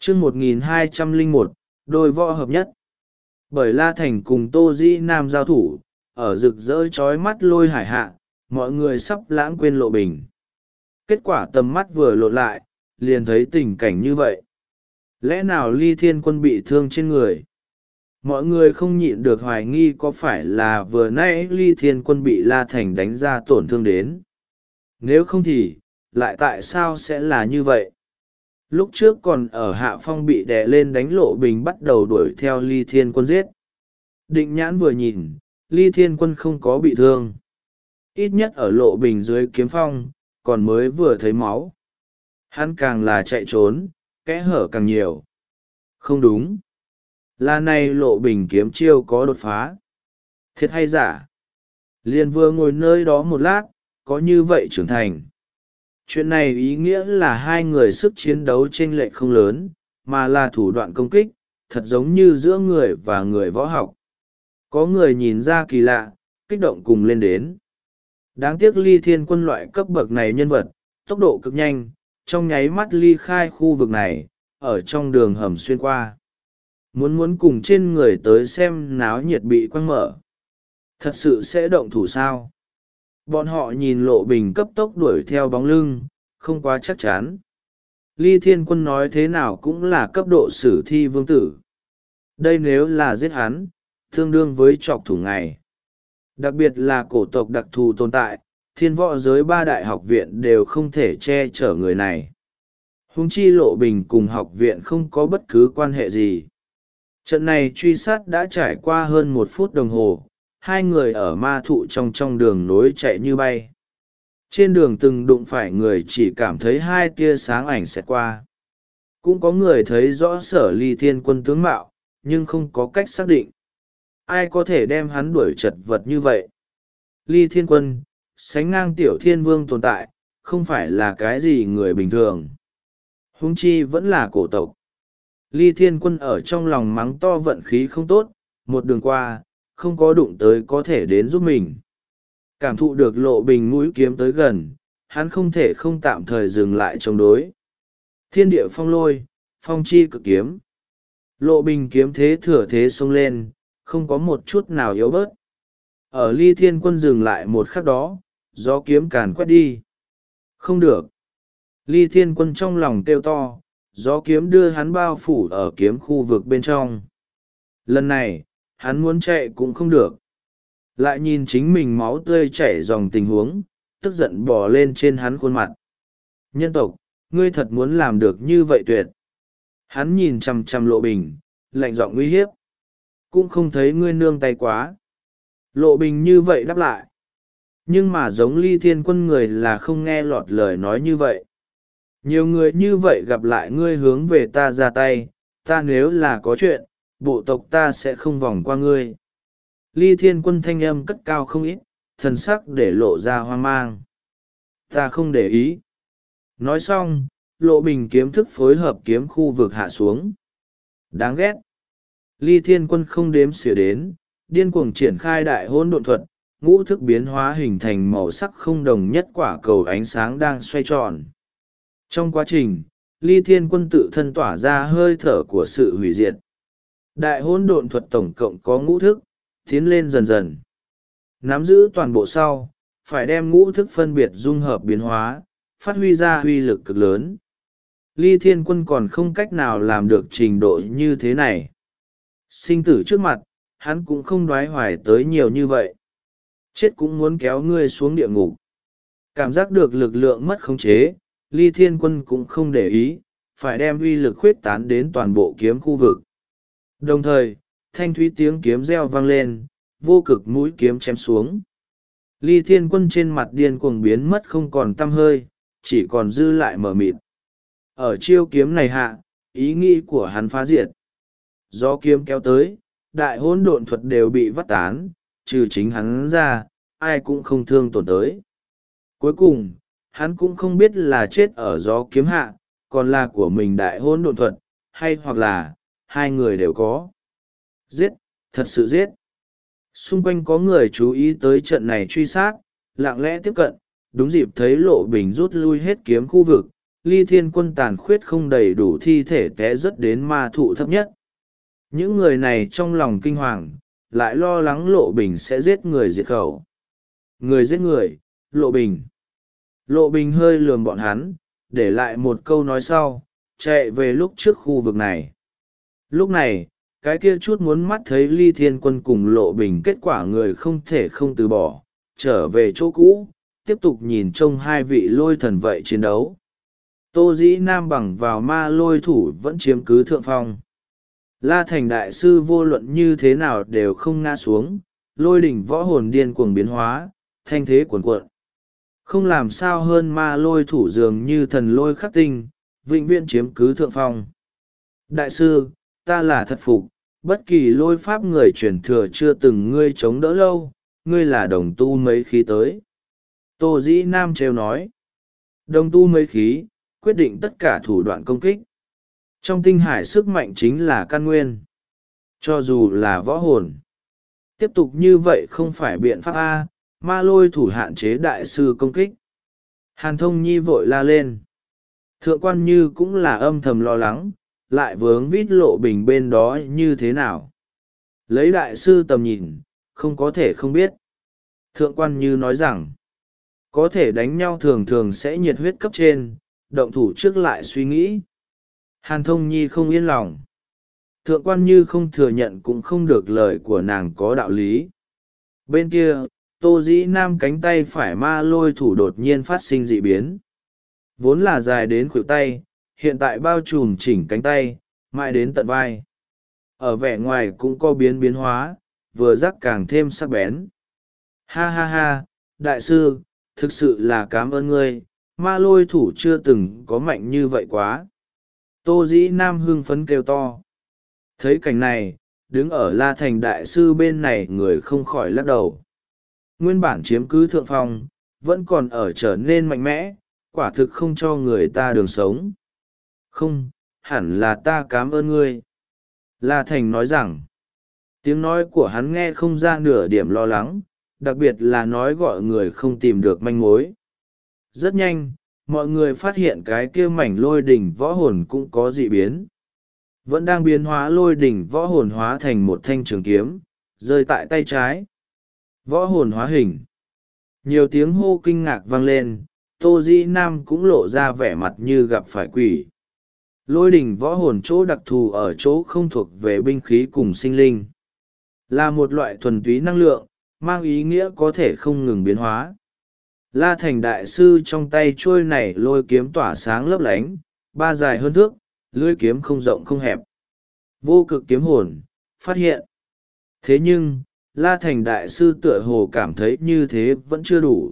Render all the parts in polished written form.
chương 1201, đôi võ hợp nhất. Bởi La Thành cùng Tô Dĩ Nam giao thủ, ở rực rỡ trói mắt lôi hải hạ, mọi người sắp lãng quên Lộ Bình. Kết quả tầm mắt vừa lộn lại, liền thấy tình cảnh như vậy. Lẽ nào Ly Thiên Quân bị thương trên người? Mọi người không nhịn được hoài nghi có phải là vừa nãy Ly Thiên Quân bị La Thành đánh ra tổn thương đến. Nếu không thì, lại tại sao sẽ là như vậy? Lúc trước còn ở hạ phong bị đè lên đánh Lộ Bình bắt đầu đuổi theo Ly Thiên Quân giết. Định Nhãn vừa nhìn, Ly Thiên Quân không có bị thương. Ít nhất ở Lộ Bình dưới kiếm phong, còn mới vừa thấy máu. Hắn càng là chạy trốn, kẽ hở càng nhiều. Không đúng. Là này Lộ Bình kiếm chiêu có đột phá. Thiệt hay giả? Liền vừa ngồi nơi đó một lát, có như vậy trưởng thành. Chuyện này ý nghĩa là hai người sức chiến đấu chênh lệch không lớn, mà là thủ đoạn công kích, thật giống như giữa người và người võ học. Có người nhìn ra kỳ lạ, kích động cùng lên đến. Đáng tiếc Ly Thiên Quân loại cấp bậc này nhân vật, tốc độ cực nhanh, trong nháy mắt ly khai khu vực này, ở trong đường hầm xuyên qua. Muốn cùng trên người tới xem náo nhiệt bị quăng mở. Thật sự sẽ động thủ sao? Bọn họ nhìn Lộ Bình cấp tốc đuổi theo bóng lưng, không quá chắc chắn. Ly Thiên Quân nói thế nào cũng là cấp độ sử thi vương tử. Đây nếu là giết hắn, tương đương với trọc thủ ngày. Đặc biệt là cổ tộc đặc thù tồn tại, thiên võ giới ba đại học viện đều không thể che chở người này. Huống chi Lộ Bình cùng học viện không có bất cứ quan hệ gì. Trận này truy sát đã trải qua hơn 1 phút đồng hồ, hai người ở ma thụ trong đường nối chạy như bay. Trên đường từng đụng phải người chỉ cảm thấy hai tia sáng ảnh xẹt qua. Cũng có người thấy rõ Sở Ly Thiên Quân tướng mạo, nhưng không có cách xác định. Ai có thể đem hắn đuổi chật vật như vậy? Ly Thiên Quân, sánh ngang Tiểu Thiên Vương tồn tại, không phải là cái gì người bình thường. Huống chi vẫn là cổ tộc. Ly Thiên Quân ở trong lòng mắng to vận khí không tốt, một đường qua, không có đụng tới có thể đến giúp mình. Cảm thụ được Lộ Bình mũi kiếm tới gần, hắn không thể không tạm thời dừng lại chống đối. Thiên địa phong lôi, phong chi cực kiếm. Lộ Bình kiếm thế thừa thế xông lên, không có một chút nào yếu bớt. Ở Ly Thiên Quân dừng lại một khắc đó, gió kiếm càn quét đi. Không được. Ly Thiên Quân trong lòng kêu to, gió kiếm đưa hắn bao phủ ở kiếm khu vực bên trong. Lần này, hắn muốn chạy cũng không được. Lại nhìn chính mình máu tươi chảy dòng tình huống, tức giận bò lên trên hắn khuôn mặt. Nhân tộc, ngươi thật muốn làm được như vậy tuyệt. Hắn nhìn chằm chằm Lộ Bình, lạnh giọng uy hiếp. Cũng không thấy ngươi nương tay quá. Lộ Bình như vậy đáp lại. Nhưng mà giống Ly Thiên Quân người là không nghe lọt lời nói như vậy. Nhiều người như vậy gặp lại ngươi hướng về ta ra tay, ta nếu là có chuyện, bộ tộc ta sẽ không vòng qua ngươi. Ly Thiên Quân thanh âm cất cao không ít, thần sắc để lộ ra hoang mang. Ta không để ý. Nói xong, Lộ Bình kiếm thức phối hợp kiếm khu vực hạ xuống. Đáng ghét. Ly Thiên Quân không đếm xỉa đến, điên cuồng triển khai đại hỗn độn thuật, ngũ thức biến hóa hình thành màu sắc không đồng nhất quả cầu ánh sáng đang xoay tròn. Trong quá trình, Ly Thiên Quân tự thân tỏa ra hơi thở của sự hủy diệt. Đại hỗn độn thuật tổng cộng có ngũ thức, tiến lên dần dần. Nắm giữ toàn bộ sau, phải đem ngũ thức phân biệt dung hợp biến hóa, phát huy ra uy lực cực lớn. Ly Thiên Quân còn không cách nào làm được trình độ như thế này. Sinh tử trước mặt, hắn cũng không đoái hoài tới nhiều như vậy. Chết cũng muốn kéo ngươi xuống địa ngục. Cảm giác được lực lượng mất khống chế, Ly Thiên Quân cũng không để ý, phải đem uy lực khuyết tán đến toàn bộ kiếm khu vực. Đồng thời, thanh thúy tiếng kiếm reo vang lên, vô cực mũi kiếm chém xuống. Ly Thiên Quân trên mặt điên cuồng biến mất không còn tăm hơi, chỉ còn dư lại mờ mịt. Ở chiêu kiếm này hạ, ý nghĩ của hắn phá diệt. Gió kiếm kéo tới, đại hỗn độn thuật đều bị vắt tán, trừ chính hắn ra, ai cũng không thương tổn tới. Cuối cùng, hắn cũng không biết là chết ở gió kiếm hạ, còn là của mình đại hỗn độn thuật, hay hoặc là, hai người đều có. Giết, thật sự giết. Xung quanh có người chú ý tới trận này truy sát, lặng lẽ tiếp cận, đúng dịp thấy Lộ Bình rút lui hết kiếm khu vực, Ly Thiên Quân tàn khuyết không đầy đủ thi thể té rớt đến ma thụ thấp nhất. Những người này trong lòng kinh hoàng, lại lo lắng Lộ Bình sẽ giết người diệt khẩu. Người giết người, Lộ Bình. Lộ Bình hơi lườm bọn hắn, để lại một câu nói sau, chạy về lúc trước khu vực này. Lúc này, cái kia chút muốn mắt thấy Ly Thiên Quân cùng Lộ Bình kết quả người không thể không từ bỏ, trở về chỗ cũ, tiếp tục nhìn trông hai vị lôi thần vậy chiến đấu. Tô Dĩ Nam bằng vào ma lôi thủ vẫn chiếm cứ thượng phong. La Thành đại sư vô luận như thế nào đều không ngã xuống, lôi đỉnh võ hồn điên cuồng biến hóa, thanh thế cuồn cuộn. Không làm sao hơn ma lôi thủ dường như thần lôi khắc tinh, vĩnh viễn chiếm cứ thượng phong. Đại sư, ta là thật phục, bất kỳ lôi pháp người truyền thừa chưa từng ngươi chống đỡ lâu, ngươi là đồng tu mấy khí tới. Tô Dĩ Nam trêu nói, đồng tu mấy khí, quyết định tất cả thủ đoạn công kích. Trong tinh hải sức mạnh chính là căn nguyên. Cho dù là võ hồn. Tiếp tục như vậy không phải biện pháp A, ma lôi thủ hạn chế đại sư công kích. Hàn Thông Nhi vội la lên. Thượng quan Như cũng là âm thầm lo lắng, lại vướng vít Lộ Bình bên đó như thế nào. Lấy đại sư tầm nhìn, không có thể không biết. Thượng quan Như nói rằng, có thể đánh nhau thường thường sẽ nhiệt huyết cấp trên, động thủ trước lại suy nghĩ. Hàn Thông Nhi không yên lòng. Thượng quan Như không thừa nhận cũng không được lời của nàng có đạo lý. Bên kia, Tô Dĩ Nam cánh tay phải ma lôi thủ đột nhiên phát sinh dị biến. Vốn là dài đến khuỷu tay, hiện tại bao trùm chỉnh cánh tay, mãi đến tận vai. Ở vẻ ngoài cũng có biến hóa, vừa rắc càng thêm sắc bén. Ha ha ha, đại sư, thực sự là cảm ơn ngươi, ma lôi thủ chưa từng có mạnh như vậy quá. Tô Dĩ Nam hưng phấn kêu to. Thấy cảnh này, đứng ở La Thành đại sư bên này người không khỏi lắc đầu. Nguyên bản chiếm cứ thượng phong, vẫn còn ở trở nên mạnh mẽ, quả thực không cho người ta đường sống. Không, hẳn là ta cảm ơn ngươi. La Thành nói rằng, tiếng nói của hắn nghe không ra nửa điểm lo lắng, đặc biệt là nói gọi người không tìm được manh mối. Rất nhanh, mọi người phát hiện cái kia mảnh lôi đỉnh võ hồn cũng có dị biến. Vẫn đang biến hóa lôi đỉnh võ hồn hóa thành một thanh trường kiếm, rơi tại tay trái. Võ hồn hóa hình. Nhiều tiếng hô kinh ngạc vang lên, Tô Dĩ Nam cũng lộ ra vẻ mặt như gặp phải quỷ. Lôi đỉnh võ hồn chỗ đặc thù ở chỗ không thuộc về binh khí cùng sinh linh. Là một loại thuần túy năng lượng, mang ý nghĩa có thể không ngừng biến hóa. La Thành đại sư trong tay trôi này lôi kiếm tỏa sáng lấp lánh, ba dài hơn thước, lưỡi kiếm không rộng không hẹp. Vô cực kiếm hồn, phát hiện. Thế nhưng, La Thành đại sư tựa hồ cảm thấy như thế vẫn chưa đủ.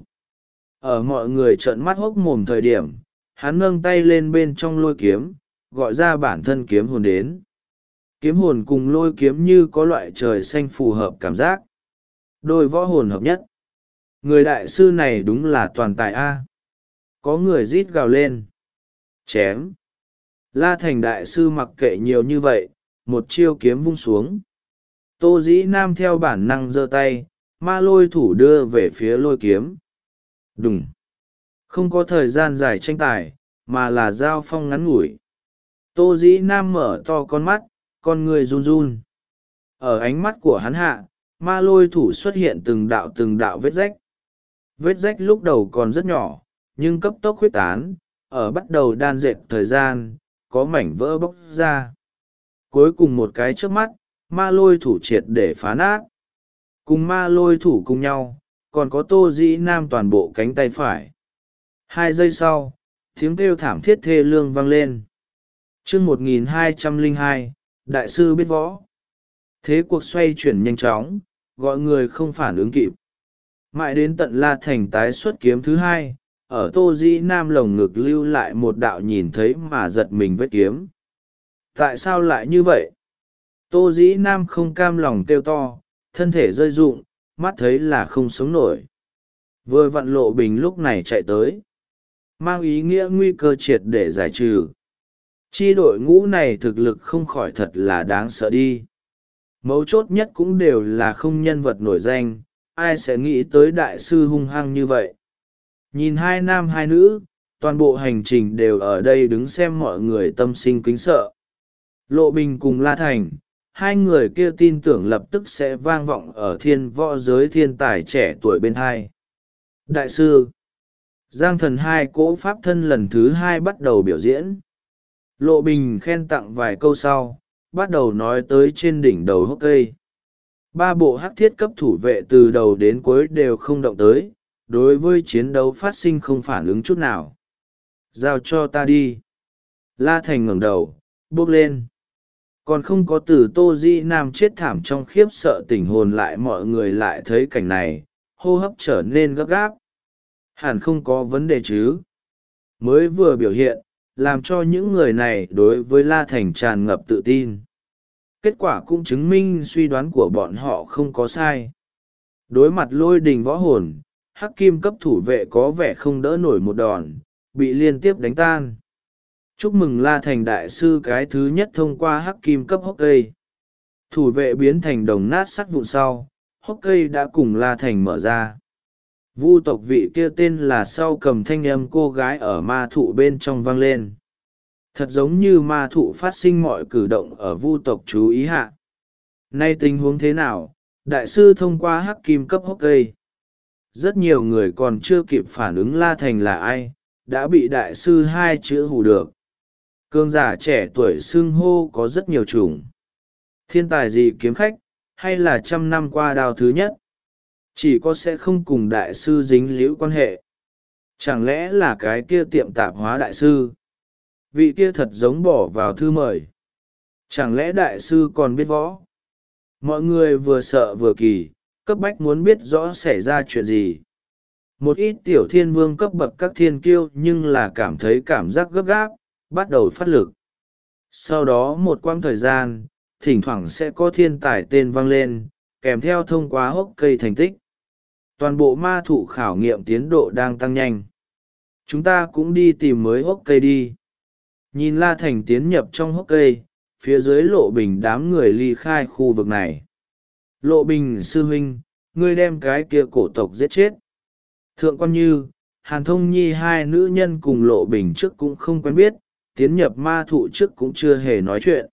Ở mọi người trợn mắt hốc mồm thời điểm, hắn nâng tay lên bên trong lôi kiếm, gọi ra bản thân kiếm hồn đến. Kiếm hồn cùng lôi kiếm như có loại trời xanh phù hợp cảm giác. Đôi võ hồn hợp nhất. Người đại sư này đúng là toàn tài A. Có người rít gào lên. Chém. La Thành đại sư mặc kệ nhiều như vậy, một chiêu kiếm vung xuống. Tô Dĩ Nam theo bản năng giơ tay, ma lôi thủ đưa về phía lôi kiếm. Đùng. Không có thời gian dài tranh tài, mà là giao phong ngắn ngủi. Tô Dĩ Nam mở to con mắt, con người run run. Ở ánh mắt của hắn hạ, ma lôi thủ xuất hiện từng đạo vết rách. Vết rách lúc đầu còn rất nhỏ, nhưng cấp tốc huyết tán, ở bắt đầu đan dệt thời gian, có mảnh vỡ bóc ra. Cuối cùng một cái trước mắt, ma lôi thủ triệt để phá nát. Cùng ma lôi thủ cùng nhau, còn có Tô Dĩ Nam toàn bộ cánh tay phải. 2 giây sau, tiếng kêu thảm thiết thê lương vang lên. Chương 1202, Đại sư biết võ. Thế cuộc xoay chuyển nhanh chóng, gọi người không phản ứng kịp. Mãi đến tận La Thành tái xuất kiếm thứ hai, ở Tô Dĩ Nam lồng ngực lưu lại một đạo nhìn thấy mà giật mình vết kiếm. Tại sao lại như vậy? Tô Dĩ Nam không cam lòng kêu to, thân thể rơi rụng, mắt thấy là không sống nổi. Vừa vặn Lộ Bình lúc này chạy tới. Mang ý nghĩa nguy cơ triệt để giải trừ. Chi đội ngũ này thực lực không khỏi thật là đáng sợ đi. Mấu chốt nhất cũng đều là không nhân vật nổi danh, ai sẽ nghĩ tới đại sư hung hăng như vậy. Nhìn hai nam hai nữ, toàn bộ hành trình đều ở đây đứng xem mọi người tâm sinh kính sợ. Lộ Bình cùng La Thành, hai người kia tin tưởng lập tức sẽ vang vọng ở thiên võ giới thiên tài trẻ tuổi bên hai. Đại sư Giang Thần hai cỗ pháp thân lần thứ hai bắt đầu biểu diễn. Lộ Bình khen tặng vài câu sau, bắt đầu nói tới trên đỉnh đầu hốc cây. Ba bộ hắc thiết cấp thủ vệ từ đầu đến cuối đều không động tới, đối với chiến đấu phát sinh không phản ứng chút nào. Giao cho ta đi. La Thành ngẩng đầu, bước lên. Còn không có từ Tô Dĩ Nam chết thảm trong khiếp sợ tỉnh hồn lại, mọi người lại thấy cảnh này, hô hấp trở nên gấp gáp. Hẳn không có vấn đề chứ. Mới vừa biểu hiện, làm cho những người này đối với La Thành tràn ngập tự tin. Kết quả cũng chứng minh suy đoán của bọn họ không có sai. Đối mặt lôi đình võ hồn, hắc kim cấp thủ vệ có vẻ không đỡ nổi một đòn, bị liên tiếp đánh tan. Chúc mừng La Thành đại sư cái thứ nhất thông qua hắc kim cấp hốc cây. Thủ vệ biến thành đồng nát sắt vụn sau, hốc cây đã cùng La Thành mở ra. Vu tộc vị kia tên là sau cầm thanh âm cô gái ở ma thụ bên trong vang lên. Thật giống như ma thụ phát sinh mọi cử động ở vu tộc chú ý hạ. Nay tình huống thế nào, đại sư thông qua hắc kim cấp hốc cây. Rất nhiều người còn chưa kịp phản ứng La Thành là ai, đã bị đại sư hai chữ hù được. Cường giả trẻ tuổi xưng hô có rất nhiều chủng. Thiên tài gì kiếm khách, hay là trăm năm qua đao thứ nhất. Chỉ có sẽ không cùng đại sư dính líu quan hệ. Chẳng lẽ là cái kia tiệm tạp hóa đại sư? Vị kia thật giống bỏ vào thư mời. Chẳng lẽ đại sư còn biết võ? Mọi người vừa sợ vừa kỳ, cấp bách muốn biết rõ xảy ra chuyện gì. Một ít tiểu thiên vương cấp bậc các thiên kiêu nhưng là cảm thấy cảm giác gấp gáp, bắt đầu phát lực. Sau đó một quãng thời gian, thỉnh thoảng sẽ có thiên tài tên vang lên, kèm theo thông qua hốc cây thành tích. Toàn bộ ma thụ khảo nghiệm tiến độ đang tăng nhanh. Chúng ta cũng đi tìm mới hốc cây đi. Nhìn La Thành tiến nhập trong hốc cây, phía dưới Lộ Bình đám người ly khai khu vực này. Lộ Bình sư huynh, ngươi đem cái kia cổ tộc giết chết. Thượng Quan Như, Hàn Thông Nhi hai nữ nhân cùng Lộ Bình trước cũng không quen biết, tiến nhập ma thụ trước cũng chưa hề nói chuyện.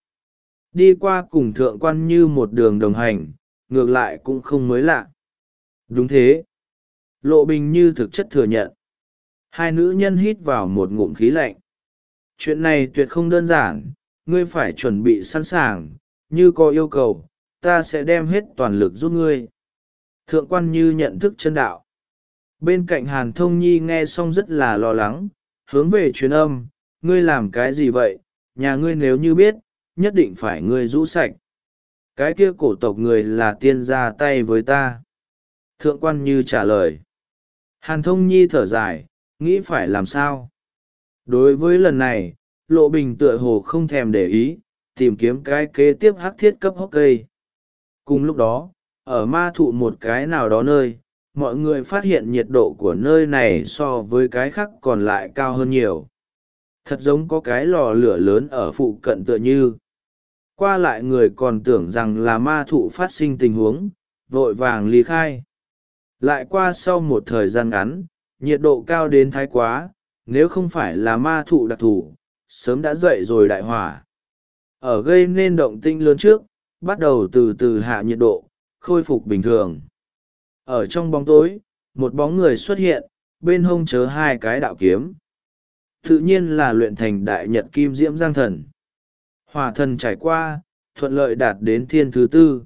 Đi qua cùng Thượng Quan Như một đường đồng hành, ngược lại cũng không mới lạ. Đúng thế. Lộ Bình như thực chất thừa nhận. Hai nữ nhân hít vào một ngụm khí lạnh. Chuyện này tuyệt không đơn giản, ngươi phải chuẩn bị sẵn sàng, như có yêu cầu, ta sẽ đem hết toàn lực giúp ngươi. Thượng Quan Như nhận thức chân đạo. Bên cạnh Hàn Thông Nhi nghe xong rất là lo lắng, hướng về truyền âm, ngươi làm cái gì vậy, nhà ngươi nếu như biết, nhất định phải ngươi rũ sạch. Cái kia cổ tộc người là tiên ra tay với ta. Thượng Quan Như trả lời. Hàn Thông Nhi thở dài, nghĩ phải làm sao. Đối với lần này, Lộ Bình tựa hồ không thèm để ý, tìm kiếm cái kế tiếp hắc thiết cấp hốc cây. Cùng lúc đó, ở ma thụ một cái nào đó nơi, mọi người phát hiện nhiệt độ của nơi này so với cái khác còn lại cao hơn nhiều. Thật giống có cái lò lửa lớn ở phụ cận tựa như. Qua lại người còn tưởng rằng là ma thụ phát sinh tình huống, vội vàng ly khai. Lại qua sau một thời gian ngắn, nhiệt độ cao đến thái quá, nếu không phải là ma thụ đặc thù, sớm đã dậy rồi đại hỏa. Ở gây nên động tĩnh lớn trước, bắt đầu từ từ hạ nhiệt độ, khôi phục bình thường. Ở trong bóng tối, một bóng người xuất hiện, bên hông chớ hai cái đạo kiếm. Tự nhiên là luyện thành đại nhật kim diễm giang thần. Hỏa thần trải qua, thuận lợi đạt đến thiên thứ tư.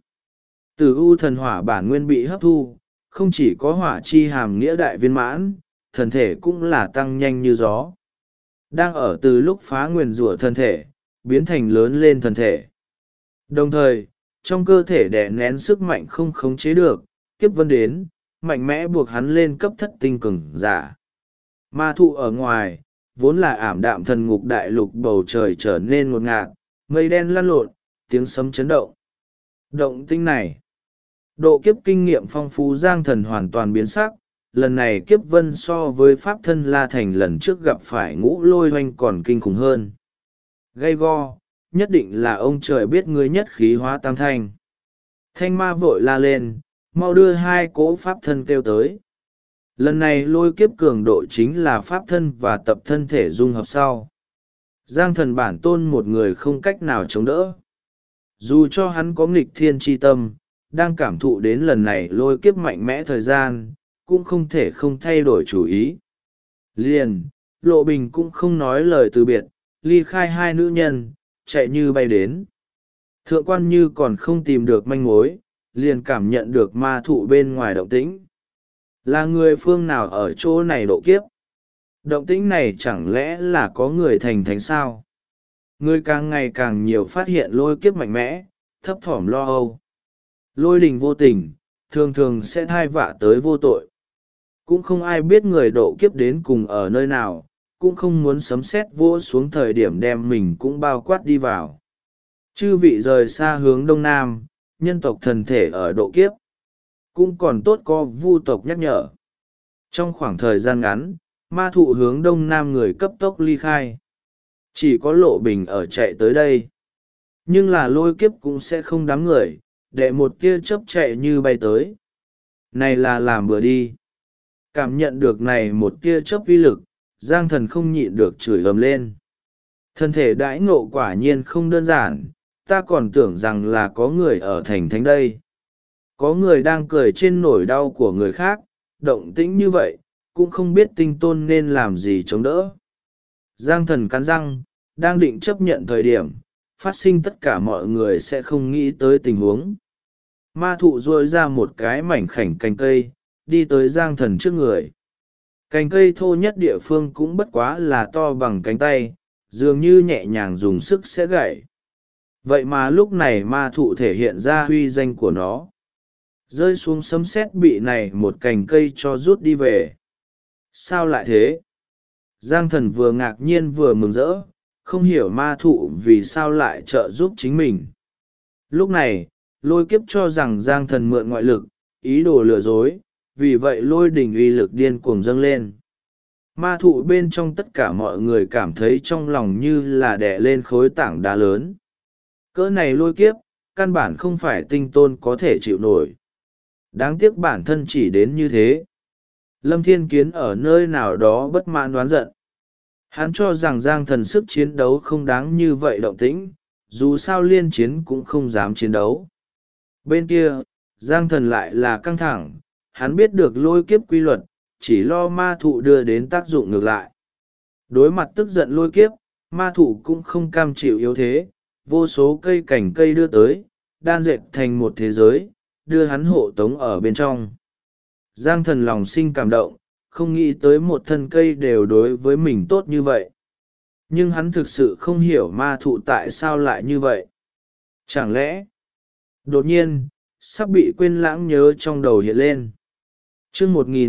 Từ u thần hỏa bản nguyên bị hấp thu, không chỉ có hỏa chi hàm nghĩa đại viên mãn, thần thể cũng là tăng nhanh như gió. Đang ở từ lúc phá nguyền rủa thân thể, biến thành lớn lên thân thể. Đồng thời, trong cơ thể đè nén sức mạnh không khống chế được, kiếp vân đến, mạnh mẽ buộc hắn lên cấp thất tinh cường giả. Ma thụ ở ngoài, vốn là ảm đạm thần ngục đại lục, bầu trời trở nên ngột ngạt, mây đen lăn lộn, tiếng sấm chấn động. Động tinh này, độ kiếp kinh nghiệm phong phú Giang Thần hoàn toàn biến sắc, lần này kiếp vân so với pháp thân La Thành lần trước gặp phải ngũ lôi hoanh còn kinh khủng hơn. Gay go, nhất định là ông trời biết ngươi nhất khí hóa tam thanh. Thanh ma vội la lên, mau đưa hai cỗ pháp thân kêu tới. Lần này lôi kiếp cường độ chính là pháp thân và tập thân thể dung hợp sau. Giang thần bản tôn một người không cách nào chống đỡ. Dù cho hắn có nghịch thiên tri tâm, đang cảm thụ đến lần này lôi kiếp mạnh mẽ thời gian, cũng không thể không thay đổi chủ ý. Liền, Lộ Bình cũng không nói lời từ biệt, ly khai hai nữ nhân, chạy như bay đến. Thượng quan Như còn không tìm được manh mối, liền cảm nhận được ma thụ bên ngoài động tĩnh. Là người phương nào ở chỗ này độ kiếp? Động tĩnh này chẳng lẽ là có người thành thánh sao? Người càng ngày càng nhiều phát hiện lôi kiếp mạnh mẽ, thấp thỏm lo âu. Lôi đình vô tình, thường thường sẽ thai vạ tới vô tội. Cũng không ai biết người độ kiếp đến cùng ở nơi nào, cũng không muốn sấm sét vỗ xuống thời điểm đem mình cũng bao quát đi vào. Chư vị rời xa hướng đông nam, nhân tộc thần thể ở độ kiếp. Cũng còn tốt có vu tộc nhắc nhở. Trong khoảng thời gian ngắn, ma thụ hướng đông nam người cấp tốc ly khai. Chỉ có Lộ Bình ở chạy tới đây. Nhưng là lôi kiếp cũng sẽ không đám người, để một tia chớp chạy như bay tới. Này là làm bừa đi. Cảm nhận được này một tia chớp uy lực, Giang thần không nhịn được chửi ầm lên. Thân thể đãi ngộ quả nhiên không đơn giản, ta còn tưởng rằng là có người ở thành thánh đây. Có người đang cười trên nỗi đau của người khác, động tĩnh như vậy, cũng không biết tinh tôn nên làm gì chống đỡ. Giang thần cắn răng, đang định chấp nhận thời điểm, phát sinh tất cả mọi người sẽ không nghĩ tới tình huống. Ma thụ duỗi ra một cái mảnh khảnh cành cây, đi tới Giang thần trước người. Cành cây thô nhất địa phương cũng bất quá là to bằng cánh tay, dường như nhẹ nhàng dùng sức sẽ gãy. Vậy mà lúc này ma thụ thể hiện ra uy danh của nó. Rơi xuống sấm sét bị này một cành cây cho rút đi về. Sao lại thế? Giang thần vừa ngạc nhiên vừa mừng rỡ, không hiểu ma thụ vì sao lại trợ giúp chính mình. Lúc này, lôi kiếp cho rằng Giang thần mượn ngoại lực, ý đồ lừa dối, vì vậy lôi đỉnh uy lực điên cuồng dâng lên. Ma thụ bên trong tất cả mọi người cảm thấy trong lòng như là đè lên khối tảng đá lớn. Cỡ này lôi kiếp, căn bản không phải tinh tôn có thể chịu nổi. Đáng tiếc bản thân chỉ đến như thế. Lâm Thiên Kiến ở nơi nào đó bất mãn đoán giận. Hắn cho rằng Giang thần sức chiến đấu không đáng như vậy động tĩnh, dù sao liên chiến cũng không dám chiến đấu. Bên kia, Giang thần lại là căng thẳng, hắn biết được lôi kiếp quy luật, chỉ lo ma thụ đưa đến tác dụng ngược lại. Đối mặt tức giận lôi kiếp, ma thụ cũng không cam chịu yếu thế, vô số cây cành cây đưa tới, đan dệt thành một thế giới, đưa hắn hộ tống ở bên trong. Giang thần lòng sinh cảm động, không nghĩ tới một thân cây đều đối với mình tốt như vậy. Nhưng hắn thực sự không hiểu ma thụ tại sao lại như vậy. Chẳng lẽ, đột nhiên, sắp bị quên lãng nhớ trong đầu hiện lên. Chương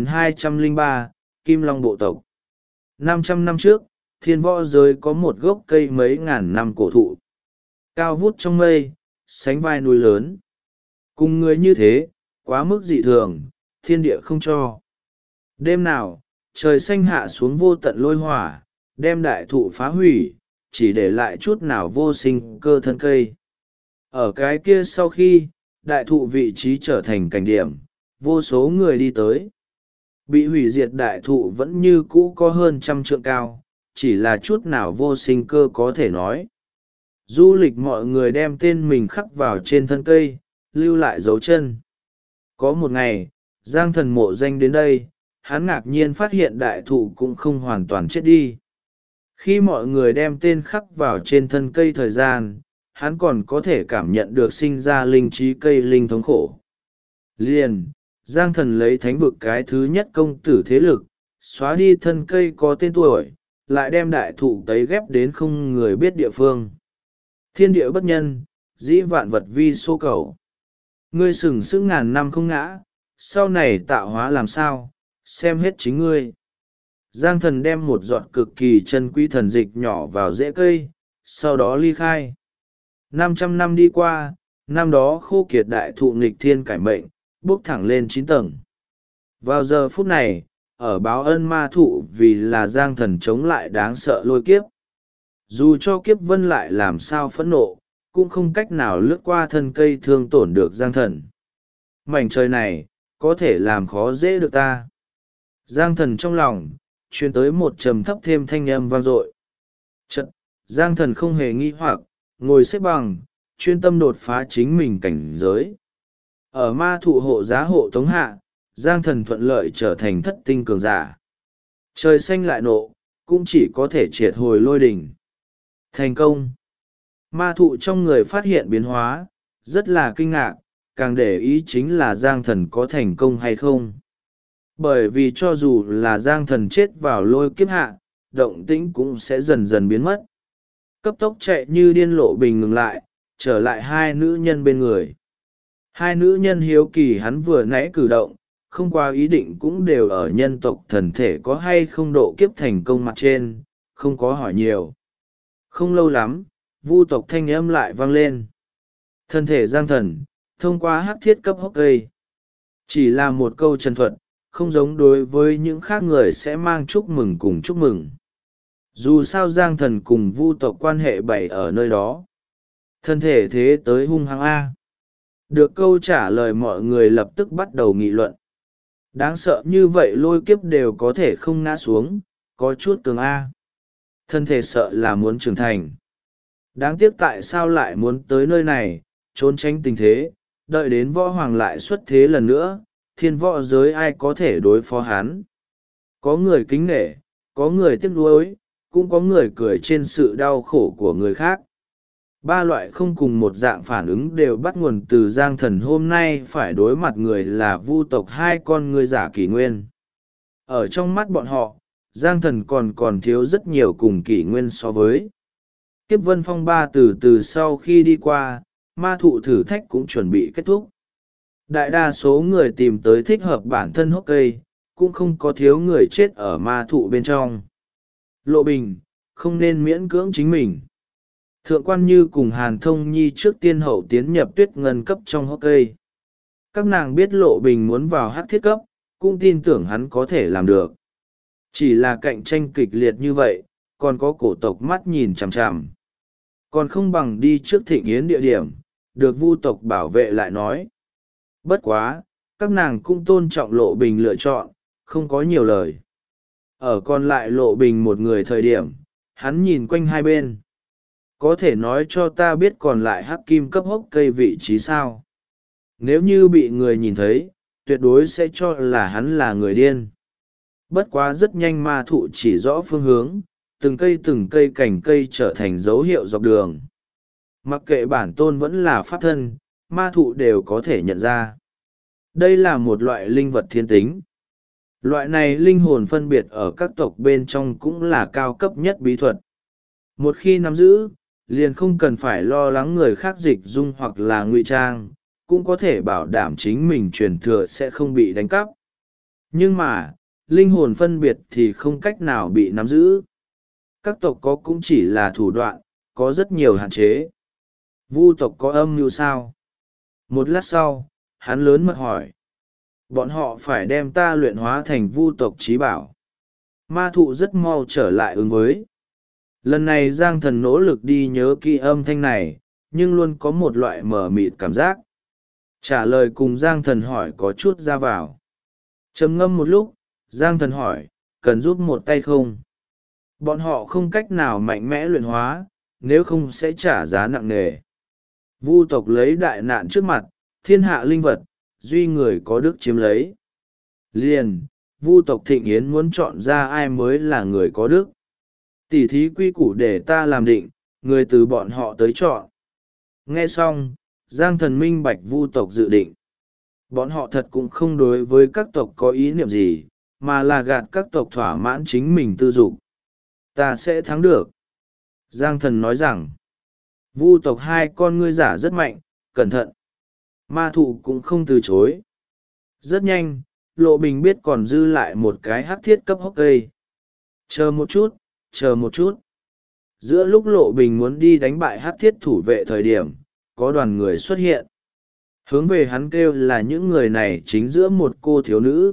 1203, Kim Long bộ tộc. 500 năm trước, thiên võ giới có một gốc cây mấy ngàn năm cổ thụ. Cao vút trong mây, sánh vai núi lớn. Cùng người như thế, quá mức dị thường, thiên địa không cho. Đêm nào, trời xanh hạ xuống vô tận lôi hỏa, đem đại thụ phá hủy, chỉ để lại chút nào vô sinh cơ thân cây. Ở cái kia sau khi, đại thụ vị trí trở thành cảnh điểm, vô số người đi tới. Bị hủy diệt đại thụ vẫn như cũ có hơn 100 trượng cao, chỉ là chút nào vô sinh cơ có thể nói. Du lịch mọi người đem tên mình khắc vào trên thân cây, lưu lại dấu chân. Có một ngày, Giang thần mộ danh đến đây, hắn ngạc nhiên phát hiện đại thụ cũng không hoàn toàn chết đi. Khi mọi người đem tên khắc vào trên thân cây thời gian, hắn còn có thể cảm nhận được sinh ra linh trí cây linh thống khổ. Liền, Giang thần lấy thánh vực cái thứ nhất công tử thế lực, xóa đi thân cây có tên tuổi, lại đem đại thụ tấy ghép đến không người biết địa phương. Thiên địa bất nhân, dĩ vạn vật vi số cầu. Ngươi sừng sững ngàn năm không ngã, sau này tạo hóa làm sao, xem hết chính ngươi. Giang thần đem một giọt cực kỳ chân quý thần dịch nhỏ vào rễ cây, sau đó ly khai. 500 năm đi qua, năm đó khô kiệt đại thụ nghịch thiên cải mệnh, bước thẳng lên 9 tầng. Vào giờ phút này, ở báo ân ma thụ vì là Giang thần chống lại đáng sợ lôi kiếp. Dù cho kiếp vân lại làm sao phẫn nộ, cũng không cách nào lướt qua thân cây thương tổn được Giang thần. Mảnh trời này, có thể làm khó dễ được ta. Giang Thần trong lòng truyền tới một trầm thấp thêm thanh âm vang dội. Chật, Giang Thần không hề nghi hoặc, ngồi xếp bằng, chuyên tâm đột phá chính mình cảnh giới. Ở ma thụ hộ giá hộ tống hạ, Giang Thần thuận lợi trở thành thất tinh cường giả. Trời xanh lại nộ, cũng chỉ có thể triệt hồi lôi đỉnh. Thành công! Ma thụ trong người phát hiện biến hóa, rất là kinh ngạc, càng để ý chính là Giang Thần có thành công hay không. Bởi vì cho dù là Giang Thần chết vào lôi kiếp hạ, động tĩnh cũng sẽ dần dần biến mất. Cấp tốc chạy như điên, Lộ Bình ngừng lại, trở lại hai nữ nhân bên người. Hai nữ nhân hiếu kỳ hắn vừa nãy cử động, không qua ý định cũng đều ở nhân tộc thần thể có hay không độ kiếp thành công mặt trên, không có hỏi nhiều. Không lâu lắm, vu tộc thanh âm lại vang lên. Thân thể Giang Thần, thông qua hắc thiết cấp hốc cây. Chỉ là một câu trần thuật, không giống đối với những khác người sẽ mang chúc mừng cùng chúc mừng. Dù sao Giang Thần cùng vu tộc quan hệ bày ở nơi đó. Thân thể thế tới hung hăng A. Được câu trả lời, mọi người lập tức bắt đầu nghị luận. Đáng sợ như vậy lôi kiếp đều có thể không ngã xuống, có chút cường A. Thân thể sợ là muốn trưởng thành. Đáng tiếc tại sao lại muốn tới nơi này, trốn tránh tình thế, đợi đến võ hoàng lại xuất thế lần nữa, thiên võ giới ai có thể đối phó hắn. Có người kính nể, có người tiếc nuối, cũng có người cười trên sự đau khổ của người khác. Ba loại không cùng một dạng phản ứng đều bắt nguồn từ Giang Thần hôm nay phải đối mặt người là vu tộc hai con người giả kỷ nguyên. Ở trong mắt bọn họ, Giang Thần còn thiếu rất nhiều cùng kỷ nguyên so với. Kiếp vân phong ba từ từ sau khi đi qua, ma thụ thử thách cũng chuẩn bị kết thúc. Đại đa số người tìm tới thích hợp bản thân hốc cây, cũng không có thiếu người chết ở ma thụ bên trong. Lộ Bình, không nên miễn cưỡng chính mình. Thượng quan Như cùng Hàn Thông Nhi trước tiên hậu tiến nhập tuyết ngân cấp trong hốc cây. Các nàng biết Lộ Bình muốn vào hắc thiết cấp, cũng tin tưởng hắn có thể làm được. Chỉ là cạnh tranh kịch liệt như vậy, còn có cổ tộc mắt nhìn chằm chằm. Còn không bằng đi trước thịnh yến địa điểm, được vu tộc bảo vệ lại nói. Bất quá, các nàng cũng tôn trọng Lộ Bình lựa chọn, không có nhiều lời. Ở còn lại Lộ Bình một người thời điểm, hắn nhìn quanh hai bên. Có thể nói cho ta biết còn lại hắc kim cấp hốc cây vị trí sao? Nếu như bị người nhìn thấy, tuyệt đối sẽ cho là hắn là người điên. Bất quá rất nhanh ma thụ chỉ rõ phương hướng, từng cây cành cây trở thành dấu hiệu dọc đường. Mặc kệ bản tôn vẫn là pháp thân, ma thụ đều có thể nhận ra. Đây là một loại linh vật thiên tính. Loại này linh hồn phân biệt ở các tộc bên trong cũng là cao cấp nhất bí thuật. Một khi nắm giữ, liền không cần phải lo lắng người khác dịch dung hoặc là ngụy trang, cũng có thể bảo đảm chính mình truyền thừa sẽ không bị đánh cắp. Nhưng mà, linh hồn phân biệt thì không cách nào bị nắm giữ. Các tộc có cũng chỉ là thủ đoạn, có rất nhiều hạn chế. Vu tộc có âm mưu sao? Một lát sau, hắn lớn mật hỏi. Bọn họ phải đem ta luyện hóa thành vu tộc trí bảo. Ma thụ rất mau trở lại ứng với. Lần này Giang Thần nỗ lực đi nhớ kỹ âm thanh này, nhưng luôn có một loại mờ mịt cảm giác. Trả lời cùng Giang Thần hỏi có chút ra vào. Trầm ngâm một lúc, Giang Thần hỏi, cần giúp một tay không? Bọn họ không cách nào mạnh mẽ luyện hóa, nếu không sẽ trả giá nặng nề. Vu tộc lấy đại nạn trước mặt, thiên hạ linh vật, duy người có đức chiếm lấy. Liền, Vu tộc Thịnh Yến muốn chọn ra ai mới là người có đức. Tỉ thí quy củ để ta làm định, người từ bọn họ tới chọn. Nghe xong, Giang Thần minh bạch Vu tộc dự định. Bọn họ thật cũng không đối với các tộc có ý niệm gì, mà là gạt các tộc thỏa mãn chính mình tư dục. Ta sẽ thắng được. Giang Thần nói rằng, Vu tộc hai con ngươi giả rất mạnh, cẩn thận. Ma thụ cũng không từ chối. Rất nhanh, Lộ Bình biết còn dư lại một cái hắc thiết cấp hốc cây. Chờ một chút, chờ một chút. Giữa lúc Lộ Bình muốn đi đánh bại hắc thiết thủ vệ thời điểm, có đoàn người xuất hiện. Hướng về hắn kêu là những người này chính giữa một cô thiếu nữ.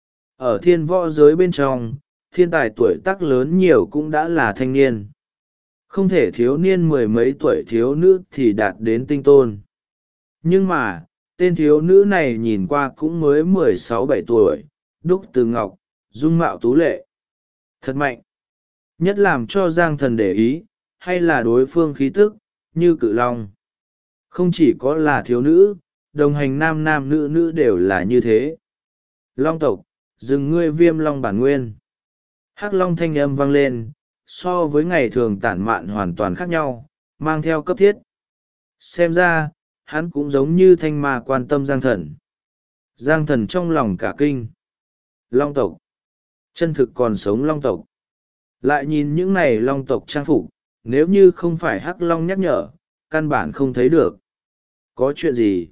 Ở thiên võ giới bên trong, thiên tài tuổi tác lớn nhiều cũng đã là thanh niên. Không thể thiếu niên mười mấy tuổi thiếu nữ thì đạt đến tinh tôn. Nhưng mà, tên thiếu nữ này nhìn qua cũng mới 16-17 tuổi, đúc từ ngọc, dung mạo tú lệ. Thật mạnh. Nhất làm cho Giang Thần để ý, hay là đối phương khí tức, như cự long. Không chỉ có là thiếu nữ, đồng hành nam nam nữ nữ đều là như thế. Long tộc, dừng ngươi Viêm Long bản nguyên. Hắc Long thanh âm vang lên, so với ngày thường tản mạn hoàn toàn khác nhau, mang theo cấp thiết. Xem ra, hắn cũng giống như thanh ma quan tâm Giang Thần. Giang Thần trong lòng cả kinh. Long tộc. Chân thực còn sống long tộc. Lại nhìn những này long tộc trang phục, nếu như không phải Hắc Long nhắc nhở, căn bản không thấy được. Có chuyện gì?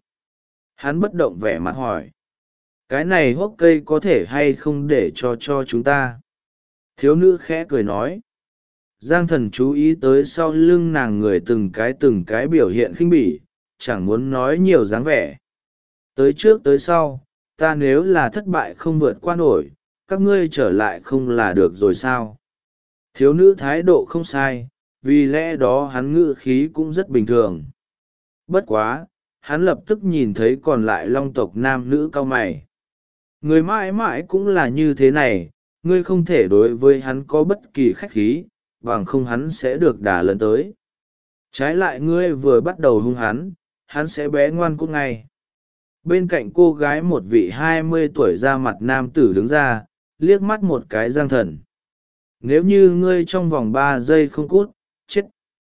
Hắn bất động vẻ mặt hỏi. Cái này hốc cây có thể hay không để cho chúng ta? Thiếu nữ khẽ cười nói. Giang Thần chú ý tới sau lưng nàng người từng cái biểu hiện khinh bỉ, chẳng muốn nói nhiều dáng vẻ. Tới trước tới sau, ta nếu là thất bại không vượt qua nổi, các ngươi trở lại không là được rồi sao? Thiếu nữ thái độ không sai, vì lẽ đó hắn ngữ khí cũng rất bình thường. Bất quá, hắn lập tức nhìn thấy còn lại long tộc nam nữ cau mày. Người mãi mãi cũng là như thế này, ngươi không thể đối với hắn có bất kỳ khách khí, bằng không hắn sẽ được đả lớn tới. Trái lại ngươi vừa bắt đầu hung hắn sẽ bé ngoan cút ngay. Bên cạnh cô gái một vị 20 tuổi ra mặt nam tử đứng ra, liếc mắt một cái Giang Thần. Nếu như ngươi trong vòng 3 giây không cút, chết.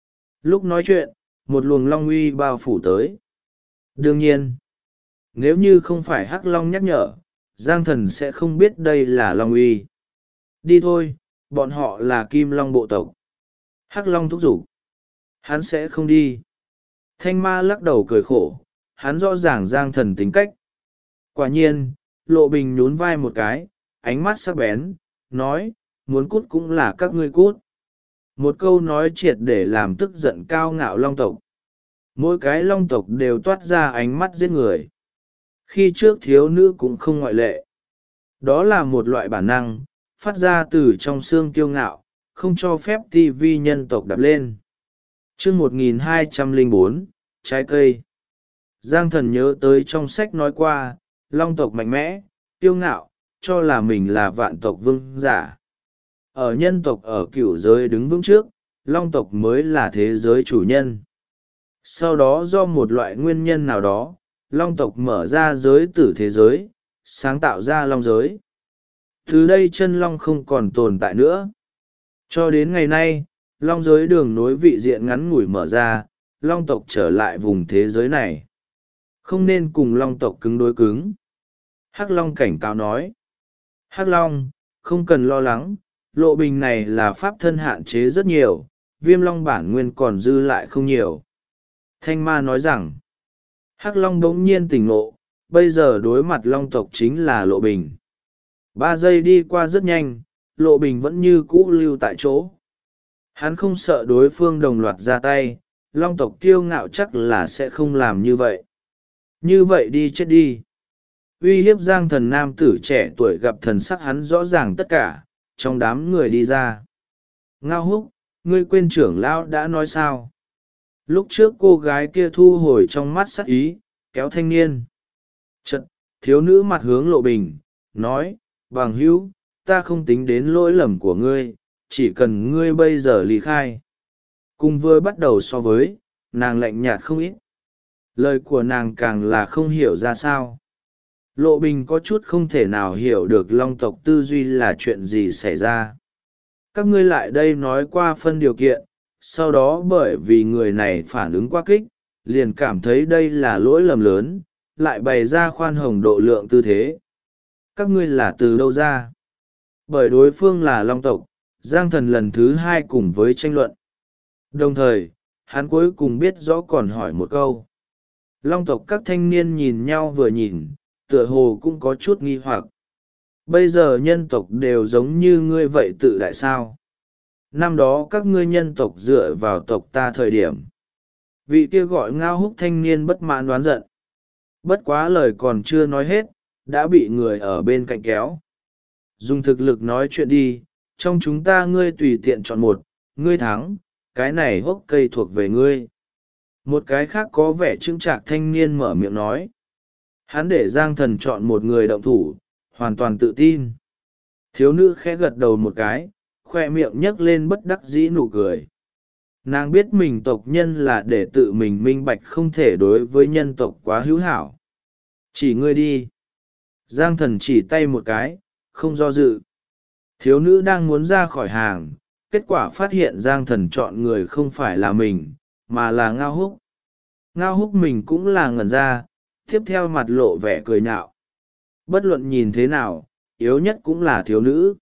Lúc nói chuyện, một luồng long uy bao phủ tới. Đương nhiên, nếu như không phải Hắc Long nhắc nhở, Giang Thần sẽ không biết đây là long uy. Đi thôi, bọn họ là Kim Long bộ tộc. Hắc Long thúc giục. Hắn sẽ không đi. Thanh ma lắc đầu cười khổ, hắn rõ ràng Giang Thần tính cách. Quả nhiên, Lộ Bình nhún vai một cái, ánh mắt sắc bén, nói, muốn cút cũng là các ngươi cút. Một câu nói triệt để làm tức giận cao ngạo long tộc. Mỗi cái long tộc đều toát ra ánh mắt giết người. Khi trước thiếu nữ cũng không ngoại lệ. Đó là một loại bản năng, phát ra từ trong xương kiêu ngạo, không cho phép TV nhân tộc đạp lên. Chương 1204, trái cây. Giang Thần nhớ tới trong sách nói qua, long tộc mạnh mẽ, kiêu ngạo, cho là mình là vạn tộc vương giả. Ở nhân tộc ở cửu giới đứng vững trước, long tộc mới là thế giới chủ nhân. Sau đó do một loại nguyên nhân nào đó, long tộc mở ra giới tử thế giới, sáng tạo ra long giới. Từ đây chân long không còn tồn tại nữa. Cho đến ngày nay, long giới đường nối vị diện ngắn ngủi mở ra, long tộc trở lại vùng thế giới này. Không nên cùng long tộc cứng đối cứng. Hắc Long cảnh cáo nói. Hắc Long, không cần lo lắng, Lộ Bình này là pháp thân hạn chế rất nhiều, Viêm Long bản nguyên còn dư lại không nhiều. Thanh ma nói rằng, Hắc Long bỗng nhiên tỉnh ngộ, bây giờ đối mặt long tộc chính là Lộ Bình. 3 giây đi qua rất nhanh, Lộ Bình vẫn như cũ lưu tại chỗ. Hắn không sợ đối phương đồng loạt ra tay, long tộc kiêu ngạo chắc là sẽ không làm như vậy. Như vậy đi chết đi. Uy hiếp Giang Thần nam tử trẻ tuổi gặp thần sắc hắn rõ ràng tất cả, trong đám người đi ra. Ngao Húc, ngươi quên trưởng lão đã nói sao? Lúc trước cô gái kia thu hồi trong mắt sắc ý, kéo thanh niên. Chật, thiếu nữ mặt hướng Lộ Bình, nói, bằng hữu, ta không tính đến lỗi lầm của ngươi, chỉ cần ngươi bây giờ ly khai. Cùng vừa bắt đầu so với, nàng lạnh nhạt không ít. Lời của nàng càng là không hiểu ra sao. Lộ Bình có chút không thể nào hiểu được long tộc tư duy là chuyện gì xảy ra. Các ngươi lại đây nói qua phân điều kiện, sau đó bởi vì người này phản ứng quá kích, liền cảm thấy đây là lỗi lầm lớn, lại bày ra khoan hồng độ lượng tư thế. Các ngươi là từ đâu ra? Bởi đối phương là long tộc, Giang Thần lần thứ 2 cùng với tranh luận. Đồng thời, hắn cuối cùng biết rõ còn hỏi một câu. Long tộc các thanh niên nhìn nhau vừa nhìn, tựa hồ cũng có chút nghi hoặc. Bây giờ nhân tộc đều giống như ngươi vậy tự đại sao? Năm đó các ngươi nhân tộc dựa vào tộc ta thời điểm. Vị kia gọi Ngao Húc thanh niên bất mãn đoán giận. Bất quá lời còn chưa nói hết, đã bị người ở bên cạnh kéo. Dùng thực lực nói chuyện đi, trong chúng ta ngươi tùy tiện chọn một, ngươi thắng, cái này hốc cây thuộc về ngươi. Một cái khác có vẻ chững chạc thanh niên mở miệng nói. Hắn để Giang Thần chọn một người động thủ, hoàn toàn tự tin. Thiếu nữ khẽ gật đầu một cái, khoe miệng nhấc lên bất đắc dĩ nụ cười. Nàng biết mình tộc nhân là để tự mình minh bạch không thể đối với nhân tộc quá hữu hảo. Chỉ ngươi đi. Giang thần chỉ tay một cái, không do dự. Thiếu nữ đang muốn ra khỏi hàng, kết quả phát hiện Giang thần chọn người không phải là mình, mà là Ngao Húc. Ngao Húc mình cũng là ngẩn ra, tiếp theo mặt lộ vẻ cười nhạo. Bất luận nhìn thế nào, yếu nhất cũng là thiếu nữ.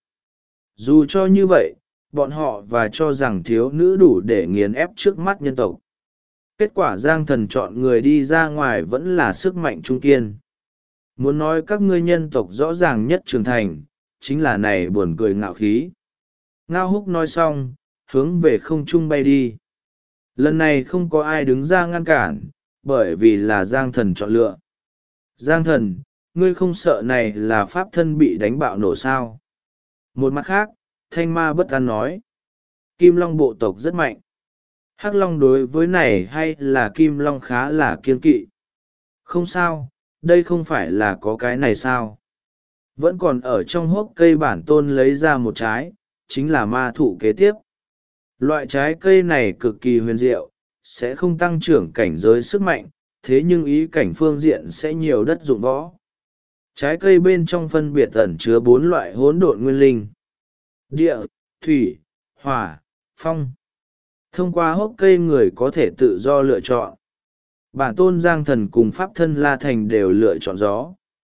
Dù cho như vậy, bọn họ và cho rằng thiếu nữ đủ để nghiền ép trước mắt nhân tộc. Kết quả Giang thần chọn người đi ra ngoài vẫn là sức mạnh trung kiên. Muốn nói các ngươi nhân tộc rõ ràng nhất trưởng thành, chính là này buồn cười ngạo khí. Ngao Húc nói xong, hướng về không trung bay đi. Lần này không có ai đứng ra ngăn cản, bởi vì là Giang thần chọn lựa. Giang thần, ngươi không sợ này là pháp thân bị đánh bạo nổ sao? Một mặt khác, Thanh Ma bất an nói. Kim Long bộ tộc rất mạnh. Hắc Long đối với này hay là Kim Long khá là kiêng kỵ. Không sao, đây không phải là có cái này sao? Vẫn còn ở trong hốc cây bản tôn lấy ra một trái, chính là ma thụ kế tiếp. Loại trái cây này cực kỳ huyền diệu, sẽ không tăng trưởng cảnh giới sức mạnh, thế nhưng ý cảnh phương diện sẽ nhiều đất dụng võ. Trái cây bên trong phân biệt ẩn chứa 4 loại hỗn độn nguyên linh: địa, thủy, hỏa, phong. Thông qua hốc cây người có thể tự do lựa chọn. Bản tôn Giang thần cùng pháp thân La Thành đều lựa chọn gió.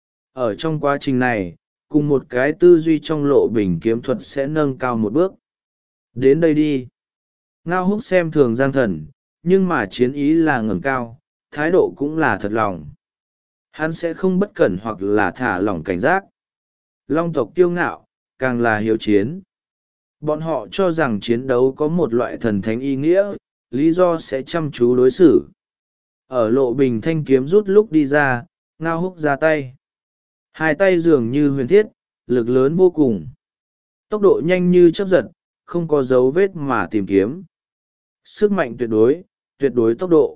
Ở trong quá trình này, cùng một cái tư duy trong lộ bình kiếm thuật sẽ nâng cao một bước. Đến đây đi. Ngao Húc xem thường Giang thần, nhưng mà chiến ý là ngẩng cao, thái độ cũng là thật lòng. Hắn sẽ không bất cẩn hoặc là thả lỏng cảnh giác. Long tộc kiêu ngạo, càng là hiếu chiến. Bọn họ cho rằng chiến đấu có một loại thần thánh ý nghĩa, lý do sẽ chăm chú đối xử. Ở lộ bình thanh kiếm rút lúc đi ra, Ngao Húc ra tay. Hai tay dường như huyền thiết, lực lớn vô cùng. Tốc độ nhanh như chớp giật, không có dấu vết mà tìm kiếm. Sức mạnh tuyệt đối tốc độ.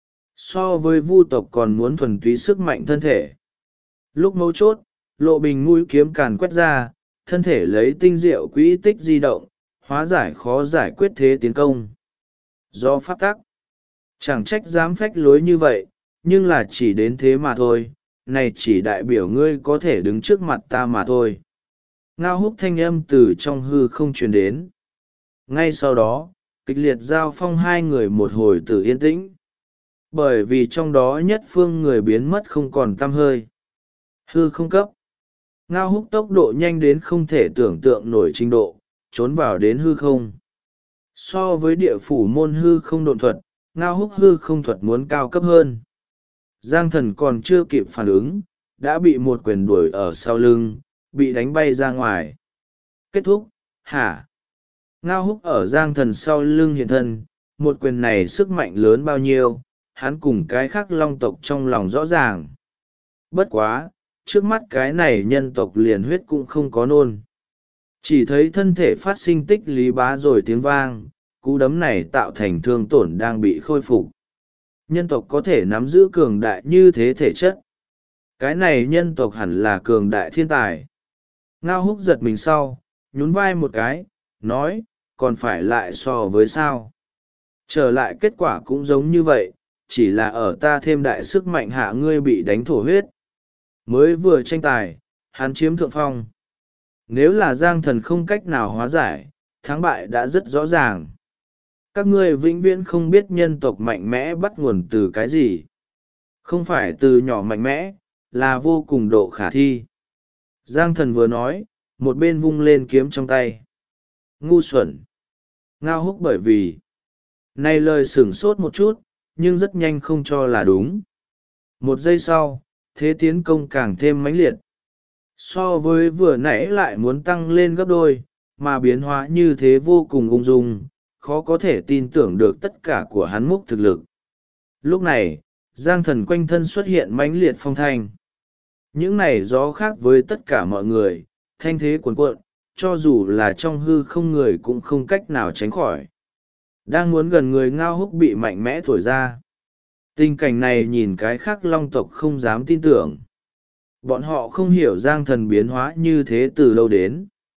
So với vu tộc còn muốn thuần túy sức mạnh thân thể. Lúc mấu chốt, lộ bình mũi kiếm càn quét ra, thân thể lấy tinh diệu quỹ tích di động, hóa giải khó giải quyết thế tiến công. Do pháp tắc, chẳng trách dám phách lối như vậy, nhưng là chỉ đến thế mà thôi, này chỉ đại biểu ngươi có thể đứng trước mặt ta mà thôi. Ngao Húc thanh âm từ trong hư không truyền đến. Ngay sau đó, kịch liệt giao phong hai người một hồi từ yên tĩnh. Bởi vì trong đó nhất phương người biến mất không còn tăm hơi. Hư không cấp. Ngao Húc tốc độ nhanh đến không thể tưởng tượng nổi trình độ, trốn vào đến hư không. So với địa phủ môn hư không độn thuật, Ngao Húc hư không thuật muốn cao cấp hơn. Giang thần còn chưa kịp phản ứng, đã bị một quyền đuổi ở sau lưng, bị đánh bay ra ngoài. Kết thúc, hả? Ngao Húc ở Giang thần sau lưng hiện thân, một quyền này sức mạnh lớn bao nhiêu, hắn cùng cái khác long tộc trong lòng rõ ràng. Bất quá, trước mắt cái này nhân tộc liền huyết cũng không có nôn. Chỉ thấy thân thể phát sinh tích lý bá rồi tiếng vang, cú đấm này tạo thành thương tổn đang bị khôi phục. Nhân tộc có thể nắm giữ cường đại như thế thể chất. Cái này nhân tộc hẳn là cường đại thiên tài. Ngao Húc giật mình sau, nhún vai một cái, nói, còn phải lại so với sao. Trở lại kết quả cũng giống như vậy, chỉ là ở ta thêm đại sức mạnh hạ ngươi bị đánh thổ huyết. Mới vừa tranh tài, hắn chiếm thượng phong. Nếu là Giang thần không cách nào hóa giải, thắng bại đã rất rõ ràng. Các ngươi vĩnh viễn không biết nhân tộc mạnh mẽ bắt nguồn từ cái gì. Không phải từ nhỏ mạnh mẽ, là vô cùng độ khả thi. Giang thần vừa nói, một bên vung lên kiếm trong tay. Ngu xuẩn. Ngao Húc bởi vì này lời sửng sốt một chút, nhưng rất nhanh không cho là đúng. Một giây sau, thế tiến công càng thêm mãnh liệt. So với vừa nãy lại muốn tăng lên gấp đôi, mà biến hóa như thế vô cùng ung dung, khó có thể tin tưởng được tất cả của hắn múc thực lực. Lúc này, Giang thần quanh thân xuất hiện mãnh liệt phong thanh. Những này gió khác với tất cả mọi người, thanh thế cuồn cuộn, cho dù là trong hư không người cũng không cách nào tránh khỏi. Đang muốn gần người Ngao Húc bị mạnh mẽ thổi ra. Tình cảnh này nhìn cái khác long tộc không dám tin tưởng. Bọn họ không hiểu Giang thần biến hóa như thế từ đâu đến.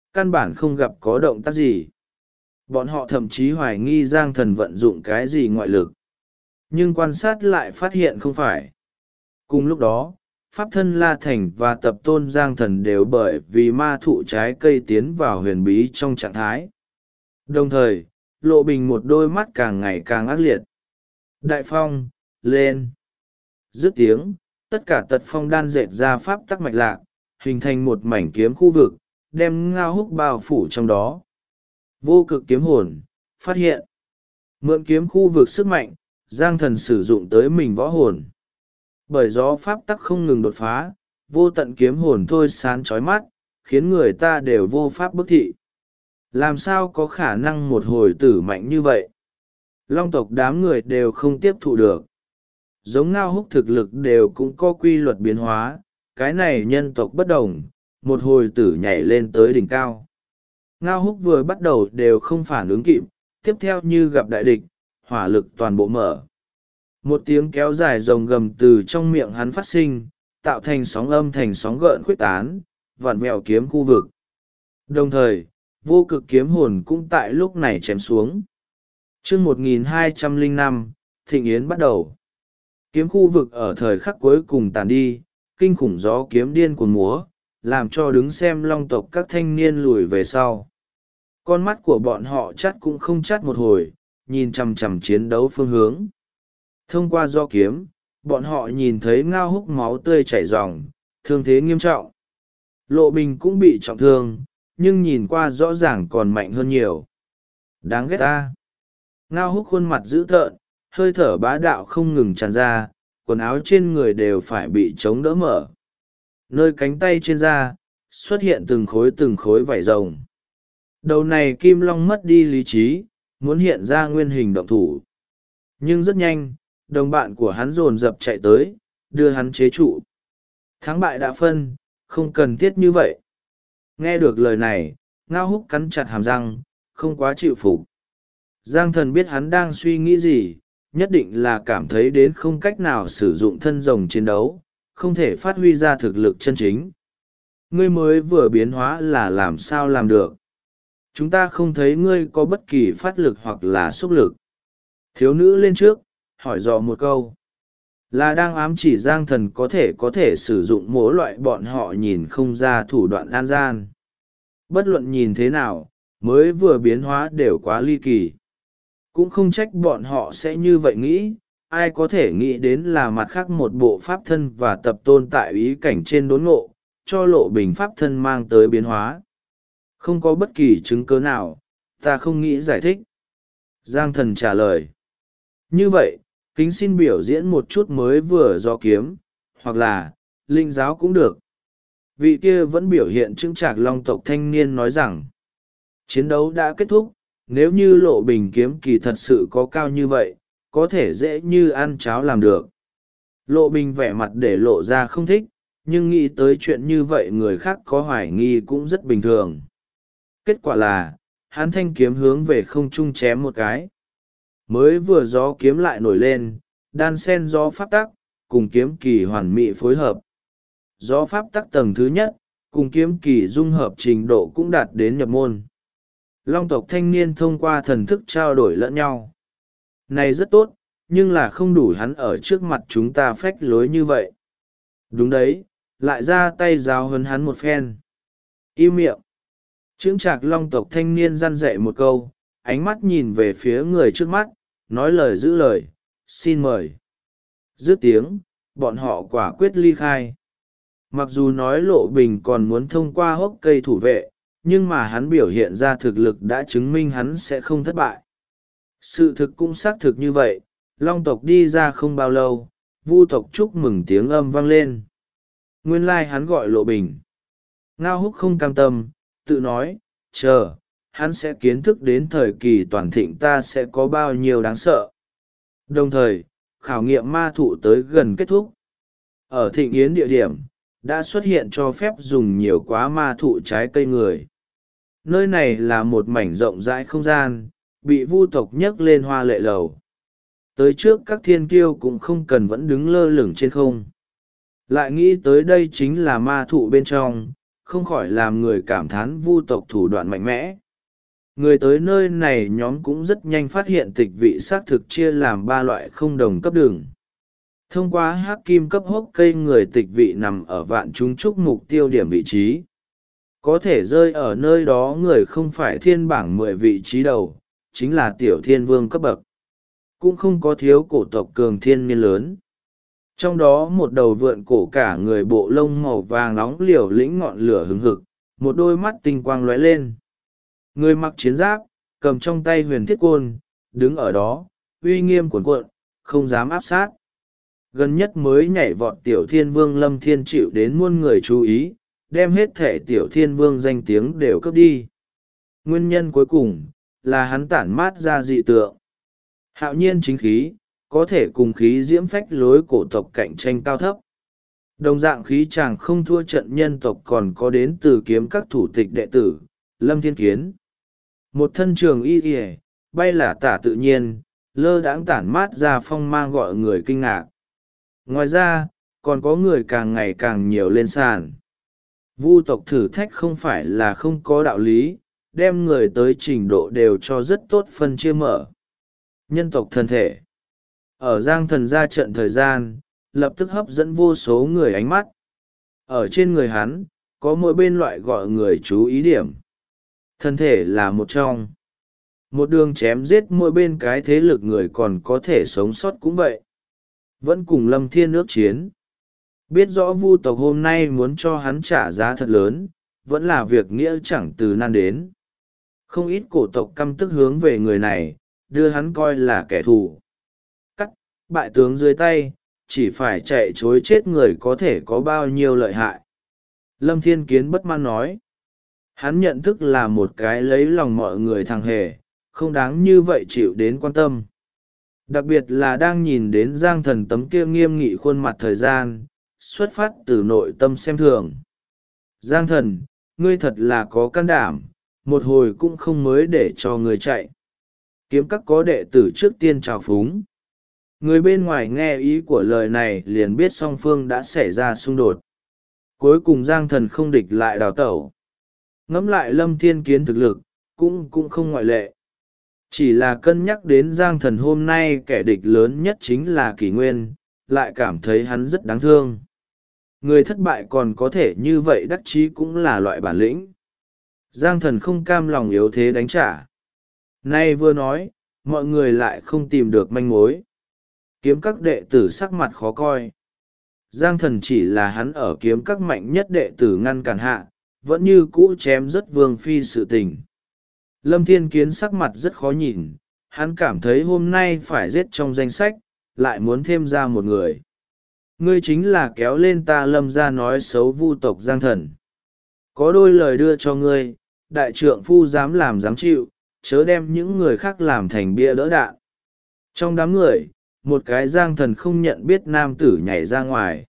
Căn bản không gặp có động tác gì. Bọn họ thậm chí hoài nghi Giang Thần vận dụng cái gì ngoại lực. Nhưng quan sát lại phát hiện không phải. Cùng lúc đó, Pháp thân La Thành và tập tôn Giang Thần đều bởi vì ma thụ trái cây tiến vào huyền bí trong trạng thái. Đồng thời, Lộ Bình một đôi mắt càng ngày càng ác liệt. Đại phong, lên. Dứt tiếng, tất cả tật phong đan dệt ra pháp tắc mạch lạc, hình thành một mảnh kiếm khu vực, đem Ngao Húc bao phủ trong đó. Vô cực kiếm hồn, phát hiện. Mượn kiếm khu vực sức mạnh, Giang Thần sử dụng tới mình võ hồn. Bởi gió pháp tắc không ngừng đột phá, vô tận kiếm hồn thôi sáng chói mắt, khiến người ta đều vô pháp bức thị. Làm sao có khả năng một hồi tử mạnh như vậy? Long tộc đám người đều không tiếp thụ được. Giống Ngao Húc thực lực đều cũng có quy luật biến hóa, cái này nhân tộc bất đồng, một hồi tử nhảy lên tới đỉnh cao. Ngao Húc vừa bắt đầu đều không phản ứng kịp, tiếp theo như gặp đại địch, hỏa lực toàn bộ mở. Một tiếng kéo dài rồng gầm từ trong miệng hắn phát sinh, tạo thành sóng âm thành sóng gợn khuếch tán, vặn vẹo kiếm khu vực. Đồng thời, vô cực kiếm hồn cũng tại lúc này chém xuống. Chương 1205, Thịnh Yến bắt đầu. Kiếm khu vực ở thời khắc cuối cùng tàn đi, kinh khủng gió kiếm điên cuồng múa, làm cho đứng xem long tộc các thanh niên lùi về sau. Con mắt của bọn họ chắt cũng không chắt một hồi, nhìn chằm chằm chiến đấu phương hướng. Thông qua gió kiếm, bọn họ nhìn thấy Ngao Húc máu tươi chảy ròng, thương thế nghiêm trọng. Lộ Bình cũng bị trọng thương, nhưng nhìn qua rõ ràng còn mạnh hơn nhiều. Đáng ghét ta. Ngao Húc khuôn mặt dữ tợn, hơi thở bá đạo không ngừng tràn ra, quần áo trên người đều phải bị chống đỡ mở. Nơi cánh tay trên da, xuất hiện từng khối vảy rồng. Đầu này Kim Long mất đi lý trí, muốn hiện ra nguyên hình động thủ. Nhưng rất nhanh, đồng bạn của hắn dồn dập chạy tới, đưa hắn chế trụ. Thắng bại đã phân, không cần thiết như vậy. Nghe được lời này, Ngao Húc cắn chặt hàm răng, không quá chịu phục. Giang Thần biết hắn đang suy nghĩ gì, nhất định là cảm thấy đến không cách nào sử dụng thân rồng chiến đấu, không thể phát huy ra thực lực chân chính. Ngươi mới vừa biến hóa là làm sao làm được? Chúng ta không thấy ngươi có bất kỳ phát lực hoặc là xúc lực. Thiếu nữ lên trước, hỏi dò một câu. Là đang ám chỉ Giang Thần có thể sử dụng mỗi loại bọn họ nhìn không ra thủ đoạn an gian. Bất luận nhìn thế nào, mới vừa biến hóa đều quá ly kỳ. Cũng không trách bọn họ sẽ như vậy nghĩ, ai có thể nghĩ đến là mặt khác một bộ pháp thân và tập tôn tại ý cảnh trên đốn ngộ, cho Lộ Bình pháp thân mang tới biến hóa. Không có bất kỳ chứng cớ nào, ta không nghĩ giải thích. Giang Thần trả lời. Như vậy, kính xin biểu diễn một chút mới vừa do kiếm, hoặc là, linh giáo cũng được. Vị kia vẫn biểu hiện chững chạc long tộc thanh niên nói rằng, chiến đấu đã kết thúc, nếu như Lộ Bình kiếm kỳ thật sự có cao như vậy, có thể dễ như ăn cháo làm được. Lộ Bình vẻ mặt để lộ ra không thích, nhưng nghĩ tới chuyện như vậy người khác có hoài nghi cũng rất bình thường. Kết quả là, hắn thanh kiếm hướng về không trung chém một cái. Mới vừa gió kiếm lại nổi lên, đan sen gió pháp tắc, cùng kiếm kỳ hoàn mỹ phối hợp. Gió pháp tắc tầng thứ nhất, cùng kiếm kỳ dung hợp trình độ cũng đạt đến nhập môn. Long tộc thanh niên thông qua thần thức trao đổi lẫn nhau. Này rất tốt, nhưng là không đủ hắn ở trước mặt chúng ta phách lối như vậy. Đúng đấy, lại ra tay giáo huấn hắn một phen. Im miệng. Chững chạc long tộc thanh niên răn dạy một câu, ánh mắt nhìn về phía người trước mắt, nói lời giữ lời, xin mời. Dứt tiếng, bọn họ quả quyết ly khai. Mặc dù nói Lộ Bình còn muốn thông qua hốc cây thủ vệ, nhưng mà hắn biểu hiện ra thực lực đã chứng minh hắn sẽ không thất bại. Sự thực cũng xác thực như vậy, long tộc đi ra không bao lâu, vu tộc chúc mừng tiếng âm vang lên. Nguyên lai hắn gọi Lộ Bình. Ngao Húc không cam tâm, tự nói, chờ, hắn sẽ kiến thức đến thời kỳ toàn thịnh ta sẽ có bao nhiêu đáng sợ. Đồng thời, khảo nghiệm ma thụ tới gần kết thúc. Ở Thịnh Yến địa điểm, đã xuất hiện cho phép dùng nhiều quá ma thụ trái cây người. Nơi này là một mảnh rộng rãi không gian, bị vu tộc nhấc lên hoa lệ lầu. Tới trước các thiên kiêu cũng không cần vẫn đứng lơ lửng trên không. Lại nghĩ tới đây chính là ma thụ bên trong, không khỏi làm người cảm thán vu tộc thủ đoạn mạnh mẽ. Người tới nơi này nhóm cũng rất nhanh phát hiện tịch vị xác thực chia làm 3 loại không đồng cấp đường. Thông qua hắc kim cấp hốc cây người tịch vị nằm ở vạn chúng trúc mục tiêu điểm vị trí. Có thể rơi ở nơi đó người không phải thiên bảng 10 vị trí đầu, chính là tiểu thiên vương cấp bậc. Cũng không có thiếu cổ tộc cường thiên niên lớn. Trong đó một đầu vượn cổ cả người bộ lông màu vàng nóng liều lĩnh ngọn lửa hứng hực, một đôi mắt tinh quang lóe lên. Người mặc chiến giáp, cầm trong tay huyền thiết côn, đứng ở đó, uy nghiêm cuồn cuộn, không dám áp sát. Gần nhất mới nhảy vọt tiểu thiên vương Lâm Thiên chịu đến muôn người chú ý, đem hết thể tiểu thiên vương danh tiếng đều cướp đi. Nguyên nhân cuối cùng, là hắn tản mát ra dị tượng. Hạo nhiên chính khí, có thể cùng khí diễm phách lối cổ tộc cạnh tranh cao thấp. Đồng dạng khí chàng không thua trận nhân tộc còn có đến từ kiếm các thủ tịch đệ tử, Lâm Thiên Kiến. Một thân trường y y, bay lả tả tự nhiên, lơ đãng tản mát ra phong mang gọi người kinh ngạc. Ngoài ra, còn có người càng ngày càng nhiều lên sàn. Vu tộc thử thách không phải là không có đạo lý, đem người tới trình độ đều cho rất tốt phân chia mở. Nhân tộc thân thể. Ở Giang Thần ra trận thời gian, lập tức hấp dẫn vô số người ánh mắt. Ở trên người hắn, có mỗi bên loại gọi người chú ý điểm. Thân thể là một trong. Một đường chém giết mỗi bên cái thế lực người còn có thể sống sót cũng vậy. Vẫn cùng Lâm Thiên ước chiến. Biết rõ vu tộc hôm nay muốn cho hắn trả giá thật lớn, vẫn là việc nghĩa chẳng từ nan đến. Không ít cổ tộc căm tức hướng về người này, đưa hắn coi là kẻ thù. Cắt, bại tướng dưới tay, chỉ phải chạy chối chết người có thể có bao nhiêu lợi hại. Lâm Thiên Kiến bất mãn nói. Hắn nhận thức là một cái lấy lòng mọi người thằng hề, không đáng như vậy chịu đến quan tâm. Đặc biệt là đang nhìn đến Giang Thần tấm kia nghiêm nghị khuôn mặt thời gian, xuất phát từ nội tâm xem thường. Giang Thần, ngươi thật là có can đảm, một hồi cũng không mới để cho người chạy. Kiếm các có đệ tử trước tiên chào phúng. Người bên ngoài nghe ý của lời này liền biết song phương đã xảy ra xung đột. Cuối cùng Giang Thần không địch lại đào tẩu. Ngẫm lại Lâm Thiên Kiến thực lực, cũng không ngoại lệ. Chỉ là cân nhắc đến Giang Thần hôm nay kẻ địch lớn nhất chính là Kỷ Nguyên, lại cảm thấy hắn rất đáng thương. Người thất bại còn có thể như vậy đắc chí cũng là loại bản lĩnh. Giang Thần không cam lòng yếu thế đánh trả. Nay vừa nói, mọi người lại không tìm được manh mối. Kiếm các đệ tử sắc mặt khó coi. Giang Thần chỉ là hắn ở kiếm các mạnh nhất đệ tử ngăn cản hạ, vẫn như cũ chém rất vương phi sự tình. Lâm Thiên Kiến sắc mặt rất khó nhìn, hắn cảm thấy hôm nay phải giết trong danh sách, lại muốn thêm ra một người. Ngươi chính là kéo lên ta Lâm ra nói xấu vu tộc Giang Thần. Có đôi lời đưa cho ngươi, đại trượng phu dám làm dám chịu, chớ đem những người khác làm thành bia đỡ đạn. Trong đám người, một cái Giang Thần không nhận biết nam tử nhảy ra ngoài.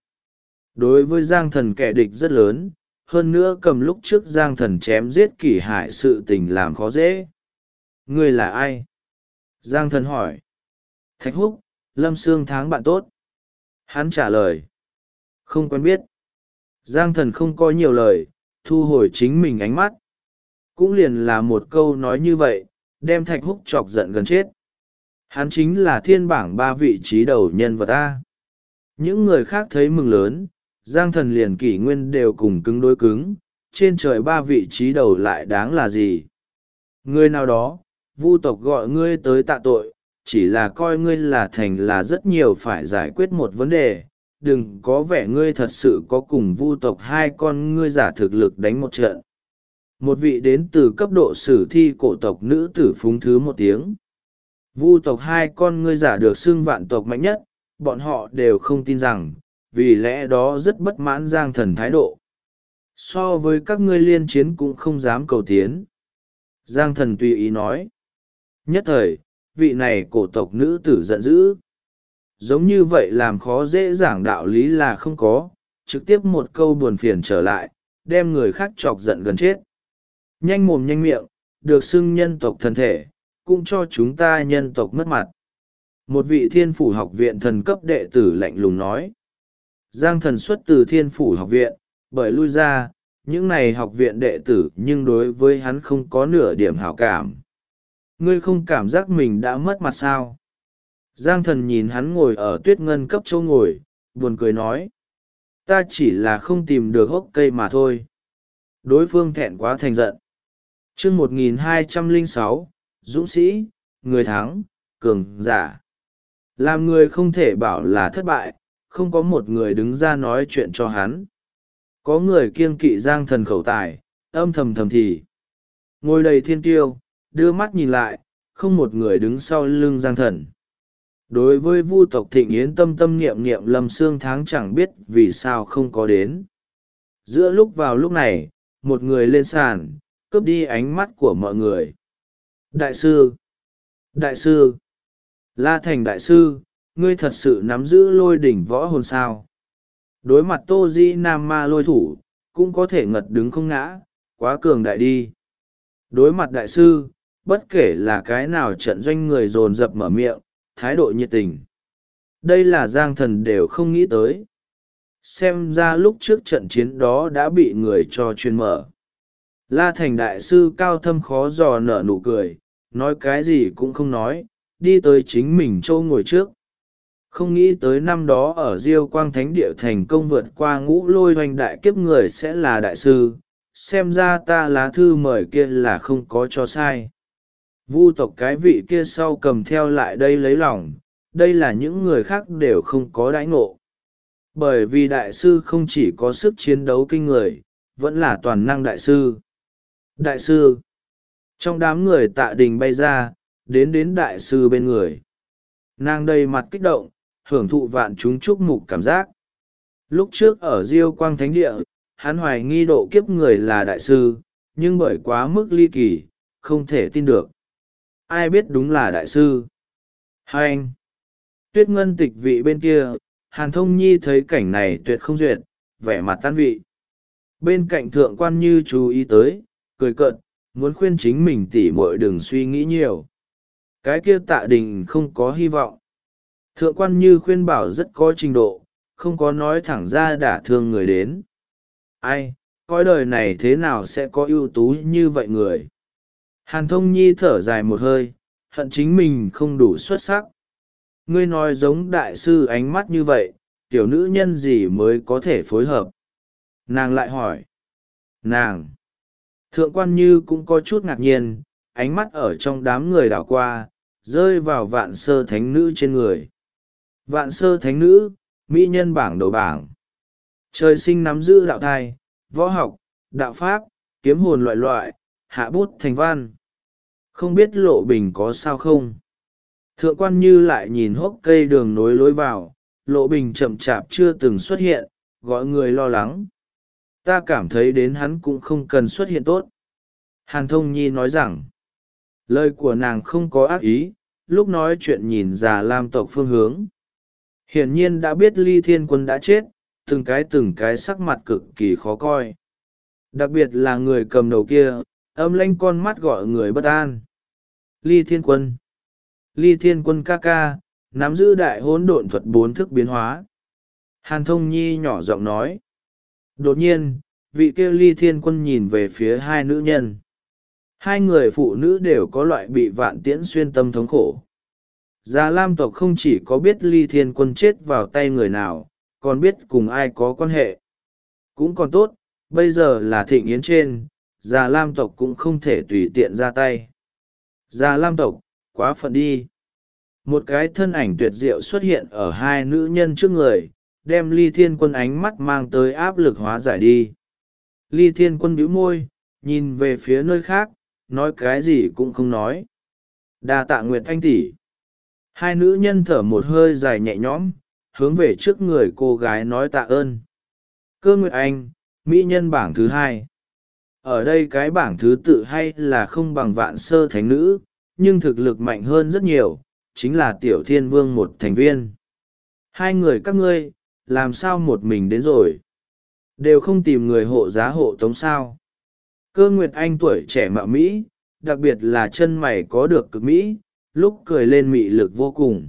Đối với Giang Thần kẻ địch rất lớn, hơn nữa cầm lúc trước Giang Thần chém giết Kỷ Hải sự tình làm khó dễ. Ngươi là ai? Giang Thần hỏi. Thạch Húc, Lâm Sương Tháng bạn tốt. Hắn trả lời. Không quen biết. Giang Thần không có nhiều lời, thu hồi chính mình ánh mắt. Cũng liền là một câu nói như vậy, đem Thạch Húc chọc giận gần chết. Hắn chính là thiên bảng 3 vị trí đầu nhân vật A. Những người khác thấy mừng lớn, Giang Thần liền Kỷ Nguyên đều cùng cứng đối cứng, trên trời 3 vị trí đầu lại đáng là gì? Người nào đó, vu tộc gọi ngươi tới tạ tội, chỉ là coi ngươi là thành là rất nhiều phải giải quyết một vấn đề, đừng có vẻ ngươi thật sự có cùng vu tộc 2 con ngươi giả thực lực đánh một trận. Một vị đến từ cấp độ sử thi cổ tộc nữ tử phúng thứ một tiếng. Vu tộc 2 con ngươi giả được xưng vạn tộc mạnh nhất, bọn họ đều không tin rằng, vì lẽ đó rất bất mãn Giang Thần thái độ. So với các ngươi liên chiến cũng không dám cầu tiến. Giang Thần tùy ý nói. Nhất thời, vị này cổ tộc nữ tử giận dữ. Giống như vậy làm khó dễ dàng đạo lý là không có, trực tiếp một câu buồn phiền trở lại, đem người khác chọc giận gần chết. Nhanh mồm nhanh miệng, được xưng nhân tộc thân thể, cũng cho chúng ta nhân tộc mất mặt. Một vị thiên phủ học viện thần cấp đệ tử lạnh lùng nói. Giang Thần xuất từ thiên phủ học viện, bởi lui ra, những này học viện đệ tử nhưng đối với hắn không có nửa điểm hảo cảm. Ngươi không cảm giác mình đã mất mặt sao? Giang Thần nhìn hắn ngồi ở Tuyết Ngân cấp châu ngồi, buồn cười nói. Ta chỉ là không tìm được hốc cây mà thôi. Đối phương thẹn quá thành giận. Chương 1206, Dũng sĩ, người thắng, cường giả. Làm người không thể bảo là thất bại, không có một người đứng ra nói chuyện cho hắn. Có người kiêng kỵ Giang Thần khẩu tài, âm thầm thầm thì. Ngồi đầy thiên tiêu, đưa mắt nhìn lại, không một người đứng sau lưng Giang Thần. Đối với Vu tộc Thịnh Yến tâm tâm niệm niệm Lâm Xương Tháng chẳng biết vì sao không có đến. Giữa lúc vào lúc này, một người lên sàn, cướp đi ánh mắt của mọi người. Đại sư! Đại sư! La Thành đại sư, ngươi thật sự nắm giữ lôi đỉnh võ hồn sao? Đối mặt Tô Di Nam Ma lôi thủ, cũng có thể ngật đứng không ngã, quá cường đại đi. Đối mặt đại sư, bất kể là cái nào trận doanh người dồn dập mở miệng, thái độ nhiệt tình. Đây là Giang Thần đều không nghĩ tới. Xem ra lúc trước trận chiến đó đã bị người cho truyền mở. La Thành đại sư cao thâm khó dò nở nụ cười, nói cái gì cũng không nói, đi tới chính mình châu ngồi trước. Không nghĩ tới năm đó ở Diêu Quang Thánh Địa thành công vượt qua ngũ lôi hoành đại kiếp người sẽ là đại sư, xem ra ta lá thư mời kia là không có cho sai. Vu tộc cái vị kia sau cầm theo lại đây lấy lòng, đây là những người khác đều không có đãi ngộ. Bởi vì đại sư không chỉ có sức chiến đấu kinh người, vẫn là toàn năng đại sư. Đại sư! Trong đám người Tạ Đình bay ra, đến đại sư bên người. Nàng đầy mặt kích động, hưởng thụ vạn chúng chúc mục cảm giác. Lúc trước ở Diêu Quang Thánh Địa, hắn hoài nghi độ kiếp người là đại sư, nhưng bởi quá mức ly kỳ, không thể tin được. Ai biết đúng là đại sư? Hai anh! Tuyết Ngân tịch vị bên kia, Hàn Thông Nhi thấy cảnh này tuyệt không duyệt, vẻ mặt tan vị. Bên cạnh thượng quan Như chú ý tới, cười cợt, muốn khuyên chính mình tỉ muội đừng suy nghĩ nhiều. Cái kia Tạ Đình không có hy vọng. Thượng quan Như khuyên bảo rất có trình độ, không có nói thẳng ra đả thương người đến. Ai, coi đời này thế nào sẽ có ưu tú như vậy người. Hàn Thông Nhi thở dài một hơi, hận chính mình không đủ xuất sắc. Ngươi nói giống đại sư ánh mắt như vậy, tiểu nữ nhân gì mới có thể phối hợp? Nàng lại hỏi. Nàng! Thượng quan Như cũng có chút ngạc nhiên, ánh mắt ở trong đám người đảo qua, rơi vào Vạn Sơ Thánh Nữ trên người. Vạn Sơ Thánh Nữ, mỹ nhân bảng đầu bảng. Trời sinh nắm giữ đạo thai, võ học, đạo pháp, kiếm hồn loại loại, hạ bút thành văn. Không biết Lộ Bình có sao không? Thượng quan Như lại nhìn hốc cây đường nối lối vào, Lộ Bình chậm chạp chưa từng xuất hiện, gọi người lo lắng. Ta cảm thấy đến hắn cũng không cần xuất hiện tốt. Hàn Thông Nhi nói rằng, lời của nàng không có ác ý, lúc nói chuyện nhìn Già Lam tộc phương hướng. Hiển nhiên đã biết Ly Thiên Quân đã chết, từng cái sắc mặt cực kỳ khó coi. Đặc biệt là người cầm đầu kia, âm lanh con mắt gọi người bất an. Ly Thiên Quân! Ly Thiên Quân ca ca, nắm giữ đại hỗn độn thuật 4 thức biến hóa. Hàn Thông Nhi nhỏ giọng nói. Đột nhiên, vị kia Ly Thiên Quân nhìn về phía hai nữ nhân. Hai người phụ nữ đều có loại bị vạn tiễn xuyên tâm thống khổ. Già Lam tộc không chỉ có biết Ly Thiên Quân chết vào tay người nào, còn biết cùng ai có quan hệ. Cũng còn tốt, bây giờ là Thịnh Yến trên, Già Lam tộc cũng không thể tùy tiện ra tay. Già Lam tộc, quá phận đi. Một cái thân ảnh tuyệt diệu xuất hiện ở hai nữ nhân trước người, đem Ly Thiên Quân ánh mắt mang tới áp lực hóa giải đi. Ly Thiên Quân bĩu môi, nhìn về phía nơi khác, nói cái gì cũng không nói. Đa tạ Nguyệt Anh tỷ. Hai nữ nhân thở một hơi dài nhẹ nhõm, hướng về trước người cô gái nói tạ ơn. Cơ Nguyệt Anh, mỹ nhân bảng thứ 2. Ở đây cái bảng thứ tự hay là không bằng Vạn Sơ Thánh Nữ, nhưng thực lực mạnh hơn rất nhiều, chính là Tiểu Thiên Vương một thành viên. Hai người các ngươi, làm sao một mình đến rồi? Đều không tìm người hộ giá hộ tống sao? Cơ Nguyệt Anh tuổi trẻ mạo Mỹ, đặc biệt là chân mày có được cực Mỹ, lúc cười lên mị lực vô cùng.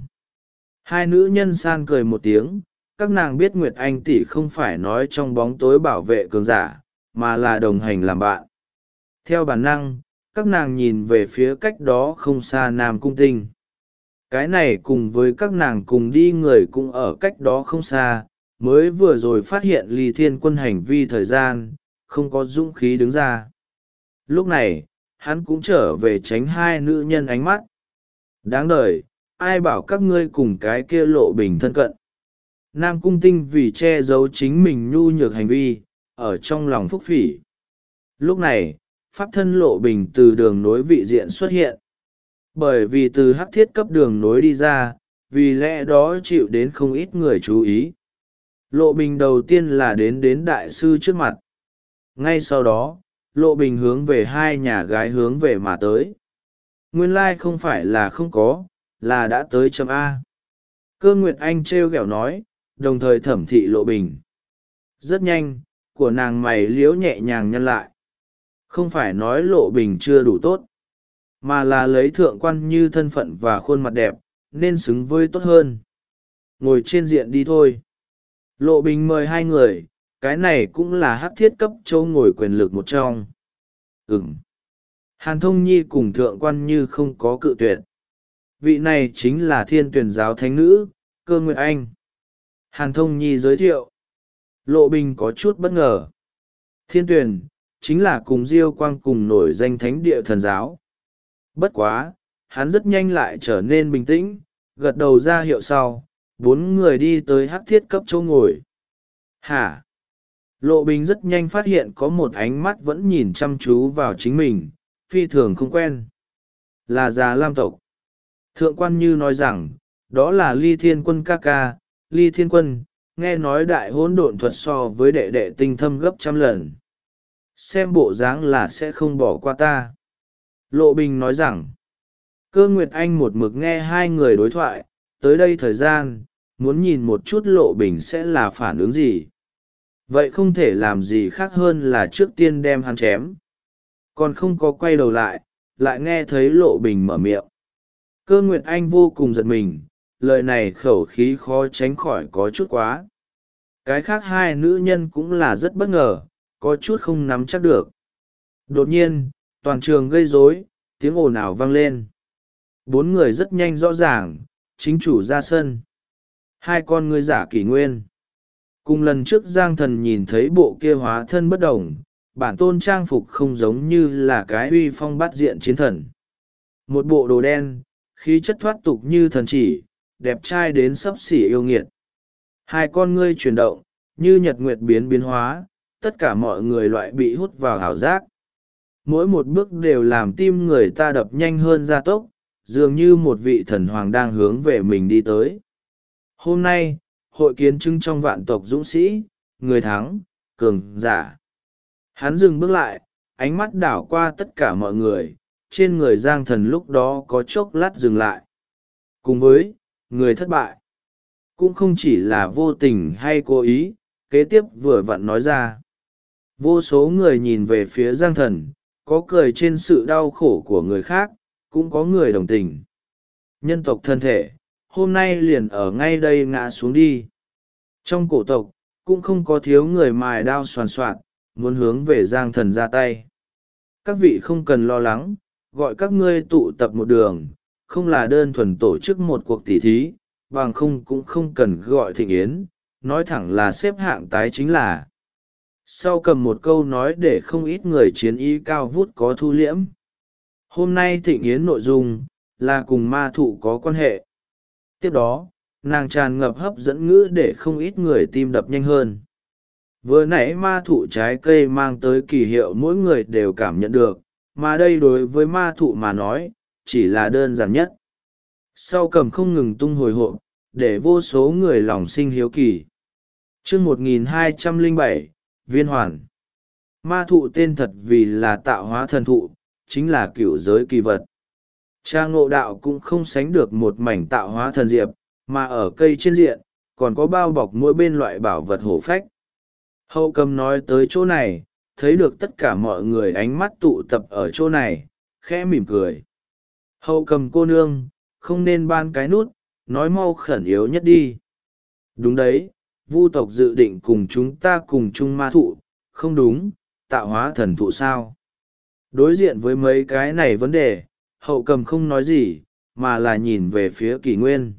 Hai nữ nhân san cười một tiếng, các nàng biết Nguyệt Anh tỷ không phải nói trong bóng tối bảo vệ cường giả, mà là đồng hành làm bạn. Theo bản năng, các nàng nhìn về phía cách đó không xa Nam Cung Tinh. Cái này cùng với các nàng cùng đi người cũng ở cách đó không xa, mới vừa rồi phát hiện Ly Thiên Quân hành vi thời gian, không có dũng khí đứng ra. Lúc này, hắn cũng trở về tránh hai nữ nhân ánh mắt. Đáng đời, ai bảo các ngươi cùng cái kia Lộ Bình thân cận. Nam Cung Tinh vì che giấu chính mình nhu nhược hành vi, ở trong lòng phúc phỉ. Lúc này, pháp thân Lộ Bình từ đường nối vị diện xuất hiện. Bởi vì từ hắc thiết cấp đường nối đi ra, vì lẽ đó chịu đến không ít người chú ý. Lộ Bình đầu tiên là đến đại sư trước mặt. Ngay sau đó, Lộ Bình hướng về hai nhà gái hướng về mà tới. Nguyên lai không phải là không có, là đã tới chấm A. Cơ Nguyệt Anh trêu ghẹo nói, đồng thời thẩm thị Lộ Bình. Rất nhanh, của nàng mày liếu nhẹ nhàng nhăn lại. Không phải nói Lộ Bình chưa đủ tốt, mà là lấy thượng quan như thân phận và khuôn mặt đẹp, nên xứng với tốt hơn. Ngồi trên diện đi thôi. Lộ Bình mời hai người, cái này cũng là hắc thiết cấp châu ngồi quyền lực một trong. Hàn Thông Nhi cùng thượng quan như không có cự tuyệt. Vị này chính là Thiên Tuyển giáo thánh nữ, Cơ Nguyệt Anh. Hàn Thông Nhi giới thiệu. Lộ Bình có chút bất ngờ. Thiên Tuyển, chính là cùng Diêu Quang cùng nổi danh thánh địa thần giáo. Bất quá, hắn rất nhanh lại trở nên bình tĩnh, gật đầu ra hiệu sau, bốn người đi tới hắc thiết cấp chỗ ngồi. Hả? Lộ Bình rất nhanh phát hiện có một ánh mắt vẫn nhìn chăm chú vào chính mình, phi thường không quen. Là Già Lam tộc. Thượng quan như nói rằng, đó là Ly Thiên Quân ca ca, Ly Thiên Quân, nghe nói đại hỗn độn thuật so với đệ đệ tinh thâm gấp 100 lần. Xem bộ dáng là sẽ không bỏ qua ta. Lộ Bình nói rằng, Cơ Nguyệt Anh một mực nghe hai người đối thoại, tới đây thời gian, muốn nhìn một chút Lộ Bình sẽ là phản ứng gì. Vậy không thể làm gì khác hơn là trước tiên đem hắn chém. Còn không có quay đầu lại, lại nghe thấy Lộ Bình mở miệng. Cơ Nguyệt Anh vô cùng giật mình, lời này khẩu khí khó tránh khỏi có chút quá. Cái khác hai nữ nhân cũng là rất bất ngờ, có chút không nắm chắc được. Đột nhiên, toàn trường gây rối, tiếng ồn ào vang lên. Bốn người rất nhanh rõ ràng, chính chủ ra sân. Hai con ngươi giả kỷ nguyên. Cùng lần trước Giang Thần nhìn thấy bộ kia hóa thân bất đồng, bản tôn trang phục không giống như là cái uy phong bát diện chiến thần. Một bộ đồ đen, khí chất thoát tục như thần chỉ, đẹp trai đến xấp xỉ yêu nghiệt. Hai con ngươi chuyển động, như nhật nguyệt biến hóa, tất cả mọi người loại bị hút vào ảo giác. Mỗi một bước đều làm tim người ta đập nhanh hơn gia tốc, dường như một vị thần hoàng đang hướng về mình đi tới. Hôm nay, hội kiến chứng trong vạn tộc dũng sĩ, người thắng, cường giả. Hắn dừng bước lại, ánh mắt đảo qua tất cả mọi người, trên người Giang Thần lúc đó có chốc lát dừng lại. Cùng với, người thất bại. Cũng không chỉ là vô tình hay cố ý, kế tiếp vừa vặn nói ra. Vô số người nhìn về phía Giang Thần, có cười trên sự đau khổ của người khác, cũng có người đồng tình. Nhân tộc thân thể, hôm nay liền ở ngay đây ngã xuống đi. Trong cổ tộc, cũng không có thiếu người mài đao soàn soạn, muốn hướng về Giang Thần ra tay. Các vị không cần lo lắng, gọi các ngươi tụ tập một đường, không là đơn thuần tổ chức một cuộc tỉ thí, bằng không cũng không cần gọi thịnh yến, nói thẳng là xếp hạng tái chính là. Sau cầm một câu nói để không ít người chiến ý cao vút có thu liễm. Hôm nay thịnh yến nội dung, là cùng ma thụ có quan hệ. Tiếp đó, nàng tràn ngập hấp dẫn ngữ để không ít người tim đập nhanh hơn. Vừa nãy ma thụ trái cây mang tới kỳ hiệu mỗi người đều cảm nhận được, mà đây đối với ma thụ mà nói, chỉ là đơn giản nhất. Sau cầm không ngừng tung hồi hộp, để vô số người lòng sinh hiếu kỳ. Chương 1207, Viên Hoàn. Ma thụ tên thật vì là tạo hóa thần thụ, chính là cửu giới kỳ vật. Cha ngộ đạo cũng không sánh được một mảnh tạo hóa thần diệp, mà ở cây trên diện, còn có bao bọc mỗi bên loại bảo vật hổ phách. Hậu cầm nói tới chỗ này, thấy được tất cả mọi người ánh mắt tụ tập ở chỗ này, khẽ mỉm cười. Hậu cầm cô nương, không nên ban cái nút, nói mau khẩn yếu nhất đi. Đúng đấy, vu tộc dự định cùng chúng ta cùng chung ma thụ, không đúng, tạo hóa thần thụ sao? Đối diện với mấy cái này vấn đề, Hậu Cầm không nói gì, mà là nhìn về phía Kỷ Nguyên.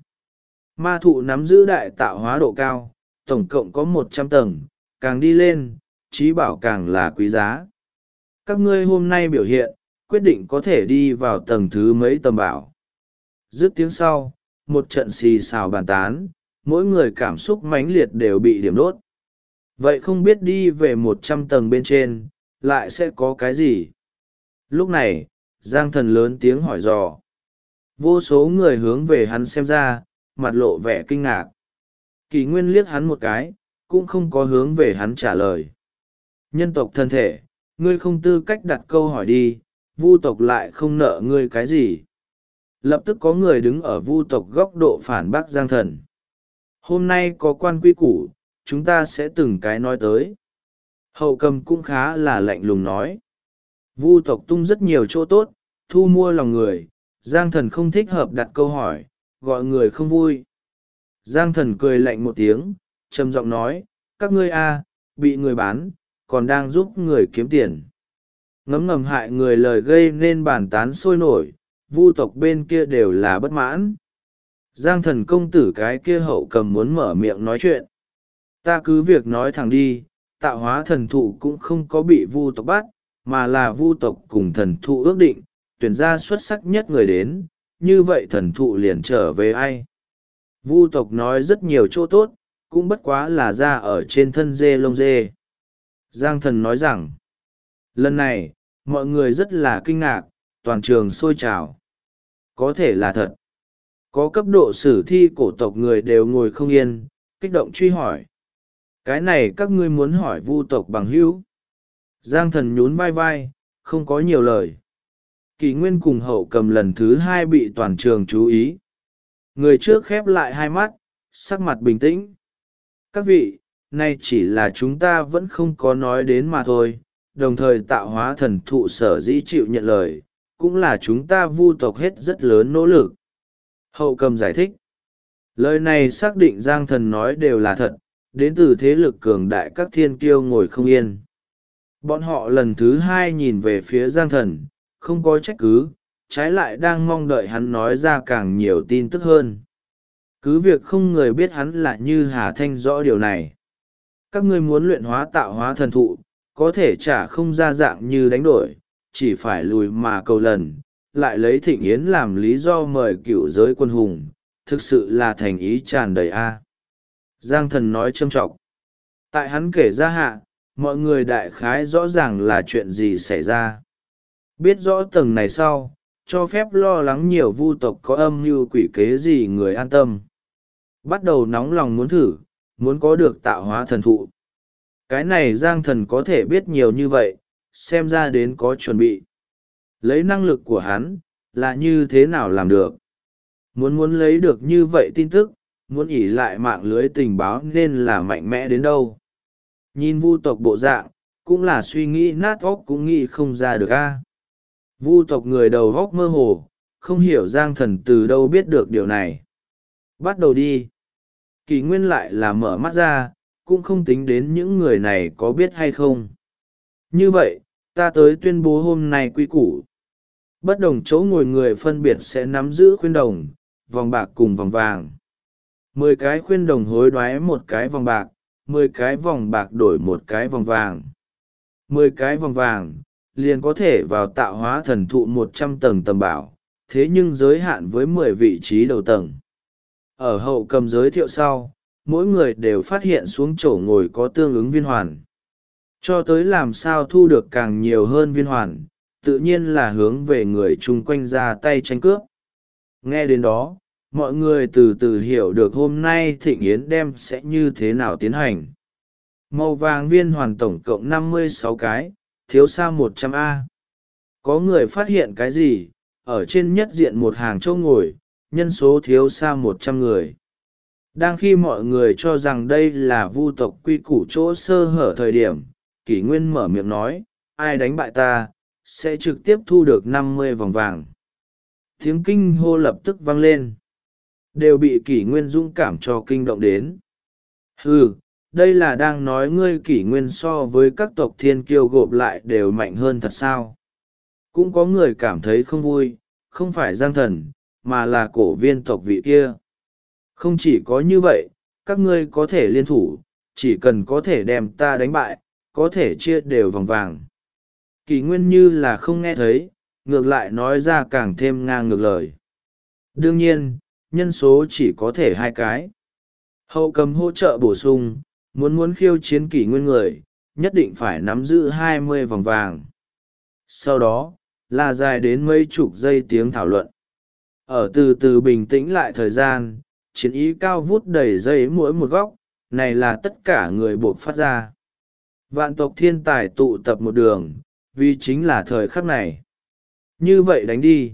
Ma thụ nắm giữ đại tạo hóa độ cao, tổng cộng có 100 tầng, càng đi lên, trí bảo càng là quý giá. Các ngươi hôm nay biểu hiện, quyết định có thể đi vào tầng thứ mấy tầm bảo. Dứt tiếng sau, một trận xì xào bàn tán, mỗi người cảm xúc mãnh liệt đều bị điểm đốt. Vậy không biết đi về 100 tầng bên trên, lại sẽ có cái gì? Lúc này, Giang Thần lớn tiếng hỏi dò. Vô số người hướng về hắn xem ra, mặt lộ vẻ kinh ngạc. Kỷ Nguyên liếc hắn một cái, cũng không có hướng về hắn trả lời. Nhân tộc thân thể, ngươi không tư cách đặt câu hỏi đi, vu tộc lại không nợ ngươi cái gì. Lập tức có người đứng ở vu tộc góc độ phản bác Giang Thần. Hôm nay có quan quy củ, chúng ta sẽ từng cái nói tới. Hậu Cầm cũng khá là lạnh lùng nói. Vu tộc tung rất nhiều chỗ tốt, thu mua lòng người, Giang Thần không thích hợp đặt câu hỏi, gọi người không vui. Giang Thần cười lạnh một tiếng, trầm giọng nói, các ngươi bị người bán, còn đang giúp người kiếm tiền. Ngấm ngầm hại người lời gây nên bàn tán sôi nổi, vu tộc bên kia đều là bất mãn. Giang Thần công tử cái kia Hậu Cầm muốn mở miệng nói chuyện. Ta cứ việc nói thẳng đi, tạo hóa thần thụ cũng không có bị vu tộc bắt, mà là vu tộc cùng thần thụ ước định, tuyển ra xuất sắc nhất người đến, như vậy thần thụ liền trở về ai. Vu tộc nói rất nhiều chỗ tốt, cũng bất quá là ra ở trên thân dê lông dê. Giang Thần nói rằng, lần này, mọi người rất là kinh ngạc, toàn trường sôi trào. Có thể là thật. Có cấp độ sử thi cổ tộc người đều ngồi không yên, kích động truy hỏi. Cái này các ngươi muốn hỏi vu tộc bằng hữu. Giang Thần nhún vai vai, không có nhiều lời. Kỷ Nguyên cùng Hậu Cầm lần thứ hai bị toàn trường chú ý. Người trước khép lại hai mắt, sắc mặt bình tĩnh. Các vị, nay chỉ là chúng ta vẫn không có nói đến mà thôi, đồng thời tạo hóa thần thụ sở dĩ chịu nhận lời, cũng là chúng ta vu tộc hết rất lớn nỗ lực. Hậu Cầm giải thích. Lời này xác định Giang Thần nói đều là thật, đến từ thế lực cường đại các thiên kiêu ngồi không yên. Bọn họ lần thứ hai nhìn về phía Giang Thần, không có trách cứ, trái lại đang mong đợi hắn nói ra càng nhiều tin tức hơn. Cứ việc không người biết hắn là như Hà Thanh rõ điều này. Các ngươi muốn luyện hóa tạo hóa thần thụ, có thể trả không ra dạng như đánh đổi, chỉ phải lùi mà cầu lần, lại lấy Thịnh Yến làm lý do mời cựu giới quân hùng, thực sự là thành ý tràn đầy Giang Thần nói trâm trọng. Tại hắn kể ra hạ, mọi người đại khái rõ ràng là chuyện gì xảy ra. Biết rõ tầng này sau, cho phép lo lắng nhiều vu tộc có âm mưu quỷ kế gì người an tâm. Bắt đầu nóng lòng muốn thử, muốn có được tạo hóa thần thụ. Cái này Giang Thần có thể biết nhiều như vậy, xem ra đến có chuẩn bị. Lấy năng lực của hắn, là như thế nào làm được. Muốn lấy được như vậy tin tức, muốn ỉ lại mạng lưới tình báo nên là mạnh mẽ đến đâu. Nhìn vu tộc bộ dạng, cũng là suy nghĩ nát óc cũng nghĩ không ra được Vu tộc người đầu óc mơ hồ, không hiểu Giang Thần từ đâu biết được điều này. Bắt đầu đi. Kỷ Nguyên lại là mở mắt ra, cũng không tính đến những người này có biết hay không. Như vậy, ta tới tuyên bố hôm nay quy củ. Bất đồng chỗ ngồi người phân biệt sẽ nắm giữ khuyên đồng, vòng bạc cùng vòng vàng. 10 cái khuyên đồng hối đoái một cái vòng bạc, 10 cái vòng bạc đổi một cái vòng vàng. 10 cái vòng vàng, liền có thể vào tạo hóa thần thụ 100 tầng tầm bảo, thế nhưng giới hạn với 10 vị trí đầu tầng. Ở Hậu Cầm giới thiệu sau, mỗi người đều phát hiện xuống chỗ ngồi có tương ứng viên hoàn. Cho tới làm sao thu được càng nhiều hơn viên hoàn, tự nhiên là hướng về người chung quanh ra tay tranh cướp. Nghe đến đó, mọi người từ từ hiểu được hôm nay Thịnh Yến đem sẽ như thế nào tiến hành. Màu vàng viên hoàn tổng cộng 56 cái, thiếu xa 100 Có người phát hiện cái gì, ở trên nhất diện một hàng chỗ ngồi, nhân số thiếu xa 100 người. Đang khi mọi người cho rằng đây là vu tộc quy củ chỗ sơ hở thời điểm, Kỷ Nguyên mở miệng nói, ai đánh bại ta, sẽ trực tiếp thu được 50 vòng vàng. Tiếng kinh hô lập tức vang lên. Đều bị Kỷ Nguyên dũng cảm cho kinh động đến. đây là đang nói ngươi kỷ nguyên so với các tộc thiên kiêu gộp lại đều mạnh hơn thật sao? Cũng có người cảm thấy không vui, không phải Giang Thần, mà là cổ viên tộc vị kia. Không chỉ có như vậy, các ngươi có thể liên thủ, chỉ cần có thể đem ta đánh bại, có thể chia đều vòng vàng. Kỷ nguyên như là không nghe thấy, ngược lại nói ra càng thêm ngang ngược lời. Đương nhiên, nhân số chỉ có thể 2 cái. Hậu cầm hỗ trợ bổ sung, muốn khiêu chiến kỷ nguyên người, nhất định phải nắm giữ 20 vòng vàng. Sau đó, là dài đến mấy chục giây tiếng thảo luận. Ở từ từ bình tĩnh lại thời gian, chiến ý cao vút đầy dây mỗi một góc, này là tất cả người buộc phát ra. Vạn tộc thiên tài tụ tập một đường, vì chính là thời khắc này. Như vậy đánh đi.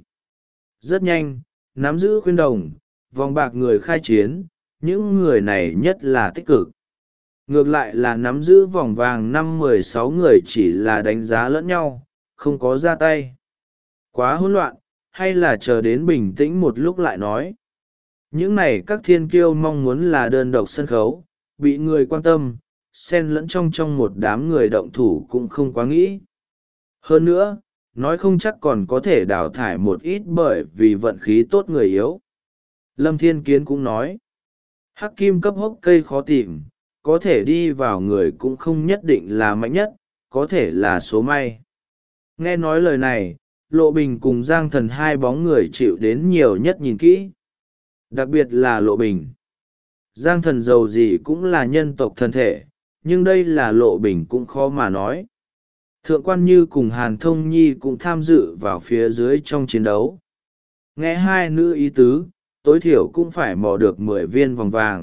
Rất nhanh, nắm giữ khuyên đồng, vòng bạc người khai chiến, những người này nhất là tích cực. Ngược lại là nắm giữ vòng vàng 5-16 người chỉ là đánh giá lẫn nhau, không có ra tay. Quá hỗn loạn, hay là chờ đến bình tĩnh một lúc lại nói. Những này các thiên kiêu mong muốn là đơn độc sân khấu, bị người quan tâm, xen lẫn trong một đám người động thủ cũng không quá nghĩ. Hơn nữa, nói không chắc còn có thể đào thải một ít bởi vì vận khí tốt người yếu. Lâm Thiên Kiến cũng nói, hắc kim cấp hốc cây khó tìm, có thể đi vào người cũng không nhất định là mạnh nhất, có thể là số may. Nghe nói lời này, Lộ Bình cùng Giang Thần hai bóng người chịu đến nhiều nhất nhìn kỹ. Đặc biệt là Lộ Bình. Giang Thần giàu gì cũng là nhân tộc thân thể, nhưng đây là Lộ Bình cũng khó mà nói. Thượng quan Như cùng Hàn Thông Nhi cũng tham dự vào phía dưới trong chiến đấu. Nghe hai nữ ý tứ, tối thiểu cũng phải mò được 10 viên vòng vàng.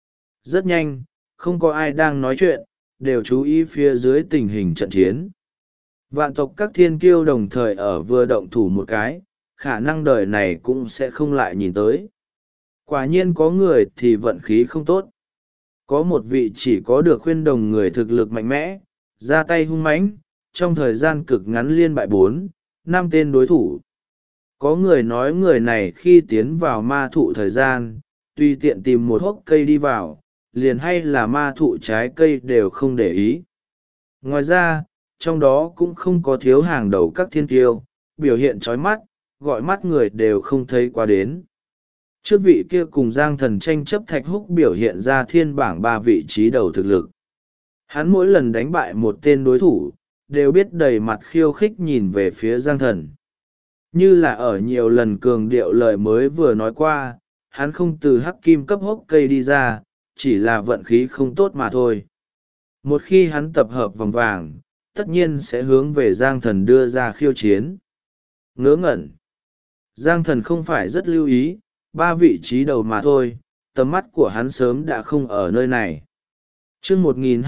Rất nhanh, không có ai đang nói chuyện, đều chú ý phía dưới tình hình trận chiến. Vạn tộc các thiên kiêu đồng thời ở vừa động thủ một cái, khả năng đời này cũng sẽ không lại nhìn tới. Quả nhiên có người thì vận khí không tốt. Có một vị chỉ có được khuyên đồng người thực lực mạnh mẽ, ra tay hung mãnh, trong thời gian cực ngắn liên bại 4-5 tên đối thủ. Có người nói người này khi tiến vào ma thụ thời gian, tùy tiện tìm một hốc cây đi vào, liền hay là ma thụ trái cây đều không để ý. Ngoài ra, trong đó cũng không có thiếu hàng đầu các thiên kiêu, biểu hiện chói mắt, gọi mắt người đều không thấy qua đến. Trước vị kia cùng Giang Thần tranh chấp Thạch Húc biểu hiện ra thiên bảng 3 vị trí đầu thực lực. Hắn mỗi lần đánh bại một tên đối thủ, đều biết đầy mặt khiêu khích nhìn về phía Giang Thần. Như là ở nhiều lần cường điệu lời mới vừa nói qua, hắn không từ hắc kim cấp hốc cây đi ra, chỉ là vận khí không tốt mà thôi. Một khi hắn tập hợp vòng vàng, tất nhiên sẽ hướng về Giang Thần đưa ra khiêu chiến. Ngớ ngẩn. Giang Thần không phải rất lưu ý, 3 vị trí đầu mà thôi, tầm mắt của hắn sớm đã không ở nơi này. Chương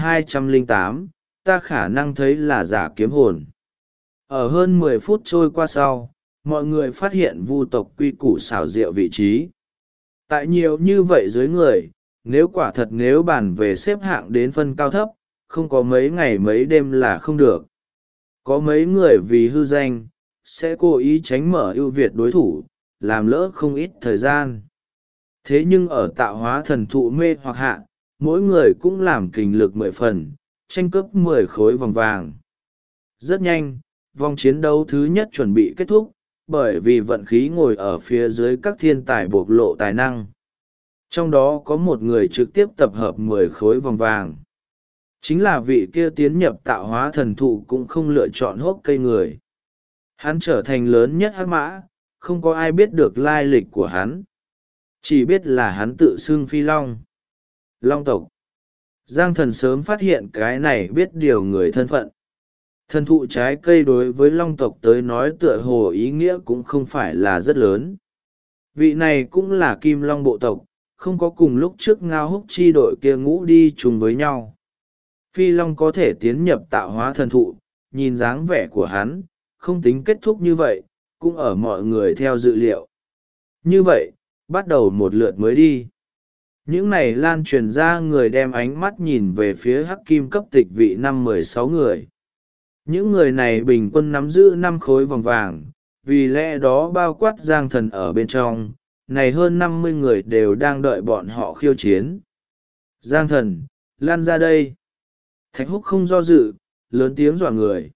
1208, ta khả năng thấy là giả kiếm hồn. Ở hơn 10 phút trôi qua sau, mọi người phát hiện vu tộc quy củ xảo diệu vị trí. Tại nhiều như vậy dưới người, nếu quả thật nếu bàn về xếp hạng đến phân cao thấp, không có mấy ngày mấy đêm là không được. Có mấy người vì hư danh, sẽ cố ý tránh mở ưu việt đối thủ, làm lỡ không ít thời gian. Thế nhưng ở tạo hóa thần thụ mê hoặc hạ, mỗi người cũng làm kình lực 10 phần, tranh cướp 10 khối vòng vàng. Rất nhanh, vòng chiến đấu thứ nhất chuẩn bị kết thúc, bởi vì vận khí ngồi ở phía dưới các thiên tài bộc lộ tài năng. Trong đó có một người trực tiếp tập hợp 10 khối vòng vàng. Chính là vị kia tiến nhập tạo hóa thần thụ cũng không lựa chọn hốc cây người. Hắn trở thành lớn nhất hắc mã, không có ai biết được lai lịch của hắn. Chỉ biết là hắn tự xưng Phi Long. Long tộc. Giang Thần sớm phát hiện cái này biết điều người thân phận. Thần thụ trái cây đối với Long tộc tới nói tựa hồ ý nghĩa cũng không phải là rất lớn. Vị này cũng là Kim Long bộ tộc, không có cùng lúc trước Ngao Húc chi đội kia ngũ đi chung với nhau. Phi Long có thể tiến nhập tạo hóa thần thụ, nhìn dáng vẻ của hắn, không tính kết thúc như vậy, cũng ở mọi người theo dự liệu. Như vậy, bắt đầu một lượt mới đi. Những này lan truyền ra người đem ánh mắt nhìn về phía hắc kim cấp tịch vị 5-16 người. Những người này bình quân nắm giữ 5 khối vòng vàng, vì lẽ đó bao quát Giang Thần ở bên trong, này hơn 50 người đều đang đợi bọn họ khiêu chiến. Giang Thần, lan ra đây. Thạch húc không do dự, lớn tiếng dọa người.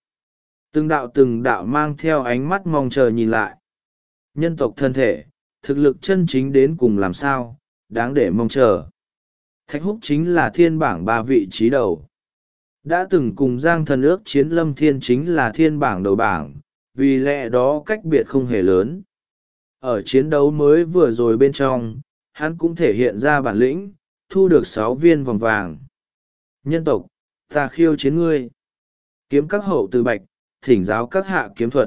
Từng đạo mang theo ánh mắt mong chờ nhìn lại. Nhân tộc thân thể, thực lực chân chính đến cùng làm sao, đáng để mong chờ. Thạch húc chính là thiên bảng 3 vị trí đầu. Đã từng cùng Giang Thần ước chiến Lâm Thiên chính là thiên bảng đầu bảng, vì lẽ đó cách biệt không hề lớn. Ở chiến đấu mới vừa rồi bên trong, hắn cũng thể hiện ra bản lĩnh, thu được 6 viên vòng vàng. Nhân tộc, ta khiêu chiến ngươi. Kiếm các hậu từ bạch, thỉnh giáo các hạ kiếm thuật.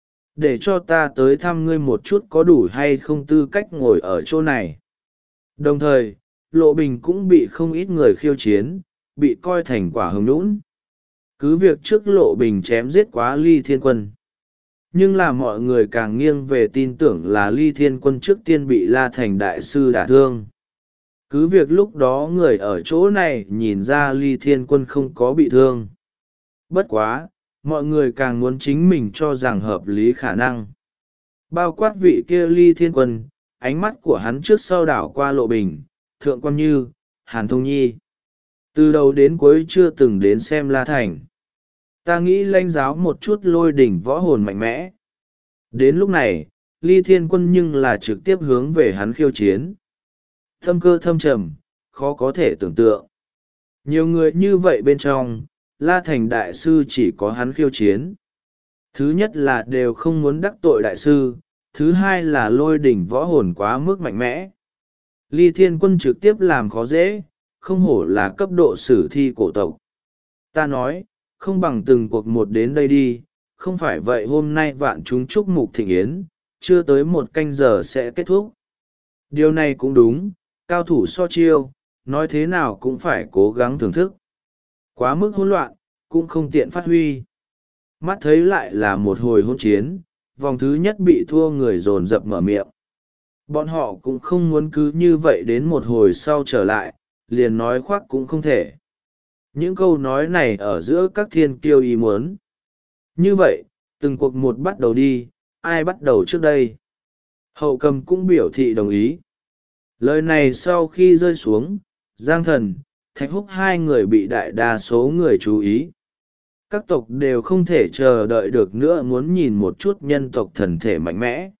Để cho ta tới thăm ngươi một chút có đủ hay không tư cách ngồi ở chỗ này. Đồng thời, Lộ Bình cũng bị không ít người khiêu chiến, bị coi thành quả hồng nhũn. Cứ việc trước Lộ Bình chém giết quá Ly Thiên Quân. Nhưng là mọi người càng nghiêng về tin tưởng là Ly Thiên Quân trước tiên bị La Thành Đại Sư đả thương. Cứ việc lúc đó người ở chỗ này nhìn ra Ly Thiên Quân không có bị thương. Bất quá, mọi người càng muốn chính mình cho rằng hợp lý khả năng. Bao quát vị kia Ly Thiên Quân, ánh mắt của hắn trước sau đảo qua Lộ Bình, Thượng Quan Như, Hàn Thông Nhi. Từ đầu đến cuối chưa từng đến xem La Thành. Ta nghĩ lãnh giáo một chút lôi đỉnh võ hồn mạnh mẽ. Đến lúc này, Ly Thiên Quân nhưng là trực tiếp hướng về hắn khiêu chiến. Thâm cơ thâm trầm, khó có thể tưởng tượng. Nhiều người như vậy bên trong, La Thành Đại Sư chỉ có hắn khiêu chiến. Thứ nhất là đều không muốn đắc tội Đại Sư, thứ hai là lôi đỉnh võ hồn quá mức mạnh mẽ. Ly Thiên Quân trực tiếp làm khó dễ, không hổ là cấp độ sử thi cổ tộc. Ta nói, không bằng từng cuộc một đến đây đi, không phải vậy hôm nay vạn chúng chúc mục thịnh yến, chưa tới 1 canh giờ sẽ kết thúc. Điều này cũng đúng, cao thủ so chiêu, nói thế nào cũng phải cố gắng thưởng thức. Quá mức hỗn loạn, cũng không tiện phát huy. Mắt thấy lại là một hồi hỗn chiến, vòng thứ nhất bị thua người dồn dập mở miệng. Bọn họ cũng không muốn cứ như vậy đến một hồi sau trở lại, liền nói khoác cũng không thể. Những câu nói này ở giữa các thiên kiêu ý muốn. Như vậy, từng cuộc một bắt đầu đi, ai bắt đầu trước đây? Hậu Cầm cũng biểu thị đồng ý. Lời này sau khi rơi xuống, Giang Thần, Thạch Húc hai người bị đại đa số người chú ý. Các tộc đều không thể chờ đợi được nữa muốn nhìn một chút nhân tộc thần thể mạnh mẽ.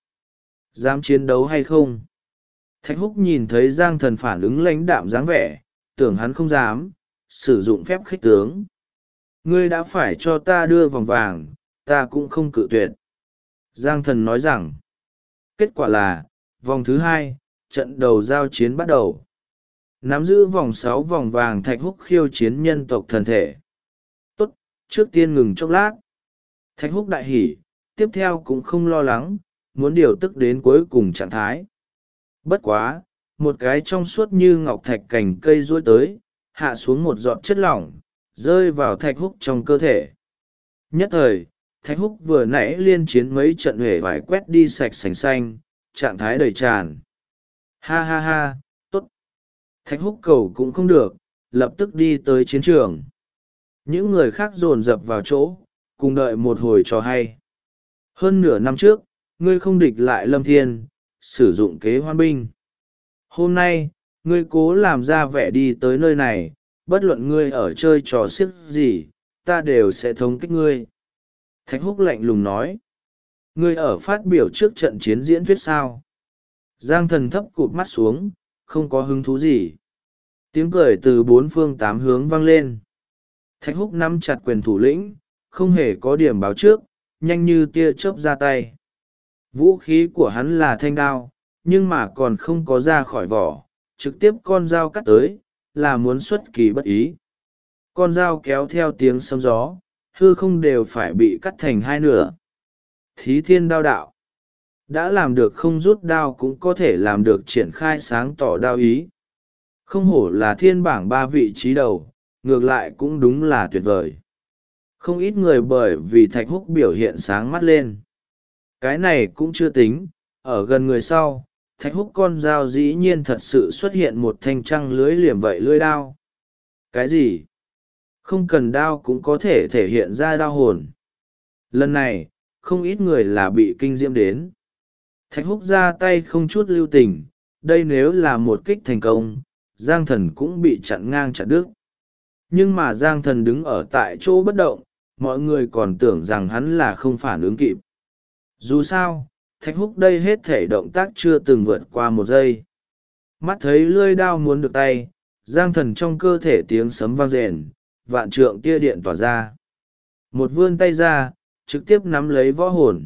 Dám chiến đấu hay không? Thạch Húc nhìn thấy Giang Thần phản ứng lãnh đạm dáng vẻ, tưởng hắn không dám, sử dụng phép khích tướng. Ngươi đã phải cho ta đưa vòng vàng, ta cũng không cự tuyệt. Giang Thần nói rằng, kết quả là, vòng thứ 2, trận đầu giao chiến bắt đầu. Nắm giữ vòng 6 vòng vàng Thạch Húc khiêu chiến nhân tộc thần thể. Tốt, trước tiên ngừng chốc lát. Thạch Húc đại hỉ, tiếp theo cũng không lo lắng, muốn điều tức đến cuối cùng trạng thái. Bất quá, một cái trong suốt như ngọc thạch cành cây duỗi tới, hạ xuống một giọt chất lỏng, rơi vào Thạch Húc trong cơ thể. Nhất thời, Thạch Húc vừa nãy liên chiến mấy trận huệ vải quét đi sạch sành xanh, trạng thái đầy tràn. Ha ha ha, tốt. Thạch Húc cầu cũng không được, lập tức đi tới chiến trường. Những người khác dồn dập vào chỗ, cùng đợi một hồi trò hay. Hơn nửa năm trước, ngươi không địch lại Lâm Thiên, sử dụng kế hoan binh. Hôm nay, ngươi cố làm ra vẻ đi tới nơi này, bất luận ngươi ở chơi trò xiếc gì, ta đều sẽ thống kích ngươi. Thạch Húc lạnh lùng nói. Ngươi ở phát biểu trước trận chiến diễn thuyết sao? Giang Thần thấp cụp mắt xuống, không có hứng thú gì. Tiếng cười từ 4 phương 8 hướng vang lên. Thạch Húc nắm chặt quyền thủ lĩnh, không hề có điểm báo trước, nhanh như tia chớp ra tay. Vũ khí của hắn là thanh đao, nhưng mà còn không có ra khỏi vỏ, trực tiếp con dao cắt tới, là muốn xuất kỳ bất ý. Con dao kéo theo tiếng sấm gió, hư không đều phải bị cắt thành 2 nửa. Thí thiên đao đạo. Đã làm được không rút đao cũng có thể làm được triển khai sáng tỏ đao ý. Không hổ là thiên bảng 3 vị trí đầu, ngược lại cũng đúng là tuyệt vời. Không ít người bởi vì Thạch Húc biểu hiện sáng mắt lên. Cái này cũng chưa tính, ở gần người sau, Thạch Húc con dao dĩ nhiên thật sự xuất hiện một thanh trăng lưới liềm vậy lưỡi đao. Cái gì? Không cần đao cũng có thể thể hiện ra đao hồn. Lần này, không ít người là bị kinh diễm đến. Thạch Húc ra tay không chút lưu tình, đây nếu là một kích thành công, Giang Thần cũng bị chặn ngang chặn đứt. Nhưng mà Giang Thần đứng ở tại chỗ bất động, mọi người còn tưởng rằng hắn là không phản ứng kịp. Dù sao, Thạch Húc đây hết thể động tác chưa từng vượt qua một giây. Mắt thấy lưỡi đao muốn được tay, Giang Thần trong cơ thể tiếng sấm vang rền, vạn trượng tia điện tỏa ra. Một vươn tay ra, trực tiếp nắm lấy võ hồn.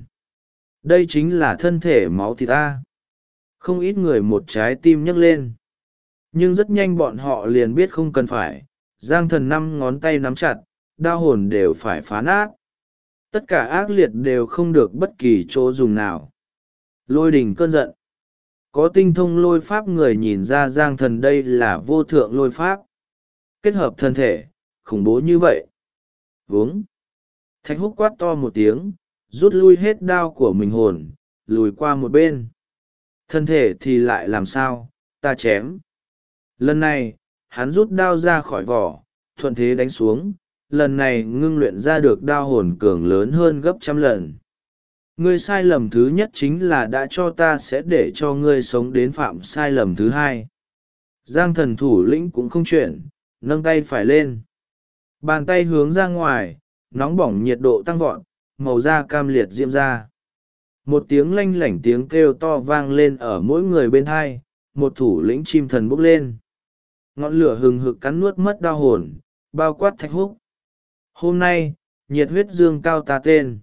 Đây chính là thân thể máu thịt ta. Không ít người một trái tim nhấc lên. Nhưng rất nhanh bọn họ liền biết không cần phải, Giang Thần 5 ngón tay nắm chặt, đao hồn đều phải phá nát. Tất cả ác liệt đều không được bất kỳ chỗ dùng nào. Lôi đình cơn giận. Có tinh thông lôi pháp người nhìn ra Giang Thần đây là vô thượng lôi pháp. Kết hợp thân thể, khủng bố như vậy. Vướng. Thạch Húc quát to một tiếng, rút lui hết đao của mình hồn, lùi qua một bên. Thân thể thì lại làm sao, ta chém. Lần này, hắn rút đao ra khỏi vỏ, thuận thế đánh xuống, lần này ngưng luyện ra được đao hồn cường lớn hơn gấp 100 lần. Ngươi sai lầm thứ nhất chính là đã cho ta sẽ để cho ngươi sống đến phạm sai lầm thứ hai. Giang Thần thủ lĩnh cũng không chuyển, nâng tay phải lên. Bàn tay hướng ra ngoài, nóng bỏng nhiệt độ tăng vọt, màu da cam liệt diễm ra. Một tiếng lanh lảnh tiếng kêu to vang lên ở mỗi người bên hai, một thủ lĩnh chim thần bốc lên. Ngọn lửa hừng hực cắn nuốt mất đao hồn, bao quát Thạch Húc. Hôm nay, nhiệt huyết dương cao ta tên.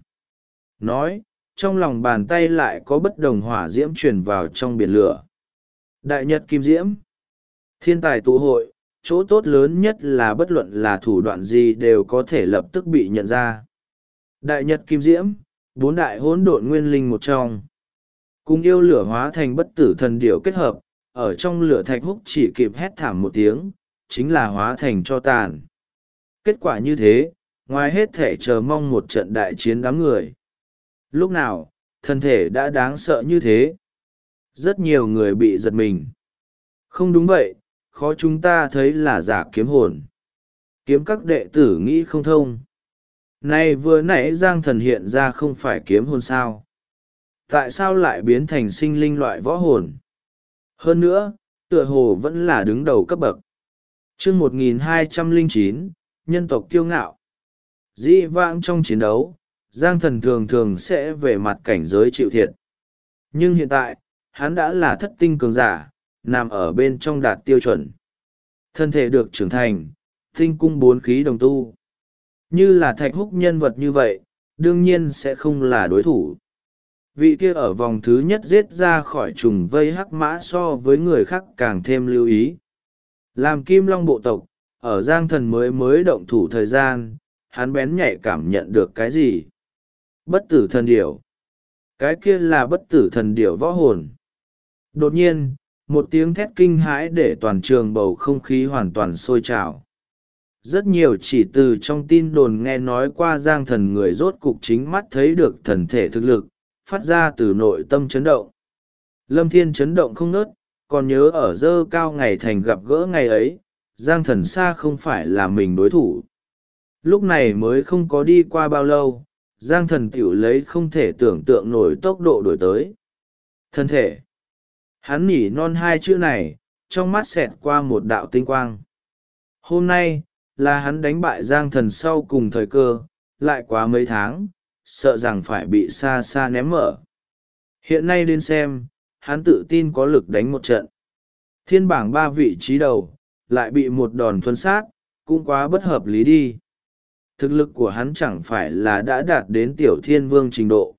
Nói, trong lòng bàn tay lại có bất đồng hỏa diễm truyền vào trong biển lửa. Đại nhật kim diễm. Thiên tài tụ hội, chỗ tốt lớn nhất là bất luận là thủ đoạn gì đều có thể lập tức bị nhận ra. Đại nhật kim diễm, 4 đại hỗn độn nguyên linh một trong. Cùng yêu lửa hóa thành bất tử thần điểu kết hợp, ở trong lửa Thạch Húc chỉ kịp hét thảm một tiếng, chính là hóa thành tro tàn. Kết quả như thế, ngoài hết thể chờ mong một trận đại chiến đám người. Lúc nào, thân thể đã đáng sợ như thế. Rất nhiều người bị giật mình. Không đúng vậy, khó chúng ta thấy là giả kiếm hồn. Kiếm các đệ tử nghĩ không thông. Này vừa nãy Giang Thần hiện ra không phải kiếm hồn sao? Tại sao lại biến thành sinh linh loại võ hồn? Hơn nữa, tựa hồ vẫn là đứng đầu cấp bậc. Chương 1209, nhân tộc kiêu ngạo. Dĩ vãng trong chiến đấu, Giang Thần thường thường sẽ về mặt cảnh giới chịu thiệt. Nhưng hiện tại, hắn đã là thất tinh cường giả, nằm ở bên trong đạt tiêu chuẩn. Thân thể được trưởng thành, tinh cung 4 khí đồng tu. Như là Thạch Húc nhân vật như vậy, đương nhiên sẽ không là đối thủ. Vị kia ở vòng thứ nhất giết ra khỏi trùng vây hắc mã so với người khác càng thêm lưu ý. Làm Kim Long bộ tộc, ở Giang Thần mới động thủ thời gian, hắn bén nhạy cảm nhận được cái gì? Bất tử thần điểu. Cái kia là bất tử thần điểu võ hồn. Đột nhiên, một tiếng thét kinh hãi để toàn trường bầu không khí hoàn toàn sôi trào. Rất nhiều chỉ từ trong tin đồn nghe nói qua Giang Thần người rốt cục chính mắt thấy được thần thể thực lực, phát ra từ nội tâm chấn động. Lâm Thiên chấn động không ngớt, còn nhớ ở dơ cao ngày thành gặp gỡ ngày ấy, Giang Thần xa không phải là mình đối thủ. Lúc này mới không có đi qua bao lâu, Giang Thần tiểu lấy không thể tưởng tượng nổi tốc độ đổi tới. Thân thể. Hắn nhỉ non 2 chữ này, trong mắt xẹt qua một đạo tinh quang. Hôm nay, là hắn đánh bại Giang Thần sau cùng thời cơ, lại quá mấy tháng, sợ rằng phải bị xa xa ném mở. Hiện nay đến xem, hắn tự tin có lực đánh một trận. Thiên bảng 3 vị trí đầu, lại bị một đòn thuần sát, cũng quá bất hợp lý đi. Thực lực của hắn chẳng phải là đã đạt đến tiểu thiên vương trình độ.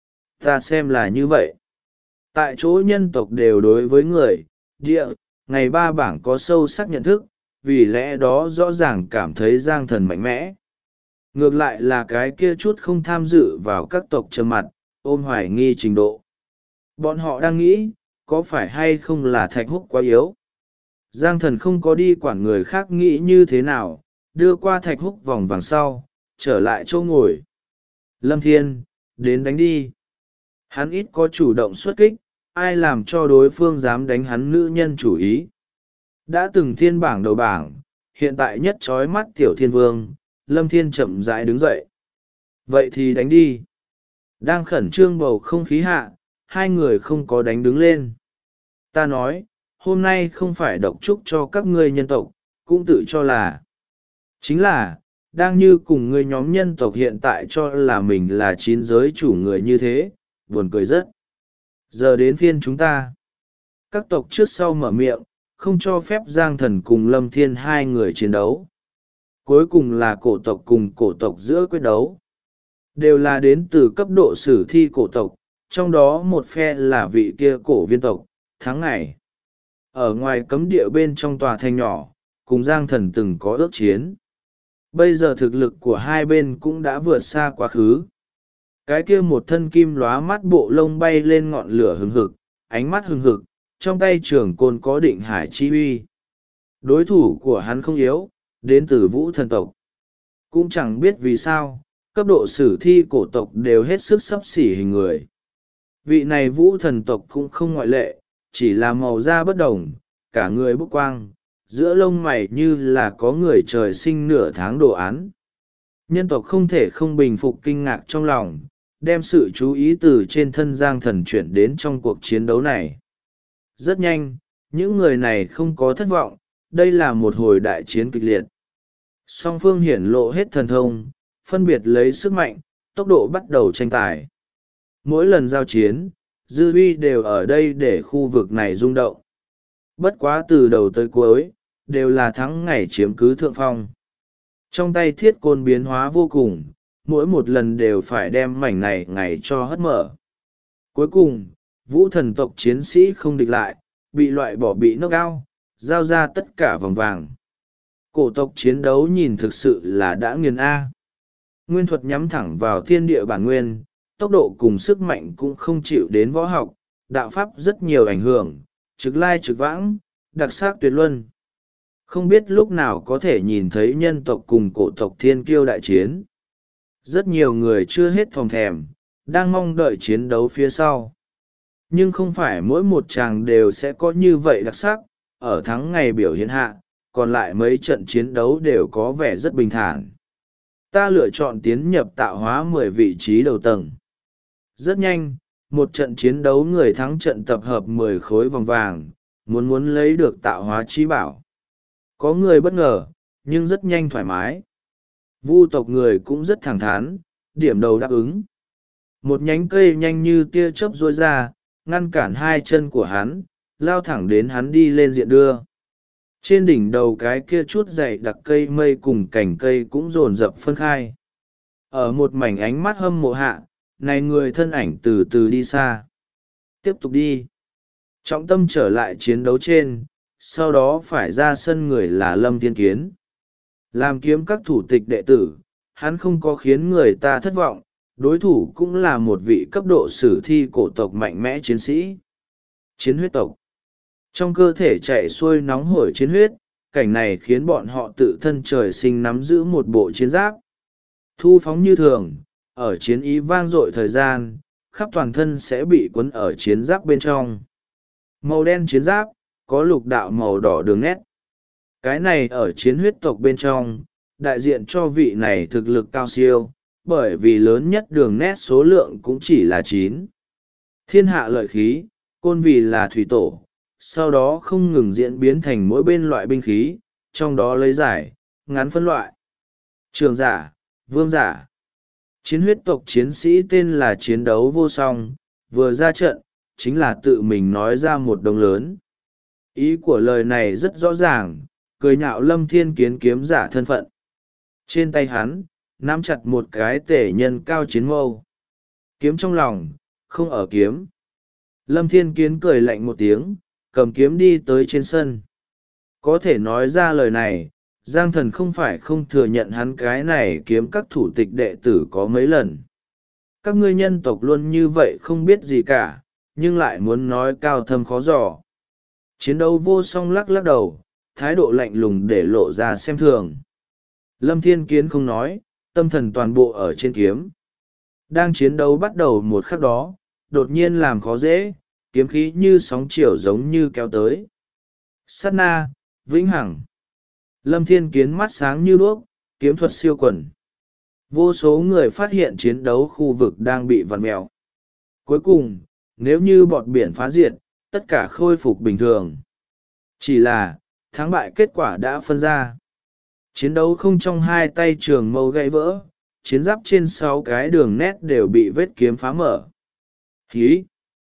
Ta xem là như vậy. Tại chỗ nhân tộc đều đối với người, địa, ngày 3 bảng có sâu sắc nhận thức, vì lẽ đó rõ ràng cảm thấy Giang Thần mạnh mẽ. Ngược lại là cái kia chút không tham dự vào các tộc trầm mặt, ôm hoài nghi trình độ. Bọn họ đang nghĩ, có phải hay không là Thạch Húc quá yếu? Giang Thần không có đi quản người khác nghĩ như thế nào, đưa qua Thạch Húc vòng vàng sau, trở lại chỗ ngồi. Lâm Thiên, đến đánh đi. Hắn ít có chủ động xuất kích, ai làm cho đối phương dám đánh hắn nữ nhân chủ ý. Đã từng thiên bảng đầu bảng, hiện tại nhất trói mắt tiểu thiên vương, Lâm Thiên chậm rãi đứng dậy. Vậy thì đánh đi. Đang khẩn trương bầu không khí hạ, hai người không có đánh đứng lên. Ta nói, hôm nay không phải độc chúc cho các ngươi nhân tộc, cũng tự cho là. Chính là, đang như cùng người nhóm nhân tộc hiện tại cho là mình là chín giới chủ người như thế, buồn cười rất. Giờ đến phiên chúng ta. Các tộc trước sau mở miệng, không cho phép Giang Thần cùng Lâm Thiên hai người chiến đấu. Cuối cùng là cổ tộc cùng cổ tộc giữa quyết đấu. Đều là đến từ cấp độ sử thi cổ tộc, trong đó một phe là vị kia cổ viên tộc, tháng ngày. Ở ngoài cấm địa bên trong tòa thành nhỏ, cùng Giang Thần từng có ước chiến. Bây giờ thực lực của hai bên cũng đã vượt xa quá khứ. Cái kia một thân kim lóa mắt bộ lông bay lên ngọn lửa hừng hực, ánh mắt hừng hực, trong tay trường côn có định hải chi uy. Đối thủ của hắn không yếu, đến từ vũ thần tộc. Cũng chẳng biết vì sao, cấp độ sử thi cổ tộc đều hết sức xấp xỉ hình người. Vị này vũ thần tộc cũng không ngoại lệ, chỉ là màu da bất đồng, cả người bốc quang, giữa lông mày như là có người trời sinh nửa tháng đồ án. Nhân tộc không thể không bình phục kinh ngạc trong lòng, đem sự chú ý từ trên thân Giang Thần chuyển đến trong cuộc chiến đấu này. Rất nhanh, những người này không có thất vọng, đây là một hồi đại chiến kịch liệt. Song phương hiển lộ hết thần thông, phân biệt lấy sức mạnh, tốc độ bắt đầu tranh tài. Mỗi lần giao chiến, dư uy đều ở đây để khu vực này rung động. Bất quá từ đầu tới cuối, đều là thắng ngày chiếm cứ thượng phong. Trong tay thiết côn biến hóa vô cùng, mỗi một lần đều phải đem mảnh này ngày cho hất mở. Cuối cùng, vũ thần tộc chiến sĩ không địch lại, bị loại bỏ bị knock out, giao ra tất cả vòng vàng. Cổ tộc chiến đấu nhìn thực sự là đã nghiền A. Nguyên thuật nhắm thẳng vào thiên địa bản nguyên, tốc độ cùng sức mạnh cũng không chịu đến võ học, đạo pháp rất nhiều ảnh hưởng, trực lai trực vãng, đặc sắc tuyệt luân. Không biết lúc nào có thể nhìn thấy nhân tộc cùng cổ tộc thiên kiêu đại chiến. Rất nhiều người chưa hết phòng thèm, đang mong đợi chiến đấu phía sau. Nhưng không phải mỗi một chàng đều sẽ có như vậy đặc sắc, ở thắng ngày biểu hiện hạ, còn lại mấy trận chiến đấu đều có vẻ rất bình thản. Ta lựa chọn tiến nhập tạo hóa 10 vị trí đầu tầng. Rất nhanh, một trận chiến đấu người thắng trận tập hợp 10 khối vòng vàng, muốn lấy được tạo hóa trí bảo. Có người bất ngờ, nhưng rất nhanh thoải mái. Vu tộc người cũng rất thẳng thắn, điểm đầu đáp ứng. Một nhánh cây nhanh như tia chớp rối ra, ngăn cản hai chân của hắn, lao thẳng đến hắn đi lên diện đưa. Trên đỉnh đầu cái kia chút dày đặc cây mây cùng cành cây cũng rồn rập phân khai. Ở một mảnh ánh mắt hâm mộ hạ, này người thân ảnh từ từ đi xa. Tiếp tục đi. Trọng tâm trở lại chiến đấu trên, sau đó phải ra sân người là Lâm Thiên Kiến. Làm kiếm các thủ tịch đệ tử, hắn không có khiến người ta thất vọng, đối thủ cũng là một vị cấp độ sử thi cổ tộc mạnh mẽ chiến sĩ. Chiến huyết tộc. Trong cơ thể chạy xuôi nóng hổi chiến huyết, cảnh này khiến bọn họ tự thân trời sinh nắm giữ một bộ chiến giáp. Thu phóng như thường, ở chiến ý vang dội thời gian, khắp toàn thân sẽ bị cuốn ở chiến giáp bên trong. Màu đen chiến giáp, có lục đạo màu đỏ đường nét. Cái này ở chiến huyết tộc bên trong, đại diện cho vị này thực lực cao siêu, bởi vì lớn nhất đường nét số lượng cũng chỉ là 9. Thiên hạ lợi khí, côn vì là thủy tổ, sau đó không ngừng diễn biến thành mỗi bên loại binh khí, trong đó lấy giải, ngắn phân loại. Trường giả, vương giả. Chiến huyết tộc chiến sĩ tên là chiến đấu vô song, vừa ra trận, chính là tự mình nói ra một đồng lớn. Ý của lời này rất rõ ràng, cười nhạo Lâm Thiên Kiến kiếm giả thân phận. Trên tay hắn, nắm chặt một cái tể nhân cao chiến mâu. Kiếm trong lòng, không ở kiếm. Lâm Thiên Kiến cười lạnh một tiếng, cầm kiếm đi tới trên sân. Có thể nói ra lời này, Giang Thần không phải không thừa nhận hắn cái này kiếm các thủ tịch đệ tử có mấy lần. Các ngươi nhân tộc luôn như vậy không biết gì cả, nhưng lại muốn nói cao thâm khó dò. Chiến đấu vô song lắc lắc đầu, thái độ lạnh lùng để lộ ra xem thường. Lâm Thiên Kiến không nói, tâm thần toàn bộ ở trên kiếm. Đang chiến đấu bắt đầu một khắc đó, đột nhiên làm khó dễ, kiếm khí như sóng chiều giống như kéo tới. Sát na, vĩnh hằng. Lâm Thiên Kiến mắt sáng như đuốc, kiếm thuật siêu quần. Vô số người phát hiện chiến đấu khu vực đang bị vặn mèo. Cuối cùng, nếu như bọt biển phá diệt, tất cả khôi phục bình thường. Chỉ là, thắng bại kết quả đã phân ra. Chiến đấu không trong hai tay trường mâu gãy vỡ, chiến giáp trên 6 cái đường nét đều bị vết kiếm phá mở. Hí!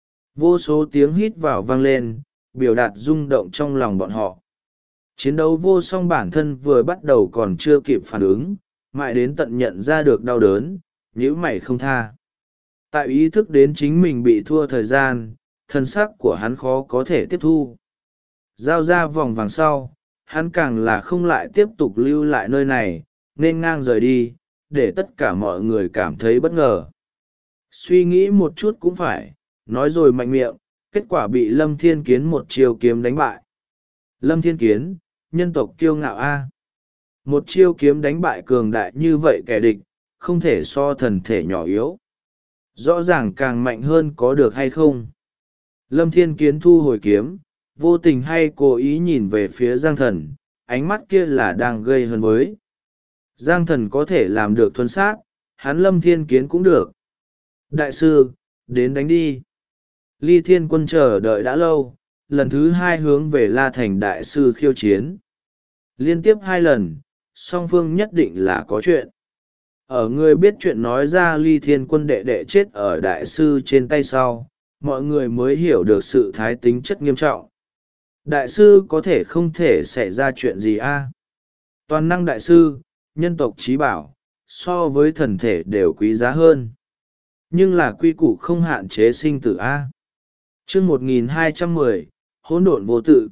Vô số tiếng hít vào vang lên, biểu đạt rung động trong lòng bọn họ. Chiến đấu vô song bản thân vừa bắt đầu còn chưa kịp phản ứng, mãi đến tận nhận ra được đau đớn, nhíu mày không tha. Tại ý thức đến chính mình bị thua thời gian, thân xác của hắn khó có thể tiếp thu. Giao ra vòng vàng sau, hắn càng là không lại tiếp tục lưu lại nơi này, nên ngang rời đi, để tất cả mọi người cảm thấy bất ngờ. Suy nghĩ một chút cũng phải, nói rồi mạnh miệng, kết quả bị Lâm Thiên Kiến một chiêu kiếm đánh bại. Lâm Thiên Kiến, nhân tộc kiêu ngạo A. Một chiêu kiếm đánh bại cường đại như vậy kẻ địch, không thể so thần thể nhỏ yếu. Rõ ràng càng mạnh hơn có được hay không? Lâm Thiên Kiến thu hồi kiếm, vô tình hay cố ý nhìn về phía Giang Thần, ánh mắt kia là đang gây hấn với. Giang Thần có thể làm được thuần sát, hắn Lâm Thiên Kiến cũng được. Đại sư, đến đánh đi. Ly Thiên Quân chờ đợi đã lâu, lần thứ 2 hướng về La Thành đại sư khiêu chiến. Liên tiếp 2 lần, song phương nhất định là có chuyện. Ở người biết chuyện nói ra Ly Thiên Quân đệ đệ chết ở đại sư trên tay sau, mọi người mới hiểu được sự thái tính chất nghiêm trọng. Đại sư có thể không thể xảy ra chuyện gì a? Toàn năng đại sư, nhân tộc trí bảo, so với thần thể đều quý giá hơn. Nhưng là quy củ không hạn chế sinh tử a. Chương 1210, hỗn độn vô tự.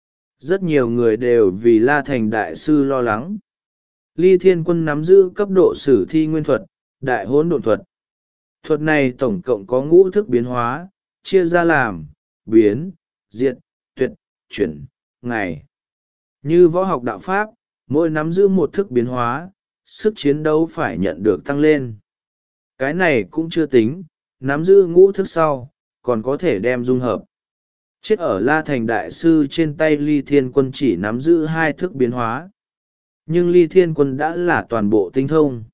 Rất nhiều người đều vì La Thành đại sư lo lắng. Ly Thiên Quân nắm giữ cấp độ sử thi nguyên thuật, đại hỗn độn thuật. Thuật này tổng cộng có ngũ thức biến hóa, chia ra làm, biến, diệt, tuyệt, chuyển, ngày. Như võ học đạo pháp, mỗi nắm giữ một thức biến hóa, sức chiến đấu phải nhận được tăng lên. Cái này cũng chưa tính, nắm giữ ngũ thức sau, còn có thể đem dung hợp. Chết ở La Thành đại sư trên tay Ly Thiên Quân chỉ nắm giữ 2 thức biến hóa. Nhưng Ly Thiên Quân đã là toàn bộ tinh thông.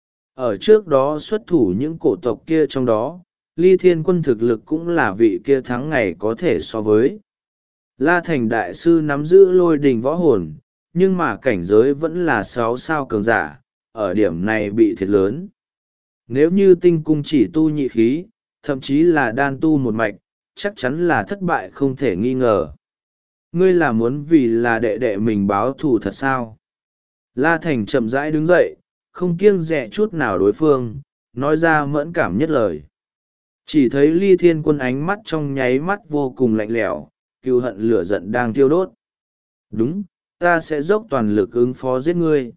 Ở trước đó xuất thủ những cổ tộc kia trong đó, Ly Thiên Quân thực lực cũng là vị kia thắng ngày có thể so với. La Thành đại sư nắm giữ lôi đình võ hồn, nhưng mà cảnh giới vẫn là 6 sao cường giả, ở điểm này bị thiệt lớn. Nếu như tinh cung chỉ tu nhị khí, thậm chí là đan tu một mạch, chắc chắn là thất bại không thể nghi ngờ. Ngươi là muốn vì là đệ đệ mình báo thù thật sao? La Thành chậm rãi đứng dậy, không kiêng dè chút nào đối phương, nói ra mẫn cảm nhất lời. Chỉ thấy Ly Thiên Quân ánh mắt trong nháy mắt vô cùng lạnh lẽo, cừu hận lửa giận đang thiêu đốt. Đúng, ta sẽ dốc toàn lực ứng phó giết ngươi.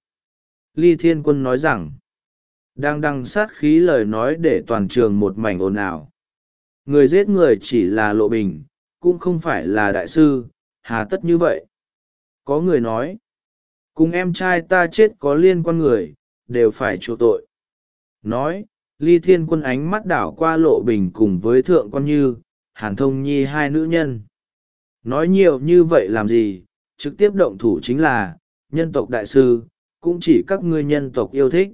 Ly Thiên Quân nói rằng, đang đằng sát khí lời nói để toàn trường một mảnh ồn ào. Người giết người chỉ là Lộ Bình, cũng không phải là đại sư, hà tất như vậy. Có người nói, cùng em trai ta chết có liên quan người, đều phải chịu tội. Nói, Ly Thiên Quân ánh mắt đảo qua Lộ Bình cùng với Thượng Quan Như, Hàn Thông Nhi 2 nữ nhân. Nói nhiều như vậy làm gì, trực tiếp động thủ chính là, nhân tộc đại sư, cũng chỉ các ngươi nhân tộc yêu thích.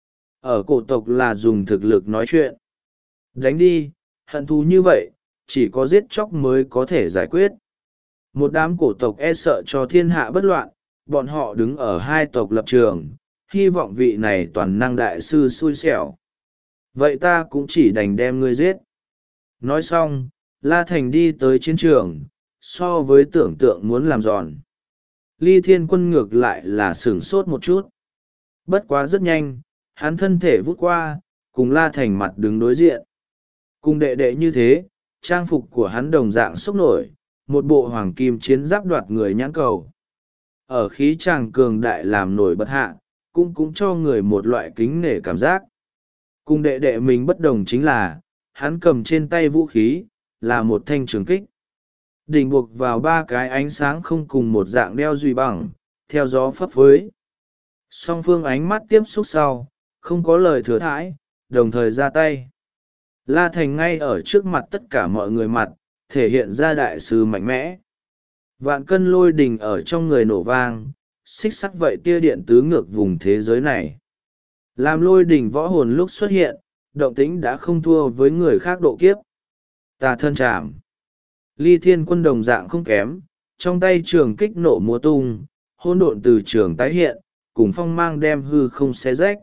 Ở cổ tộc là dùng thực lực nói chuyện. Đánh đi, hận thù như vậy, chỉ có giết chóc mới có thể giải quyết. Một đám cổ tộc e sợ cho thiên hạ bất loạn, bọn họ đứng ở 2 tộc lập trường, hy vọng vị này toàn năng đại sư xui xẻo. Vậy ta cũng chỉ đành đem ngươi giết. Nói xong, La Thành đi tới chiến trường, so với tưởng tượng muốn làm giòn. Ly Thiên Quân ngược lại là sửng sốt một chút. Bất quá rất nhanh, hắn thân thể vút qua, cùng La Thành mặt đứng đối diện. Cùng đệ đệ như thế, trang phục của hắn đồng dạng sốc nổi, một bộ hoàng kim chiến giáp đoạt người nhãn cầu. Ở khí tràng cường đại làm nổi bật hạ, cũng cho người một loại kính nể cảm giác. Cùng đệ đệ mình bất đồng chính là, hắn cầm trên tay vũ khí, là một thanh trường kích. Đỉnh buộc vào 3 cái ánh sáng không cùng một dạng đeo duy bằng, theo gió phấp phới. Song phương ánh mắt tiếp xúc sau, không có lời thừa thãi, đồng thời ra tay. La Thành ngay ở trước mặt tất cả mọi người mặt, thể hiện ra đại sư mạnh mẽ. Vạn cân lôi đình ở trong người nổ vang, xích sắt vậy tia điện tứ ngược vùng thế giới này. Làm lôi đình võ hồn lúc xuất hiện, động tĩnh đã không thua với người khác độ kiếp. Tà thân chạm. Ly Thiên Quân đồng dạng không kém, trong tay trường kích nộ múa tung, hỗn độn từ trường tái hiện, cùng phong mang đem hư không xé rách.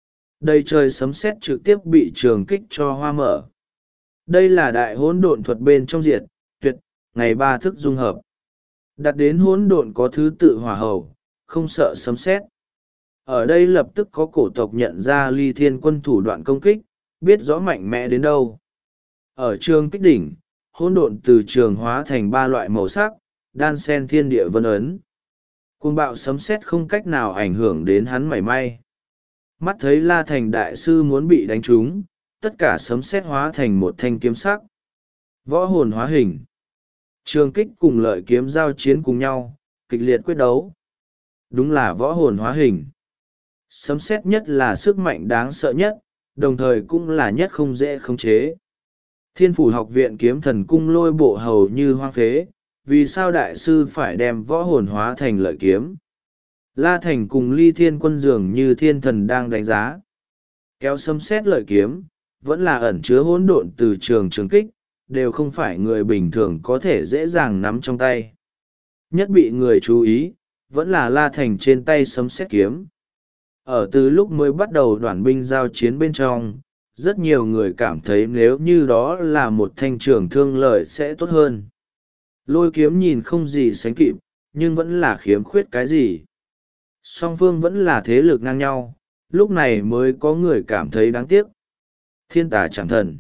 Đầy trời sấm sét trực tiếp bị trường kích cho hoa mở. Đây là đại hỗn độn thuật bên trong diệt, tuyệt, ngày ba thức dung hợp. Đặt đến hỗn độn có thứ tự hỏa hầu, không sợ sấm sét. Ở đây lập tức có cổ tộc nhận ra Ly Thiên Quân thủ đoạn công kích, biết rõ mạnh mẽ đến đâu. Ở trường kích đỉnh, hỗn độn từ trường hóa thành ba loại màu sắc, đan sen thiên địa vân ấn. Cuồng bạo sấm sét không cách nào ảnh hưởng đến hắn mảy may. Mắt thấy La Thành đại sư muốn bị đánh trúng, tất cả sấm sét hóa thành một thanh kiếm sắc. Võ hồn hóa hình. Trường kích cùng lợi kiếm giao chiến cùng nhau, kịch liệt quyết đấu. Đúng là võ hồn hóa hình. Sấm sét nhất là sức mạnh đáng sợ nhất, đồng thời cũng là nhất không dễ khống chế. Thiên phủ học viện kiếm thần cung lôi bộ hầu như hoang phế, vì sao đại sư phải đem võ hồn hóa thành lợi kiếm? La Thành cùng Ly Thiên Quân dường như thiên thần đang đánh giá. Kéo sấm sét lợi kiếm, vẫn là ẩn chứa hỗn độn từ trường kích, đều không phải người bình thường có thể dễ dàng nắm trong tay. Nhất bị người chú ý, vẫn là La Thành trên tay sấm sét kiếm. Ở từ lúc mới bắt đầu đoàn binh giao chiến bên trong, rất nhiều người cảm thấy nếu như đó là một thanh trường thương lợi sẽ tốt hơn. Lôi kiếm nhìn không gì sánh kịp, nhưng vẫn là khiếm khuyết cái gì. Song phương vẫn là thế lực ngang nhau, lúc này mới có người cảm thấy đáng tiếc. Thiên tà chẳng thần.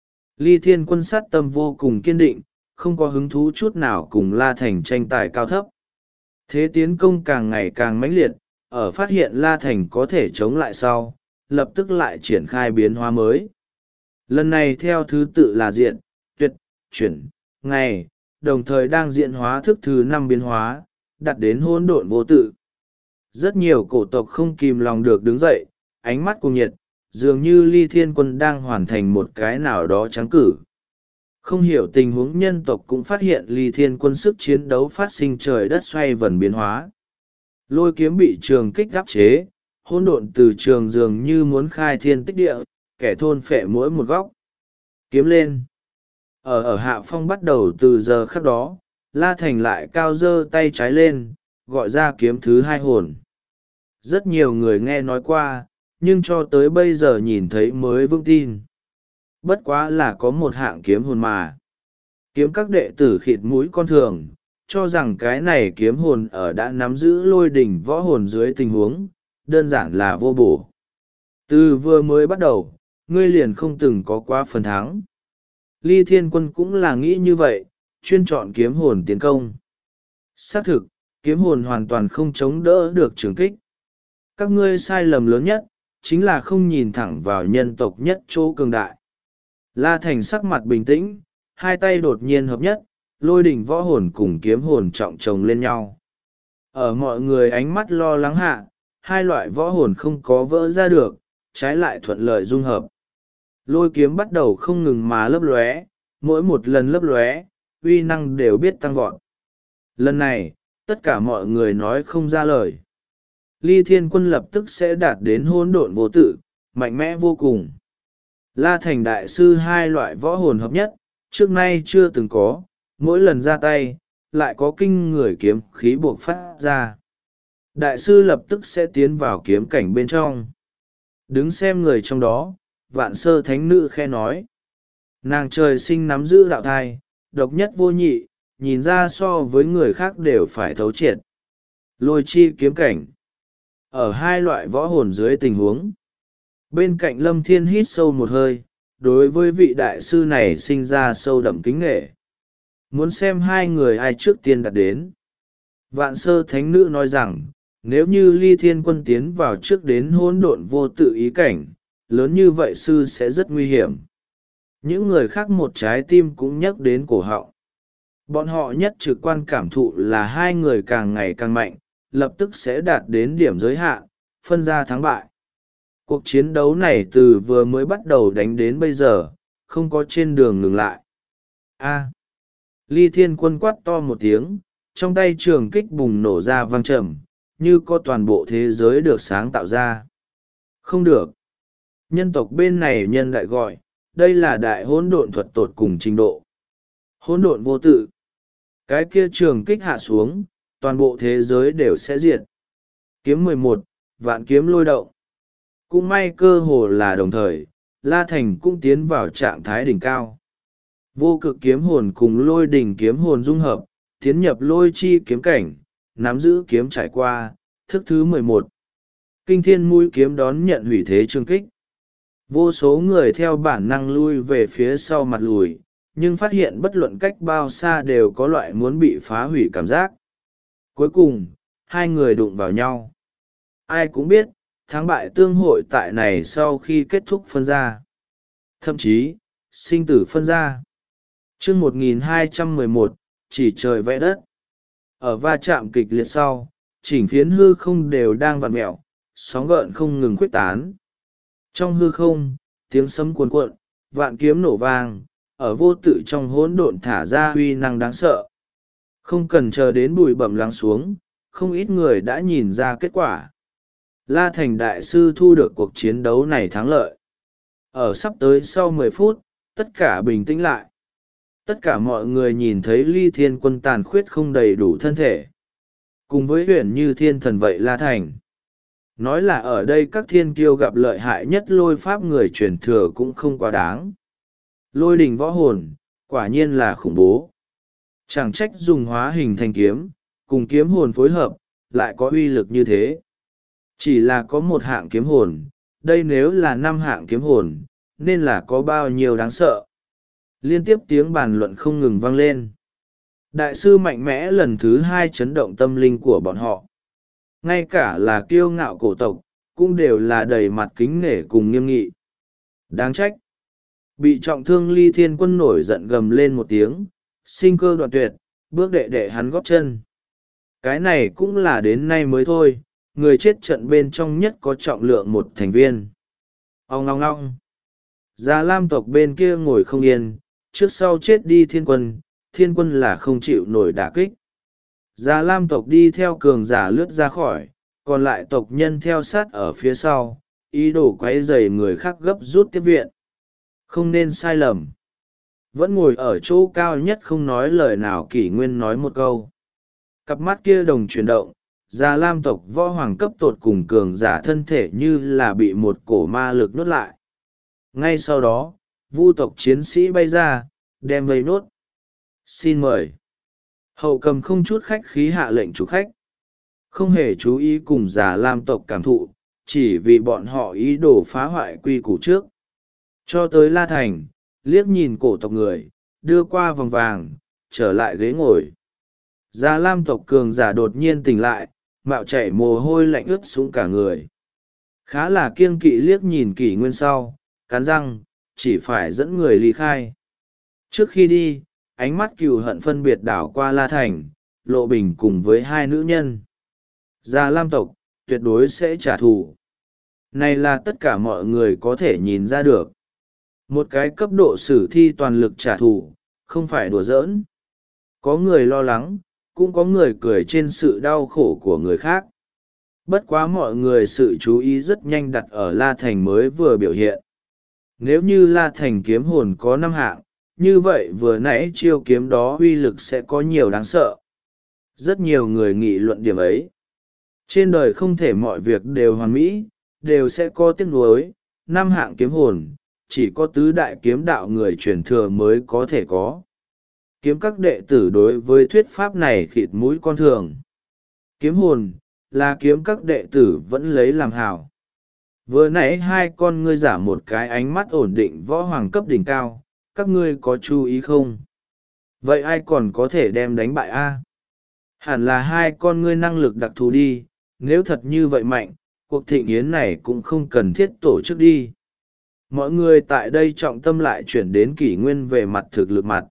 Ly Thiên Quân sát tâm vô cùng kiên định, không có hứng thú chút nào cùng La Thành tranh tài cao thấp. Thế tiến công càng ngày càng mãnh liệt, ở phát hiện La Thành có thể chống lại sau, lập tức lại triển khai biến hóa mới. Lần này theo thứ tự là diện, tuyệt, chuyển, ngày, đồng thời đang diễn hóa thức thứ 5 biến hóa, đặt đến hỗn độn vô tự. Rất nhiều cổ tộc không kìm lòng được đứng dậy, ánh mắt cuồng nhiệt, dường như Ly Thiên Quân đang hoàn thành một cái nào đó trắng cử. Không hiểu tình huống nhân tộc cũng phát hiện Ly Thiên Quân sức chiến đấu phát sinh trời đất xoay vần biến hóa. Lôi kiếm bị trường kích áp chế, hỗn độn từ trường dường như muốn khai thiên tích địa, kẻ thôn phệ mỗi một góc. Kiếm lên. Ở hạ phong bắt đầu từ giờ khắc đó, La Thành lại cao giơ tay trái lên, gọi ra kiếm thứ 2 hồn. Rất nhiều người nghe nói qua, nhưng cho tới bây giờ nhìn thấy mới vững tin. Bất quá là có một hạng kiếm hồn mà. Kiếm các đệ tử khịt mũi con thường, cho rằng cái này kiếm hồn ở đã nắm giữ lôi đỉnh võ hồn dưới tình huống, đơn giản là vô bổ. Từ vừa mới bắt đầu, ngươi liền không từng có quá phần thắng. Ly Thiên Quân cũng là nghĩ như vậy, chuyên chọn kiếm hồn tiến công. Xác thực, kiếm hồn hoàn toàn không chống đỡ được trường kích. Các ngươi sai lầm lớn nhất, chính là không nhìn thẳng vào nhân tộc nhất chỗ cường đại. La Thành sắc mặt bình tĩnh, hai tay đột nhiên hợp nhất, lôi đỉnh võ hồn cùng kiếm hồn trọng chồng lên nhau. Ở mọi người ánh mắt lo lắng hạ, hai loại võ hồn không có vỡ ra được, trái lại thuận lợi dung hợp. Lôi kiếm bắt đầu không ngừng mà lấp lóe, mỗi một lần lấp lóe, uy năng đều biết tăng vọt. Lần này, tất cả mọi người nói không ra lời. Ly Thiên Quân lập tức sẽ đạt đến hỗn độn vô tự, mạnh mẽ vô cùng. La Thành đại sư hai loại võ hồn hợp nhất, trước nay chưa từng có, mỗi lần ra tay, lại có kinh người kiếm khí buộc phát ra. Đại sư lập tức sẽ tiến vào kiếm cảnh bên trong. Đứng xem người trong đó, Vạn Sơ Thánh Nữ khe nói. Nàng trời sinh nắm giữ đạo thai, độc nhất vô nhị, nhìn ra so với người khác đều phải thấu triệt. Lôi chi kiếm cảnh. Ở hai loại võ hồn dưới tình huống. Bên cạnh Lâm Thiên hít sâu một hơi, đối với vị đại sư này sinh ra sâu đậm kính nghệ. Muốn xem hai người ai trước tiên đặt đến. Vạn Sơ Thánh Nữ nói rằng, nếu như Ly Thiên Quân tiến vào trước đến hỗn độn vô tự ý cảnh, lớn như vậy sư sẽ rất nguy hiểm. Những người khác một trái tim cũng nhắc đến cổ họng. Bọn họ nhất trực quan cảm thụ là hai người càng ngày càng mạnh, lập tức sẽ đạt đến điểm giới hạn, phân ra thắng bại. Cuộc chiến đấu này từ vừa mới bắt đầu đánh đến bây giờ, không có trên đường ngừng lại. Ly Thiên Quân quát to một tiếng, trong tay trường kích bùng nổ ra vang trầm, như có toàn bộ thế giới được sáng tạo ra. Không được. Nhân tộc bên này nhân đại gọi, đây là đại hỗn độn thuật tột cùng trình độ. Hỗn độn vô tự. Cái kia trường kích hạ xuống, toàn bộ thế giới đều sẽ diệt. Kiếm 11, vạn kiếm lôi động. Cũng may cơ hồ là đồng thời, La Thành cũng tiến vào trạng thái đỉnh cao. Vô cực kiếm hồn cùng lôi đỉnh kiếm hồn dung hợp, tiến nhập lôi chi kiếm cảnh, nắm giữ kiếm trải qua, thức thứ 11. Kinh thiên mũi kiếm đón nhận hủy thế trương kích. Vô số người theo bản năng lui về phía sau mặt lùi, nhưng phát hiện bất luận cách bao xa đều có loại muốn bị phá hủy cảm giác. Cuối cùng, hai người đụng vào nhau. Ai cũng biết, thắng bại tương hội tại này sau khi kết thúc phân ra. Thậm chí, sinh tử phân ra. chương 1211, chỉ trời vẽ đất. Ở va chạm kịch liệt sau, chỉnh phiến hư không đều đang vặn mẹo, sóng gợn không ngừng khuếch tán. Trong hư không, tiếng sấm cuồn cuộn, vạn kiếm nổ vang, ở vô tự trong hỗn độn thả ra uy năng đáng sợ. Không cần chờ đến bụi bẩm lắng xuống, không ít người đã nhìn ra kết quả. La Thành Đại Sư thu được cuộc chiến đấu này thắng lợi. Ở sắp tới sau 10 phút, tất cả bình tĩnh lại. Tất cả mọi người nhìn thấy Ly Thiên Quân tàn khuyết không đầy đủ thân thể. Cùng với huyền như thiên thần vậy La Thành. Nói là ở đây các thiên kiêu gặp lợi hại nhất lôi pháp người truyền thừa cũng không quá đáng. Lôi đình võ hồn, quả nhiên là khủng bố. Chẳng trách dùng hóa hình thành kiếm, cùng kiếm hồn phối hợp, lại có uy lực như thế. Chỉ là có một hạng kiếm hồn, đây nếu là 5 hạng kiếm hồn, nên là có bao nhiêu đáng sợ. Liên tiếp tiếng bàn luận không ngừng vang lên. Đại sư mạnh mẽ lần thứ 2 chấn động tâm linh của bọn họ. Ngay cả là kiêu ngạo cổ tộc, cũng đều là đầy mặt kính nể cùng nghiêm nghị. Đáng trách. Bị trọng thương Ly Thiên Quân nổi giận gầm lên một tiếng, sinh cơ đoạn tuyệt, bước đệ đệ hắn góp chân. Cái này cũng là đến nay mới thôi, người chết trận bên trong nhất có trọng lượng một thành viên. Ông ngong ngong. Già Lam tộc bên kia ngồi không yên, trước sau chết đi Thiên Quân là không chịu nổi đả kích. Già Lam tộc đi theo cường giả lướt ra khỏi, còn lại tộc nhân theo sát ở phía sau, ý đồ quấy rầy người khác gấp rút tiếp viện. Không nên sai lầm. Vẫn ngồi ở chỗ cao nhất không nói lời nào Kỷ Nguyên nói một câu. Cặp mắt kia đồng chuyển động, Già Lam tộc võ hoàng cấp tột cùng cường giả thân thể như là bị một cổ ma lực nuốt lại. Ngay sau đó, Vu tộc chiến sĩ bay ra, đem vây nốt. Xin mời. Hậu cầm không chút khách khí hạ lệnh chủ khách. Không hề chú ý cùng Già Lam tộc cảm thụ, chỉ vì bọn họ ý đồ phá hoại quy củ trước. Cho tới La Thành, liếc nhìn cổ tộc người, đưa qua vòng vàng, trở lại ghế ngồi. Già Lam tộc cường giả đột nhiên tỉnh lại, mạo chảy mồ hôi lạnh ướt xuống cả người. Khá là kiêng kỵ liếc nhìn Kỷ Nguyên sau, cắn răng, chỉ phải dẫn người ly khai. Trước khi đi, ánh mắt cừu hận phân biệt đảo qua La Thành, Lộ Bình cùng với hai nữ nhân. Già Lam tộc, tuyệt đối sẽ trả thù. Này là tất cả mọi người có thể nhìn ra được. Một cái cấp độ sử thi toàn lực trả thù, không phải đùa giỡn. Có người lo lắng, cũng có người cười trên sự đau khổ của người khác. Bất quá mọi người sự chú ý rất nhanh đặt ở La Thành mới vừa biểu hiện. Nếu như La Thành kiếm hồn có 5 hạng, như vậy vừa nãy chiêu kiếm đó uy lực sẽ có nhiều đáng sợ. Rất nhiều người nghị luận điểm ấy. Trên đời không thể mọi việc đều hoàn mỹ, đều sẽ có tiếc nuối. 5 hạng kiếm hồn, chỉ có tứ đại kiếm đạo người truyền thừa mới có thể có. Kiếm các đệ tử đối với thuyết pháp này khịt mũi con thường. Kiếm hồn, là kiếm các đệ tử vẫn lấy làm hào. Vừa nãy hai con ngươi giả một cái ánh mắt ổn định võ hoàng cấp đỉnh cao, các ngươi có chú ý không? Vậy ai còn có thể đem đánh bại a? Hẳn là hai con ngươi năng lực đặc thù đi, nếu thật như vậy mạnh, cuộc thịnh yến này cũng không cần thiết tổ chức đi. Mọi người tại đây trọng tâm lại chuyển đến Kỷ Nguyên về mặt thực lực mặt.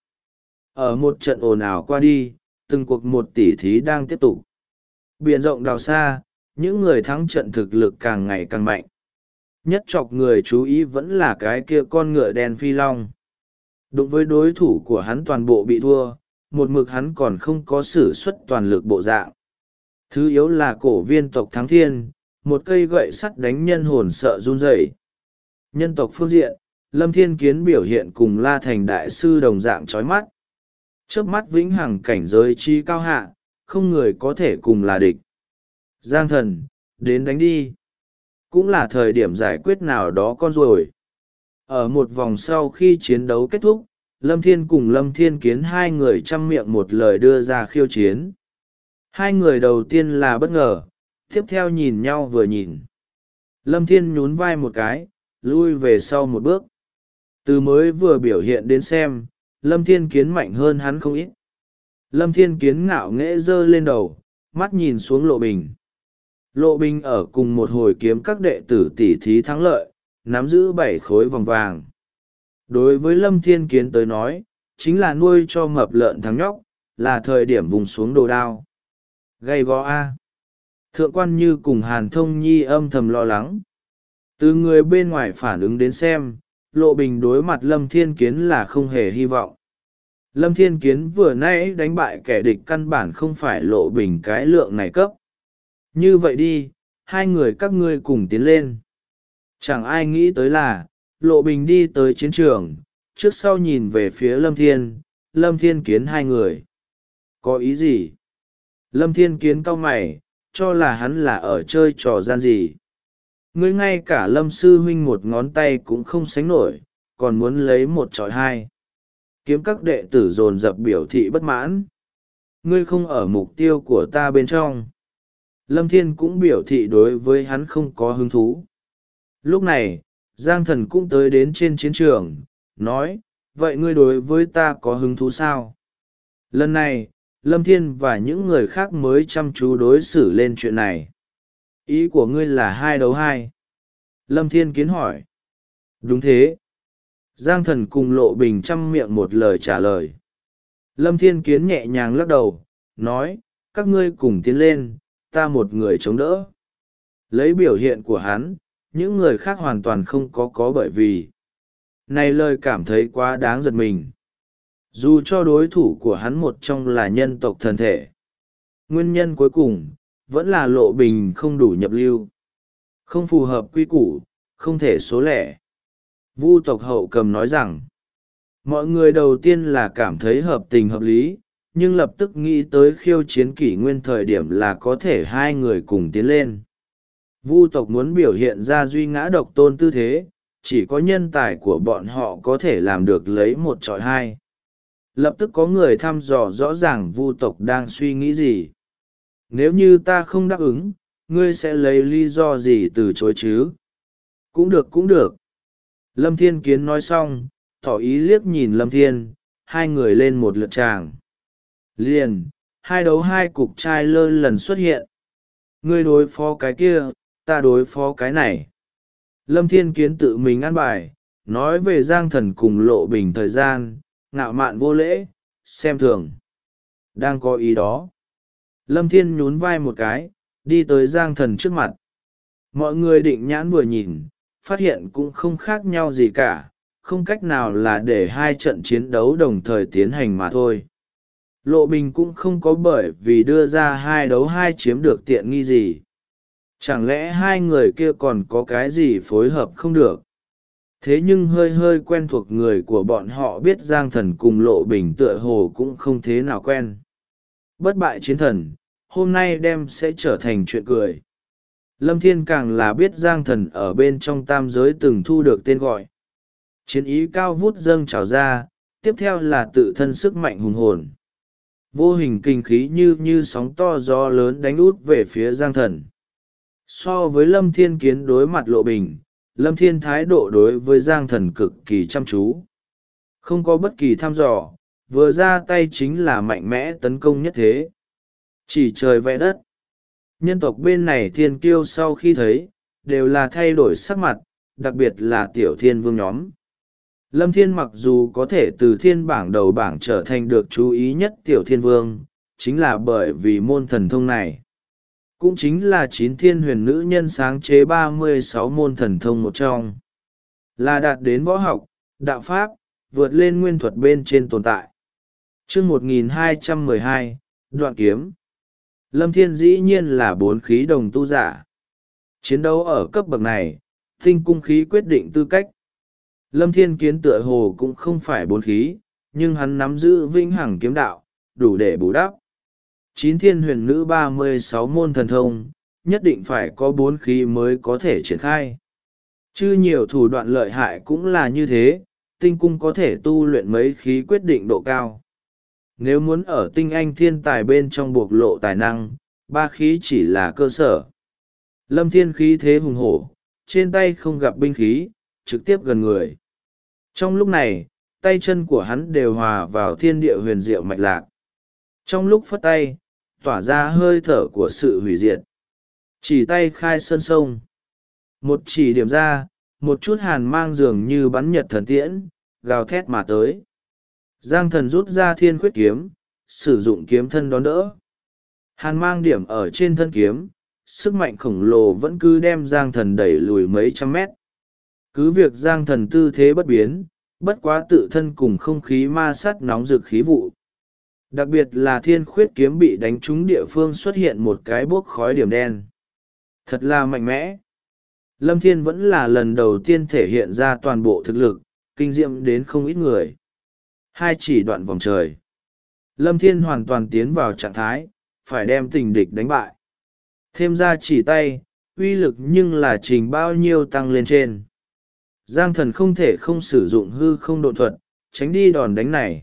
Ở một trận ồn ào qua đi, từng cuộc một tỉ thí đang tiếp tục. Biển rộng đào xa, những người thắng trận thực lực càng ngày càng mạnh. Nhất chọc người chú ý vẫn là cái kia con ngựa đen phi long. Đối với đối thủ của hắn toàn bộ bị thua, một mực hắn còn không có sử xuất toàn lực bộ dạng. Thứ yếu là cổ viên tộc thắng thiên, một cây gậy sắt đánh nhân hồn sợ run rẩy. Nhân tộc phương diện, Lâm Thiên Kiến biểu hiện cùng La Thành Đại Sư đồng dạng chói mắt. Chớp mắt vĩnh hằng cảnh giới chi cao hạ, không người có thể cùng là địch. Giang thần, đến đánh đi. cũng là thời điểm giải quyết nào đó con ruồi. Ở một vòng sau khi chiến đấu kết thúc, Lâm Thiên cùng Lâm Thiên Kiến hai người chăm miệng một lời đưa ra khiêu chiến. Hai người đầu tiên là bất ngờ, tiếp theo nhìn nhau vừa nhìn. Lâm Thiên nhún vai một cái, lui về sau một bước. Từ mới vừa biểu hiện đến xem, Lâm Thiên Kiến mạnh hơn hắn không ít. Lâm Thiên Kiến ngạo nghễ giơ lên đầu, mắt nhìn xuống Lộ Bình. Lộ Bình ở cùng một hồi kiếm các đệ tử tỉ thí thắng lợi, nắm giữ 7 khối vòng vàng. Đối với Lâm Thiên Kiến tới nói, chính là nuôi cho mập lợn thắng nhóc, là thời điểm vùng xuống đồ đao. Gay go A. Thượng quan Như cùng Hàn Thông Nhi âm thầm lo lắng. Từ người bên ngoài phản ứng đến xem, Lộ Bình đối mặt Lâm Thiên Kiến là không hề hy vọng. Lâm Thiên Kiến vừa nãy đánh bại kẻ địch căn bản không phải Lộ Bình cái lượng này cấp. Như vậy đi, hai người các ngươi cùng tiến lên. Chẳng ai nghĩ tới là, Lộ Bình đi tới chiến trường, trước sau nhìn về phía Lâm Thiên Kiến hai người. Có ý gì? Lâm Thiên Kiến cau mày, cho là hắn là ở chơi trò gian gì. Ngươi ngay cả Lâm sư huynh một ngón tay cũng không sánh nổi, còn muốn lấy một trọi hai. Kiếm các đệ tử dồn dập biểu thị bất mãn. Ngươi không ở mục tiêu của ta bên trong. Lâm Thiên cũng biểu thị đối với hắn không có hứng thú. Lúc này, Giang Thần cũng tới đến trên chiến trường, nói, vậy ngươi đối với ta có hứng thú sao? Lần này, Lâm Thiên và những người khác mới chăm chú đối xử lên chuyện này. Ý của ngươi là 2 đấu 2. Lâm Thiên Kiến hỏi. Đúng thế. Giang Thần cùng Lộ Bình chăm miệng một lời trả lời. Lâm Thiên Kiến nhẹ nhàng lắc đầu, nói, các ngươi cùng tiến lên, ta một người chống đỡ. Lấy biểu hiện của hắn, những người khác hoàn toàn không có bởi vì. Này lời cảm thấy quá đáng giật mình. Dù cho đối thủ của hắn một trong là nhân tộc thần thể. Nguyên nhân cuối cùng, vẫn là Lộ Bình không đủ nhập lưu. Không phù hợp quy củ, không thể số lẻ. Vu tộc Hậu Cầm nói rằng, mọi người đầu tiên là cảm thấy hợp tình hợp lý, nhưng lập tức nghĩ tới khiêu chiến kỷ nguyên thời điểm là có thể hai người cùng tiến lên. Vu tộc muốn biểu hiện ra duy ngã độc tôn tư thế, chỉ có nhân tài của bọn họ có thể làm được lấy một trọi hai. Lập tức có người thăm dò rõ ràng Vu tộc đang suy nghĩ gì. Nếu như ta không đáp ứng, ngươi sẽ lấy lý do gì từ chối chứ? Cũng được cũng được. Lâm Thiên Kiến nói xong, tỏ ý liếc nhìn Lâm Thiên, hai người lên một lượt tràng. Liền, 2 đấu 2 cục trai lơ lần xuất hiện. Ngươi đối phó cái kia, ta đối phó cái này. Lâm Thiên Kiến tự mình ăn bài, nói về Giang Thần cùng Lộ Bình thời gian, ngạo mạn vô lễ, xem thường. Đang có ý đó. Lâm Thiên nhún vai một cái, đi tới Giang Thần trước mặt. Mọi người định nhãn vừa nhìn, phát hiện cũng không khác nhau gì cả, không cách nào là để hai trận chiến đấu đồng thời tiến hành mà thôi. Lộ Bình cũng không có bởi vì đưa ra 2 đấu 2 chiếm được tiện nghi gì. Chẳng lẽ hai người kia còn có cái gì phối hợp không được? Thế nhưng hơi hơi quen thuộc người của bọn họ biết Giang Thần cùng Lộ Bình tựa hồ cũng không thế nào quen. Bất bại chiến thần, hôm nay đem sẽ trở thành chuyện cười. Lâm Thiên càng là biết Giang Thần ở bên trong tam giới từng thu được tên gọi. Chiến ý cao vút dâng trào ra, tiếp theo là tự thân sức mạnh hùng hồn. Vô hình kinh khí như sóng to gió lớn đánh út về phía Giang Thần. So với Lâm Thiên Kiến đối mặt Lộ Bình, Lâm Thiên thái độ đối với Giang Thần cực kỳ chăm chú. Không có bất kỳ thăm dò, vừa ra tay chính là mạnh mẽ tấn công nhất thế. Chỉ trời vẽ đất. Nhân tộc bên này thiên kiêu sau khi thấy, đều là thay đổi sắc mặt, đặc biệt là tiểu thiên vương nhóm. Lâm Thiên mặc dù có thể từ thiên bảng đầu bảng trở thành được chú ý nhất tiểu thiên vương, chính là bởi vì môn thần thông này. Cũng chính là 9 thiên huyền nữ nhân sáng chế 36 môn thần thông một trong. Là đạt đến võ học, đạo pháp, vượt lên nguyên thuật bên trên tồn tại. Chương 1212, Đoạn Kiếm. Lâm Thiên dĩ nhiên là 4 khí đồng tu giả. Chiến đấu ở cấp bậc này, tinh cung khí quyết định tư cách. Lâm Thiên Kiến tựa hồ cũng không phải 4 khí, nhưng hắn nắm giữ vĩnh hằng kiếm đạo, đủ để bù đắp. 9 thiên huyền nữ 36 môn thần thông, nhất định phải có 4 khí mới có thể triển khai. Chứ nhiều thủ đoạn lợi hại cũng là như thế, tinh cung có thể tu luyện mấy khí quyết định độ cao. Nếu muốn ở tinh anh thiên tài bên trong bộc lộ tài năng, 3 khí chỉ là cơ sở. Lâm Thiên khí thế hùng hổ, trên tay không gặp binh khí, trực tiếp gần người. Trong lúc này, tay chân của hắn đều hòa vào thiên địa huyền diệu mạch lạc. Trong lúc phất tay, tỏa ra hơi thở của sự hủy diệt. Chỉ tay khai sơn sông. Một chỉ điểm ra, một chút hàn mang dường như bắn nhật thần tiễn, gào thét mà tới. Giang Thần rút ra thiên khuyết kiếm, sử dụng kiếm thân đón đỡ. Hàn mang điểm ở trên thân kiếm, sức mạnh khổng lồ vẫn cứ đem Giang Thần đẩy lùi mấy trăm mét. Cứ việc Giang Thần tư thế bất biến, bất quá tự thân cùng không khí ma sát nóng rực khí vụ. Đặc biệt là thiên khuyết kiếm bị đánh trúng địa phương xuất hiện một cái bốc khói điểm đen. Thật là mạnh mẽ. Lâm Thiên vẫn là lần đầu tiên thể hiện ra toàn bộ thực lực, kinh diệm đến không ít người. Hai chỉ đoạn vòng trời. Lâm Thiên hoàn toàn tiến vào trạng thái, phải đem tình địch đánh bại. Thêm ra chỉ tay, uy lực nhưng là trình bao nhiêu tăng lên trên. Giang Thần không thể không sử dụng hư không độ thuật, tránh đi đòn đánh này.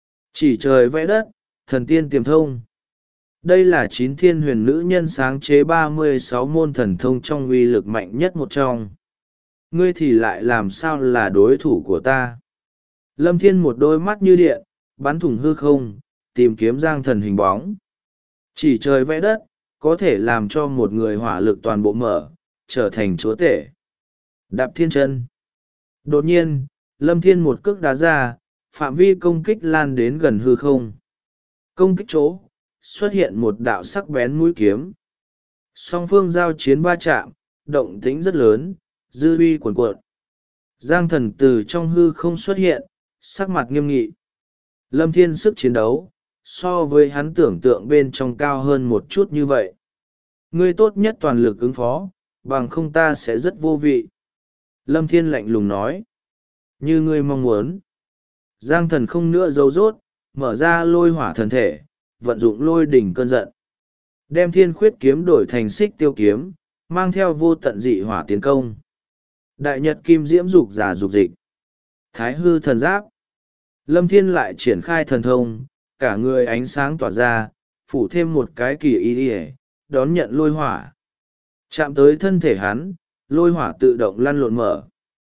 Chỉ trời vẽ đất, thần tiên tiềm thông. Đây là 9 thiên huyền nữ nhân sáng chế 36 môn thần thông trong uy lực mạnh nhất một trong. Ngươi thì lại làm sao là đối thủ của ta? Lâm Thiên một đôi mắt như điện, bắn thủng hư không, tìm kiếm Giang Thần hình bóng. Chỉ trời vẽ đất, có thể làm cho một người hỏa lực toàn bộ mở, trở thành chúa tể. Đạp thiên chân. Đột nhiên, Lâm Thiên một cước đá ra, phạm vi công kích lan đến gần hư không. Công kích chỗ, xuất hiện một đạo sắc bén mũi kiếm. Song phương giao chiến va chạm, động tĩnh rất lớn, dư uy cuồn cuộn. Giang Thần từ trong hư không xuất hiện, sắc mặt nghiêm nghị. Lâm Thiên sức chiến đấu, so với hắn tưởng tượng bên trong cao hơn một chút như vậy. Ngươi tốt nhất toàn lực ứng phó, bằng không ta sẽ rất vô vị. Lâm Thiên lạnh lùng nói. Như ngươi mong muốn. Giang Thần không nữa giấu rốt, mở ra lôi hỏa thần thể, vận dụng lôi đỉnh cơn giận. Đem thiên khuyết kiếm đổi thành xích tiêu kiếm, mang theo vô tận dị hỏa tiến công. Đại nhật kim diễm dục giả dục dịch. Thái hư thần giáp. Lâm Thiên lại triển khai thần thông, cả người ánh sáng tỏa ra, phủ thêm một cái kỳ y đón nhận lôi hỏa. Chạm tới thân thể hắn, lôi hỏa tự động lăn lộn mở.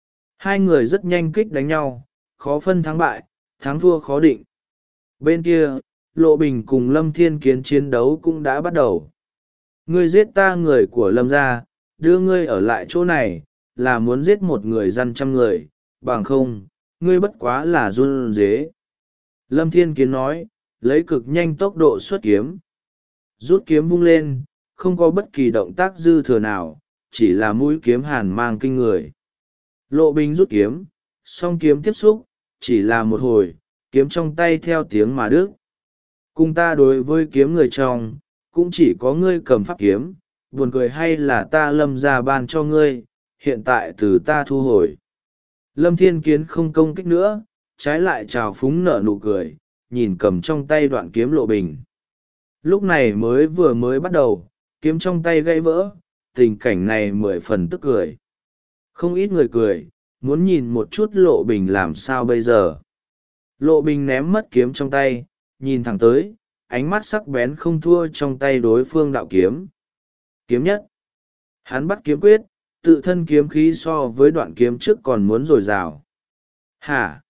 Hai người rất nhanh kích đánh nhau, khó phân thắng bại, thắng thua khó định. Bên kia, Lộ Bình cùng Lâm Thiên Kiến chiến đấu cũng đã bắt đầu. Ngươi giết ta người của Lâm gia, đưa ngươi ở lại chỗ này, là muốn giết một người dân 100 người, bằng không, ngươi bất quá là run dế. Lâm Thiên Kiến nói, lấy cực nhanh tốc độ xuất kiếm. Rút kiếm vung lên, không có bất kỳ động tác dư thừa nào, chỉ là mũi kiếm hàn mang kinh người. Lộ Bình rút kiếm, song kiếm tiếp xúc, chỉ là một hồi, kiếm trong tay theo tiếng mà đứt. Cùng ta đối với kiếm người trong, cũng chỉ có ngươi cầm pháp kiếm, buồn cười hay là ta Lâm gia ban cho ngươi, hiện tại từ ta thu hồi. Lâm Thiên Kiến không công kích nữa, trái lại trào phúng nở nụ cười, nhìn cầm trong tay đoạn kiếm Lộ Bình. Lúc này vừa mới bắt đầu, kiếm trong tay gãy vỡ, tình cảnh này 10 phần tức cười. Không ít người cười, muốn nhìn một chút Lộ Bình làm sao bây giờ. Lộ Bình ném mất kiếm trong tay, nhìn thẳng tới, ánh mắt sắc bén không thua trong tay đối phương đạo kiếm. Kiếm nhất. Hắn bắt kiếm quyết, tự thân kiếm khí so với đoạn kiếm trước còn muốn dồi dào. Hả?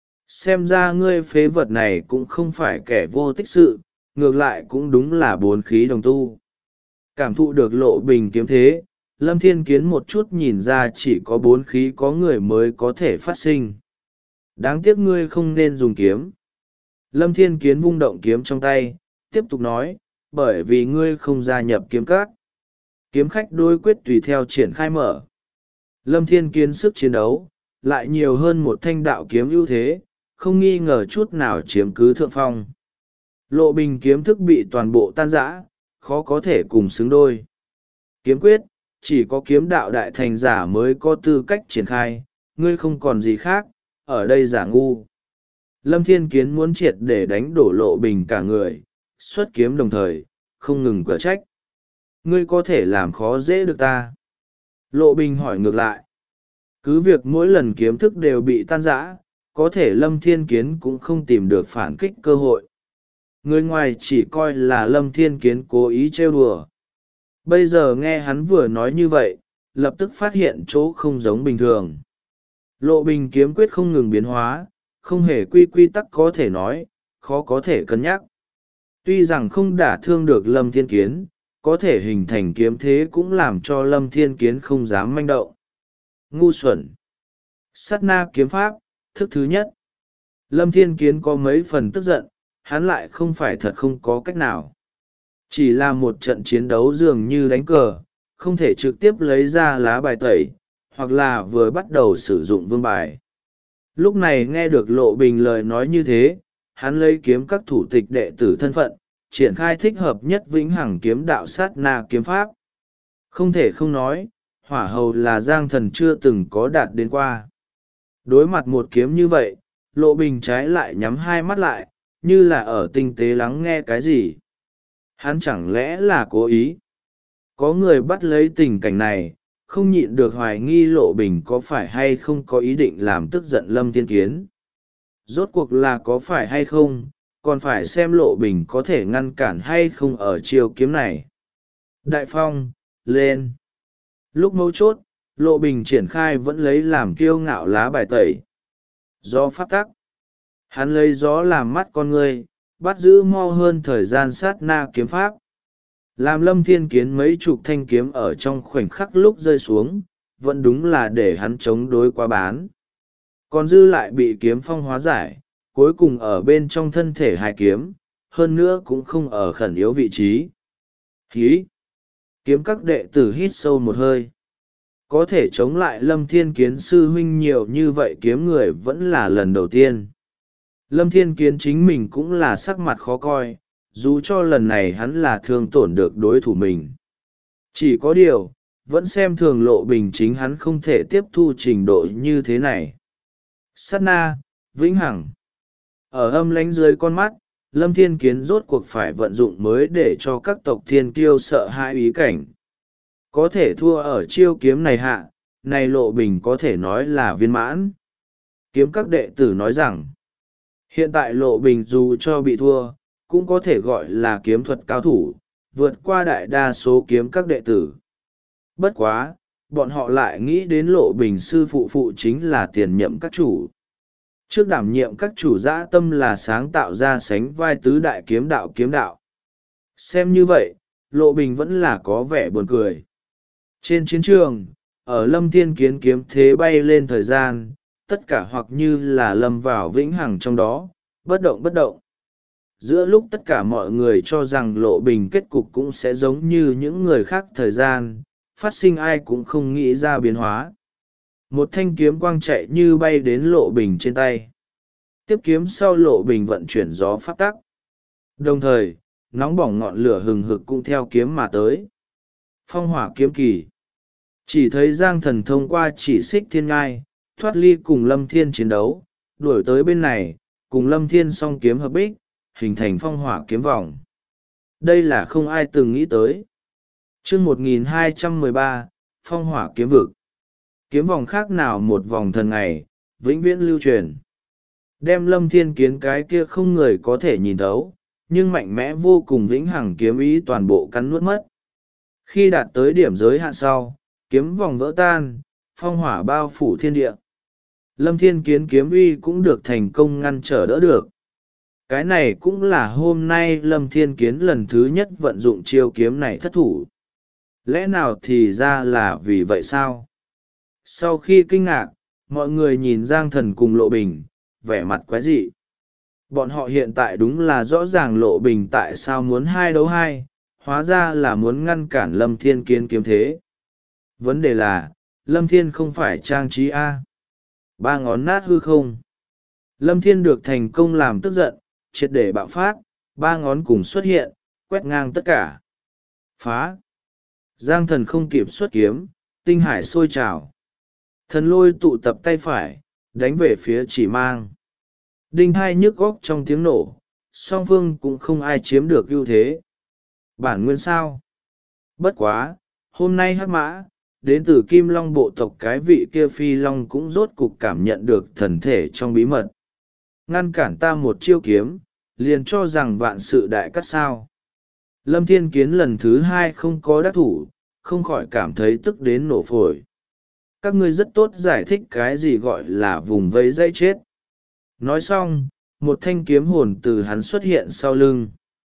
Xem ra ngươi phế vật này cũng không phải kẻ vô tích sự, ngược lại cũng đúng là 4 khí đồng tu. Cảm thụ được Lộ Bình kiếm thế, Lâm Thiên Kiến một chút nhìn ra chỉ có 4 khí có người mới có thể phát sinh. Đáng tiếc ngươi không nên dùng kiếm. Lâm Thiên Kiến vung động kiếm trong tay, tiếp tục nói, bởi vì ngươi không gia nhập kiếm các. Kiếm khách đối quyết tùy theo triển khai mở. Lâm Thiên Kiến sức chiến đấu, lại nhiều hơn một thanh đạo kiếm ưu thế, không nghi ngờ chút nào chiếm cứ thượng phong. Lộ Bình kiếm thức bị toàn bộ tan rã, khó có thể cùng xứng đôi. Kiếm quyết, chỉ có kiếm đạo đại thành giả mới có tư cách triển khai, ngươi không còn gì khác, ở đây giả ngu. Lâm Thiên Kiến muốn triệt để đánh đổ Lộ Bình cả người, xuất kiếm đồng thời, không ngừng quả trách. ngươi có thể làm khó dễ được ta? Lộ Bình hỏi ngược lại. Cứ việc mỗi lần kiếm thức đều bị tan rã, có thể Lâm Thiên Kiến cũng không tìm được phản kích cơ hội. Người ngoài chỉ coi là Lâm Thiên Kiến cố ý trêu đùa. Bây giờ nghe hắn vừa nói như vậy, lập tức phát hiện chỗ không giống bình thường. Lộ Bình kiếm quyết không ngừng biến hóa, không hề quy tắc có thể nói, khó có thể cân nhắc. Tuy rằng không đả thương được Lâm Thiên Kiến, có thể hình thành kiếm thế cũng làm cho Lâm Thiên Kiến không dám manh động. Ngu xuẩn. Sát na kiếm pháp, thức thứ nhất. Lâm Thiên Kiến có mấy phần tức giận, hắn lại không phải thật không có cách nào. Chỉ là một trận chiến đấu dường như đánh cờ, không thể trực tiếp lấy ra lá bài tẩy, hoặc là vừa bắt đầu sử dụng vương bài. Lúc này nghe được Lộ Bình lời nói như thế, hắn lấy kiếm các thủ tịch đệ tử thân phận, triển khai thích hợp nhất vĩnh hằng kiếm đạo sát na kiếm pháp. Không thể không nói, hỏa hầu là Giang Thần chưa từng có đạt đến qua. Đối mặt một kiếm như vậy, Lộ Bình trái lại nhắm hai mắt lại, như là ở tinh tế lắng nghe cái gì. Hắn chẳng lẽ là cố ý? Có người bắt lấy tình cảnh này, không nhịn được hoài nghi Lộ Bình có phải hay không có ý định làm tức giận Lâm Thiên Kiến. Rốt cuộc là có phải hay không, còn phải xem Lộ Bình có thể ngăn cản hay không ở chiêu kiếm này. Đại phong, lên. Lúc mấu chốt, Lộ Bình triển khai vẫn lấy làm kiêu ngạo lá bài tẩy. Gió pháp tắc. Hắn lấy gió làm mắt con người, bắt giữ mau hơn thời gian sát na kiếm pháp. Làm Lâm Thiên Kiến mấy chục thanh kiếm ở trong khoảnh khắc lúc rơi xuống, vẫn đúng là để hắn chống đối quá bán. Còn dư lại bị kiếm phong hóa giải, cuối cùng ở bên trong thân thể hai kiếm, hơn nữa cũng không ở khẩn yếu vị trí. Hí! Kiếm các đệ tử hít sâu một hơi. Có thể chống lại Lâm Thiên Kiến sư huynh nhiều như vậy kiếm người vẫn là lần đầu tiên. Lâm Thiên Kiến chính mình cũng là sắc mặt khó coi, dù cho lần này hắn là thương tổn được đối thủ mình. Chỉ có điều, vẫn xem thường Lộ Bình chính hắn không thể tiếp thu trình độ như thế này. Sát na, vĩnh hằng. Ở âm lánh dưới con mắt, Lâm Thiên Kiến rốt cuộc phải vận dụng mới để cho các tộc thiên kiêu sợ hãi ý cảnh. Có thể thua ở chiêu kiếm này hạ, này Lộ Bình có thể nói là viên mãn. Kiếm các đệ tử nói rằng, hiện tại Lộ Bình dù cho bị thua, cũng có thể gọi là kiếm thuật cao thủ, vượt qua đại đa số kiếm các đệ tử. Bất quá, bọn họ lại nghĩ đến Lộ Bình sư phụ chính là tiền nhậm các chủ. Trước đảm nhiệm các chủ dã tâm là sáng tạo ra sánh vai tứ đại kiếm đạo. Xem như vậy, Lộ Bình vẫn là có vẻ buồn cười. Trên chiến trường, ở Lâm Thiên Kiến kiếm thế bay lên thời gian, tất cả hoặc như là lâm vào vĩnh hằng trong đó, bất động. Giữa lúc tất cả mọi người cho rằng Lộ Bình kết cục cũng sẽ giống như những người khác thời gian, phát sinh ai cũng không nghĩ ra biến hóa. Một thanh kiếm quang chạy như bay đến Lộ Bình trên tay. Tiếp kiếm sau Lộ Bình vận chuyển gió pháp tắc. Đồng thời, nóng bỏng ngọn lửa hừng hực cũng theo kiếm mà tới. Phong hỏa kiếm kỳ. Chỉ thấy Giang Thần thông qua chỉ xích thiên ngai, thoát ly cùng Lâm Thiên chiến đấu, đuổi tới bên này, cùng Lâm Thiên song kiếm hợp bích, hình thành phong hỏa kiếm vòng. Đây là không ai từng nghĩ tới. Chương 1213, phong hỏa kiếm vực. Kiếm vòng khác nào một vòng thần ngày, vĩnh viễn lưu truyền. Đem Lâm Thiên Kiến cái kia không người có thể nhìn thấu, nhưng mạnh mẽ vô cùng vĩnh hằng kiếm ý toàn bộ cắn nuốt mất. Khi đạt tới điểm giới hạn sau, kiếm vòng vỡ tan, phong hỏa bao phủ thiên địa. Lâm Thiên Kiến kiếm uy cũng được thành công ngăn trở đỡ được. Cái này cũng là hôm nay Lâm Thiên Kiến lần thứ nhất vận dụng chiêu kiếm này thất thủ. Lẽ nào thì ra là vì vậy sao? Sau khi kinh ngạc, mọi người nhìn Giang Thần cùng Lộ Bình, vẻ mặt quái dị. Bọn họ hiện tại đúng là rõ ràng Lộ Bình tại sao muốn 2 đấu 2, hóa ra là muốn ngăn cản Lâm Thiên Kiến kiếm thế. Vấn đề là, Lâm Thiên không phải trang trí A. 3 ngón nát hư không. Lâm Thiên được thành công làm tức giận, triệt để bạo phát, 3 ngón cùng xuất hiện, quét ngang tất cả. Phá. Giang Thần không kịp xuất kiếm, tinh hải sôi trào. Thần lôi tụ tập tay phải, đánh về phía chỉ mang. Đinh hai nhức góc trong tiếng nổ, song phương cũng không ai chiếm được ưu thế. Bản nguyên sao? Bất quá, hôm nay hắc mã, đến từ Kim Long bộ tộc cái vị kia Phi Long cũng rốt cục cảm nhận được thần thể trong bí mật. Ngăn cản ta một chiêu kiếm, liền cho rằng vạn sự đại cắt sao. Lâm Thiên Kiến lần thứ hai không có đắc thủ, không khỏi cảm thấy tức đến nổ phổi. Các ngươi rất tốt giải thích cái gì gọi là vùng vây dãy chết. Nói xong, một thanh kiếm hồn từ hắn xuất hiện sau lưng.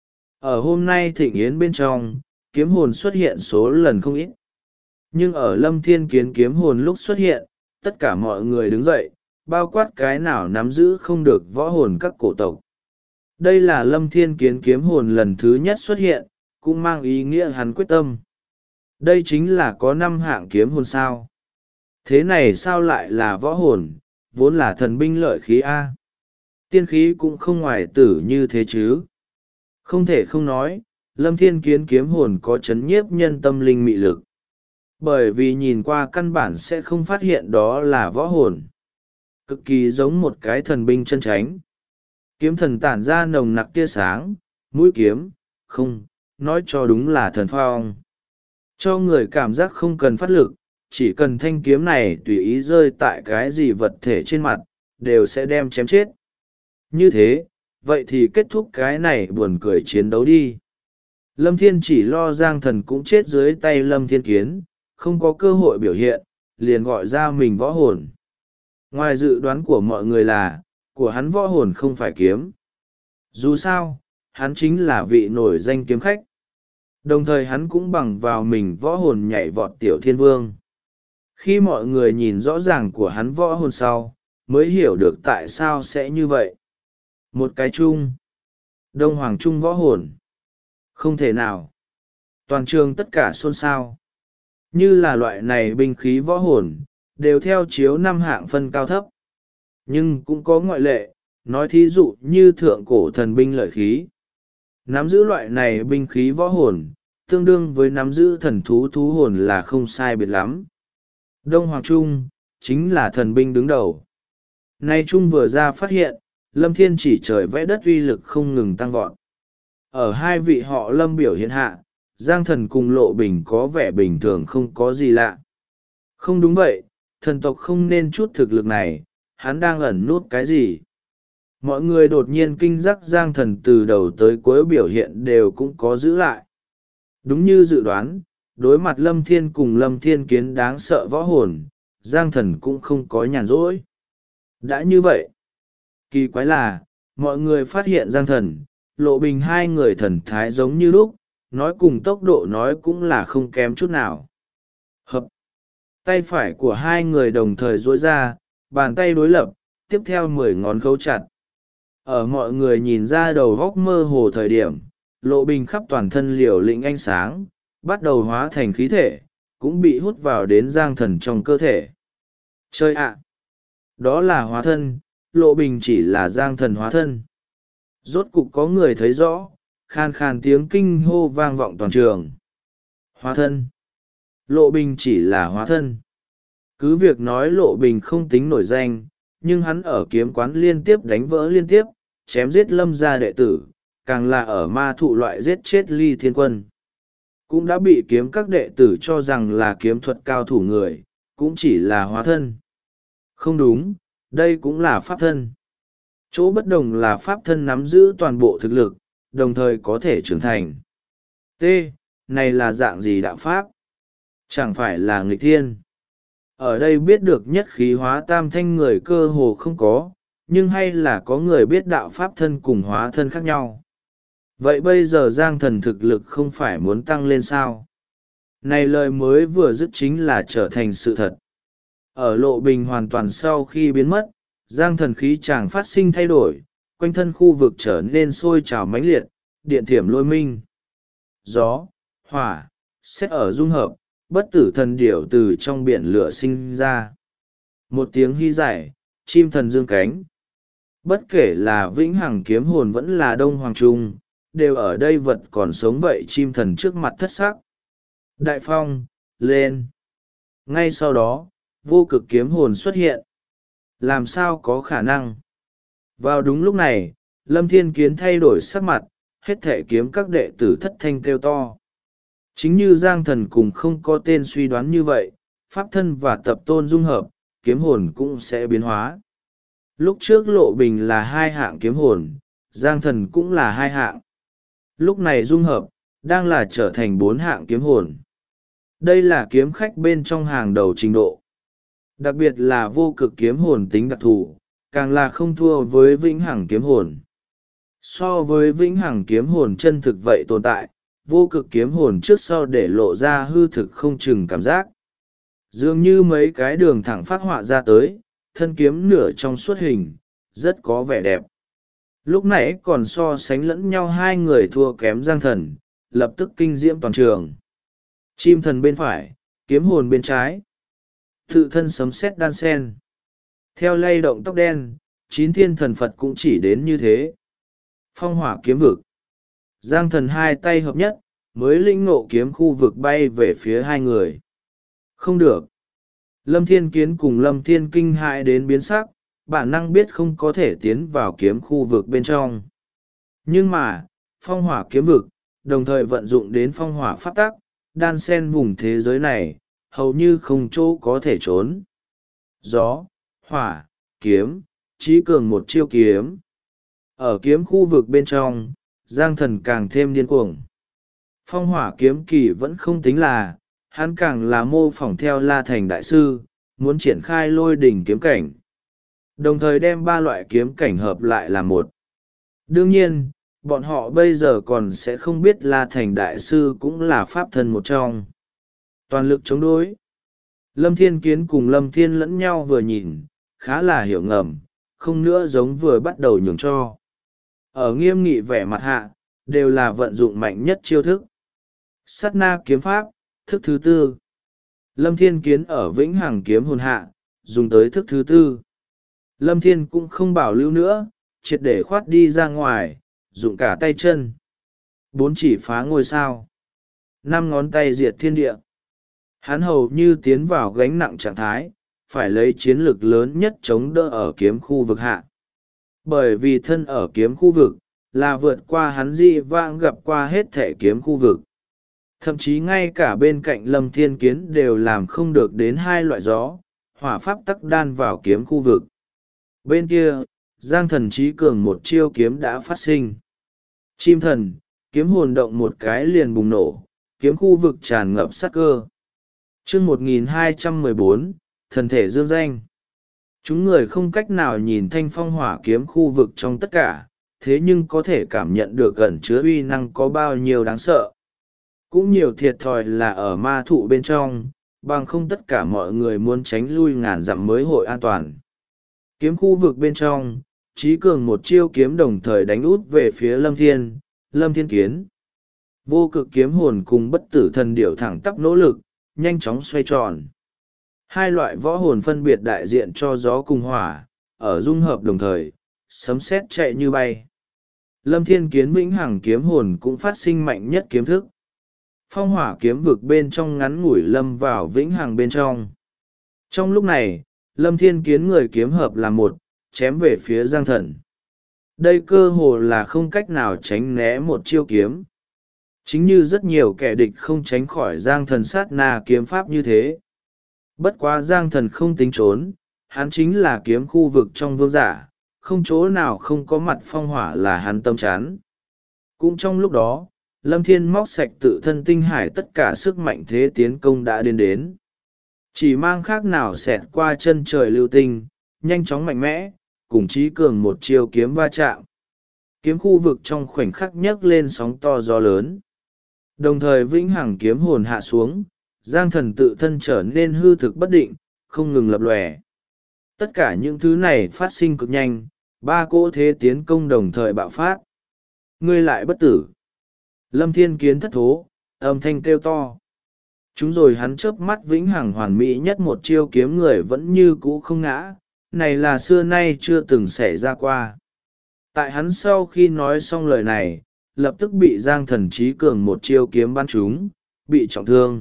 Ở hôm nay thịnh yến bên trong, kiếm hồn xuất hiện số lần không ít. Nhưng ở Lâm Thiên Kiến kiếm hồn lúc xuất hiện, tất cả mọi người đứng dậy, bao quát cái nào nắm giữ không được võ hồn các cổ tộc. Đây là Lâm Thiên Kiến kiếm hồn lần thứ nhất xuất hiện, cũng mang ý nghĩa hắn quyết tâm. Đây chính là có 5 hạng kiếm hồn sao. Thế này sao lại là võ hồn, vốn là thần binh lợi khí A. Tiên khí cũng không ngoài tử như thế chứ. Không thể không nói, Lâm Thiên Kiến kiếm hồn có chấn nhiếp nhân tâm linh mị lực. Bởi vì nhìn qua căn bản sẽ không phát hiện đó là võ hồn. Cực kỳ giống một cái thần binh chân chánh. Kiếm thần tản ra nồng nặc tia sáng, mũi kiếm, không, nói cho đúng là thần phong. Cho người cảm giác không cần phát lực, chỉ cần thanh kiếm này tùy ý rơi tại cái gì vật thể trên mặt, đều sẽ đem chém chết. Như thế, vậy thì kết thúc cái này buồn cười chiến đấu đi. Lâm Thiên chỉ lo Giang Thần cũng chết dưới tay Lâm Thiên Kiến, không có cơ hội biểu hiện, liền gọi ra mình võ hồn. Ngoài dự đoán của mọi người là, của hắn võ hồn không phải kiếm. Dù sao, hắn chính là vị nổi danh kiếm khách. Đồng thời hắn cũng bằng vào mình võ hồn nhảy vọt tiểu thiên vương. Khi mọi người nhìn rõ ràng của hắn võ hồn sau, mới hiểu được tại sao sẽ như vậy. Một cái chung. Đông Hoàng Trung võ hồn. Không thể nào. Toàn trường tất cả xôn xao. Như là loại này binh khí võ hồn, đều theo chiếu 5 hạng phân cao thấp. Nhưng cũng có ngoại lệ, nói thí dụ như thượng cổ thần binh lợi khí. Nắm giữ loại này binh khí võ hồn, tương đương với nắm giữ thần thú thú hồn là không sai biệt lắm. Đông Hoàng Trung, chính là thần binh đứng đầu. Nay Trung vừa ra phát hiện, Lâm Thiên chỉ trời vẽ đất uy lực không ngừng tăng vọt. Ở hai vị họ Lâm biểu hiện hạ, Giang Thần cùng Lộ Bình có vẻ bình thường không có gì lạ. Không đúng vậy, thần tộc không nên chút thực lực này, hắn đang ẩn nút cái gì? Mọi người đột nhiên kinh giác Giang Thần từ đầu tới cuối biểu hiện đều cũng có giữ lại. Đúng như dự đoán, đối mặt Lâm Thiên cùng Lâm Thiên Kiến đáng sợ võ hồn, Giang Thần cũng không có nhàn rỗi. Đã như vậy, kỳ quái là, mọi người phát hiện Giang Thần, Lộ Bình hai người thần thái giống như lúc, nói cùng tốc độ nói cũng là không kém chút nào. Hợp, tay phải của hai người đồng thời duỗi ra, bàn tay đối lập, tiếp theo 10 ngón khấu chặt. Ở mọi người nhìn ra đầu góc mơ hồ thời điểm, Lộ Bình khắp toàn thân liều lĩnh ánh sáng, bắt đầu hóa thành khí thể, cũng bị hút vào đến Giang Thần trong cơ thể. Chơi ạ! Đó là hóa thân, Lộ Bình chỉ là Giang Thần hóa thân. Rốt cục có người thấy rõ, khan khan tiếng kinh hô vang vọng toàn trường. Hóa thân! Lộ Bình chỉ là hóa thân. Cứ việc nói Lộ Bình không tính nổi danh, nhưng hắn ở kiếm quán liên tiếp đánh vỡ liên tiếp, chém giết Lâm gia đệ tử, càng là ở ma thụ loại giết chết Ly Thiên Quân. Cũng đã bị kiếm các đệ tử cho rằng là kiếm thuật cao thủ người, cũng chỉ là hóa thân. Không đúng, đây cũng là pháp thân. Chỗ bất đồng là pháp thân nắm giữ toàn bộ thực lực, đồng thời có thể trưởng thành. T. Này là dạng gì đạo pháp? Chẳng phải là nghịch thiên. Ở đây biết được nhất khí hóa tam thanh người cơ hồ không có, nhưng hay là có người biết đạo pháp thân cùng hóa thân khác nhau. Vậy bây giờ Giang Thần thực lực không phải muốn tăng lên sao? Này lời mới vừa dứt chính là trở thành sự thật. Ở Lộ Bình hoàn toàn sau khi biến mất, Giang Thần khí chàng phát sinh thay đổi, quanh thân khu vực trở nên sôi trào mãnh liệt, điện thiểm lôi minh. Gió, hỏa, xét ở dung hợp, bất tử thần điểu từ trong biển lửa sinh ra. Một tiếng hy giải, chim thần dương cánh. Bất kể là vĩnh hằng kiếm hồn vẫn là Đông Hoàng Trung, đều ở đây vật còn sống vậy chim thần trước mặt thất sắc. Đại phong, lên. Ngay sau đó, vô cực kiếm hồn xuất hiện. Làm sao có khả năng? Vào đúng lúc này, Lâm Thiên Kiến thay đổi sắc mặt, hết thể kiếm các đệ tử thất thanh kêu to. Chính như Giang Thần cùng không có tên suy đoán như vậy, pháp thân và tập tôn dung hợp, kiếm hồn cũng sẽ biến hóa. Lúc trước Lộ Bình là hai hạng kiếm hồn, Giang Thần cũng là hai hạng. Lúc này dung hợp, đang là trở thành bốn hạng kiếm hồn. Đây là kiếm khách bên trong hàng đầu trình độ. Đặc biệt là vô cực kiếm hồn tính đặc thù, càng là không thua với vĩnh hằng kiếm hồn. So với vĩnh hằng kiếm hồn chân thực vậy tồn tại, vô cực kiếm hồn trước sau để lộ ra hư thực không chừng cảm giác. Dường như mấy cái đường thẳng phát họa ra tới, thân kiếm nửa trong suốt hình, rất có vẻ đẹp. Lúc nãy còn so sánh lẫn nhau hai người thua kém Giang Thần, lập tức kinh diễm toàn trường. Chim thần bên phải, kiếm hồn bên trái. Tự thân sấm sét đan sen. Theo lay động tóc đen, 9 thiên thần Phật cũng chỉ đến như thế. Phong hỏa kiếm vực. Giang Thần hai tay hợp nhất, mới linh ngộ kiếm khu vực bay về phía hai người. Không được. Lâm Thiên Kiến cùng Lâm Thiên kinh hãi đến biến sắc, bản năng biết không có thể tiến vào kiếm khu vực bên trong. Nhưng mà, phong hỏa kiếm vực, đồng thời vận dụng đến phong hỏa pháp tắc, đan sen vùng thế giới này, hầu như không chỗ có thể trốn. Gió, hỏa, kiếm, trí cường một chiêu kiếm. Ở kiếm khu vực bên trong, Giang Thần càng thêm điên cuồng. Phong hỏa kiếm kỳ vẫn không tính là, hắn càng là mô phỏng theo La Thành Đại Sư, muốn triển khai lôi đỉnh kiếm cảnh. Đồng thời đem ba loại kiếm cảnh hợp lại là một. Đương nhiên, bọn họ bây giờ còn sẽ không biết La Thành Đại Sư cũng là pháp thân một trong. Toàn lực chống đối. Lâm Thiên Kiến cùng Lâm Thiên lẫn nhau vừa nhìn, khá là hiểu ngầm, không nữa giống vừa bắt đầu nhường cho. Ở nghiêm nghị vẻ mặt hạ, đều là vận dụng mạnh nhất chiêu thức. Sát na kiếm pháp, thức thứ tư. Lâm Thiên Kiến ở vĩnh hằng kiếm hồn hạ, dùng tới thức thứ tư. Lâm Thiên cũng không bảo lưu nữa, triệt để khoát đi ra ngoài, dụng cả tay chân. 4 chỉ phá ngôi sao. 5 ngón tay diệt thiên địa. Hắn hầu như tiến vào gánh nặng trạng thái, phải lấy chiến lực lớn nhất chống đỡ ở kiếm khu vực hạ. Bởi vì thân ở kiếm khu vực, là vượt qua hắn di vãng gặp qua hết thể kiếm khu vực. Thậm chí ngay cả bên cạnh Lâm Thiên Kiến đều làm không được đến hai loại gió, hỏa pháp tắc đan vào kiếm khu vực. Bên kia, Giang Thần trí cường một chiêu kiếm đã phát sinh. Chim thần, kiếm hồn động một cái liền bùng nổ, kiếm khu vực tràn ngập sát cơ. Chương 1214, thần thể dương danh. Chúng người không cách nào nhìn thanh phong hỏa kiếm khu vực trong tất cả, thế nhưng có thể cảm nhận được gần chứa uy năng có bao nhiêu đáng sợ. Cũng nhiều thiệt thòi là ở ma thụ bên trong, bằng không tất cả mọi người muốn tránh lui ngàn dặm mới hội an toàn. Kiếm khu vực bên trong, trí cường một chiêu kiếm đồng thời đánh út về phía Lâm Thiên Kiến. Vô cực kiếm hồn cùng bất tử thần điểu thẳng tắp nỗ lực, nhanh chóng xoay tròn. Hai loại võ hồn phân biệt đại diện cho gió cùng hỏa, ở dung hợp đồng thời, sấm sét chạy như bay. Lâm Thiên Kiến vĩnh hằng kiếm hồn cũng phát sinh mạnh nhất kiếm thức. Phong hỏa kiếm vực bên trong ngắn ngủi lâm vào vĩnh hằng bên trong. Trong lúc này, Lâm Thiên Kiến người kiếm hợp là một, chém về phía Giang Thần. Đây cơ hồ là không cách nào tránh né một chiêu kiếm. Chính như rất nhiều kẻ địch không tránh khỏi Giang Thần sát na kiếm pháp như thế. Bất quá Giang Thần không tính trốn, hắn chính là kiếm khu vực trong vương giả, không chỗ nào không có mặt phong hỏa là hắn tâm chán. Cũng trong lúc đó, Lâm Thiên móc sạch tự thân tinh hải tất cả sức mạnh thế tiến công đã đến. Chỉ mang khác nào xẹt qua chân trời lưu tinh, nhanh chóng mạnh mẽ, cùng trí cường một chiêu kiếm va chạm. Kiếm khu vực trong khoảnh khắc nhấc lên sóng to gió lớn. Đồng thời vĩnh hằng kiếm hồn hạ xuống, Giang Thần tự thân trở nên hư thực bất định, không ngừng lập lòe. Tất cả những thứ này phát sinh cực nhanh, ba cỗ thế tiến công đồng thời bạo phát. Ngươi lại bất tử. Lâm Thiên Kiến thất thố, âm thanh kêu to. Chúng rồi hắn chớp mắt vĩnh hằng hoàn mỹ nhất một chiêu kiếm người vẫn như cũ không ngã, này là xưa nay chưa từng xảy ra qua. Tại hắn sau khi nói xong lời này, lập tức bị Giang Thần trí cường một chiêu kiếm bắn trúng, bị trọng thương.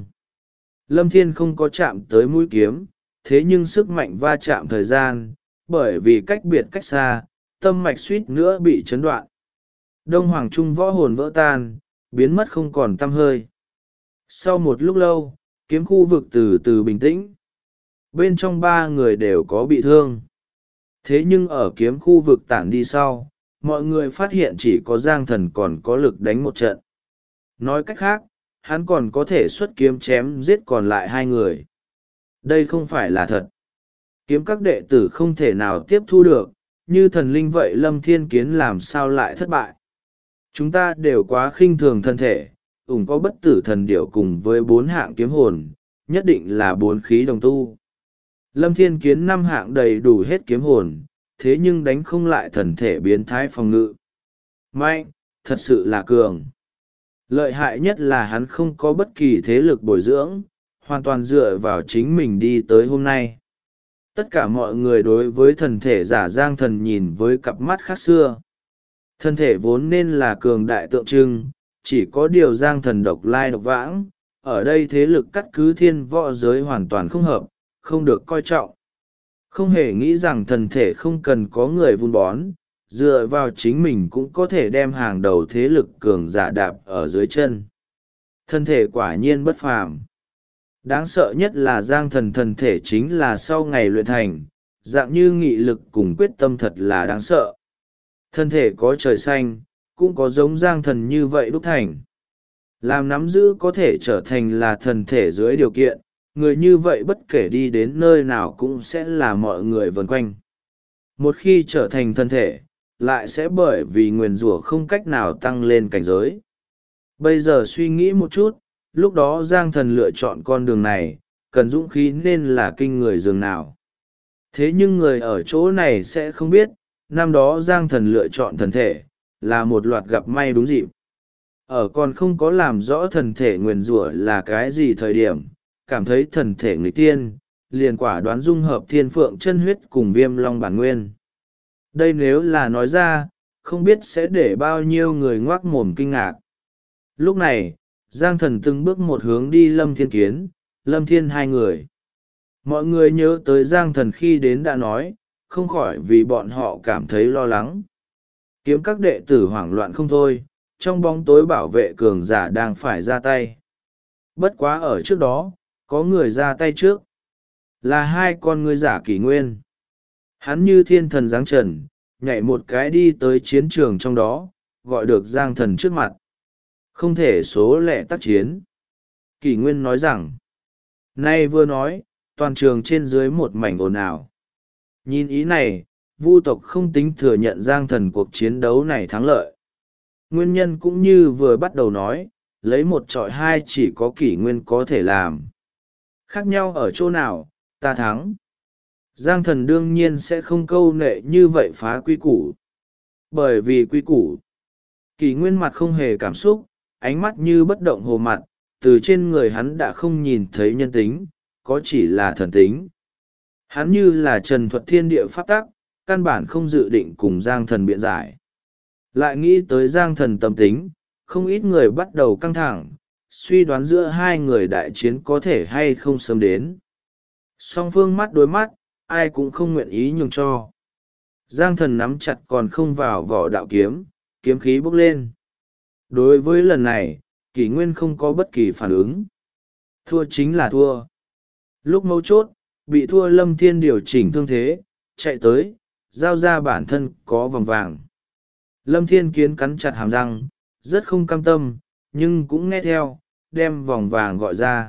Lâm Thiên không có chạm tới mũi kiếm, thế nhưng sức mạnh va chạm thời gian, bởi vì cách biệt cách xa, tâm mạch suýt nữa bị chấn đoạn. Đông Hoàng Trung võ hồn vỡ tan, biến mất không còn tăm hơi. Sau một lúc lâu, kiếm khu vực từ từ bình tĩnh. Bên trong ba người đều có bị thương. Thế nhưng ở kiếm khu vực tản đi sau, mọi người phát hiện chỉ có Giang Thần còn có lực đánh một trận. Nói cách khác, hắn còn có thể xuất kiếm chém giết còn lại hai người. Đây không phải là thật. Kiếm các đệ tử không thể nào tiếp thu được, như thần linh vậy Lâm Thiên Kiến làm sao lại thất bại. Chúng ta đều quá khinh thường thân thể, có bất tử thần điểu cùng với 4 hạng kiếm hồn, nhất định là 4 khí đồng tu. Lâm Thiên Kiến 5 hạng đầy đủ hết kiếm hồn, thế nhưng đánh không lại thần thể biến thái phòng ngự. Mạnh, thật sự là cường. Lợi hại nhất là hắn không có bất kỳ thế lực bồi dưỡng, hoàn toàn dựa vào chính mình đi tới hôm nay. Tất cả mọi người đối với thần thể giả Giang Thần nhìn với cặp mắt khác xưa. Thân thể vốn nên là cường đại tượng trưng, chỉ có điều Giang Thần độc lai độc vãng, ở đây thế lực cắt cứ thiên võ giới hoàn toàn không hợp, không được coi trọng. Không hề nghĩ rằng thần thể không cần có người vun bón, dựa vào chính mình cũng có thể đem hàng đầu thế lực cường giả đạp ở dưới chân. Thân thể quả nhiên bất phàm. Đáng sợ nhất là Giang Thần thần thể chính là sau ngày luyện thành, dạng như nghị lực cùng quyết tâm thật là đáng sợ. Thân thể có trời xanh, cũng có giống Giang Thần như vậy đúc thành. Làm nắm giữ có thể trở thành là thần thể dưới điều kiện, người như vậy bất kể đi đến nơi nào cũng sẽ là mọi người vần quanh. Một khi trở thành thân thể, lại sẽ bởi vì nguyền rủa không cách nào tăng lên cảnh giới. Bây giờ suy nghĩ một chút, lúc đó Giang Thần lựa chọn con đường này, cần dũng khí nên là kinh người dường nào. Thế nhưng người ở chỗ này sẽ không biết, năm đó Giang Thần lựa chọn thần thể, là một loạt gặp may đúng dịp. Ở còn không có làm rõ thần thể nguyền rủa là cái gì thời điểm, cảm thấy thần thể nghịch tiên, liền quả đoán dung hợp thiên phượng chân huyết cùng viêm long bản nguyên. Đây nếu là nói ra, không biết sẽ để bao nhiêu người ngoác mồm kinh ngạc. Lúc này, Giang Thần từng bước một hướng đi Lâm Thiên Kiến, Lâm Thiên hai người. Mọi người nhớ tới Giang Thần khi đến đã nói, không khỏi vì bọn họ cảm thấy lo lắng. Kiếm các đệ tử hoảng loạn không thôi, trong bóng tối bảo vệ cường giả đang phải ra tay. Bất quá ở trước đó, có người ra tay trước. Là hai con ngươi giả kỷ nguyên. Hắn như thiên thần giáng trần, nhảy một cái đi tới chiến trường trong đó, gọi được Giang Thần trước mặt. Không thể số lẻ tác chiến. Kỷ nguyên nói rằng, nay vừa nói, toàn trường trên dưới một mảnh ồn ào. Nhìn ý này, Vu tộc không tính thừa nhận Giang Thần cuộc chiến đấu này thắng lợi. Nguyên nhân cũng như vừa bắt đầu nói, lấy một trọi hai chỉ có kỷ nguyên có thể làm. Khác nhau ở chỗ nào, ta thắng. Giang Thần đương nhiên sẽ không câu nệ như vậy phá quy củ. Bởi vì quy củ, kỷ nguyên mặt không hề cảm xúc, ánh mắt như bất động hồ mặt, từ trên người hắn đã không nhìn thấy nhân tính, có chỉ là thần tính. Hắn như là trần thuật thiên địa pháp tắc, căn bản không dự định cùng Giang Thần biện giải. Lại nghĩ tới Giang Thần tâm tính, không ít người bắt đầu căng thẳng, suy đoán giữa hai người đại chiến có thể hay không sớm đến. Song phương mắt đối mắt, ai cũng không nguyện ý nhường cho. Giang Thần nắm chặt còn không vào vỏ đạo kiếm, kiếm khí bốc lên. Đối với lần này, kỷ nguyên không có bất kỳ phản ứng. Thua chính là thua. Lúc mấu chốt, bị thua Lâm Thiên điều chỉnh thương thế, chạy tới, giao ra bản thân có vòng vàng. Lâm Thiên Kiến cắn chặt hàm răng, rất không cam tâm, nhưng cũng nghe theo, đem vòng vàng gọi ra.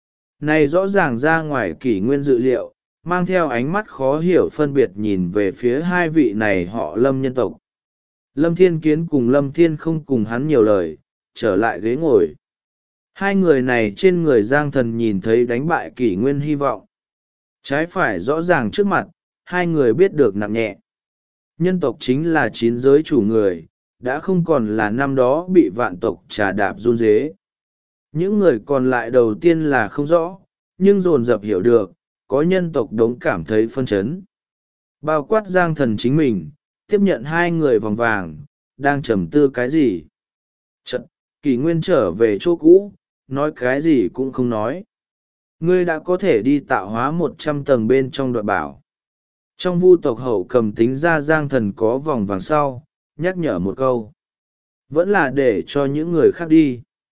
Này rõ ràng ra ngoài kỷ nguyên dự liệu, mang theo ánh mắt khó hiểu phân biệt nhìn về phía hai vị này họ Lâm nhân tộc. Lâm Thiên Kiến cùng Lâm Thiên không cùng hắn nhiều lời, trở lại ghế ngồi. Hai người này trên người Giang Thần nhìn thấy đánh bại kỷ nguyên hy vọng. Trái phải rõ ràng trước mặt, hai người biết được nặng nhẹ. Nhân tộc chính là chín giới chủ người, đã không còn là năm đó bị vạn tộc trà đạp run rế. Những người còn lại đầu tiên là không rõ, nhưng dồn dập hiểu được, có nhân tộc đống cảm thấy phân chấn. Bao quát Giang Thần chính mình, tiếp nhận hai người vòng vàng, đang trầm tư cái gì. Chật, kỷ nguyên trở về chỗ cũ, nói cái gì cũng không nói. Ngươi đã có thể đi tạo hóa 100 tầng bên trong đoạt bảo. Trong Vu tộc hậu cầm tính ra Giang Thần có vòng vàng sau, nhắc nhở một câu. Vẫn là để cho những người khác đi.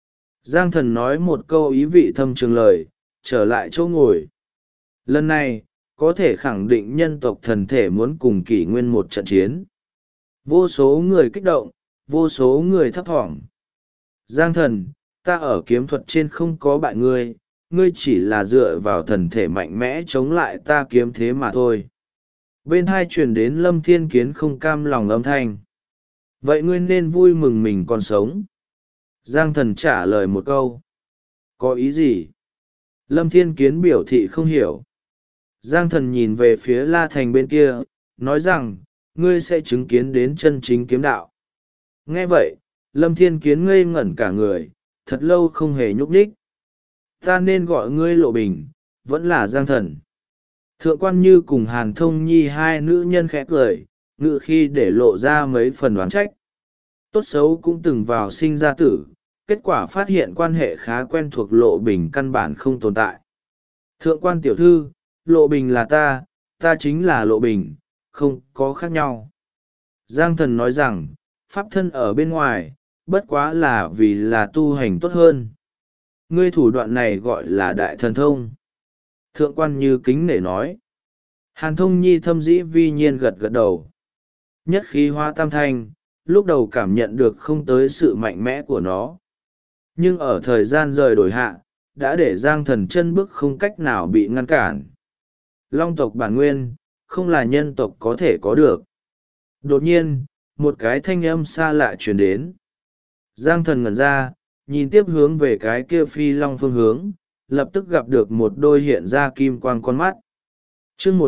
Giang Thần nói một câu ý vị thâm trường lời, trở lại chỗ ngồi. Lần này, có thể khẳng định nhân tộc thần thể muốn cùng kỷ nguyên một trận chiến. Vô số người kích động, vô số người thấp thỏm. Giang Thần, ta ở kiếm thuật trên không có bại ngươi, ngươi chỉ là dựa vào thần thể mạnh mẽ chống lại ta kiếm thế mà thôi. Bên hai truyền đến Lâm Thiên Kiến không cam lòng âm thanh. Vậy ngươi nên vui mừng mình còn sống. Giang Thần trả lời một câu. Có ý gì? Lâm Thiên Kiến biểu thị không hiểu. Giang Thần nhìn về phía La Thành bên kia, nói rằng, ngươi sẽ chứng kiến đến chân chính kiếm đạo. Nghe vậy, Lâm Thiên Kiến ngây ngẩn cả người, thật lâu không hề nhúc nhích. Ta nên gọi ngươi Lộ Bình, vẫn là Giang Thần. Thượng Quan Như cùng Hàn Thông Nhi hai nữ nhân khẽ cười, ngự khi để lộ ra mấy phần đoán trách. Tốt xấu cũng từng vào sinh ra tử, kết quả phát hiện quan hệ khá quen thuộc Lộ Bình căn bản không tồn tại. Thượng Quan tiểu thư, Lộ Bình là ta chính là Lộ Bình, không có khác nhau. Giang Thần nói rằng, pháp thân ở bên ngoài, bất quá là vì là tu hành tốt hơn. Ngươi thủ đoạn này gọi là đại thần thông. Thượng Quan Như kính nể nói. Hàn Thông Nhi thâm dĩ vi nhiên gật gật đầu. Nhất khí hóa tam thanh, lúc đầu cảm nhận được không tới sự mạnh mẽ của nó. Nhưng ở thời gian rời đổi hạ, đã để Giang Thần chân bước không cách nào bị ngăn cản. Long tộc bản nguyên, không là nhân tộc có thể có được. Đột nhiên, một cái thanh âm xa lạ truyền đến. Giang Thần ngẩn ra, nhìn tiếp hướng về cái kia phi long phương hướng, lập tức gặp được một đôi hiện ra kim quang con mắt. chương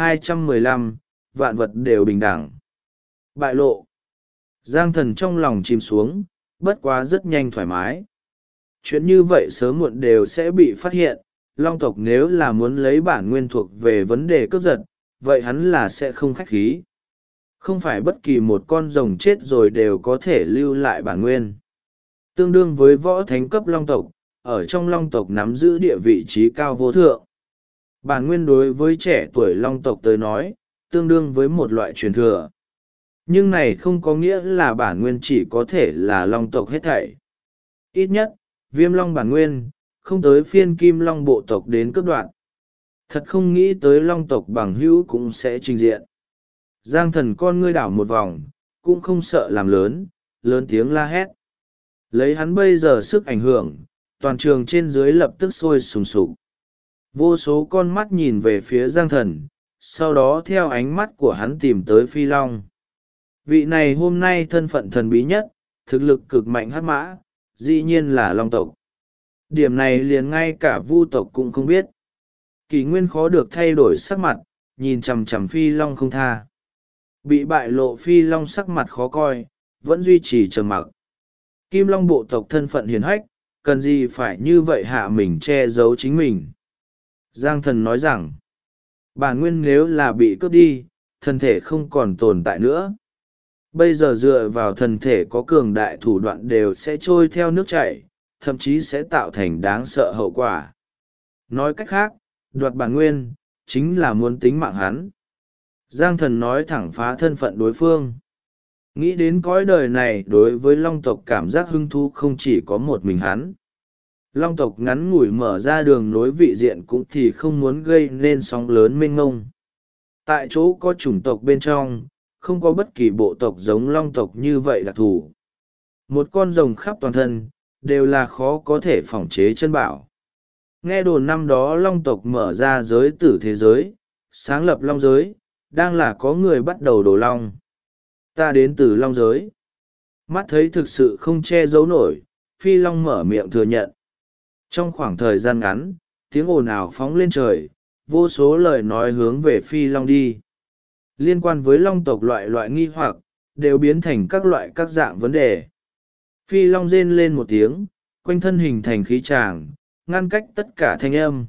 1215, vạn vật đều bình đẳng. Bại lộ. Giang Thần trong lòng chìm xuống, bất quá rất nhanh thoải mái. Chuyện như vậy sớm muộn đều sẽ bị phát hiện, long tộc nếu là muốn lấy bản nguyên thuộc về vấn đề cướp giật, vậy hắn là sẽ không khách khí. Không phải bất kỳ một con rồng chết rồi đều có thể lưu lại bản nguyên. Tương đương với võ thánh cấp long tộc, ở trong long tộc nắm giữ địa vị trí cao vô thượng. Bản nguyên đối với trẻ tuổi long tộc tới nói, tương đương với một loại truyền thừa. Nhưng này không có nghĩa là bản nguyên chỉ có thể là long tộc hết thảy. Ít nhất, viêm long bản nguyên, không tới phiên kim long bộ tộc đến cướp đoạt. Thật không nghĩ tới long tộc bằng hữu cũng sẽ trình diện. Giang Thần con ngươi đảo một vòng, cũng không sợ làm lớn, lớn tiếng la hét. Lấy hắn bây giờ sức ảnh hưởng, toàn trường trên dưới lập tức sôi sùng sục. Vô số con mắt nhìn về phía Giang Thần, sau đó theo ánh mắt của hắn tìm tới Phi Long. Vị này hôm nay thân phận thần bí nhất, thực lực cực mạnh hắc mã, dĩ nhiên là long tộc. Điểm này liền ngay cả vu tộc cũng không biết. Kỷ Nguyên khó được thay đổi sắc mặt, nhìn chằm chằm Phi Long không tha. Bị bại lộ Phi Long sắc mặt khó coi, vẫn duy trì trầm mặc. Kim Long bộ tộc thân phận hiền hách, cần gì phải như vậy hạ mình che giấu chính mình. Giang Thần nói rằng, bản nguyên nếu là bị cướp đi, thân thể không còn tồn tại nữa. Bây giờ dựa vào thân thể có cường đại thủ đoạn đều sẽ trôi theo nước chảy, thậm chí sẽ tạo thành đáng sợ hậu quả. Nói cách khác, đoạt bản nguyên, chính là muốn tính mạng hắn. Giang Thần nói thẳng phá thân phận đối phương. Nghĩ đến cõi đời này đối với long tộc cảm giác hứng thú không chỉ có một mình hắn. Long tộc ngắn ngủi mở ra đường nối vị diện cũng thì không muốn gây nên sóng lớn mênh ngông. Tại chỗ có chủng tộc bên trong, không có bất kỳ bộ tộc giống long tộc như vậy đặc thù. Một con rồng khắp toàn thân, đều là khó có thể phỏng chế chân bảo. Nghe đồn năm đó long tộc mở ra giới tử thế giới, sáng lập long giới, đang là có người bắt đầu đổ long. Ta đến từ long giới. Mắt thấy thực sự không che giấu nổi, Phi Long mở miệng thừa nhận. Trong khoảng thời gian ngắn, tiếng ồn ào phóng lên trời, vô số lời nói hướng về Phi Long đi. Liên quan với long tộc loại nghi hoặc, đều biến thành các dạng vấn đề. Phi Long rên lên một tiếng, quanh thân hình thành khí tràng, ngăn cách tất cả thanh âm.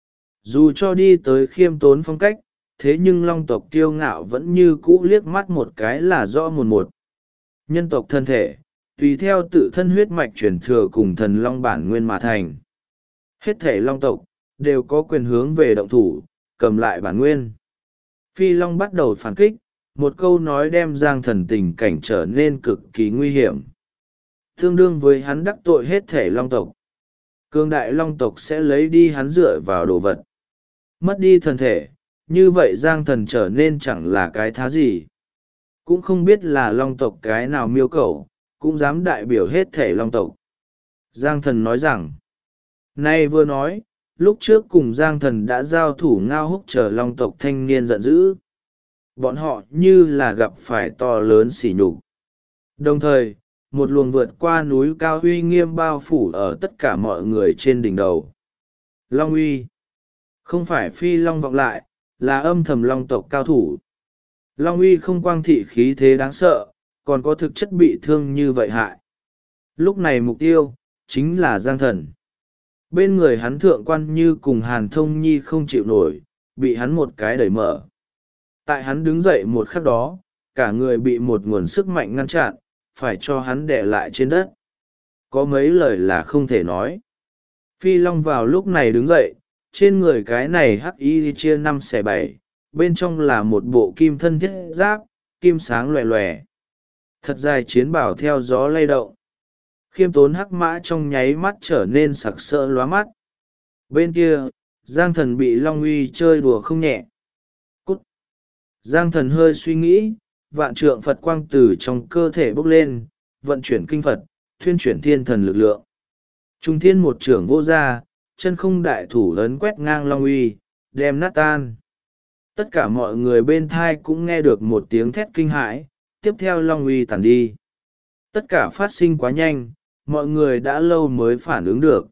Dù cho đi tới khiêm tốn phong cách, thế nhưng long tộc kiêu ngạo vẫn như cũ liếc mắt một cái là rõ một. Nhân tộc thân thể, tùy theo tự thân huyết mạch truyền thừa cùng thần long bản nguyên mà thành. Hết thể long tộc, đều có quyền hướng về động thủ, cầm lại bản nguyên. Phi Long bắt đầu phản kích, một câu nói đem Giang Thần tình cảnh trở nên cực kỳ nguy hiểm. Tương đương với hắn đắc tội hết thể long tộc, Cường đại long tộc sẽ lấy đi hắn dựa vào đồ vật. Mất đi thân thể, như vậy Giang Thần trở nên chẳng là cái thá gì. Cũng không biết là long tộc cái nào miêu cầu, cũng dám đại biểu hết thể long tộc. Giang Thần nói rằng, nay vừa nói, lúc trước cùng Giang Thần đã giao thủ ngao húc chờ long tộc thanh niên giận dữ. Bọn họ như là gặp phải to lớn sỉ nhục. Đồng thời, một luồng vượt qua núi cao uy nghiêm bao phủ ở tất cả mọi người trên đỉnh đầu. Long uy. Không phải phi long vọng lại, là âm thầm long tộc cao thủ. Long uy không quang thị khí thế đáng sợ, còn có thực chất bị thương như vậy hại. Lúc này mục tiêu, chính là Giang Thần. Bên người hắn thượng quan như cùng Hàn Thông Nhi không chịu nổi, bị hắn một cái đẩy mở. Tại hắn đứng dậy một khắc đó, cả người bị một nguồn sức mạnh ngăn chặn, phải cho hắn đè lại trên đất. Có mấy lời là không thể nói. Phi Long vào lúc này đứng dậy, trên người cái này hắc y chia 5/7, bên trong là một bộ kim thân thiết giáp, kim sáng lòe lòe. Thật dài chiến bảo theo gió lay động. Khiêm tốn hắc mã trong nháy mắt trở nên sặc sỡ lóa mắt. Bên kia, Giang Thần bị Long uy chơi đùa không nhẹ. Cút! Giang Thần hơi suy nghĩ, vạn trượng Phật quang từ trong cơ thể bốc lên, vận chuyển kinh Phật, thuyên chuyển thiên thần lực lượng. Trung thiên một trưởng vô ra, chân không đại thủ ấn quét ngang Long uy, đem nát tan. Tất cả mọi người bên thai cũng nghe được một tiếng thét kinh hãi, tiếp theo Long uy tàn đi. Tất cả phát sinh quá nhanh, mọi người đã lâu mới phản ứng được.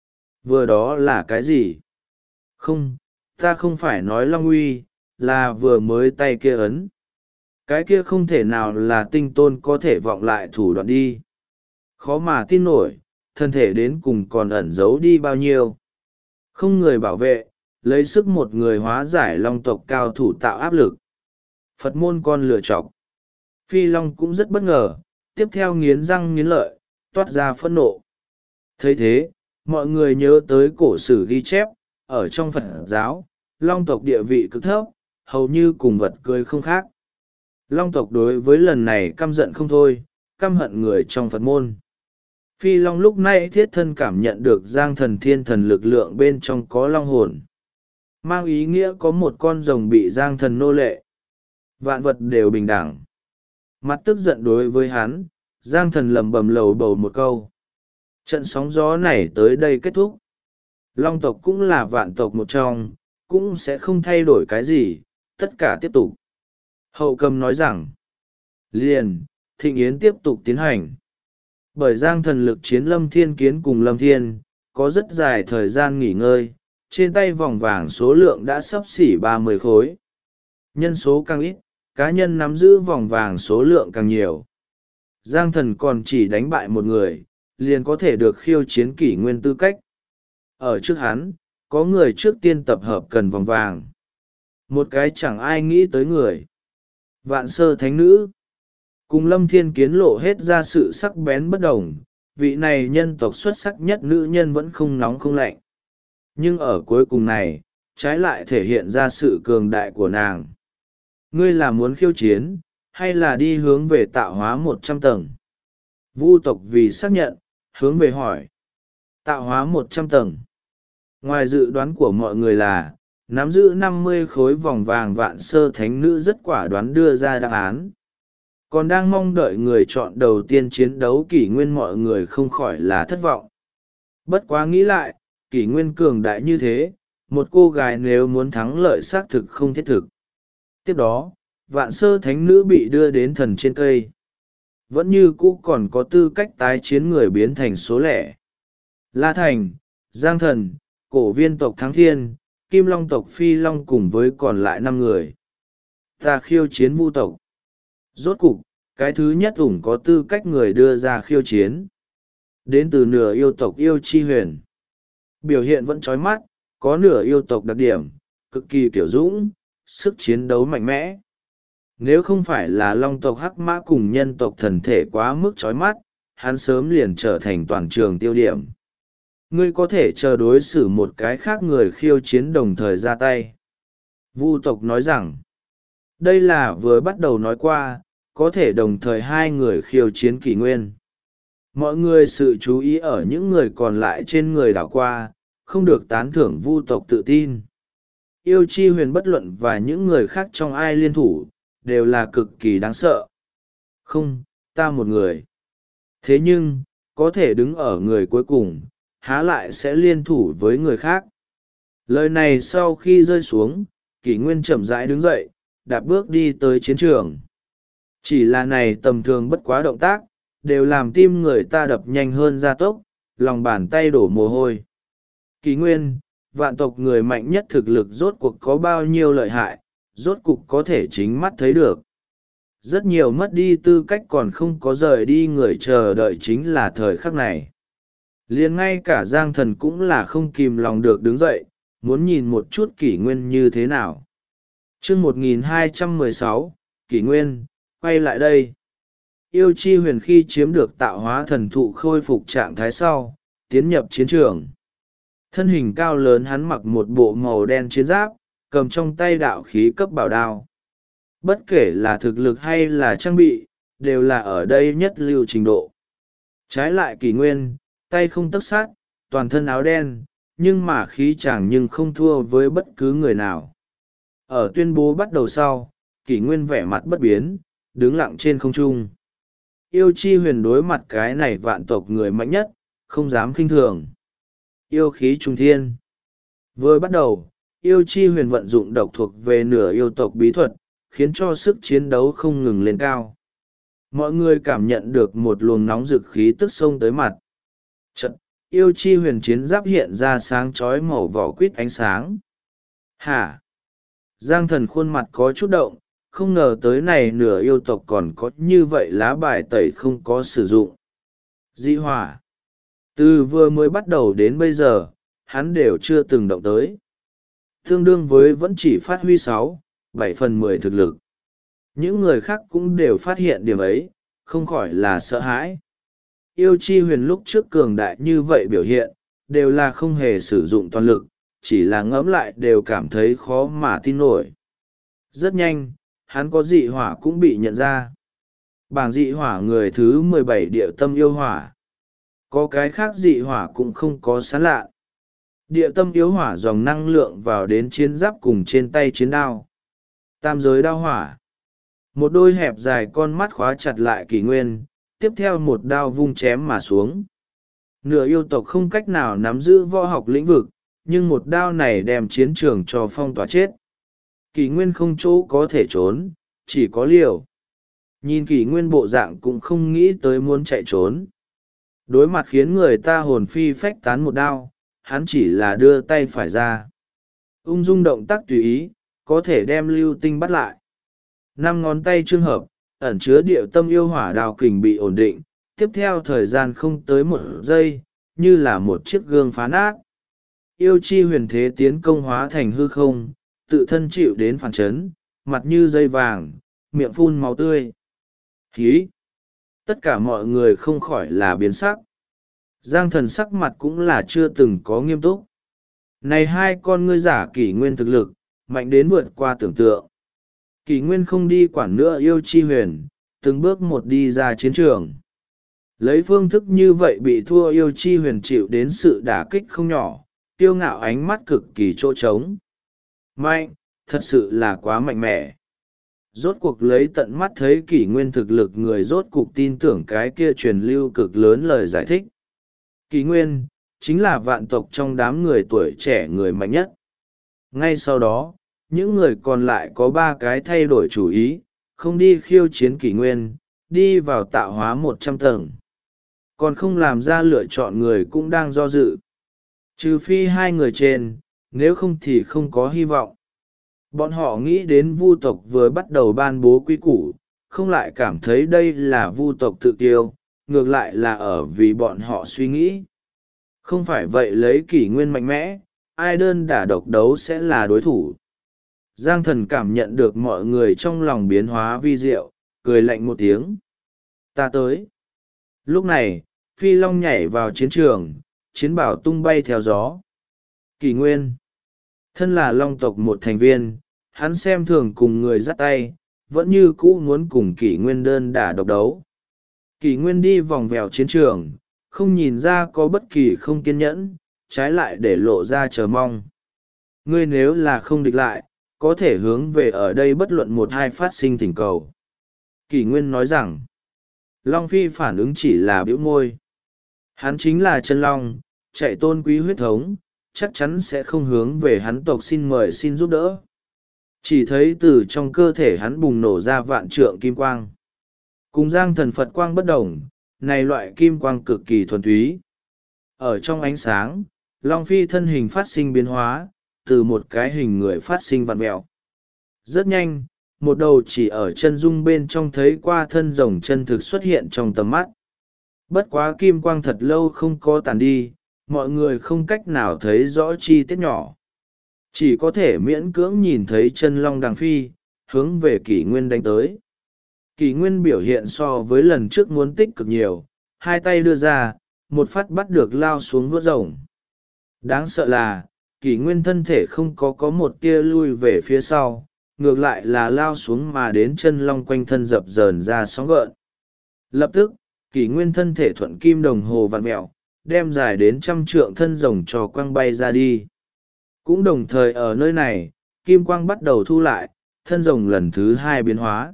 Vừa đó là cái gì? Không, ta không phải nói Long uy, là vừa mới tay kia ấn. Cái kia không thể nào là tinh tôn có thể vọng lại thủ đoạn đi. Khó mà tin nổi, thân thể đến cùng còn ẩn giấu đi bao nhiêu. Không người bảo vệ, lấy sức một người hóa giải long tộc cao thủ tạo áp lực. Phật môn con lựa chọc. Phi Long cũng rất bất ngờ, tiếp theo nghiến răng nghiến lợi, toát ra phẫn nộ. Thấy thế, mọi người nhớ tới cổ sử ghi chép, ở trong Phật giáo, long tộc địa vị cực thấp, hầu như cùng vật cưới không khác. Long tộc đối với lần này căm giận không thôi, căm hận người trong Phật môn. Phi Long lúc này thiết thân cảm nhận được Giang Thần thiên thần lực lượng bên trong có long hồn. Mang ý nghĩa có một con rồng bị Giang Thần nô lệ. Vạn vật đều bình đẳng. Mặt tức giận đối với hắn, Giang Thần lầm bầm lầu bầu một câu. Trận sóng gió này tới đây kết thúc. Long tộc cũng là vạn tộc một trong, cũng sẽ không thay đổi cái gì, tất cả tiếp tục. Hậu Cầm nói rằng, liền, thịnh yến tiếp tục tiến hành. Bởi Giang Thần lực chiến Lâm Thiên Kiến cùng Lâm Thiên, có rất dài thời gian nghỉ ngơi, trên tay vòng vàng số lượng đã sắp xỉ 30 khối. Nhân số càng ít, cá nhân nắm giữ vòng vàng số lượng càng nhiều. Giang Thần còn chỉ đánh bại một người, liền có thể được khiêu chiến kỷ nguyên tư cách. Ở trước hắn, có người trước tiên tập hợp cần vòng vàng. Một cái chẳng ai nghĩ tới người. Vạn Sơ Thánh Nữ. Cùng Lâm Thiên Kiến lộ hết ra sự sắc bén bất đồng, vị này nhân tộc xuất sắc nhất nữ nhân vẫn không nóng không lạnh. Nhưng ở cuối cùng này, trái lại thể hiện ra sự cường đại của nàng. Ngươi là muốn khiêu chiến, hay là đi hướng về tạo hóa 100 tầng? Vu tộc vì xác nhận, hướng về hỏi. Tạo hóa 100 tầng. Ngoài dự đoán của mọi người là, nắm giữ 50 khối vòng vàng Vạn Sơ Thánh Nữ rất quả đoán đưa ra đáp án. Còn đang mong đợi người chọn đầu tiên chiến đấu kỷ nguyên, mọi người không khỏi là thất vọng. Bất quá nghĩ lại, kỷ nguyên cường đại như thế, một cô gái nếu muốn thắng lợi xác thực không thiết thực. Tiếp đó, Vạn Sơ Thánh Nữ bị đưa đến thần trên cây. Vẫn như cũ còn có tư cách tái chiến người biến thành số lẻ. La Thành, Giang Thần, Cổ Viên tộc Thắng Thiên, Kim Long tộc Phi Long cùng với còn lại 5 người. Ta khiêu chiến Vu tộc. Rốt cục, cái thứ nhất ủng có tư cách người đưa ra khiêu chiến. Đến từ nửa yêu tộc Yêu Chi Huyền. Biểu hiện vẫn chói mắt, có nửa yêu tộc đặc điểm, cực kỳ kiểu dũng, sức chiến đấu mạnh mẽ. Nếu không phải là long tộc Hắc Mã cùng nhân tộc thần thể quá mức chói mắt, hắn sớm liền trở thành toàn trường tiêu điểm. Ngươi có thể chờ đối xử một cái khác người khiêu chiến đồng thời ra tay. Vu tộc nói rằng, đây là vừa bắt đầu nói qua, có thể đồng thời hai người khiêu chiến kỷ nguyên. mọi người sự chú ý ở những người còn lại trên người đảo qua, không được tán thưởng vu tộc tự tin. Yêu Chi Huyền bất luận và những người khác trong ai liên thủ, đều là cực kỳ đáng sợ. Không, ta một người. Thế nhưng, có thể đứng ở người cuối cùng, há lại sẽ liên thủ với người khác. Lời này sau khi rơi xuống, Kỷ Nguyên chậm rãi đứng dậy, đạp bước đi tới chiến trường. Chỉ là này tầm thường bất quá động tác, đều làm tim người ta đập nhanh hơn gia tốc, lòng bàn tay đổ mồ hôi. Kỷ Nguyên, vạn tộc người mạnh nhất thực lực rốt cuộc có bao nhiêu lợi hại, rốt cuộc có thể chính mắt thấy được. Rất nhiều mất đi tư cách còn không có rời đi người chờ đợi chính là thời khắc này. Liền ngay cả Giang Thần cũng là không kìm lòng được đứng dậy, muốn nhìn một chút Kỷ Nguyên như thế nào. Chương 1216, Kỷ Nguyên, quay lại đây. Yêu Chi Huyền khi chiếm được tạo hóa thần thụ khôi phục trạng thái sau, tiến nhập chiến trường. Thân hình cao lớn hắn mặc một bộ màu đen chiến giáp, cầm trong tay đạo khí cấp bảo đao. Bất kể là thực lực hay là trang bị, đều là ở đây nhất lưu trình độ. Trái lại Kỷ Nguyên, tay không tấc sát, toàn thân áo đen, nhưng mà khí chàng nhưng không thua với bất cứ người nào. Ở tuyên bố bắt đầu sau, Kỷ Nguyên vẻ mặt bất biến, đứng lặng trên không trung. Yêu Chi Huyền đối mặt cái này vạn tộc người mạnh nhất, không dám khinh thường. Yêu khí trung thiên. Vừa bắt đầu, Yêu Chi Huyền vận dụng độc thuộc về nửa yêu tộc bí thuật, khiến cho sức chiến đấu không ngừng lên cao. Mọi người cảm nhận được một luồng nóng rực khí tức xông tới mặt. Chật, Yêu Chi Huyền chiến giáp hiện ra sáng chói màu vỏ quýt ánh sáng. Hả? Giang Thần khuôn mặt có chút động, không ngờ tới này nửa yêu tộc còn có như vậy lá bài tẩy không có sử dụng. Dị hỏa. Từ vừa mới bắt đầu đến bây giờ, hắn đều chưa từng động tới. Tương đương với vẫn chỉ phát huy 6-7/10 thực lực. Những người khác cũng đều phát hiện điểm ấy, không khỏi là sợ hãi. Yêu Chi Huyền lúc trước cường đại như vậy biểu hiện, đều là không hề sử dụng toàn lực, chỉ là ngẫm lại đều cảm thấy khó mà tin nổi. Rất nhanh, hắn có dị hỏa cũng bị nhận ra. Bảng dị hỏa người thứ 17 Địa Tâm Yêu Hỏa. Có cái khác dị hỏa cũng không có sán lạ. Địa tâm yếu hỏa dòng năng lượng vào đến chiến giáp cùng trên tay chiến đao. Tam giới đao hỏa. Một đôi hẹp dài con mắt khóa chặt lại Kỷ Nguyên, tiếp theo một đao vung chém mà xuống. Nửa yêu tộc không cách nào nắm giữ võ học lĩnh vực, nhưng một đao này đem chiến trường cho phong tỏa chết. Kỷ Nguyên không chỗ có thể trốn, chỉ có liều. Nhìn Kỷ Nguyên bộ dạng cũng không nghĩ tới muốn chạy trốn. Đối mặt khiến người ta hồn phi phách tán một đao, hắn chỉ là đưa tay phải ra. Ung dung động tác tùy ý, có thể đem lưu tinh bắt lại. 5 ngón tay trường hợp, ẩn chứa địa tâm yêu hỏa đao kình bị ổn định, tiếp theo thời gian không tới 1 giây, như là một chiếc gương phá nát. Yêu Chi Huyền thế tiến công hóa thành hư không, tự thân chịu đến phản chấn, mặt như dây vàng, miệng phun máu tươi. Hí! Tất cả mọi người không khỏi là biến sắc. Giang Thần sắc mặt cũng là chưa từng có nghiêm túc. Này hai con ngươi giả Kỷ Nguyên thực lực, mạnh đến vượt qua tưởng tượng. Kỷ Nguyên không đi quản nữa Yêu Chi Huyền, từng bước một đi ra chiến trường. Lấy phương thức như vậy bị thua Yêu Chi Huyền chịu đến sự đả kích không nhỏ, kiêu ngạo ánh mắt cực kỳ chỗ trống. Mạnh, thật sự là quá mạnh mẽ. Rốt cuộc lấy tận mắt thấy Kỷ Nguyên thực lực người rốt cuộc tin tưởng cái kia truyền lưu cực lớn lời giải thích. Kỷ Nguyên, chính là vạn tộc trong đám người tuổi trẻ người mạnh nhất. Ngay sau đó, những người còn lại có 3 cái thay đổi chủ ý, không đi khiêu chiến Kỷ Nguyên, đi vào tạo hóa 100 tầng. Còn không làm ra lựa chọn người cũng đang do dự. Trừ phi 2 người trên, nếu không thì không có hy vọng. Bọn họ nghĩ đến vu tộc vừa bắt đầu ban bố quy củ, không lại cảm thấy đây là vu tộc tự kiêu, ngược lại là ở vì bọn họ suy nghĩ. Không phải vậy lấy Kỷ Nguyên mạnh mẽ, ai đơn đả độc đấu sẽ là đối thủ. Giang Thần cảm nhận được mọi người trong lòng biến hóa vi diệu, cười lạnh một tiếng. Ta tới. Lúc này, Phi Long nhảy vào chiến trường, chiến bảo tung bay theo gió. Kỷ Nguyên. Thân là Long tộc một thành viên, hắn xem thường cùng người dắt tay, vẫn như cũ muốn cùng Kỷ Nguyên đơn đả độc đấu. Kỷ Nguyên đi vòng vèo chiến trường, không nhìn ra có bất kỳ không kiên nhẫn, trái lại để lộ ra chờ mong. Ngươi nếu là không địch lại, có thể hướng về ở đây bất luận một hai phát sinh thỉnh cầu. Kỷ Nguyên nói rằng, Long Phi phản ứng chỉ là bĩu môi. Hắn chính là chân long, chạy tôn quý huyết thống, chắc chắn sẽ không hướng về hắn tộc xin mời xin giúp đỡ. Chỉ thấy từ trong cơ thể hắn bùng nổ ra vạn trượng kim quang. Cùng Giang Thần Phật quang bất đồng, này loại kim quang cực kỳ thuần túy. Ở trong ánh sáng, Long Phi thân hình phát sinh biến hóa, từ một cái hình người phát sinh vặn vẹo. Rất nhanh, một đầu chỉ ở chân dung bên trong thấy qua thân rồng chân thực xuất hiện trong tầm mắt. Bất quá kim quang thật lâu không có tàn đi, mọi người không cách nào thấy rõ chi tiết nhỏ. Chỉ có thể miễn cưỡng nhìn thấy chân long đằng phi, hướng về Kỷ Nguyên đánh tới. Kỷ Nguyên biểu hiện so với lần trước muốn tích cực nhiều, hai tay đưa ra, một phát bắt được lao xuống vuốt rồng. Đáng sợ là, Kỷ Nguyên thân thể không có một tia lui về phía sau, ngược lại là lao xuống mà đến chân long quanh thân dập dờn ra sóng gợn. Lập tức, Kỷ Nguyên thân thể thuận kim đồng hồ vặn mẹo, đem dài đến 100 trượng thân rồng cho quăng bay ra đi. Cũng đồng thời ở nơi này, kim quang bắt đầu thu lại, thân rồng lần thứ hai biến hóa.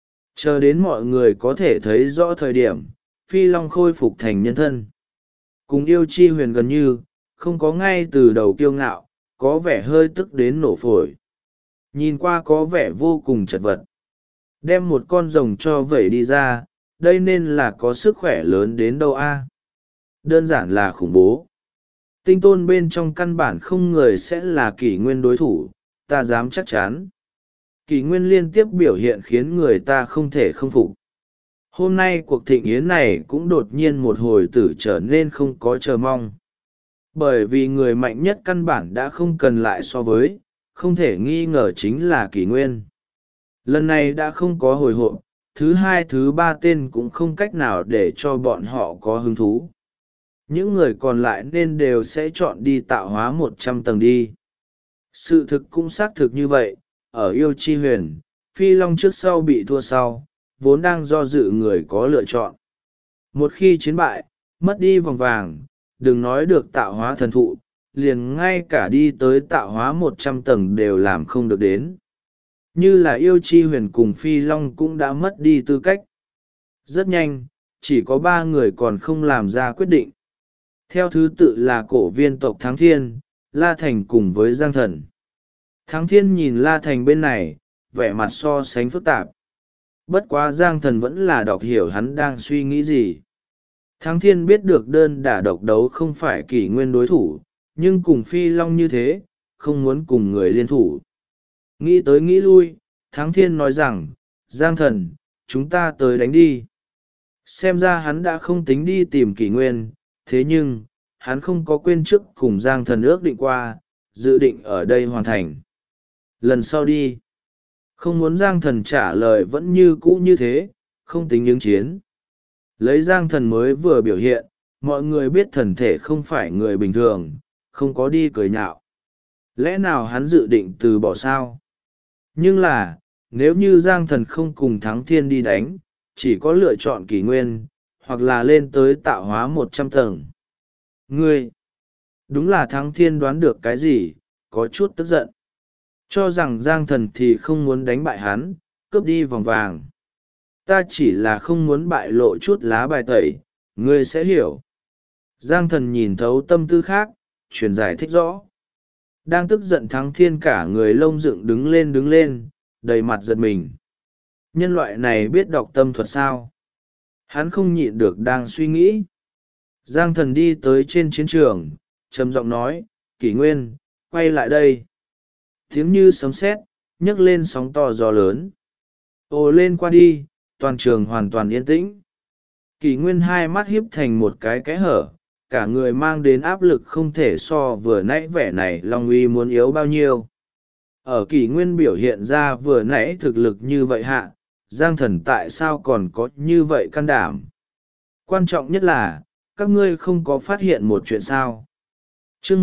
Chờ đến mọi người có thể thấy rõ thời điểm, Phi Long khôi phục thành nhân thân. Cùng Yêu Chi Huyền gần như, không có ngay từ đầu kiêu ngạo, có vẻ hơi tức đến nổ phổi. Nhìn qua có vẻ vô cùng chật vật. Đem một con rồng cho vẩy đi ra, đây nên là có sức khỏe lớn đến đâu a? Đơn giản là khủng bố. Tinh tôn bên trong căn bản không người sẽ là Kỷ Nguyên đối thủ, ta dám chắc chắn. Kỷ Nguyên liên tiếp biểu hiện khiến người ta không thể không phục. Hôm nay cuộc thịnh yến này cũng đột nhiên một hồi tử trở nên không có chờ mong. Bởi vì người mạnh nhất căn bản đã không cần lại so với, không thể nghi ngờ chính là Kỷ Nguyên. Lần này đã không có hồi hộp, thứ hai thứ ba tên cũng không cách nào để cho bọn họ có hứng thú. Những người còn lại nên đều sẽ chọn đi tạo hóa 100 tầng đi. Sự thực cũng xác thực như vậy, ở Yêu Chi Huyền, Phi Long trước sau bị thua sau, vốn đang do dự người có lựa chọn. Một khi chiến bại, mất đi vòng vàng, đừng nói được tạo hóa thần thụ, liền ngay cả đi tới tạo hóa 100 tầng đều làm không được đến. Như là Yêu Chi Huyền cùng Phi Long cũng đã mất đi tư cách. Rất nhanh, chỉ có 3 người còn không làm ra quyết định. Theo thứ tự là cổ viên tộc Thắng Thiên, La Thành cùng với Giang Thần. Thắng Thiên nhìn La Thành bên này, vẻ mặt so sánh phức tạp. Bất quá Giang Thần vẫn là đọc hiểu hắn đang suy nghĩ gì. Thắng Thiên biết được đơn đả độc đấu không phải Kỷ Nguyên đối thủ, nhưng cùng Phi Long như thế, không muốn cùng người liên thủ. Nghĩ tới nghĩ lui, Thắng Thiên nói rằng, Giang Thần, chúng ta tới đánh đi. Xem ra hắn đã không tính đi tìm Kỷ Nguyên, thế nhưng, hắn không có quên trước cùng Giang Thần ước định qua, dự định ở đây hoàn thành. Lần sau đi. Không muốn Giang Thần trả lời vẫn như cũ như thế, không tính ứng chiến. Lấy Giang Thần mới vừa biểu hiện, mọi người biết thần thể không phải người bình thường, không có đi cười nhạo. Lẽ nào hắn dự định từ bỏ sao? Nhưng là, nếu như Giang Thần không cùng Thắng Thiên đi đánh, chỉ có lựa chọn Kỷ Nguyên, hoặc là lên tới tạo hóa 100 tầng. Ngươi! Đúng là Thắng Thiên đoán được cái gì, có chút tức giận. Cho rằng Giang Thần thì không muốn đánh bại hắn, cướp đi vòng vàng. Ta chỉ là không muốn bại lộ chút lá bài tẩy, ngươi sẽ hiểu. Giang Thần nhìn thấu tâm tư khác, truyền giải thích rõ. Đang tức giận Thắng Thiên cả người lông dựng đứng lên, đầy mặt giật mình. Nhân loại này biết đọc tâm thuật sao? Hắn không nhịn được đang suy nghĩ. Giang Thần đi tới trên chiến trường, trầm giọng nói, Kỷ Nguyên, quay lại đây. Tiếng như sấm sét, nhấc lên sóng to gió lớn. Ồ lên qua đi, toàn trường hoàn toàn yên tĩnh. Kỷ Nguyên hai mắt híp thành một cái kẽ hở, cả người mang đến áp lực không thể so vừa nãy vẻ này Long uy muốn yếu bao nhiêu. Ở Kỷ Nguyên biểu hiện ra vừa nãy thực lực như vậy hạ, Giang Thần tại sao còn có như vậy can đảm? Quan trọng nhất là, các ngươi không có phát hiện một chuyện sao. Chương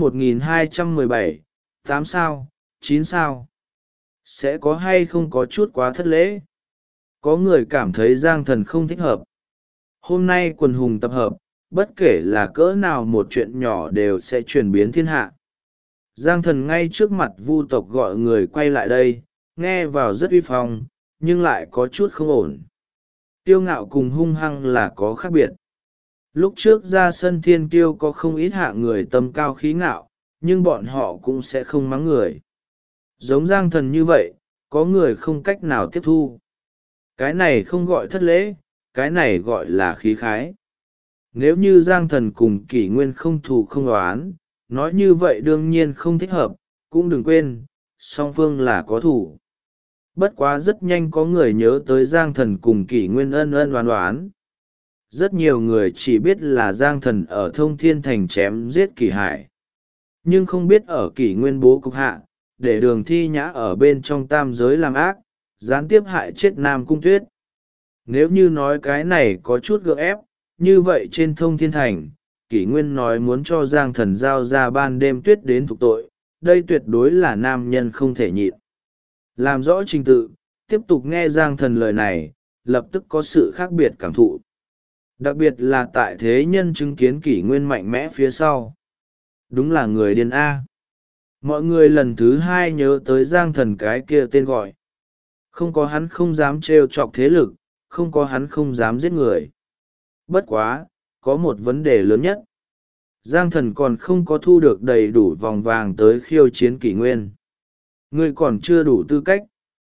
1217, 8 sao, 9 sao. Sẽ có hay không có chút quá thất lễ? Có người cảm thấy Giang Thần không thích hợp. Hôm nay quần hùng tập hợp, bất kể là cỡ nào một chuyện nhỏ đều sẽ chuyển biến thiên hạ. Giang Thần ngay trước mặt Vu tộc gọi người quay lại đây, nghe vào rất uy phong, nhưng lại có chút không ổn. Kiêu ngạo cùng hung hăng là có khác biệt. Lúc trước ra sân thiên kiêu có không ít hạ người tâm cao khí ngạo, nhưng bọn họ cũng sẽ không mắng người. Giống Giang Thần như vậy, có người không cách nào tiếp thu. Cái này không gọi thất lễ, cái này gọi là khí khái. Nếu như Giang Thần cùng Kỷ Nguyên không thù không oán, nói như vậy đương nhiên không thích hợp, cũng đừng quên, song phương là có thủ. Bất quá rất nhanh có người nhớ tới Giang Thần cùng Kỷ Nguyên ân ân oán oán. Rất nhiều người chỉ biết là Giang Thần ở Thông Thiên Thành chém giết Kỷ Hải, nhưng không biết ở Kỷ Nguyên bố cục hạ, để Đường Thi Nhã ở bên trong tam giới làm ác, gián tiếp hại chết Nam Cung Tuyết. Nếu như nói cái này có chút gượng ép, như vậy trên Thông Thiên Thành, Kỷ Nguyên nói muốn cho Giang Thần giao ra ban đêm tuyết đến thục tội, đây tuyệt đối là nam nhân không thể nhịn. Làm rõ trình tự, tiếp tục nghe Giang Thần lời này, lập tức có sự khác biệt cảm thụ. Đặc biệt là tại thế nhân chứng kiến Kỷ Nguyên mạnh mẽ phía sau. Đúng là người điên A. Mọi người lần thứ hai nhớ tới Giang Thần cái kia tên gọi. Không có hắn không dám trêu chọc thế lực, không có hắn không dám giết người. Bất quá, có một vấn đề lớn nhất. Giang Thần còn không có thu được đầy đủ vòng vàng tới khiêu chiến Kỷ Nguyên. Ngươi còn chưa đủ tư cách.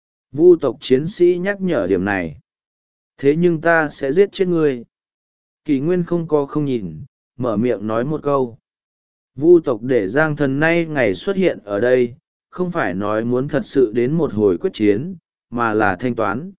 Vu tộc chiến sĩ nhắc nhở điểm này. Thế nhưng ta sẽ giết chết ngươi. Kỷ Nguyên không có không nhìn, mở miệng nói một câu. Vu tộc để Giang Thần nay ngày xuất hiện ở đây, không phải nói muốn thật sự đến một hồi quyết chiến, mà là thanh toán.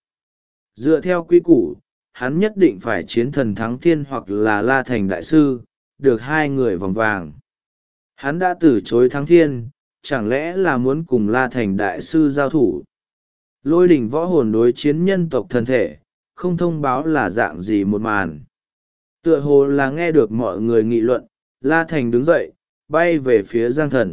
Dựa theo quy củ, hắn nhất định phải chiến thần thắng thiên hoặc là La Thành Đại Sư, được hai người vòng vàng. Hắn đã từ chối thắng thiên, chẳng lẽ là muốn cùng La Thành Đại Sư giao thủ. Lôi đỉnh võ hồn đối chiến nhân tộc thân thể, không thông báo là dạng gì một màn. Tựa hồ là nghe được mọi người nghị luận, La Thành đứng dậy, bay về phía Giang Thần.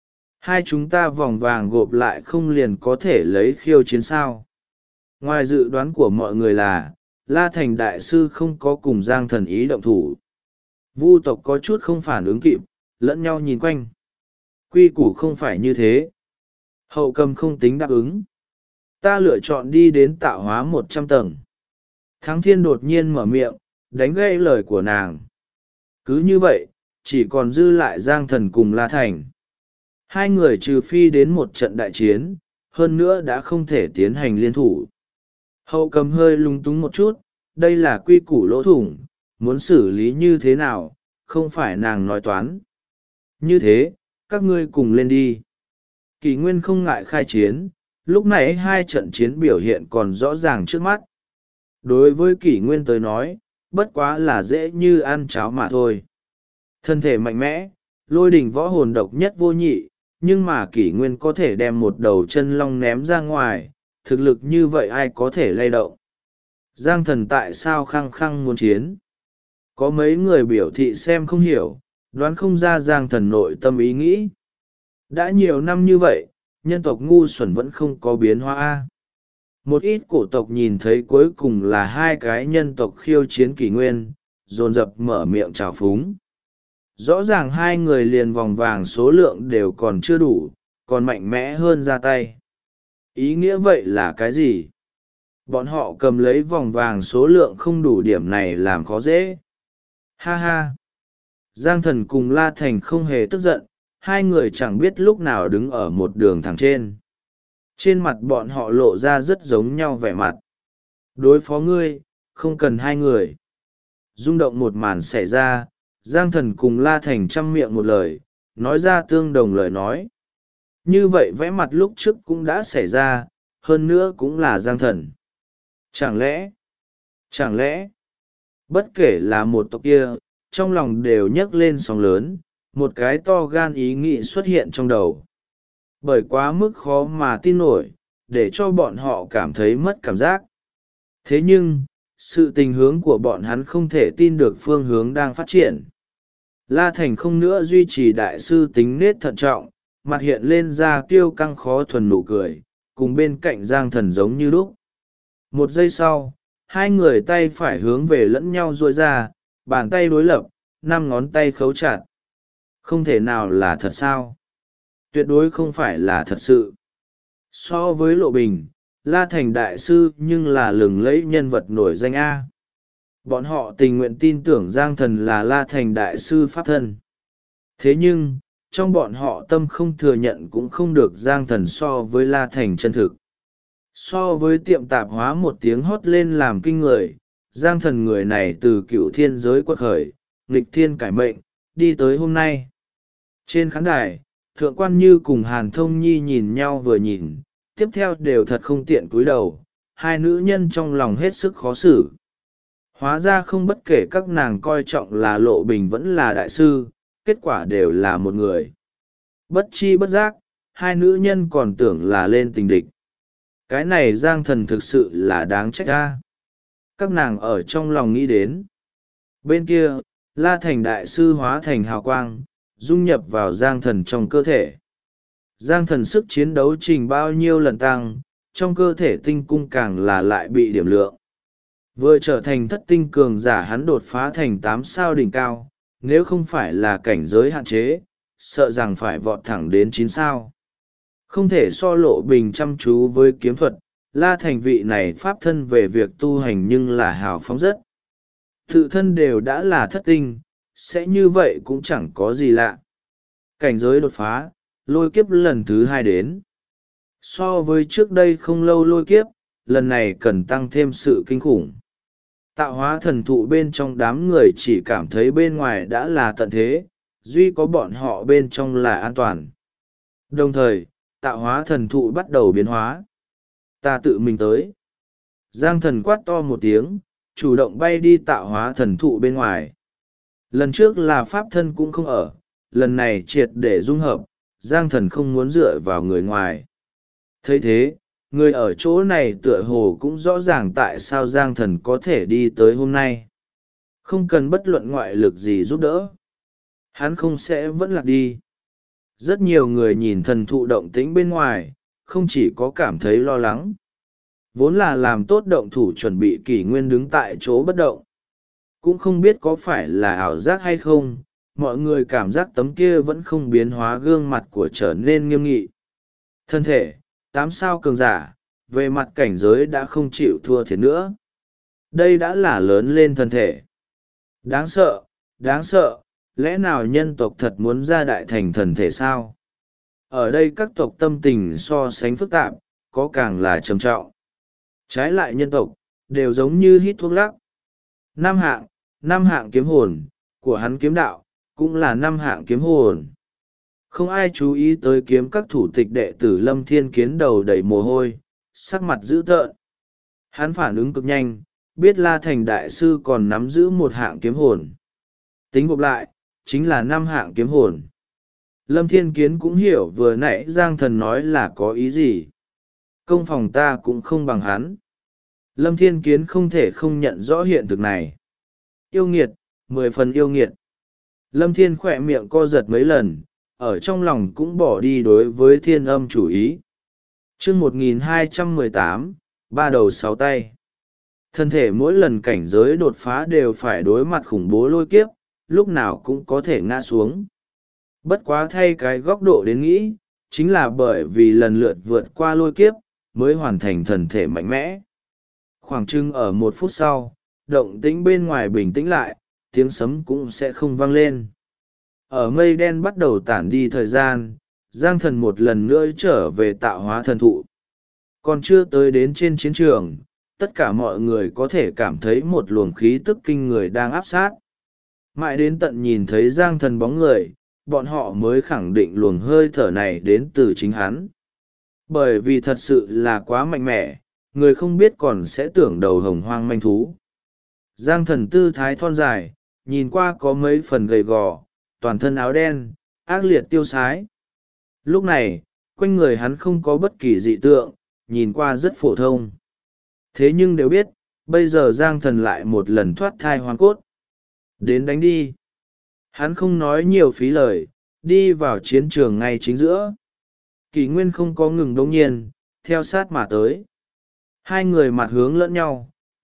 Hai chúng ta vòng vàng gộp lại không liền có thể lấy khiêu chiến sao. Ngoài dự đoán của mọi người là, La Thành Đại Sư không có cùng Giang Thần ý động thủ. Vu tộc có chút không phản ứng kịp, lẫn nhau nhìn quanh. Quy củ không phải như thế. Hậu cầm không tính đáp ứng. Ta lựa chọn đi đến tạo hóa 100 tầng. Thắng Thiên đột nhiên mở miệng, đánh gây lời của nàng. Cứ như vậy, chỉ còn dư lại Giang Thần cùng La Thành. Hai người trừ phi đến một trận đại chiến, hơn nữa đã không thể tiến hành liên thủ. Hậu cầm hơi lung túng một chút, đây là quy củ lỗ thủng, muốn xử lý như thế nào, không phải nàng nói toán. Như thế, các ngươi cùng lên đi. Kỷ Nguyên không ngại khai chiến, lúc này hai trận chiến biểu hiện còn rõ ràng trước mắt. Đối với Kỷ Nguyên tới nói, bất quá là dễ như ăn cháo mà thôi. Thân thể mạnh mẽ, lôi đỉnh võ hồn độc nhất vô nhị, nhưng mà Kỷ Nguyên có thể đem một đầu chân long ném ra ngoài, thực lực như vậy ai có thể lay động. Giang Thần tại sao khăng khăng muốn chiến? Có mấy người biểu thị xem không hiểu, đoán không ra Giang Thần nội tâm ý nghĩ. Đã nhiều năm như vậy, nhân tộc ngu xuẩn vẫn không có biến hóa. Một ít cổ tộc nhìn thấy cuối cùng là hai cái nhân tộc khiêu chiến Kỷ Nguyên, dồn dập mở miệng trào phúng. Rõ ràng hai người liền vòng vàng số lượng đều còn chưa đủ, còn mạnh mẽ hơn ra tay. Ý nghĩa vậy là cái gì? Bọn họ cầm lấy vòng vàng số lượng không đủ điểm này làm khó dễ. Ha ha! Giang Thần cùng La Thành không hề tức giận, hai người chẳng biết lúc nào đứng ở một đường thẳng trên. Trên mặt bọn họ lộ ra rất giống nhau vẻ mặt. Đối phó ngươi, không cần hai người. Rung động một màn xảy ra, Giang Thần cùng La Thành chăm miệng một lời, nói ra tương đồng lời nói. Như vậy vẽ mặt lúc trước cũng đã xảy ra, hơn nữa cũng là Giang Thần. Chẳng lẽ, bất kể là một tộc kia, trong lòng đều nhấc lên sóng lớn, một cái to gan ý nghĩ xuất hiện trong đầu. Bởi quá mức khó mà tin nổi, để cho bọn họ cảm thấy mất cảm giác. Thế nhưng, sự tình hướng của bọn hắn không thể tin được phương hướng đang phát triển. La Thành không nữa duy trì đại sư tính nết thận trọng, mặt hiện lên ra kiêu căng khó thuần nụ cười, cùng bên cạnh Giang Thần giống như lúc. Một giây sau, hai người tay phải hướng về lẫn nhau duỗi ra, bàn tay đối lập, 5 ngón tay khấu chặt. Không thể nào là thật sao? Tuyệt đối không phải là thật sự. So với Lộ Bình, La Thành đại sư nhưng là lừng lẫy nhân vật nổi danh A. Bọn họ tình nguyện tin tưởng Giang Thần là La Thành đại sư pháp thân. Thế nhưng, trong bọn họ tâm không thừa nhận cũng không được Giang Thần so với La Thành chân thực. So với tiệm tạp hóa một tiếng hót lên làm kinh người, Giang Thần người này từ cựu thiên giới quật khởi, nghịch thiên cải mệnh, đi tới hôm nay. Trên khán đài, Thượng Quan Như cùng Hàn Thông Nhi nhìn nhau vừa nhìn, tiếp theo đều thật không tiện cúi đầu, hai nữ nhân trong lòng hết sức khó xử. Hóa ra không bất kể các nàng coi trọng là Lộ Bình vẫn là đại sư, kết quả đều là một người. Bất chi bất giác, hai nữ nhân còn tưởng là lên tình địch. Cái này Giang Thần thực sự là đáng trách ra. Các nàng ở trong lòng nghĩ đến. Bên kia, La Thành đại sư hóa thành hào quang, dung nhập vào Giang Thần trong cơ thể. Giang Thần sức chiến đấu trình bao nhiêu lần tăng, trong cơ thể tinh cung càng là lại bị điểm lượng. Vừa trở thành thất tinh cường giả hắn đột phá thành 8 sao đỉnh cao, nếu không phải là cảnh giới hạn chế, sợ rằng phải vọt thẳng đến 9 sao. Không thể so Lộ Bình chăm chú với kiếm thuật, La Thành vị này pháp thân về việc tu hành nhưng là hào phóng rất. Tự thân đều đã là thất tinh, sẽ như vậy cũng chẳng có gì lạ. Cảnh giới đột phá, lôi kiếp lần thứ 2 đến. So với trước đây không lâu lôi kiếp, lần này cần tăng thêm sự kinh khủng. Tạo hóa thần thụ bên trong đám người chỉ cảm thấy bên ngoài đã là tận thế, duy có bọn họ bên trong là an toàn. Đồng thời, tạo hóa thần thụ bắt đầu biến hóa. Ta tự mình tới. Giang Thần quát to một tiếng, chủ động bay đi tạo hóa thần thụ bên ngoài. Lần trước là pháp thân cũng không ở, lần này triệt để dung hợp, Giang Thần không muốn dựa vào người ngoài. Thấy thế, người ở chỗ này tựa hồ cũng rõ ràng tại sao Giang Thần có thể đi tới hôm nay. Không cần bất luận ngoại lực gì giúp đỡ. Hắn không sẽ vẫn lạc đi. Rất nhiều người nhìn thần thụ động tĩnh bên ngoài, không chỉ có cảm thấy lo lắng. Vốn là làm tốt động thủ chuẩn bị kỷ nguyên đứng tại chỗ bất động. Cũng không biết có phải là ảo giác hay không, mọi người cảm giác tấm kia vẫn không biến hóa gương mặt của trở nên nghiêm nghị. Thân thể, 8 sao cường giả, về mặt cảnh giới đã không chịu thua thiệt nữa. Đây đã là lớn lên thân thể. Đáng sợ, đáng sợ, lẽ nào nhân tộc thật muốn ra đại thành thần thể sao? Ở đây các tộc tâm tình so sánh phức tạp, có càng là trầm trọng. Trái lại nhân tộc, đều giống như hít thuốc lắc. Năm hạng kiếm hồn, của hắn kiếm đạo, cũng là 5 hạng kiếm hồn. Không ai chú ý tới kiếm các thủ tịch đệ tử Lâm Thiên Kiến đầu đầy mồ hôi, sắc mặt dữ tợn. Hắn phản ứng cực nhanh, biết La Thành đại sư còn nắm giữ 1 hạng kiếm hồn. Tính gộp lại, chính là 5 hạng kiếm hồn. Lâm Thiên Kiến cũng hiểu vừa nãy Giang Thần nói là có ý gì. Công phòng ta cũng không bằng hắn. Lâm Thiên Kiến không thể không nhận rõ hiện thực này. Yêu nghiệt, 10 phần yêu nghiệt. Lâm Thiên khỏe miệng co giật mấy lần, ở trong lòng cũng bỏ đi đối với Thiên Âm chủ ý. Chương 1218, 3 đầu 6 tay. Thân thể mỗi lần cảnh giới đột phá đều phải đối mặt khủng bố lôi kiếp, lúc nào cũng có thể ngã xuống. Bất quá thay cái góc độ đến nghĩ, chính là bởi vì lần lượt vượt qua lôi kiếp, mới hoàn thành thần thể mạnh mẽ. Khoảng chừng ở 1 phút sau, động tĩnh bên ngoài bình tĩnh lại, tiếng sấm cũng sẽ không vang lên. Ở mây đen bắt đầu tản đi thời gian, Giang Thần một lần nữa trở về tạo hóa thần thụ. Còn chưa tới đến trên chiến trường, tất cả mọi người có thể cảm thấy một luồng khí tức kinh người đang áp sát. Mãi đến tận nhìn thấy Giang Thần bóng người, bọn họ mới khẳng định luồng hơi thở này đến từ chính hắn. Bởi vì thật sự là quá mạnh mẽ, người không biết còn sẽ tưởng đầu hồng hoang manh thú. Giang Thần tư thái thon dài, nhìn qua có mấy phần gầy gò, toàn thân áo đen, ác liệt tiêu sái. Lúc này, quanh người hắn không có bất kỳ dị tượng, nhìn qua rất phổ thông. Thế nhưng đều biết, bây giờ Giang Thần lại một lần thoát thai hoàn cốt. Đến đánh đi. Hắn không nói nhiều phí lời, đi vào chiến trường ngay chính giữa. Kỷ nguyên không có ngừng đống nhiên, theo sát mà tới. Hai người mặt hướng lẫn nhau,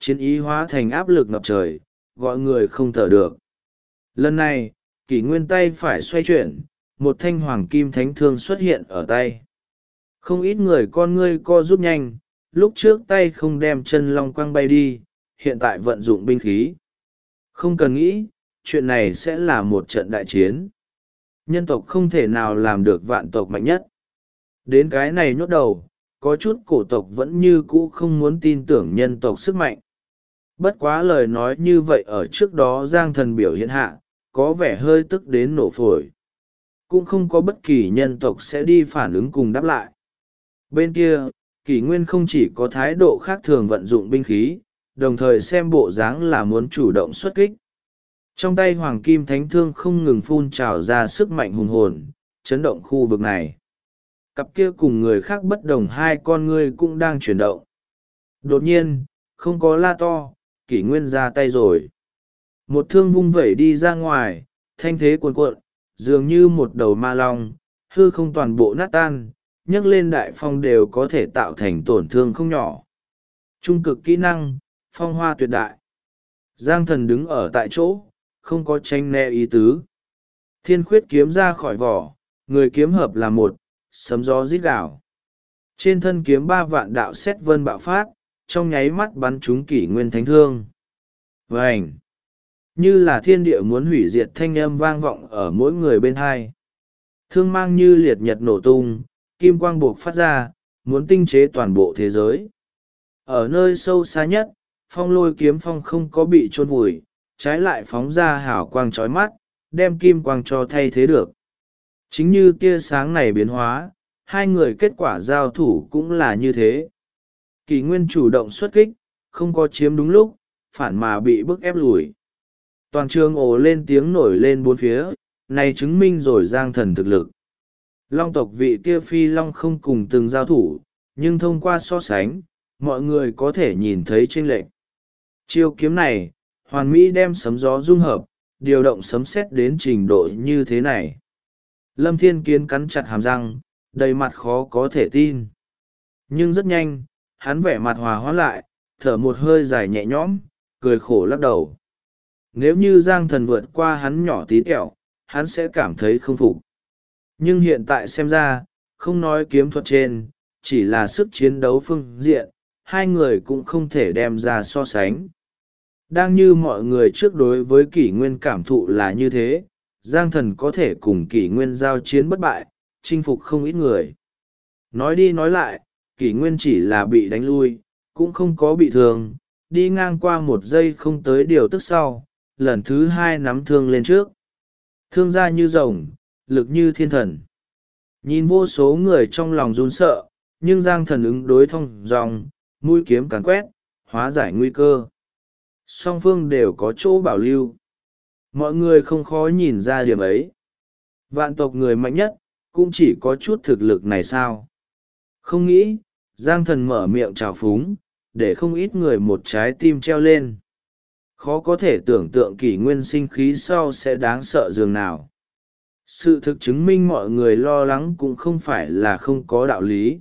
chiến ý hóa thành áp lực ngập trời, gọi người không thở được. Lần này, kỷ nguyên tay phải xoay chuyển, một thanh hoàng kim thánh thương xuất hiện ở tay. Không ít người con ngươi co rút nhanh, lúc trước tay không đem chân long quăng bay đi, hiện tại vận dụng binh khí. Không cần nghĩ, chuyện này sẽ là một trận đại chiến. Nhân tộc không thể nào làm được vạn tộc mạnh nhất. Đến cái này nhốt đầu, có chút cổ tộc vẫn như cũ không muốn tin tưởng nhân tộc sức mạnh. Bất quá lời nói như vậy ở trước đó Giang Thần biểu hiện hạ, có vẻ hơi tức đến nổ phổi. Cũng không có bất kỳ nhân tộc sẽ đi phản ứng cùng đáp lại. Bên kia, kỷ nguyên không chỉ có thái độ khác thường vận dụng binh khí, đồng thời xem bộ dáng là muốn chủ động xuất kích. Trong tay hoàng kim thánh thương không ngừng phun trào ra sức mạnh hùng hồn, chấn động khu vực này. Cặp kia cùng người khác bất đồng hai con ngươi cũng đang chuyển động. Đột nhiên, không có la to, kỷ nguyên ra tay rồi. Một thương vung vẩy đi ra ngoài, thanh thế cuồn cuộn, dường như một đầu ma long, hư không toàn bộ nát tan, nhấc lên đại phong đều có thể tạo thành tổn thương không nhỏ. Trung cực kỹ năng, phong hoa tuyệt đại. Giang Thần đứng ở tại chỗ, không có tranh né ý tứ. Thiên khuyết kiếm ra khỏi vỏ, người kiếm hợp là một, sấm gió rít gào. Trên thân kiếm 3 vạn đạo sét vân bạo phát, trong nháy mắt bắn trúng kỷ nguyên thánh thương. Vành! Như là thiên địa muốn hủy diệt thanh âm vang vọng ở mỗi người bên hai. Thương mang như liệt nhật nổ tung, kim quang buộc phát ra, muốn tinh chế toàn bộ thế giới. Ở nơi sâu xa nhất, phong lôi kiếm phong không có bị chôn vùi, trái lại phóng ra hào quang chói mắt, đem kim quang cho thay thế được. Chính như tia sáng này biến hóa, hai người kết quả giao thủ cũng là như thế. Kỷ nguyên chủ động xuất kích, không có chiếm đúng lúc, phản mà bị bức ép lùi. Toàn trường ồ lên tiếng nổi lên bốn phía, này chứng minh rồi Giang Thần thực lực. Long tộc vị kia phi long không cùng từng giao thủ, nhưng thông qua so sánh, mọi người có thể nhìn thấy chênh lệch. Chiêu kiếm này, hoàn mỹ đem sấm gió dung hợp, điều động sấm sét đến trình độ như thế này. Lâm Thiên Kiến cắn chặt hàm răng, đầy mặt khó có thể tin. Nhưng rất nhanh, hắn vẻ mặt hòa hoãn lại, thở một hơi dài nhẹ nhõm, cười khổ lắc đầu. Nếu như Giang Thần vượt qua hắn nhỏ tí tẹo, hắn sẽ cảm thấy không phục. Nhưng hiện tại xem ra, không nói kiếm thuật trên, chỉ là sức chiến đấu phương diện, hai người cũng không thể đem ra so sánh. Đang như mọi người trước đối với kỷ nguyên cảm thụ là như thế, Giang Thần có thể cùng kỷ nguyên giao chiến bất bại, chinh phục không ít người. Nói đi nói lại, kỷ nguyên chỉ là bị đánh lui, cũng không có bị thương, đi ngang qua một giây không tới điều tức sau, lần thứ hai nắm thương lên trước. Thương ra như rồng, lực như thiên thần. Nhìn vô số người trong lòng run sợ, nhưng Giang Thần ứng đối thông dòng, mũi kiếm càn quét, hóa giải nguy cơ. Song phương đều có chỗ bảo lưu. Mọi người không khó nhìn ra điểm ấy. Vạn tộc người mạnh nhất, cũng chỉ có chút thực lực này sao. Không nghĩ, Giang Thần mở miệng trào phúng, để không ít người một trái tim treo lên. Khó có thể tưởng tượng kỷ nguyên sinh khí sau sẽ đáng sợ dường nào. Sự thực chứng minh mọi người lo lắng cũng không phải là không có đạo lý.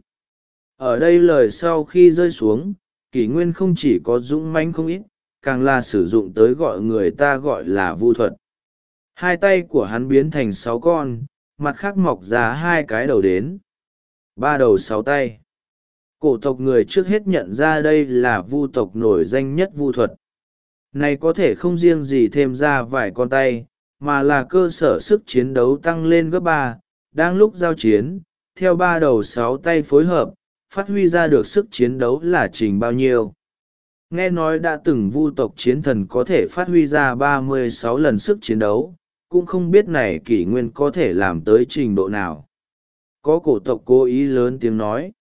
Ở đây lời sau khi rơi xuống, kỷ nguyên không chỉ có dũng mãnh không ít, càng là sử dụng tới gọi người ta gọi là vu thuật. Hai tay của hắn biến thành 6 con, mặt khác mọc ra 2 cái đầu đến. 3 đầu 6 tay. Cổ tộc người trước hết nhận ra đây là vu tộc nổi danh nhất vu thuật. Này có thể không riêng gì thêm ra vài con tay, mà là cơ sở sức chiến đấu tăng lên gấp 3, đang lúc giao chiến, theo 3 đầu 6 tay phối hợp, phát huy ra được sức chiến đấu là trình bao nhiêu. Nghe nói đã từng vu tộc chiến thần có thể phát huy ra 36 lần sức chiến đấu, cũng không biết này kỷ nguyên có thể làm tới trình độ nào. Có cổ tộc cố ý lớn tiếng nói.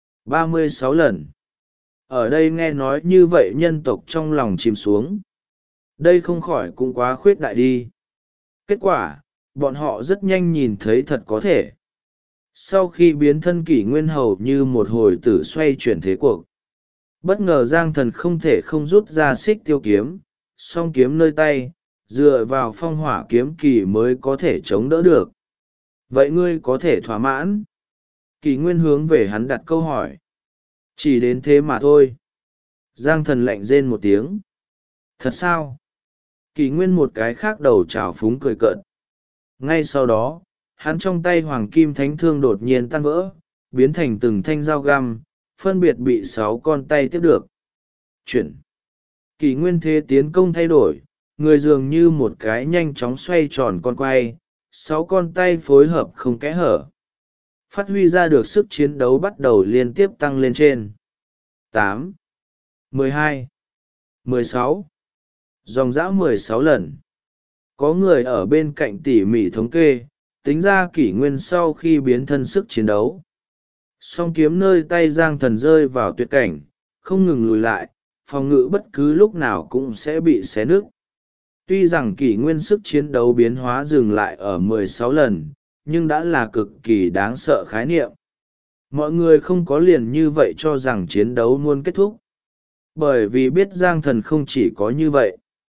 36 lần. Ở đây nghe nói như vậy nhân tộc trong lòng chìm xuống. Đây không khỏi cũng quá khuyết đại đi. Kết quả, bọn họ rất nhanh nhìn thấy thật có thể. Sau khi biến thân kỷ nguyên hầu như một hồi tử xoay chuyển thế cuộc. Bất ngờ Giang Thần không thể không rút ra xích tiêu kiếm, song kiếm nơi tay, dựa vào phong hỏa kiếm kỳ mới có thể chống đỡ được. Vậy ngươi có thể thỏa mãn? Kỷ nguyên hướng về hắn đặt câu hỏi. Chỉ đến thế mà thôi. Giang thần lạnh rên một tiếng. Thật sao? Kỷ nguyên một cái khác đầu trào phúng cười cợt. Ngay sau đó, hắn trong tay hoàng kim thánh thương đột nhiên tan vỡ, biến thành từng thanh dao găm, phân biệt bị 6 con tay tiếp được. Chuyển. Kỷ nguyên thế tiến công thay đổi, người dường như một cái nhanh chóng xoay tròn con quay, 6 con tay phối hợp không kẽ hở. Phát huy ra được sức chiến đấu bắt đầu liên tiếp tăng lên trên 8, 12, 16, dòng dã 16 lần. Có người ở bên cạnh tỉ mỉ thống kê, tính ra kỷ nguyên sau khi biến thân sức chiến đấu. Song kiếm nơi tay Giang thần rơi vào tuyệt cảnh, không ngừng lùi lại, phòng ngự bất cứ lúc nào cũng sẽ bị xé nứt. Tuy rằng kỷ nguyên sức chiến đấu biến hóa dừng lại ở 16 lần, nhưng đã là cực kỳ đáng sợ khái niệm. Mọi người không có liền như vậy cho rằng chiến đấu muốn kết thúc. Bởi vì biết Giang thần không chỉ có như vậy.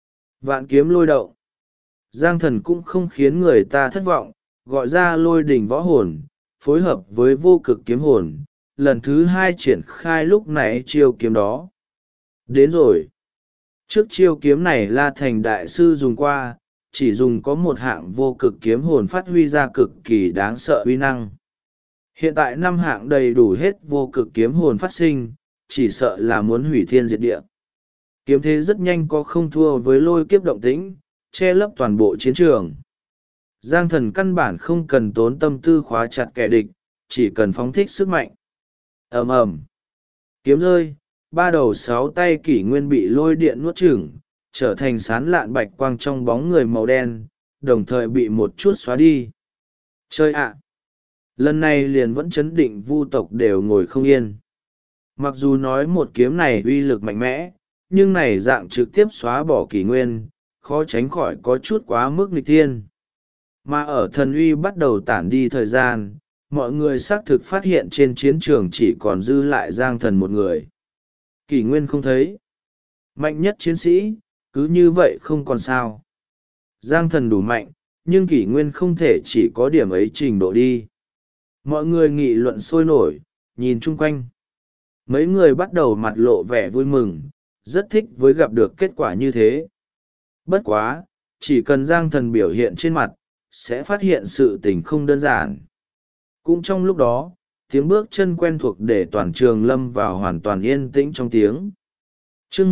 Vạn kiếm lôi động. Giang thần cũng không khiến người ta thất vọng, gọi ra lôi đỉnh võ hồn, phối hợp với vô cực kiếm hồn, lần thứ 2 triển khai lúc nãy chiêu kiếm đó. Đến rồi. Trước chiêu kiếm này La Thành Đại Sư dùng qua, chỉ dùng có một hạng vô cực kiếm hồn phát huy ra cực kỳ đáng sợ uy năng. Hiện tại 5 hạng đầy đủ hết vô cực kiếm hồn phát sinh, chỉ sợ là muốn hủy thiên diệt địa. Kiếm thế rất nhanh có không thua với lôi kiếp động tĩnh, che lấp toàn bộ chiến trường. Giang thần căn bản không cần tốn tâm tư khóa chặt kẻ địch, chỉ cần phóng thích sức mạnh. Ầm ầm, kiếm rơi, 3 đầu 6 tay kỷ nguyên bị lôi điện nuốt chửng, trở thành sán lạn bạch quang trong bóng người màu đen, đồng thời bị một chút xóa đi. Chơi ạ! Lần này liền vẫn chấn định vu tộc đều ngồi không yên. Mặc dù nói một kiếm này uy lực mạnh mẽ, nhưng này dạng trực tiếp xóa bỏ kỷ nguyên, khó tránh khỏi có chút quá mức nghịch thiên. Mà ở thần uy bắt đầu tản đi thời gian, mọi người xác thực phát hiện trên chiến trường chỉ còn dư lại Giang thần một người. Kỷ nguyên không thấy. Mạnh nhất chiến sĩ, cứ như vậy không còn sao. Giang thần đủ mạnh, nhưng kỷ nguyên không thể chỉ có điểm ấy trình độ đi. Mọi người nghị luận sôi nổi, nhìn chung quanh. Mấy người bắt đầu mặt lộ vẻ vui mừng, rất thích với gặp được kết quả như thế. Bất quá, chỉ cần Giang thần biểu hiện trên mặt, sẽ phát hiện sự tình không đơn giản. Cũng trong lúc đó, tiếng bước chân quen thuộc để toàn trường lâm vào hoàn toàn yên tĩnh trong tiếng. Chương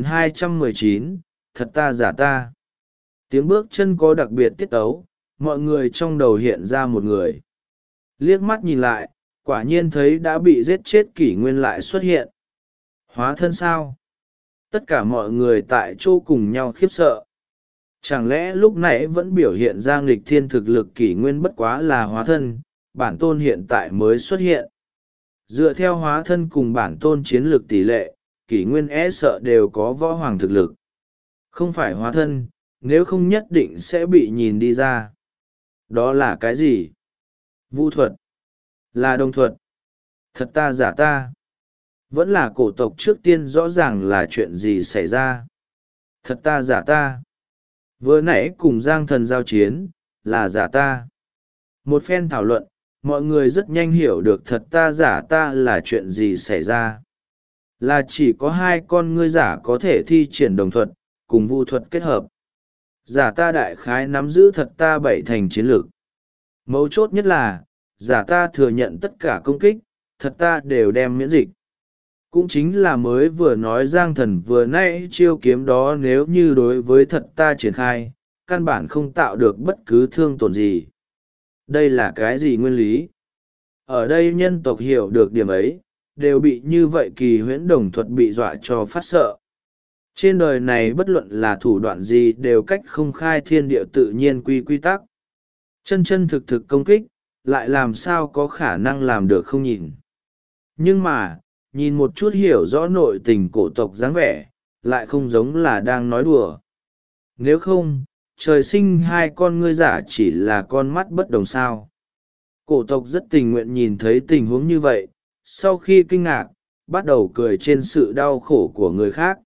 1219, thật ta giả ta. Tiếng bước chân có đặc biệt tiết tấu, mọi người trong đầu hiện ra một người. Liếc mắt nhìn lại, quả nhiên thấy đã bị giết chết kỷ nguyên lại xuất hiện. Hóa thân sao? Tất cả mọi người tại chỗ cùng nhau khiếp sợ. Chẳng lẽ lúc nãy vẫn biểu hiện ra nghịch thiên thực lực kỷ nguyên bất quá là hóa thân, bản tôn hiện tại mới xuất hiện. Dựa theo hóa thân cùng bản tôn chiến lược tỷ lệ, kỷ nguyên e sợ đều có võ hoàng thực lực. Không phải hóa thân, nếu không nhất định sẽ bị nhìn đi ra. Đó là cái gì? Vu thuật? Là đồng thuật? Thật ta giả ta? Vẫn là cổ tộc trước tiên rõ ràng là chuyện gì xảy ra? Thật ta giả ta? Vừa nãy cùng Giang thần giao chiến, là giả ta. Một phen thảo luận, mọi người rất nhanh hiểu được thật ta giả ta là chuyện gì xảy ra. Là chỉ có 2 con ngươi giả có thể thi triển đồng thuật, cùng vu thuật kết hợp. Giả ta đại khái nắm giữ thật ta 7 thành chiến lược. Mấu chốt nhất là, giả ta thừa nhận tất cả công kích, thật ta đều đem miễn dịch. Cũng chính là mới vừa nói Giang thần vừa nãy chiêu kiếm đó nếu như đối với thật ta triển khai, căn bản không tạo được bất cứ thương tổn gì. Đây là cái gì nguyên lý? Ở đây nhân tộc hiểu được điểm ấy, đều bị như vậy kỳ huyễn đồng thuật bị dọa cho phát sợ. Trên đời này bất luận là thủ đoạn gì đều cách không khai thiên địa tự nhiên quy tắc. Chân chân thực thực công kích, lại làm sao có khả năng làm được không nhìn. Nhưng mà, nhìn một chút hiểu rõ nội tình cổ tộc dáng vẻ, lại không giống là đang nói đùa. Nếu không, trời sinh 2 con ngươi giả chỉ là con mắt bất đồng sao. Cổ tộc rất tình nguyện nhìn thấy tình huống như vậy, sau khi kinh ngạc, bắt đầu cười trên sự đau khổ của người khác.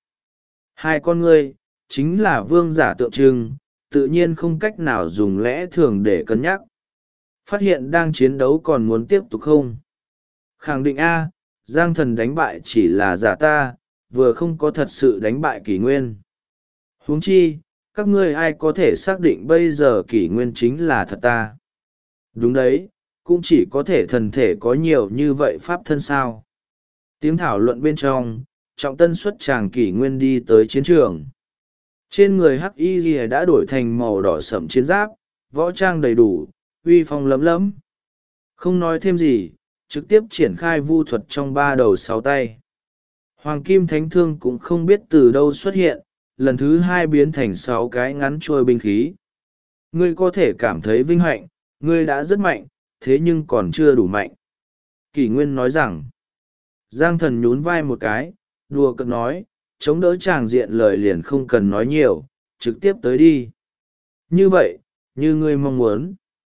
2 con ngươi, chính là vương giả tượng trưng, tự nhiên không cách nào dùng lẽ thường để cân nhắc. Phát hiện đang chiến đấu còn muốn tiếp tục không? Khẳng định A, Giang thần đánh bại chỉ là giả ta, vừa không có thật sự đánh bại kỷ nguyên. Huống chi, các ngươi ai có thể xác định bây giờ kỷ nguyên chính là thật ta? Đúng đấy, cũng chỉ có thể thần thể có nhiều như vậy pháp thân sao. Tiếng thảo luận bên trong, Trọng Tân xuất tràng kỷ nguyên đi tới chiến trường. Trên người hắc y ghi đã đổi thành màu đỏ sẫm chiến giáp, võ trang đầy đủ, uy phong lấm lấm. Không nói thêm gì, trực tiếp triển khai vu thuật trong 3 đầu 6 tay. Hoàng kim thánh thương cũng không biết từ đâu xuất hiện, lần thứ 2 biến thành 6 cái ngắn trôi binh khí. Ngươi có thể cảm thấy vinh hạnh, ngươi đã rất mạnh, thế nhưng còn chưa đủ mạnh. Kỷ Nguyên nói rằng, Giang Thần nhún vai một cái, đùa cợt nói, chống đỡ tràng diện lời liền không cần nói nhiều, trực tiếp tới đi. Như vậy, như ngươi mong muốn.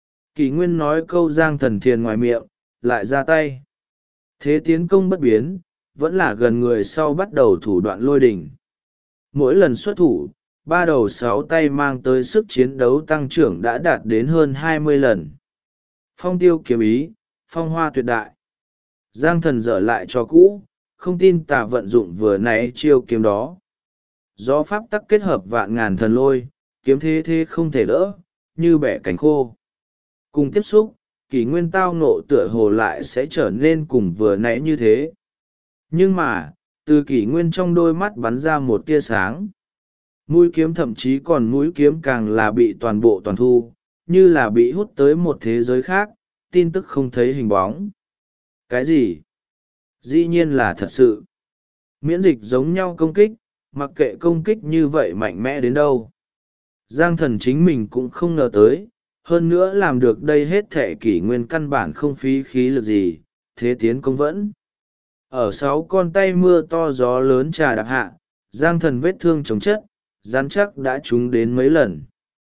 Kỷ Nguyên nói câu Giang Thần thiền ngoài miệng, lại ra tay. Thế tiến công bất biến, vẫn là gần người sau bắt đầu thủ đoạn lôi đỉnh. Mỗi lần xuất thủ, 3 đầu 6 tay mang tới sức chiến đấu tăng trưởng đã đạt đến hơn 20 lần. Phong tiêu kiếm ý, phong hoa tuyệt đại. Giang Thần dở lại cho cũ, không tin tà vận dụng vừa nãy chiêu kiếm đó. Gió pháp tắc kết hợp vạn ngàn thần lôi, kiếm thế thế không thể đỡ, như bẻ cánh khô. Cùng tiếp xúc, kỷ nguyên tao nộ tựa hồ lại sẽ trở nên cùng vừa nãy như thế. Nhưng mà, từ kỷ nguyên trong đôi mắt bắn ra một tia sáng. Mũi kiếm thậm chí còn mũi kiếm càng là bị toàn bộ toàn thu, như là bị hút tới một thế giới khác, tin tức không thấy hình bóng. Cái gì? Dĩ nhiên là thật sự. Miễn dịch giống nhau công kích, mặc kệ công kích như vậy mạnh mẽ đến đâu. Giang Thần chính mình cũng không ngờ tới, hơn nữa làm được đây hết thệ kỷ nguyên căn bản không phí khí lực gì, thế tiến công vẫn. Ở 6 con tay mưa to gió lớn trà đạp hạ, Giang Thần vết thương chống chất, rắn chắc đã trúng đến mấy lần.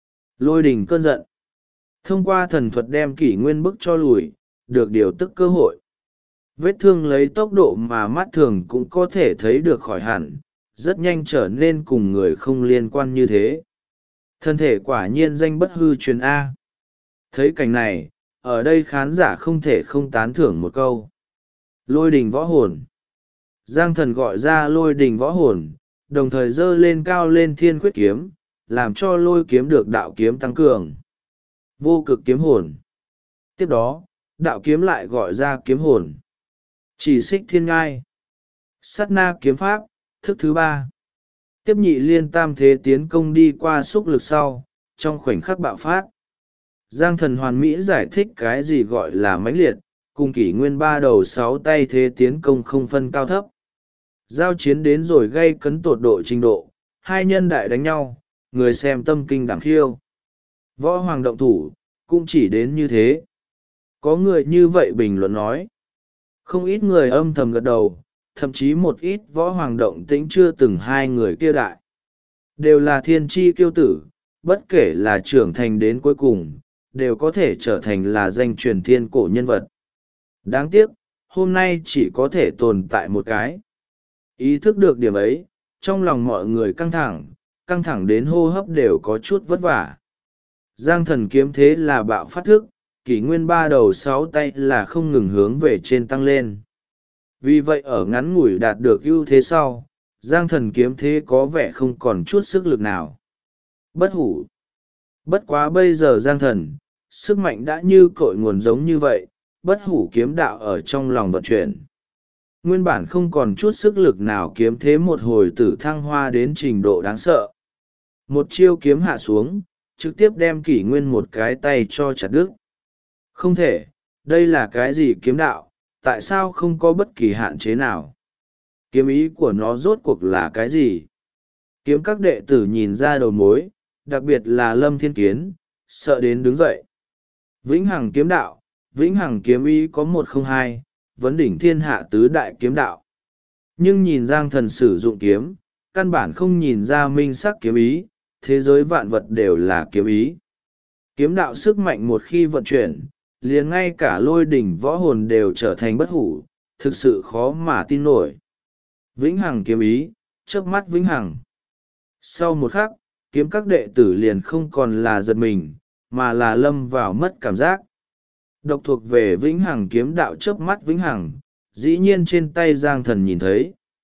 Lôi đình cơn giận. Thông qua thần thuật đem kỷ nguyên bức cho lùi, được điều tức cơ hội. Vết thương lấy tốc độ mà mắt thường cũng có thể thấy được khỏi hẳn, rất nhanh trở nên cùng người không liên quan như thế. Thân thể quả nhiên danh bất hư truyền A. Thấy cảnh này, ở đây khán giả không thể không tán thưởng một câu. Lôi đình võ hồn. Giang Thần gọi ra lôi đình võ hồn, đồng thời dơ lên cao lên thiên khuyết kiếm, làm cho lôi kiếm được đạo kiếm tăng cường. Vô cực kiếm hồn. Tiếp đó, đạo kiếm lại gọi ra kiếm hồn. Chỉ xích thiên ngai. Sát na kiếm pháp, thức thứ 3. Tiếp nhị liên tam thế tiến công đi qua xúc lực sau, trong khoảnh khắc bạo phát. Giang Thần hoàn mỹ giải thích cái gì gọi là mãnh liệt, cùng kỷ nguyên 3 đầu 6 tay thế tiến công không phân cao thấp. Giao chiến đến rồi gây cấn tột độ trình độ, hai nhân đại đánh nhau, người xem tâm kinh đảm khiêu. Võ Hoàng động thủ, cũng chỉ đến như thế. Có người như vậy bình luận nói. Không ít người âm thầm gật đầu, thậm chí một ít Võ Hoàng động tĩnh chưa từng hai người kia đại. Đều là thiên tri kiêu tử, bất kể là trưởng thành đến cuối cùng, đều có thể trở thành là danh truyền thiên cổ nhân vật. Đáng tiếc, hôm nay chỉ có thể tồn tại một cái. Ý thức được điểm ấy, trong lòng mọi người căng thẳng đến hô hấp đều có chút vất vả. Giang Thần kiếm thế là bạo phát thức, kỷ nguyên 3 đầu 6 tay là không ngừng hướng về trên tăng lên. Vì vậy ở ngắn ngủi đạt được ưu thế sau, Giang Thần kiếm thế có vẻ không còn chút sức lực nào. Bất hủ. Bất quá bây giờ Giang Thần, sức mạnh đã như cội nguồn giống như vậy, bất hủ kiếm đạo ở trong lòng vận chuyển. Nguyên bản không còn chút sức lực nào kiếm thế một hồi tử thăng hoa đến trình độ đáng sợ. Một chiêu kiếm hạ xuống, trực tiếp đem kỷ nguyên một cái tay cho chặt đứt. Không thể, đây là cái gì kiếm đạo, tại sao không có bất kỳ hạn chế nào? Kiếm ý của nó rốt cuộc là cái gì? Kiếm các đệ tử nhìn ra đầu mối, đặc biệt là Lâm Thiên Kiến, sợ đến đứng dậy. Vĩnh hằng kiếm đạo, vĩnh hằng kiếm ý có 102, vấn đỉnh thiên hạ tứ đại kiếm đạo. Nhưng nhìn Giang Thần sử dụng kiếm, căn bản không nhìn ra minh sắc kiếm ý, thế giới vạn vật đều là kiếm ý. Kiếm đạo sức mạnh một khi vận chuyển, liền ngay cả lôi đỉnh võ hồn đều trở thành bất hủ, thực sự khó mà tin nổi. Vĩnh hằng kiếm ý, chớp mắt vĩnh hằng. Sau một khắc, kiếm các đệ tử liền không còn là giật mình, mà là lâm vào mất cảm giác. Độc thuộc về vĩnh hằng kiếm đạo chớp mắt vĩnh hằng, dĩ nhiên trên tay Giang Thần nhìn thấy.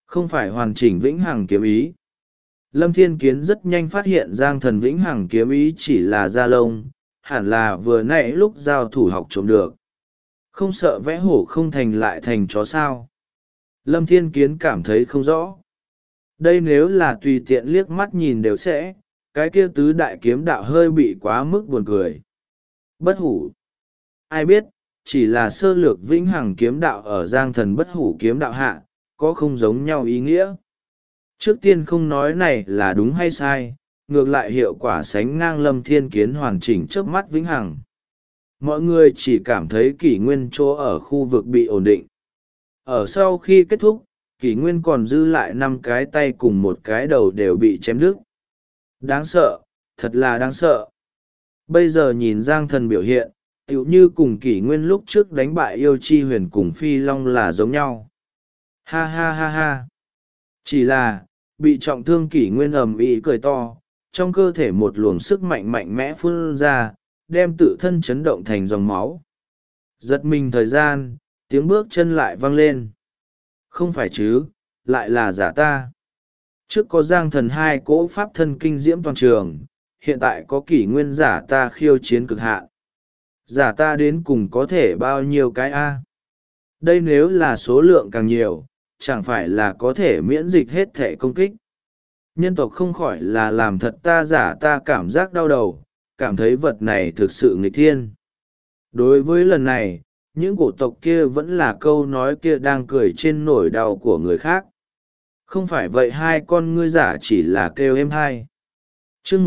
Không phải hoàn chỉnh vĩnh hằng kiếm ý. Lâm Thiên Kiến rất nhanh phát hiện Giang Thần vĩnh hằng kiếm ý chỉ là da lông, hẳn là vừa nãy lúc giao thủ học trộm được. Không sợ vẽ hổ không thành lại thành chó sao. Lâm Thiên Kiến cảm thấy không rõ. Đây nếu là tùy tiện liếc mắt nhìn đều sẽ, cái kia tứ đại kiếm đạo hơi bị quá mức buồn cười. Bất hủ. Ai biết, chỉ là sơ lược vĩnh hằng kiếm đạo ở Giang Thần bất hủ kiếm đạo hạ, có không giống nhau ý nghĩa. Trước tiên không nói này là đúng hay sai, ngược lại hiệu quả sánh ngang Lâm Thiên Kiến hoàn chỉnh trước mắt vĩnh hằng. Mọi người chỉ cảm thấy kỷ nguyên chỗ ở khu vực bị ổn định. Ở sau khi kết thúc, kỷ nguyên còn dư lại 5 cái tay cùng một cái đầu đều bị chém đứt. Đáng sợ, thật là đáng sợ. Bây giờ nhìn Giang Thần biểu hiện, tựu như cùng kỷ nguyên lúc trước đánh bại yêu chi huyền cùng phi long là giống nhau. Ha ha ha ha. Chỉ là, bị trọng thương kỷ nguyên ầm ĩ cười to, trong cơ thể một luồng sức mạnh mạnh mẽ phun ra, đem tự thân chấn động thành dòng máu. Giật mình thời gian, tiếng bước chân lại vang lên. Không phải chứ, lại là giả ta. Trước có Giang Thần 2 cỗ pháp thân kinh diễm toàn trường, hiện tại có kỷ nguyên giả ta khiêu chiến cực hạn. Giả ta đến cùng có thể bao nhiêu cái A. Đây nếu là số lượng càng nhiều, chẳng phải là có thể miễn dịch hết thể công kích. Nhân tộc không khỏi là làm thật ta giả ta cảm giác đau đầu, cảm thấy vật này thực sự nghịch thiên. Đối với lần này, những cổ tộc kia vẫn là câu nói kia đang cười trên nỗi đau của người khác. Không phải vậy hai con ngươi giả chỉ là kêu êm hai. Chương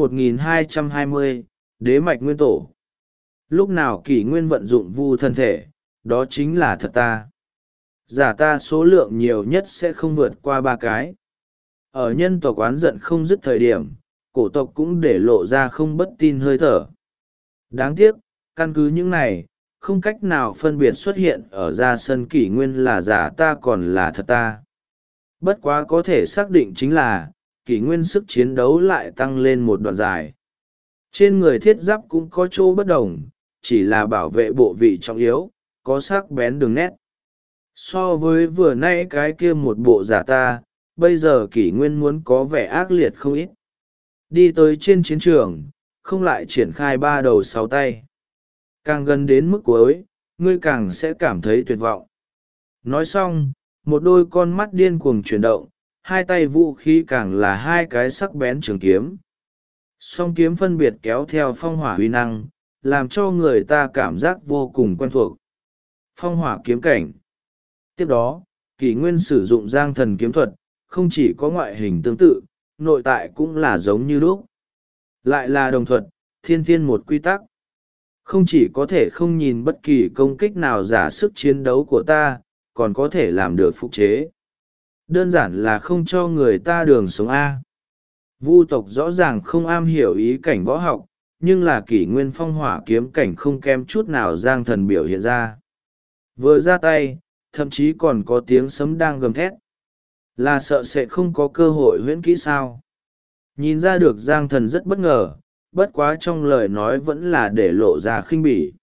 1220, Đế mạch nguyên tổ. Lúc nào kỷ nguyên vận dụng vu thân thể, đó chính là thật ta. Giả ta số lượng nhiều nhất sẽ không vượt qua 3 cái. Ở nhân tộc oán giận không dứt thời điểm, cổ tộc cũng để lộ ra không bất tin hơi thở. Đáng tiếc, căn cứ những này, không cách nào phân biệt xuất hiện ở ra sân kỷ nguyên là giả ta còn là thật ta. Bất quá có thể xác định chính là, kỷ nguyên sức chiến đấu lại tăng lên một đoạn dài. Trên người thiết giáp cũng có chỗ bất đồng, chỉ là bảo vệ bộ vị trọng yếu, có sắc bén đường nét. So với vừa nãy cái kia một bộ giả ta, bây giờ kỷ nguyên muốn có vẻ ác liệt không ít. Đi tới trên chiến trường, không lại triển khai 3 đầu 6 tay. Càng gần đến mức cuối, ngươi càng sẽ cảm thấy tuyệt vọng. Nói xong, một đôi con mắt điên cuồng chuyển động, hai tay vũ khí càng là 2 cái sắc bén trường kiếm. Song kiếm phân biệt kéo theo phong hỏa uy năng, làm cho người ta cảm giác vô cùng quen thuộc. Phong hỏa kiếm cảnh. Tiếp đó, kỷ nguyên sử dụng Giang Thần kiếm thuật, không chỉ có ngoại hình tương tự, nội tại cũng là giống như lúc. Lại là đồng thuật, thiên thiên một quy tắc. Không chỉ có thể không nhìn bất kỳ công kích nào giả sức chiến đấu của ta, còn có thể làm được phục chế. Đơn giản là không cho người ta đường sống A. Vu tộc rõ ràng không am hiểu ý cảnh võ học, nhưng là kỷ nguyên phong hỏa kiếm cảnh không kém chút nào Giang Thần biểu hiện ra. Vừa ra tay, thậm chí còn có tiếng sấm đang gầm thét. Là sợ sẽ không có cơ hội huyễn kỹ sao. Nhìn ra được Giang Thần rất bất ngờ, bất quá trong lời nói vẫn là để lộ ra khinh bỉ.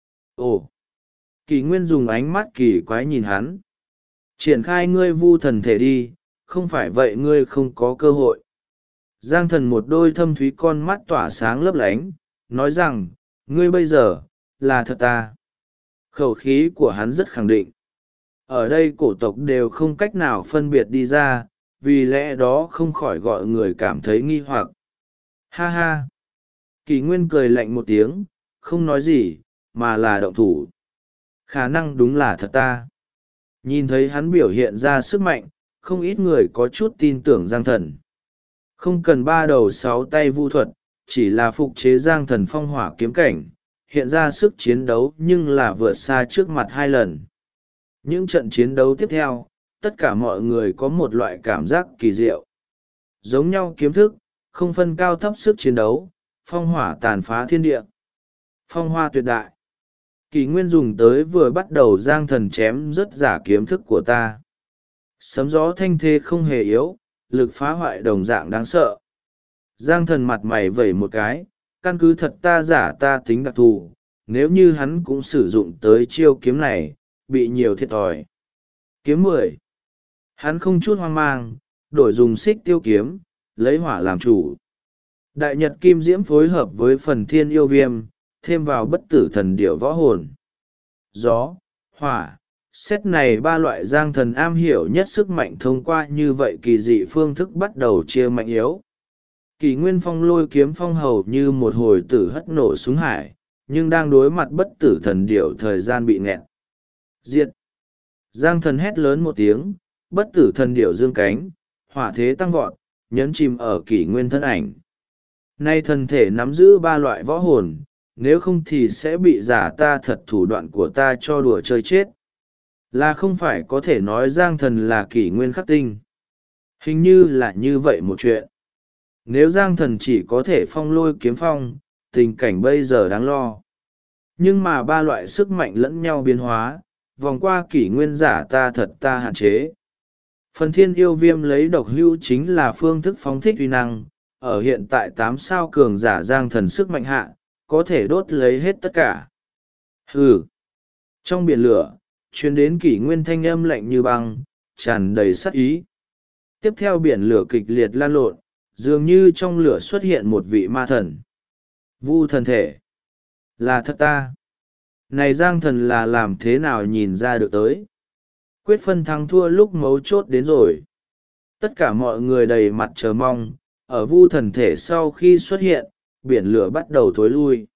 Ồ! Kỷ nguyên dùng ánh mắt kỳ quái nhìn hắn. Triển khai ngươi vu thần thể đi, không phải vậy ngươi không có cơ hội. Giang Thần một đôi thâm thúy con mắt tỏa sáng lấp lánh, nói rằng, ngươi bây giờ, là thật ta. Khẩu khí của hắn rất khẳng định. Ở đây cổ tộc đều không cách nào phân biệt đi ra, vì lẽ đó không khỏi gọi người cảm thấy nghi hoặc. Ha ha! Kỷ nguyên cười lạnh một tiếng, không nói gì, mà là động thủ. Khả năng đúng là thật ta. Nhìn thấy hắn biểu hiện ra sức mạnh, không ít người có chút tin tưởng Giang Thần. Không cần 3 đầu 6 tay vu thuật, chỉ là phục chế Giang Thần phong hỏa kiếm cảnh, hiện ra sức chiến đấu nhưng là vượt xa trước mặt 2 lần. Những trận chiến đấu tiếp theo, tất cả mọi người có một loại cảm giác kỳ diệu. Giống nhau kiếm thức, không phân cao thấp sức chiến đấu, phong hỏa tàn phá thiên địa. Phong hoa tuyệt đại. Kỷ nguyên dùng tới vừa bắt đầu Giang Thần chém rất giả kiếm thức của ta. Sấm gió thanh thế không hề yếu, lực phá hoại đồng dạng đáng sợ. Giang Thần mặt mày vẩy một cái, căn cứ thật ta giả ta tính đặc thù, nếu như hắn cũng sử dụng tới chiêu kiếm này, bị nhiều thiệt thòi. Kiếm 10. Hắn không chút hoang mang, đổi dùng xích tiêu kiếm, lấy hỏa làm chủ. Đại nhật kim diễm phối hợp với phần thiên yêu viêm, thêm vào bất tử thần điểu võ hồn. Gió, hỏa, xét này ba loại giang thần am hiểu nhất sức mạnh thông qua như vậy kỳ dị phương thức bắt đầu chia mạnh yếu. Kỳ nguyên phong lôi kiếm phong hầu như một hồi tử hất nổ xuống hải, nhưng đang đối mặt bất tử thần điểu thời gian bị nghẹn. Diệt! Giang thần hét lớn một tiếng, bất tử thần điểu dương cánh, hỏa thế tăng vọt, nhấn chìm ở kỷ nguyên thân ảnh. Nay thần thể nắm giữ ba loại võ hồn, nếu không thì sẽ bị giả ta thật thủ đoạn của ta cho đùa chơi chết. Là không phải có thể nói giang thần là kỷ nguyên khắc tinh. Hình như là như vậy một chuyện. Nếu giang thần chỉ có thể phong lôi kiếm phong, tình cảnh bây giờ đáng lo. Nhưng mà ba loại sức mạnh lẫn nhau biến hóa, vòng qua kỷ nguyên giả ta thật ta hạn chế. Phần thiên yêu viêm lấy độc hữu chính là phương thức phóng thích uy năng, ở hiện tại 8 sao cường giả giang thần sức mạnh hạ, có thể đốt lấy hết tất cả. Hừ! Trong biển lửa, truyền đến kỷ nguyên thanh âm lạnh như băng, tràn đầy sát ý. Tiếp theo biển lửa kịch liệt lan lộn, dường như trong lửa xuất hiện một vị ma thần. Vu thần thể! Là thật ta! Này giang thần là làm thế nào nhìn ra được tới? Quyết phân thắng thua lúc mấu chốt đến rồi. Tất cả mọi người đầy mặt chờ mong, ở vu thần thể sau khi xuất hiện, biển lửa bắt đầu thối lui.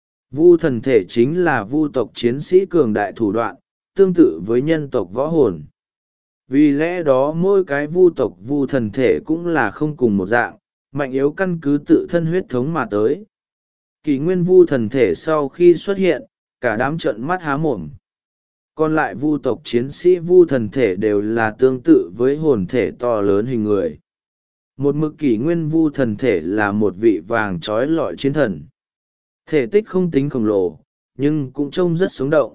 Vu thần thể chính là vu tộc chiến sĩ cường đại thủ đoạn, tương tự với nhân tộc võ hồn. Vì lẽ đó mỗi cái vu tộc vu thần thể cũng là không cùng một dạng, mạnh yếu căn cứ tự thân huyết thống mà tới. Kỳ nguyên vu thần thể sau khi xuất hiện, cả đám trợn mắt há mồm. Còn lại vu tộc chiến sĩ vu thần thể đều là tương tự với hồn thể to lớn hình người. Một mực kỷ nguyên vu thần thể là một vị vàng trói lọi chiến thần. Thể tích không tính khổng lồ, nhưng cũng trông rất sống động.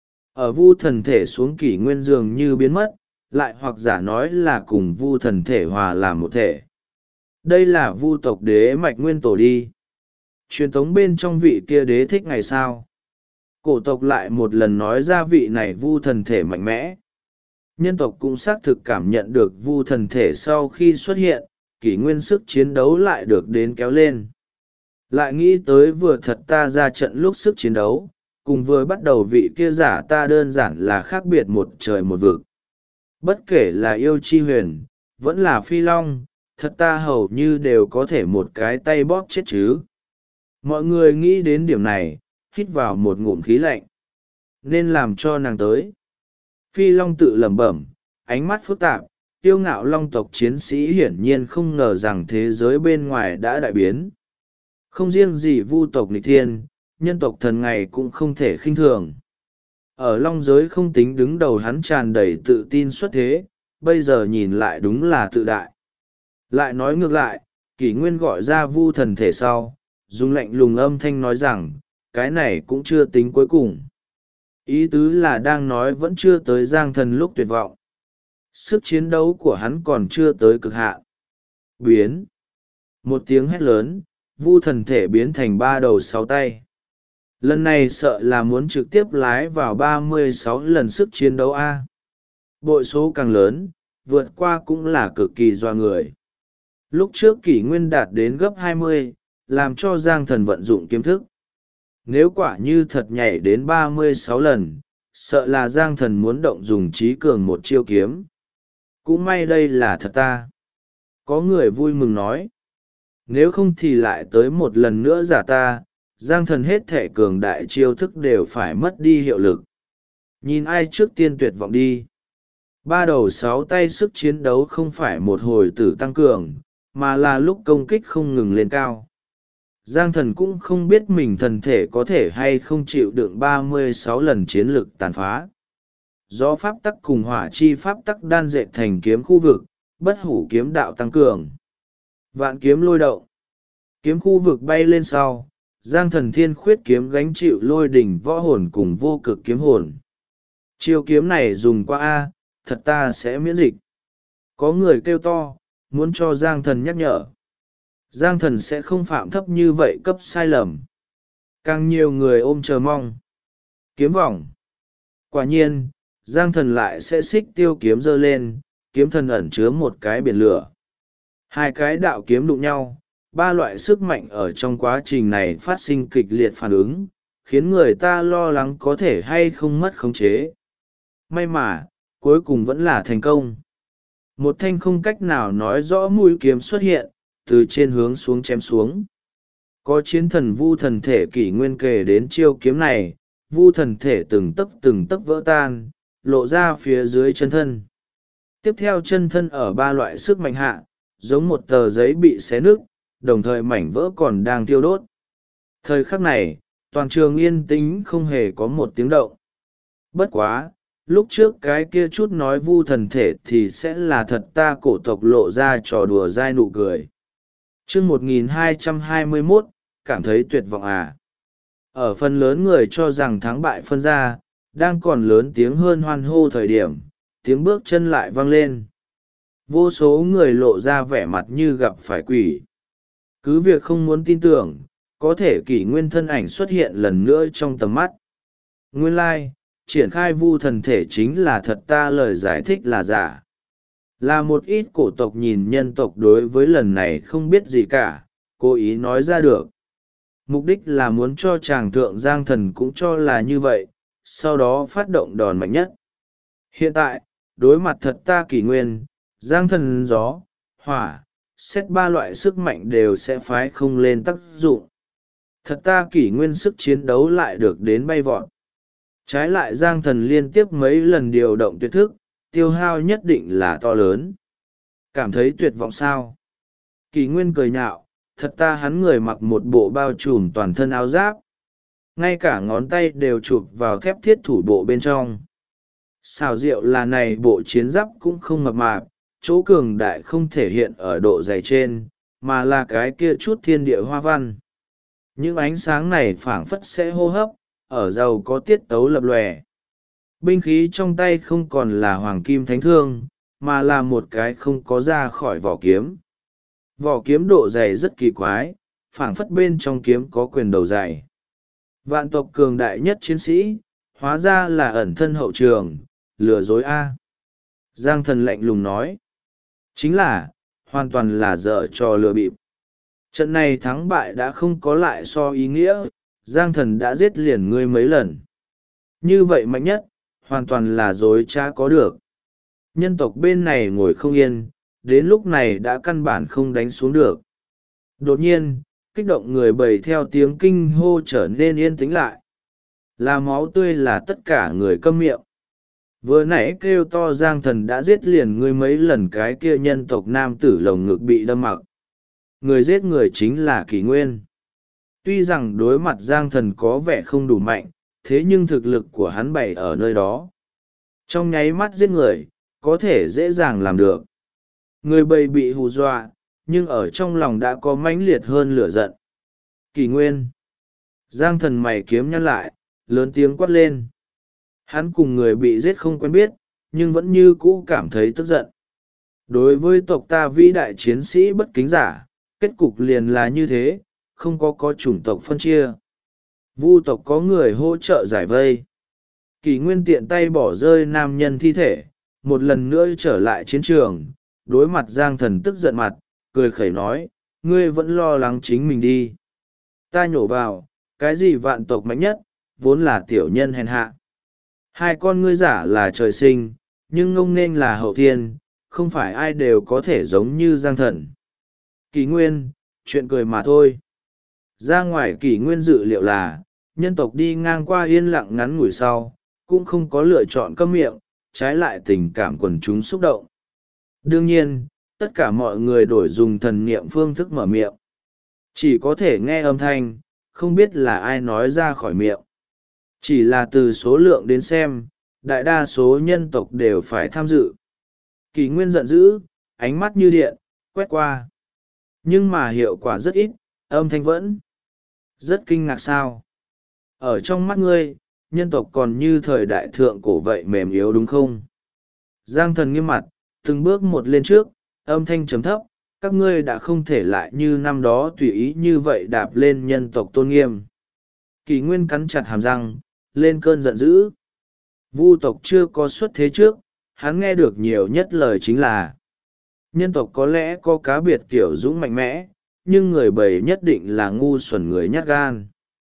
Ở vu thần thể xuống kỷ nguyên dường như biến mất, lại hoặc giả nói là cùng vu thần thể hòa làm một thể. Đây là vu tộc đế mạch nguyên tổ đi. Truyền thống bên trong vị kia đế thích ngày sao. Cổ tộc lại một lần nói ra vị này vu thần thể mạnh mẽ. Nhân tộc cũng xác thực cảm nhận được vu thần thể sau khi xuất hiện, kỷ nguyên sức chiến đấu lại được đến kéo lên. Lại nghĩ tới vừa thật ta ra trận lúc sức chiến đấu, cùng vừa bắt đầu vị kia giả ta đơn giản là khác biệt một trời một vực. Bất kể là yêu chi huyền, vẫn là phi long, thật ta hầu như đều có thể một cái tay bóp chết chứ. Mọi người nghĩ đến điểm này, hít vào một ngụm khí lạnh. Nên làm cho nàng tới. Phi long tự lẩm bẩm, ánh mắt phức tạp, tiêu ngạo long tộc chiến sĩ hiển nhiên không ngờ rằng thế giới bên ngoài đã đại biến. Không riêng gì vu tộc nghịch thiên, nhân tộc thần ngày cũng không thể khinh thường. Ở long giới không tính đứng đầu hắn tràn đầy tự tin xuất thế, bây giờ nhìn lại đúng là tự đại. Lại nói ngược lại, kỷ nguyên gọi ra vu thần thể sau, dùng lạnh lùng âm thanh nói rằng, cái này cũng chưa tính cuối cùng. Ý tứ là đang nói vẫn chưa tới giang thần lúc tuyệt vọng. Sức chiến đấu của hắn còn chưa tới cực hạn. Biến. Một tiếng hét lớn, vu thần thể biến thành 3 đầu 6 tay. Lần này sợ là muốn trực tiếp lái vào 36 lần sức chiến đấu A. Bội số càng lớn, vượt qua cũng là cực kỳ doa người. Lúc trước kỷ nguyên đạt đến gấp 20, làm cho giang thần vận dụng kiếm thức. Nếu quả như thật nhảy đến 36 lần, sợ là giang thần muốn động dùng trí cường một chiêu kiếm. Cũng may đây là thật ta. Có người vui mừng nói. Nếu không thì lại tới một lần nữa giả ta, giang thần hết thể cường đại chiêu thức đều phải mất đi hiệu lực. Nhìn ai trước tiên tuyệt vọng đi. 3 đầu 6 tay sức chiến đấu không phải một hồi tử tăng cường, mà là lúc công kích không ngừng lên cao. Giang thần cũng không biết mình thần thể có thể hay không chịu đựng 36 lần chiến lực tàn phá. Do pháp tắc cùng hỏa chi pháp tắc đan dệt thành kiếm khu vực, bất hủ kiếm đạo tăng cường. Vạn kiếm lôi động. Kiếm khu vực bay lên sau, giang thần thiên khuyết kiếm gánh chịu lôi đỉnh võ hồn cùng vô cực kiếm hồn. Chiêu kiếm này dùng qua A, thật ta sẽ miễn dịch. Có người kêu to, muốn cho giang thần nhắc nhở. Giang thần sẽ không phạm thấp như vậy cấp sai lầm. Càng nhiều người ôm chờ mong. Kiếm vòng. Quả nhiên, giang thần lại sẽ xích tiêu kiếm giơ lên, kiếm thần ẩn chứa một cái biển lửa. Hai cái đạo kiếm đụng nhau, ba loại sức mạnh ở trong quá trình này phát sinh kịch liệt phản ứng, khiến người ta lo lắng có thể hay không mất khống chế. May mà, cuối cùng vẫn là thành công. Một thanh không cách nào nói rõ mũi kiếm xuất hiện, từ trên hướng xuống chém xuống. Có chiến thần vu thần thể kỷ nguyên kề đến chiêu kiếm này, vu thần thể từng tấc vỡ tan, lộ ra phía dưới chân thân. Tiếp theo chân thân ở ba loại sức mạnh hạ, giống một tờ giấy bị xé nứt, đồng thời mảnh vỡ còn đang thiêu đốt. Thời khắc này, toàn trường yên tĩnh không hề có một tiếng động. Bất quá, lúc trước cái kia chút nói vu thần thể thì sẽ là thật, ta cổ tộc lộ ra trò đùa dai nụ cười. Chương 1221, cảm thấy tuyệt vọng à? Ở phần lớn người cho rằng thắng bại phân ra, đang còn lớn tiếng hơn hoan hô thời điểm, tiếng bước chân lại vang lên. Vô số người lộ ra vẻ mặt như gặp phải quỷ. Cứ việc không muốn tin tưởng, có thể kỷ nguyên thân ảnh xuất hiện lần nữa trong tầm mắt. Nguyên lai, triển khai vu thần thể chính là thật, ta lời giải thích là giả. Là một ít cổ tộc nhìn nhân tộc đối với lần này không biết gì cả, cố ý nói ra được. Mục đích là muốn cho chàng thượng giang thần cũng cho là như vậy, sau đó phát động đòn mạnh nhất. Hiện tại, đối mặt thật ta kỷ nguyên, giang thần gió, hỏa, xét ba loại sức mạnh đều sẽ phái không lên tác dụng. Thật ta kỷ nguyên sức chiến đấu lại được đến bay vọt. Trái lại giang thần liên tiếp mấy lần điều động tuyệt thức, tiêu hao nhất định là to lớn. Cảm thấy tuyệt vọng sao? Kỷ nguyên cười nhạo, thật ta hắn người mặc một bộ bao trùm toàn thân áo giáp. Ngay cả ngón tay đều chụp vào thép thiết thủ bộ bên trong. Xào rượu là này bộ chiến giáp cũng không mập mạp, chỗ cường đại không thể hiện ở độ dày trên, mà là cái kia chút thiên địa hoa văn. Những ánh sáng này phảng phất sẽ hô hấp, ở giàu có tiết tấu lập lòe. Binh khí trong tay không còn là hoàng kim thánh thương, mà là một cái không có ra khỏi vỏ kiếm. Vỏ kiếm độ dày rất kỳ quái, phảng phất bên trong kiếm có quyền đầu dày. Vạn tộc cường đại nhất chiến sĩ, hóa ra là ẩn thân hậu trường, lừa dối a. Giang thần lạnh lùng nói. Chính là, hoàn toàn là dở trò lừa bịp. Trận này thắng bại đã không có lại so ý nghĩa, Giang thần đã giết liền ngươi mấy lần. Như vậy mạnh nhất, hoàn toàn là dối trá có được. Nhân tộc bên này ngồi không yên, đến lúc này đã căn bản không đánh xuống được. Đột nhiên, kích động người bầy theo tiếng kinh hô trở nên yên tĩnh lại. Là máu tươi là tất cả người câm miệng. Vừa nãy kêu to giang thần đã giết liền ngươi mấy lần, cái kia nhân tộc nam tử lồng ngực bị đâm mặc. Người giết người chính là kỷ nguyên. Tuy rằng đối mặt giang thần có vẻ không đủ mạnh, thế nhưng thực lực của hắn bày ở nơi đó. Trong nháy mắt giết người, có thể dễ dàng làm được. Người bầy bị hù dọa, nhưng ở trong lòng đã có mãnh liệt hơn lửa giận. Kỷ nguyên. Giang thần mày kiếm nhăn lại, lớn tiếng quát lên. Hắn cùng người bị giết không quen biết, nhưng vẫn như cũ cảm thấy tức giận. Đối với tộc ta vĩ đại chiến sĩ bất kính giả, kết cục liền là như thế, không có chủng tộc phân chia. Vu tộc có người hỗ trợ giải vây. Kỷ nguyên tiện tay bỏ rơi nam nhân thi thể, một lần nữa trở lại chiến trường, đối mặt giang thần tức giận mặt, cười khẩy nói, ngươi vẫn lo lắng chính mình đi. Ta nhổ vào, cái gì vạn tộc mạnh nhất, vốn là tiểu nhân hèn hạ. Hai con ngươi giả là trời sinh, nhưng ngông nên là hậu thiên, không phải ai đều có thể giống như giang thần. Kỷ nguyên, chuyện cười mà thôi. Ra ngoài kỷ nguyên dự liệu là, nhân tộc đi ngang qua yên lặng ngắn ngủi sau, cũng không có lựa chọn câm miệng, trái lại tình cảm quần chúng xúc động. Đương nhiên, tất cả mọi người đổi dùng thần niệm phương thức mở miệng. Chỉ có thể nghe âm thanh, không biết là ai nói ra khỏi miệng. Chỉ là từ số lượng đến xem, đại đa số nhân tộc đều phải tham dự. Kỷ nguyên giận dữ, ánh mắt như điện, quét qua. Nhưng mà hiệu quả rất ít, âm thanh vẫn rất kinh ngạc sao. Ở trong mắt ngươi, nhân tộc còn như thời đại thượng cổ vậy mềm yếu đúng không? Giang thần nghiêm mặt, từng bước một lên trước, âm thanh trầm thấp, các ngươi đã không thể lại như năm đó tùy ý như vậy đạp lên nhân tộc tôn nghiêm. Kỷ nguyên cắn chặt hàm răng, lên cơn giận dữ. Vu tộc chưa có xuất thế trước, hắn nghe được nhiều nhất lời chính là nhân tộc có lẽ có cá biệt kiểu dũng mạnh mẽ, nhưng người bầy nhất định là ngu xuẩn người nhát gan.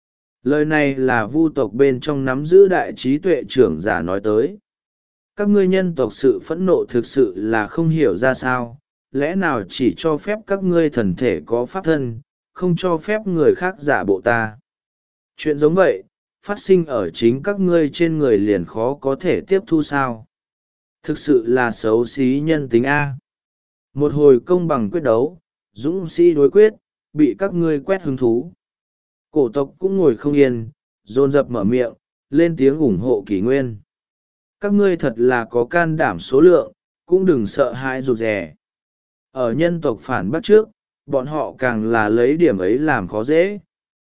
Lời này là vu tộc bên trong nắm giữ đại trí tuệ trưởng giả nói tới. Các ngươi nhân tộc sự phẫn nộ thực sự là không hiểu ra sao, lẽ nào chỉ cho phép các ngươi thần thể có pháp thân, không cho phép người khác giả bộ ta. Chuyện giống vậy, phát sinh ở chính các ngươi trên người liền khó có thể tiếp thu sao. Thực sự là xấu xí nhân tính A. Một hồi công bằng quyết đấu, dũng sĩ đối quyết, bị các ngươi quét hứng thú. Cổ tộc cũng ngồi không yên, dồn dập mở miệng, lên tiếng ủng hộ Kỷ Nguyên. Các ngươi thật là có can đảm số lượng, cũng đừng sợ hãi rụt rè. Ở nhân tộc phản bác trước, bọn họ càng là lấy điểm ấy làm khó dễ.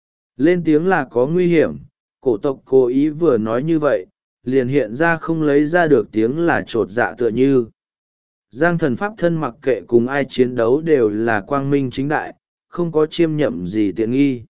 Lên tiếng là có nguy hiểm, cổ tộc cố ý vừa nói như vậy, liền hiện ra không lấy ra được tiếng là trột dạ tựa như. Giang thần pháp thân mặc kệ cùng ai chiến đấu đều là quang minh chính đại, không có chiêm nhậm gì tiện nghi.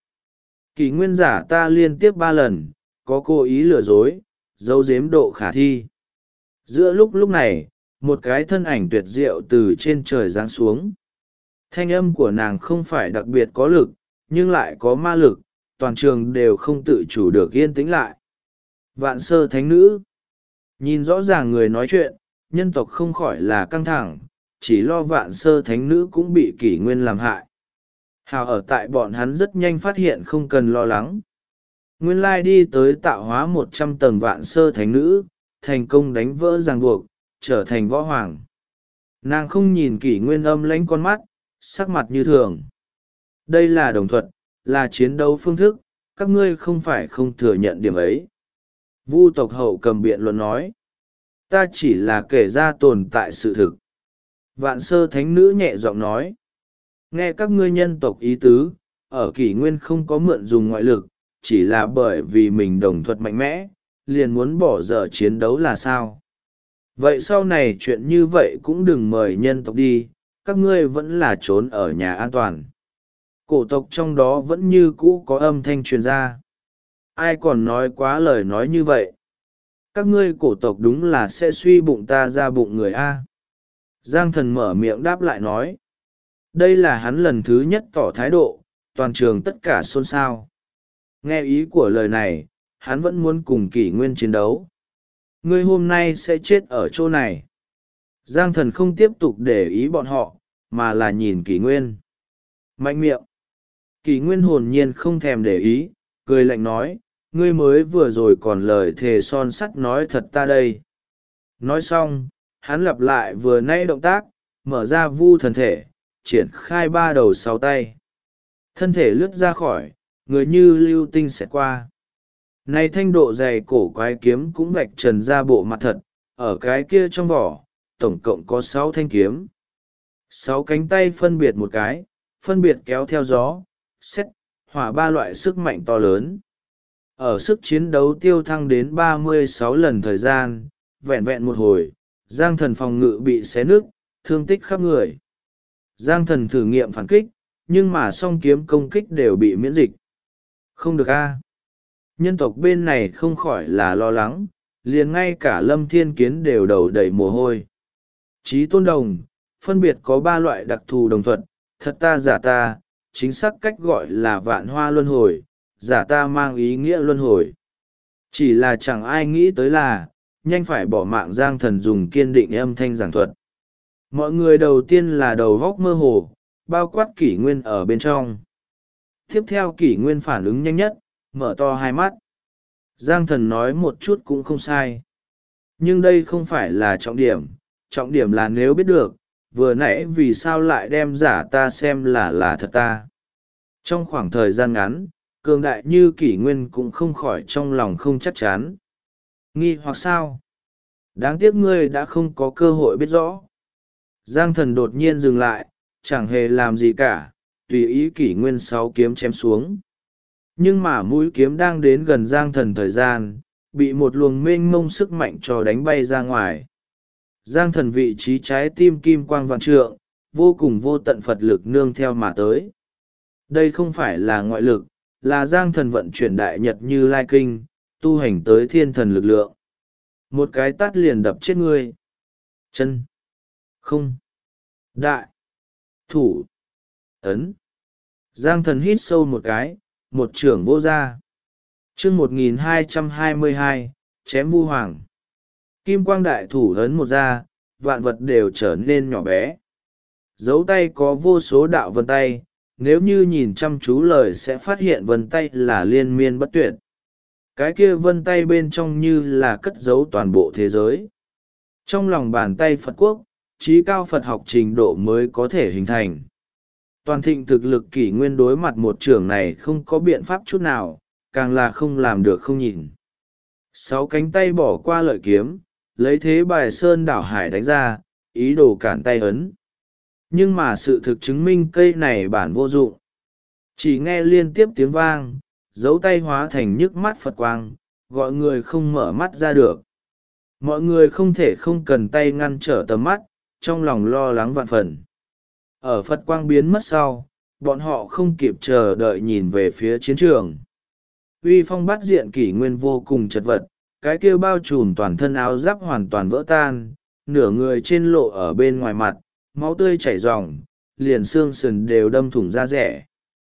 Kỷ nguyên giả ta liên tiếp 3 lần, có cố ý lừa dối, giấu giếm độ khả thi. Giữa lúc này, một cái thân ảnh tuyệt diệu từ trên trời giáng xuống. Thanh âm của nàng không phải đặc biệt có lực, nhưng lại có ma lực, toàn trường đều không tự chủ được yên tĩnh lại. Vạn sơ thánh nữ. Nhìn rõ ràng người nói chuyện, nhân tộc không khỏi là căng thẳng, chỉ lo vạn sơ thánh nữ cũng bị Kỷ Nguyên làm hại. Hào ở tại bọn hắn rất nhanh phát hiện không cần lo lắng. Nguyên lai đi tới tạo hóa 100 tầng vạn sơ thánh nữ, thành công đánh vỡ ràng buộc, trở thành võ hoàng. Nàng không nhìn Kỷ Nguyên âm lãnh con mắt, sắc mặt như thường. Đây là đồng thuật, là chiến đấu phương thức, các ngươi không phải không thừa nhận điểm ấy. Vu tộc hậu cầm biện luận nói. Ta chỉ là kể ra tồn tại sự thực. Vạn sơ thánh nữ nhẹ giọng nói. Nghe các ngươi nhân tộc ý tứ, ở Kỷ Nguyên không có mượn dùng ngoại lực, chỉ là bởi vì mình đồng thuật mạnh mẽ, liền muốn bỏ dở chiến đấu là sao? Vậy sau này chuyện như vậy cũng đừng mời nhân tộc đi, các ngươi vẫn là trốn ở nhà an toàn. Cổ tộc trong đó vẫn như cũ có âm thanh truyền ra. Ai còn nói quá lời nói như vậy? Các ngươi cổ tộc đúng là sẽ suy bụng ta ra bụng người A. Giang thần mở miệng đáp lại nói. Đây là hắn lần thứ nhất tỏ thái độ, toàn trường tất cả xôn xao. Nghe ý của lời này, hắn vẫn muốn cùng Kỷ Nguyên chiến đấu. Ngươi hôm nay sẽ chết ở chỗ này. Giang thần không tiếp tục để ý bọn họ, mà là nhìn Kỷ Nguyên. Mạnh miệng. Kỷ Nguyên hồn nhiên không thèm để ý, cười lạnh nói, ngươi mới vừa rồi còn lời thề son sắt nói thật ta đây. Nói xong, hắn lặp lại vừa nãy động tác, mở ra vu thần thể, triển khai 3 đầu 6 tay. Thân thể lướt ra khỏi, người như lưu tinh xẹt qua. Này thanh độ dày cổ quái kiếm cũng vạch trần ra bộ mặt thật, ở cái kia trong vỏ, tổng cộng có 6 thanh kiếm. 6 cánh tay phân biệt một cái, phân biệt kéo theo gió, xét, hỏa 3 loại sức mạnh to lớn. Ở sức chiến đấu tiêu thăng đến 36 lần thời gian, vẹn vẹn một hồi, Giang thần phòng ngự bị xé nứt, thương tích khắp người. Giang thần thử nghiệm phản kích, nhưng mà song kiếm công kích đều bị miễn dịch. Không được a. Nhân tộc bên này không khỏi là lo lắng, liền ngay cả Lâm Thiên Kiến đều đầu đầy mồ hôi. Chí tôn đồng, phân biệt có 3 loại đặc thù đồng thuật, thật ta giả ta, chính xác cách gọi là vạn hoa luân hồi, giả ta mang ý nghĩa luân hồi. Chỉ là chẳng ai nghĩ tới là, nhanh phải bỏ mạng Giang thần dùng kiên định âm thanh giảng thuật. Mọi người đầu tiên là đầu góc mơ hồ, bao quát Kỷ Nguyên ở bên trong. Tiếp theo Kỷ Nguyên phản ứng nhanh nhất, mở to 2 mắt. Giang thần nói một chút cũng không sai. Nhưng đây không phải là trọng điểm là nếu biết được, vừa nãy vì sao lại đem giả ta xem là thật ta. Trong khoảng thời gian ngắn, cường đại như Kỷ Nguyên cũng không khỏi trong lòng không chắc chắn. Nghi hoặc sao? Đáng tiếc ngươi đã không có cơ hội biết rõ. Giang thần đột nhiên dừng lại, chẳng hề làm gì cả, tùy ý Kỷ Nguyên 6 kiếm chém xuống. Nhưng mà mũi kiếm đang đến gần Giang thần thời gian, bị một luồng mênh mông sức mạnh cho đánh bay ra ngoài. Giang thần vị trí trái tim kim quang vạn trượng, vô cùng vô tận Phật lực nương theo mà tới. Đây không phải là ngoại lực, là Giang thần vận chuyển đại nhật như lai kinh, tu hành tới thiên thần lực lượng. Một cái tát liền đập chết ngươi. Chân. Không. Đại. Thủ. Ấn. Giang thần hít sâu một cái, một chưởng vô ra. chương 1222, chém vu hoàng. Kim quang đại thủ ấn một ra, vạn vật đều trở nên nhỏ bé. Dấu tay có vô số đạo vân tay, nếu như nhìn chăm chú lời sẽ phát hiện vân tay là liên miên bất tuyệt. Cái kia vân tay bên trong như là cất giấu toàn bộ thế giới. Trong lòng bàn tay Phật quốc, trí cao Phật học trình độ mới có thể hình thành. Toàn thịnh thực lực kỷ nguyên đối mặt một trưởng này không có biện pháp chút nào, càng là không làm được không nhìn. 6 cánh tay bỏ qua lợi kiếm, lấy thế bài sơn đảo hải đánh ra, ý đồ cản tay ấn. Nhưng mà sự thực chứng minh cây này bản vô dụng. Chỉ nghe liên tiếp tiếng vang, dấu tay hóa thành nhức mắt Phật quang, gọi người không mở mắt ra được. Mọi người không thể không cần tay ngăn trở tầm mắt, trong lòng lo lắng vạn phần. Ở Phật quang biến mất sau, bọn họ không kịp chờ đợi nhìn về phía chiến trường. Uy phong bắt diện kỷ nguyên vô cùng chật vật, cái kia bao trùm toàn thân áo giáp hoàn toàn vỡ tan, nửa người trên lộ ở bên ngoài mặt, máu tươi chảy ròng, liền xương sườn đều đâm thủng da rẻ.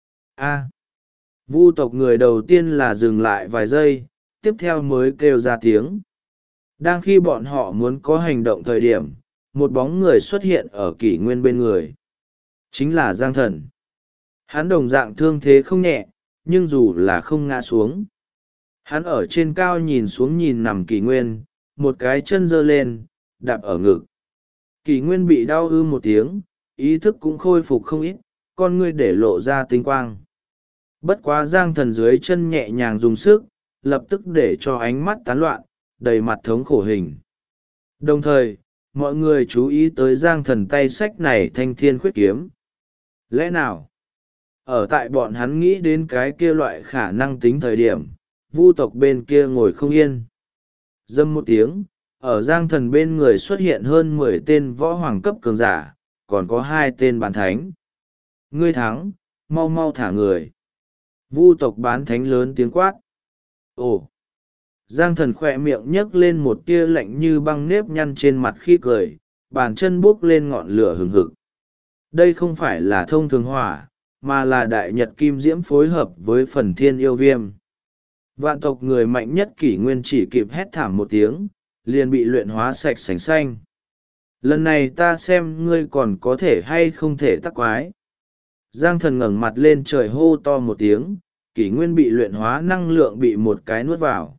Vu tộc người đầu tiên là dừng lại vài giây, tiếp theo mới kêu ra tiếng. Đang khi bọn họ muốn có hành động thời điểm, một bóng người xuất hiện ở kỷ nguyên bên người. Chính là Giang Thần. Hắn đồng dạng thương thế không nhẹ, nhưng dù là không ngã xuống. Hắn ở trên cao nhìn xuống nhìn nằm kỷ nguyên, một cái chân giơ lên, đạp ở ngực. Kỷ nguyên bị đau một tiếng, ý thức cũng khôi phục không ít, con ngươi để lộ ra tinh quang. Bất quá Giang Thần dưới chân nhẹ nhàng dùng sức, lập tức để cho ánh mắt tán loạn, đầy mặt thống khổ hình. Đồng thời, mọi người chú ý tới Giang Thần tay sách này thanh thiên khuyết kiếm. Lẽ nào? Ở tại bọn hắn nghĩ đến cái kia loại khả năng tính thời điểm, Vu tộc bên kia ngồi không yên. Dâm một tiếng, ở Giang Thần bên người xuất hiện hơn 10 tên võ hoàng cấp cường giả, còn có 2 tên bán thánh. Ngươi thắng, mau mau thả người. Vu tộc bán thánh lớn tiếng quát. Ồ! Giang Thần khỏe miệng nhấc lên một tia lạnh như băng nếp nhăn trên mặt khi cười, bàn chân buốc lên ngọn lửa hừng hực. Đây không phải là thông thường hỏa, mà là đại nhật kim diễm phối hợp với phần thiên yêu viêm. Vạn tộc người mạnh nhất kỷ nguyên chỉ kịp hét thảm một tiếng, liền bị luyện hóa sạch sành xanh. Lần này ta xem ngươi còn có thể hay không thể tắc quái. Giang Thần ngẩng mặt lên trời hô to một tiếng, kỷ nguyên bị luyện hóa năng lượng bị một cái nuốt vào.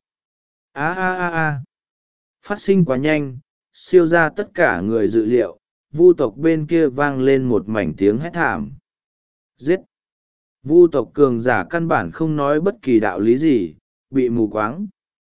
Phát sinh quá nhanh, siêu ra tất cả người dự liệu, Vu tộc bên kia vang lên một mảnh tiếng hét thảm. Giết! Vu tộc cường giả căn bản không nói bất kỳ đạo lý gì, bị mù quáng.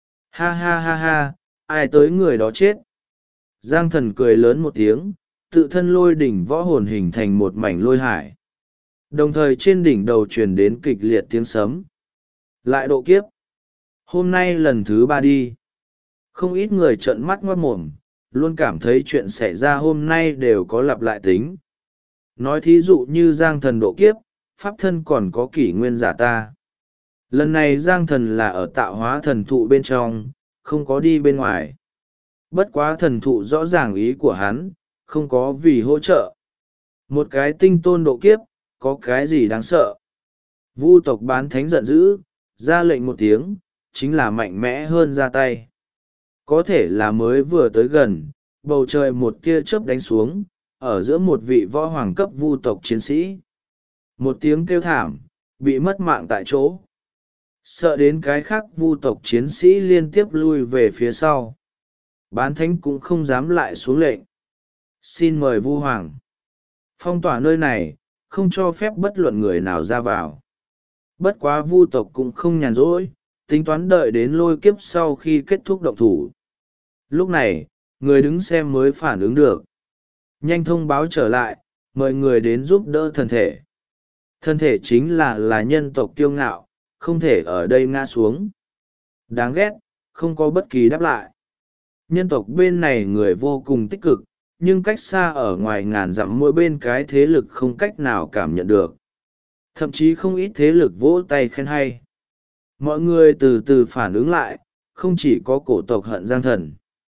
Ha, ai tới người đó chết. Giang Thần cười lớn một tiếng, tự thân lôi đỉnh võ hồn hình thành một mảnh lôi hải. Đồng thời trên đỉnh đầu truyền đến kịch liệt tiếng sấm. Lại độ kiếp. Hôm nay lần thứ 3 đi. Không ít người trợn mắt ngoác mồm, luôn cảm thấy chuyện xảy ra hôm nay đều có lặp lại tính. Nói thí dụ như Giang Thần độ kiếp, pháp thân còn có kỷ nguyên giả ta. Lần này Giang Thần là ở tạo hóa thần thụ bên trong, không có đi bên ngoài. Bất quá thần thụ rõ ràng ý của hắn, không có vì hỗ trợ. Một cái tinh tôn độ kiếp, có cái gì đáng sợ. Vu tộc bán thánh giận dữ, ra lệnh một tiếng, chính là mạnh mẽ hơn ra tay. Có thể là mới vừa tới gần, bầu trời một tia chớp đánh xuống, ở giữa một vị võ hoàng cấp vu tộc chiến sĩ. Một tiếng kêu thảm, bị mất mạng tại chỗ. Sợ đến cái khác vu tộc chiến sĩ liên tiếp lui về phía sau. Bán thánh cũng không dám lại xuống lệnh. Xin mời vu hoàng. Phong tỏa nơi này, không cho phép bất luận người nào ra vào. Bất quá vu tộc cũng không nhàn rỗi, tính toán đợi đến lôi kiếp sau khi kết thúc động thủ. Lúc này, người đứng xem mới phản ứng được. Nhanh thông báo trở lại, mời người đến giúp đỡ thân thể. Thân thể chính là nhân tộc kiêu ngạo, không thể ở đây ngã xuống. Đáng ghét, không có bất kỳ đáp lại. Nhân tộc bên này người vô cùng tích cực, nhưng cách xa ở ngoài ngàn dặm mỗi bên cái thế lực không cách nào cảm nhận được. Thậm chí không ít thế lực vỗ tay khen hay. Mọi người từ từ phản ứng lại, không chỉ có cổ tộc hận Giang Thần.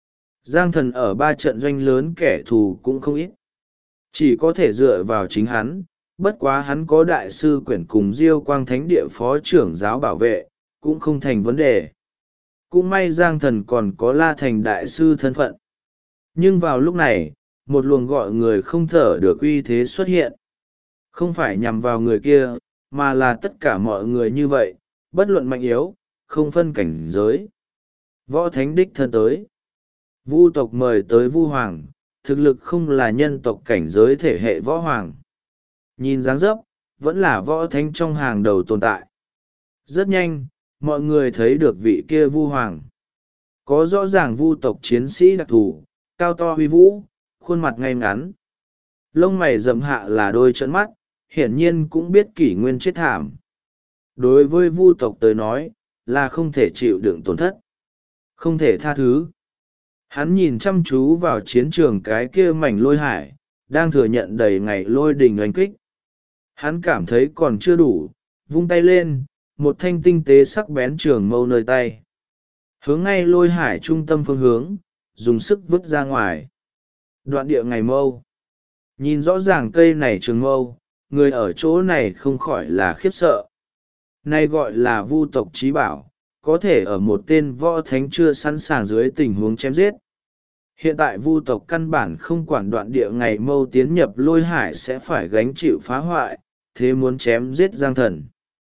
Giang Thần ở 3 trận doanh lớn kẻ thù cũng không ít. Chỉ có thể dựa vào chính hắn, bất quá hắn có đại sư quyển cùng Diêu Quang Thánh Địa phó trưởng giáo bảo vệ, cũng không thành vấn đề. Cũng may Giang Thần còn có La Thành đại sư thân phận. Nhưng vào lúc này, một luồng gọi người không thở được uy thế xuất hiện. Không phải nhằm vào người kia, mà là tất cả mọi người như vậy, bất luận mạnh yếu, không phân cảnh giới. Võ Thánh đích thân tới. Vu tộc mời tới Vu Hoàng, thực lực không là nhân tộc cảnh giới thể hệ võ hoàng. Nhìn dáng dấp, vẫn là võ thánh trong hàng đầu tồn tại. Rất nhanh, mọi người thấy được vị kia Vu Hoàng. Có rõ ràng Vu tộc chiến sĩ đặc thù, cao to huy vũ, khuôn mặt ngay ngắn. Lông mày rậm hạ là đôi trận mắt, hiển nhiên cũng biết kỷ nguyên chết thảm. Đối với Vu tộc tới nói, là không thể chịu đựng tổn thất. Không thể tha thứ. Hắn nhìn chăm chú vào chiến trường cái kia mảnh lôi hải, đang thừa nhận đầy ngày lôi đình oanh kích. Hắn cảm thấy còn chưa đủ, vung tay lên, một thanh tinh tế sắc bén trường mâu nơi tay. Hướng ngay lôi hải trung tâm phương hướng, dùng sức vứt ra ngoài. Đoạn địa ngày mâu. Nhìn rõ ràng cây này trường mâu, người ở chỗ này không khỏi là khiếp sợ. Nay gọi là Vu tộc trí bảo, có thể ở một tên võ thánh chưa sẵn sàng dưới tình huống chém giết. Hiện tại Vu tộc căn bản không quản đoạn địa ngày mâu tiến nhập lôi hải sẽ phải gánh chịu phá hoại, thế muốn chém giết Giang Thần.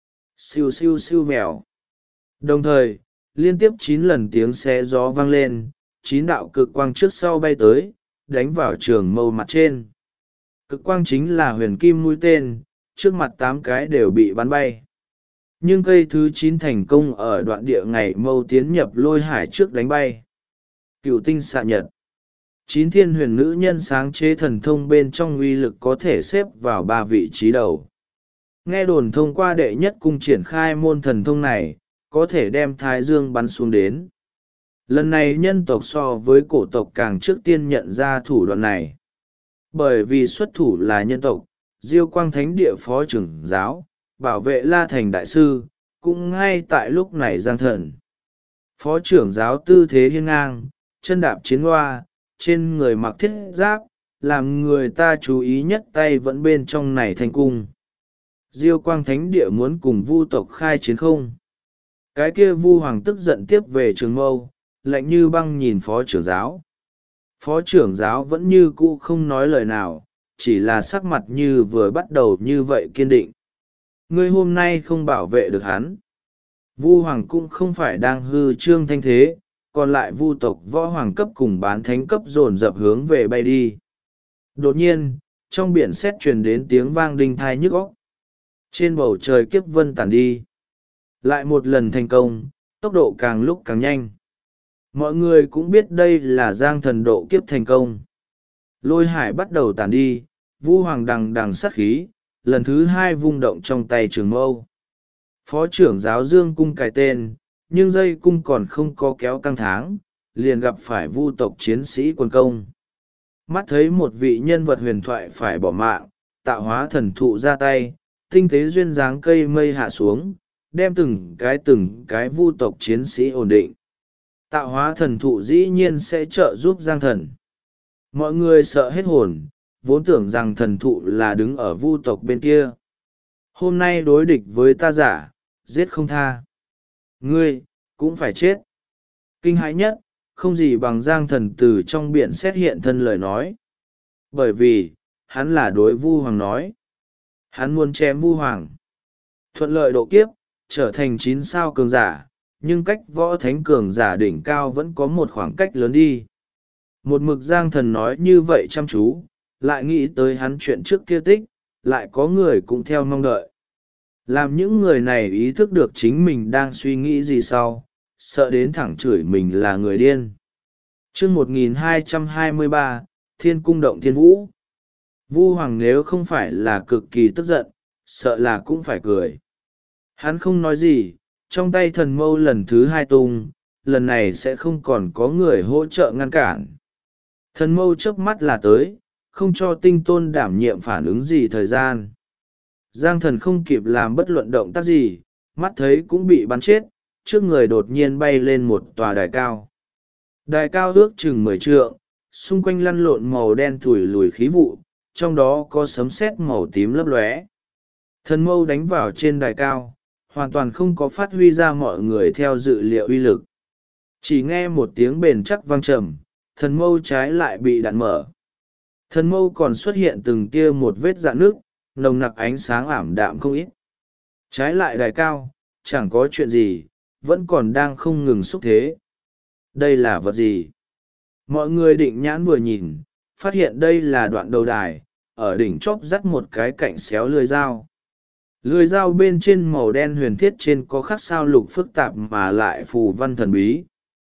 Siêu siêu siêu mèo. Đồng thời, liên tiếp 9 lần tiếng xé gió vang lên, 9 đạo cực quang trước sau bay tới, đánh vào trường mâu mặt trên. Cực quang chính là huyền kim mũi tên, trước mặt 8 cái đều bị bắn bay. Nhưng cây thứ 9 thành công ở đoạn địa ngày mâu tiến nhập lôi hải trước đánh bay. Cửu tinh xạ nhật. 9 thiên huyền nữ nhân sáng chế thần thông bên trong uy lực có thể xếp vào 3 vị trí đầu. Nghe đồn thông qua đệ nhất cung triển khai môn thần thông này, có thể đem Thái Dương bắn xuống đến. Lần này nhân tộc so với cổ tộc càng trước tiên nhận ra thủ đoạn này. Bởi vì xuất thủ là nhân tộc, Diêu Quang Thánh Địa phó trưởng giáo, bảo vệ La Thành đại sư, cũng ngay tại lúc này Giang Thần. Phó trưởng giáo tư thế hiên ngang, chân đạp chiến hoa, trên người mặc thiết giáp, làm người ta chú ý nhất tay vẫn bên trong này thanh cung. Diêu Quang Thánh Địa muốn cùng Vu tộc khai chiến không? Cái kia Vu Hoàng tức giận tiếp về trường mâu, lạnh như băng nhìn phó trưởng giáo. Phó trưởng giáo vẫn như cũ không nói lời nào, chỉ là sắc mặt như vừa bắt đầu như vậy kiên định. Ngươi hôm nay không bảo vệ được hắn. Vu Hoàng cũng không phải đang hư trương thanh thế, còn lại Vu tộc võ hoàng cấp cùng bán thánh cấp dồn dập hướng về bay đi. Đột nhiên, trong biển sét truyền đến tiếng vang đinh thai nhức óc. Trên bầu trời kiếp vân tản đi. Lại một lần thành công, tốc độ càng lúc càng nhanh. Mọi người cũng biết đây là Giang Thần độ kiếp thành công. Lôi hải bắt đầu tản đi, Vu Hoàng đằng đằng sát khí, lần thứ 2 vung động trong tay trường mâu. Phó trưởng giáo Dương cung cài tên, nhưng dây cung còn không có kéo căng tháng, liền gặp phải Vu tộc chiến sĩ quân công. Mắt thấy một vị nhân vật huyền thoại phải bỏ mạng, tạo hóa thần thụ ra tay, tinh tế duyên dáng cây mây hạ xuống, đem từng cái Vu tộc chiến sĩ ổn định. Tạo hóa thần thụ dĩ nhiên sẽ trợ giúp Giang Thần. Mọi người sợ hết hồn, vốn tưởng rằng thần thụ là đứng ở Vu tộc bên kia. Hôm nay đối địch với ta giả, giết không tha. Ngươi, cũng phải chết. Kinh hãi nhất, không gì bằng Giang Thần từ trong biển xét hiện thân lời nói. Bởi vì, hắn là đối Vu Hoàng nói. Hắn muốn chém Vu Hoàng. Thuận lợi độ kiếp, trở thành 9 sao cường giả, nhưng cách võ thánh cường giả đỉnh cao vẫn có một khoảng cách lớn đi. Một mực Giang Thần nói như vậy chăm chú, lại nghĩ tới hắn chuyện trước kia tích, lại có người cũng theo mong đợi. Làm những người này ý thức được chính mình đang suy nghĩ gì sau, sợ đến thẳng chửi mình là người điên. Chương 1223, Thiên Cung Động Thiên Vũ. Vu Hoàng nếu không phải là cực kỳ tức giận, sợ là cũng phải cười. Hắn không nói gì, trong tay thần mâu lần thứ 2 tung, lần này sẽ không còn có người hỗ trợ ngăn cản. Thần mâu chớp mắt là tới, không cho tinh tôn đảm nhiệm phản ứng gì thời gian. Giang Thần không kịp làm bất luận động tác gì, mắt thấy cũng bị bắn chết, trước người đột nhiên bay lên một tòa đài cao. Đài cao ước chừng 10 trượng, xung quanh lăn lộn màu đen thủi lùi khí vụ, trong đó có sấm sét màu tím lấp lóe. Thần mâu đánh vào trên đài cao, hoàn toàn không có phát huy ra mọi người theo dự liệu uy lực. Chỉ nghe một tiếng bền chắc vang trầm, thần mâu trái lại bị đạn mở. Thần mâu còn xuất hiện từng tia một vết rạn nước, nồng nặc ánh sáng ảm đạm không ít. Trái lại đài cao, chẳng có chuyện gì, vẫn còn đang không ngừng xúc thế. Đây là vật gì? Mọi người định nhãn vừa nhìn, phát hiện đây là đoạn đầu đài, ở đỉnh chóp dắt một cái cạnh xéo lưỡi dao. Lưỡi dao bên trên màu đen huyền thiết trên có khắc sao lục phức tạp mà lại phù văn thần bí.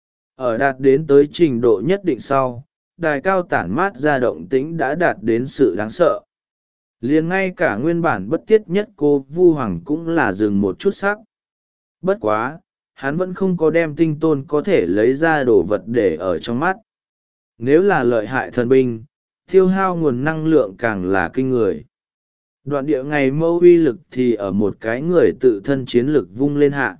Ở đạt đến tới trình độ nhất định sau, đài cao tản mát ra động tĩnh đã đạt đến sự đáng sợ. Liền ngay cả nguyên bản bất tiết nhất cô Vu Hoàng cũng là dừng một chút sắc. Bất quá, hắn vẫn không có đem tinh tôn có thể lấy ra đồ vật để ở trong mắt. Nếu là lợi hại thần binh, tiêu hao nguồn năng lượng càng là kinh người. Đoạn địa ngày mâu uy lực thì ở một cái người tự thân chiến lực vung lên hạ.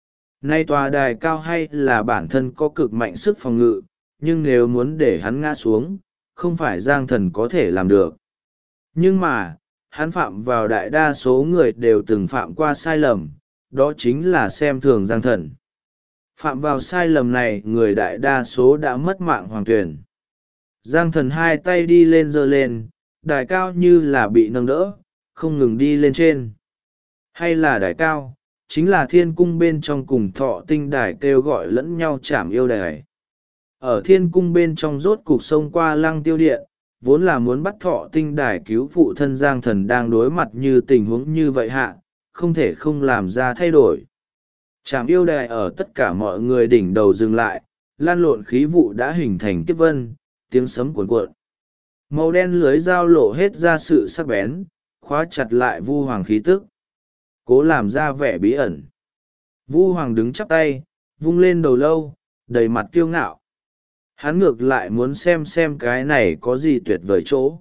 Nay tòa đài cao hay là bản thân có cực mạnh sức phòng ngự, nhưng nếu muốn để hắn ngã xuống, không phải Giang Thần có thể làm được. Nhưng mà, hắn phạm vào đại đa số người đều từng phạm qua sai lầm, đó chính là xem thường Giang Thần. Phạm vào sai lầm này, người đại đa số đã mất mạng hoàng tuyển. Giang Thần hai tay đi lên giơ lên, đài cao như là bị nâng đỡ, không ngừng đi lên trên. Hay là đài cao, chính là thiên cung bên trong cùng thọ tinh đài kêu gọi lẫn nhau chạm yêu đài. Ở thiên cung bên trong rốt cục sông qua lăng tiêu điện, vốn là muốn bắt thọ tinh đài cứu phụ thân Giang Thần đang đối mặt như tình huống như vậy hạ, không thể không làm ra thay đổi. Chạm yêu đài ở tất cả mọi người đỉnh đầu dừng lại, lan lộn khí vụ đã hình thành kiếp vân, tiếng sấm cuồn cuộn. Màu đen lưới dao lộ hết ra sự sắc bén, khóa chặt lại Vu Hoàng khí tức. Cố làm ra vẻ bí ẩn. Vu Hoàng đứng chắp tay, vung lên đầu lâu, đầy mặt kiêu ngạo. Hắn ngược lại muốn xem cái này có gì tuyệt vời chỗ.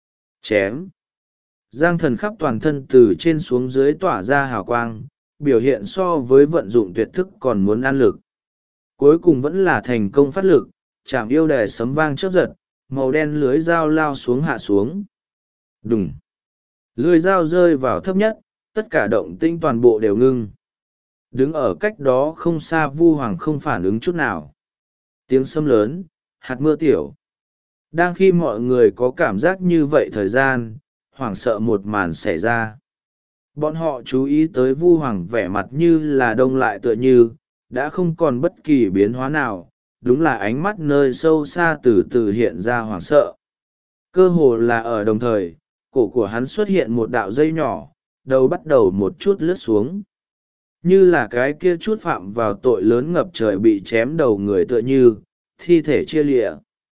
Chém. Giang Thần khắp toàn thân từ trên xuống dưới tỏa ra hào quang, biểu hiện so với vận dụng tuyệt thức còn muốn ăn lực. Cuối cùng vẫn là thành công phát lực, chạm yêu đài sấm vang chớp giật, màu đen lưới dao lao xuống hạ xuống. Đùng. Lưới dao rơi vào thấp nhất, tất cả động tĩnh toàn bộ đều ngưng. Đứng ở cách đó không xa Vu Hoàng không phản ứng chút nào. Tiếng sấm lớn, hạt mưa tiểu. Đang khi mọi người có cảm giác như vậy thời gian, hoảng sợ một màn xảy ra. Bọn họ chú ý tới Vu Hoàng vẻ mặt như là đông lại tựa như, đã không còn bất kỳ biến hóa nào, đúng là ánh mắt nơi sâu xa từ từ hiện ra hoảng sợ. Cơ hồ là ở đồng thời, cổ của hắn xuất hiện một đạo dây nhỏ, đầu bắt đầu một chút lướt xuống. Như là cái kia chút phạm vào tội lớn ngập trời bị chém đầu người tựa như, thi thể chia lịa.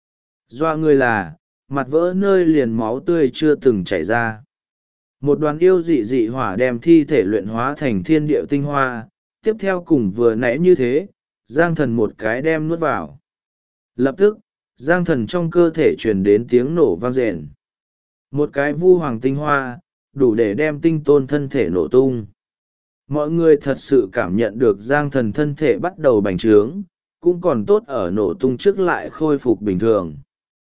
Doa người là, mặt vỡ nơi liền máu tươi chưa từng chảy ra. Một đoàn yêu dị dị hỏa đem thi thể luyện hóa thành thiên điệu tinh hoa, tiếp theo cùng vừa nãy như thế, Giang Thần một cái đem nuốt vào. Lập tức, Giang Thần trong cơ thể truyền đến tiếng nổ vang rền. Một cái Vu Hoàng tinh hoa, đủ để đem tinh tôn thân thể nổ tung. Mọi người thật sự cảm nhận được Giang Thần thân thể bắt đầu bành trướng, cũng còn tốt ở nổ tung trước lại khôi phục bình thường.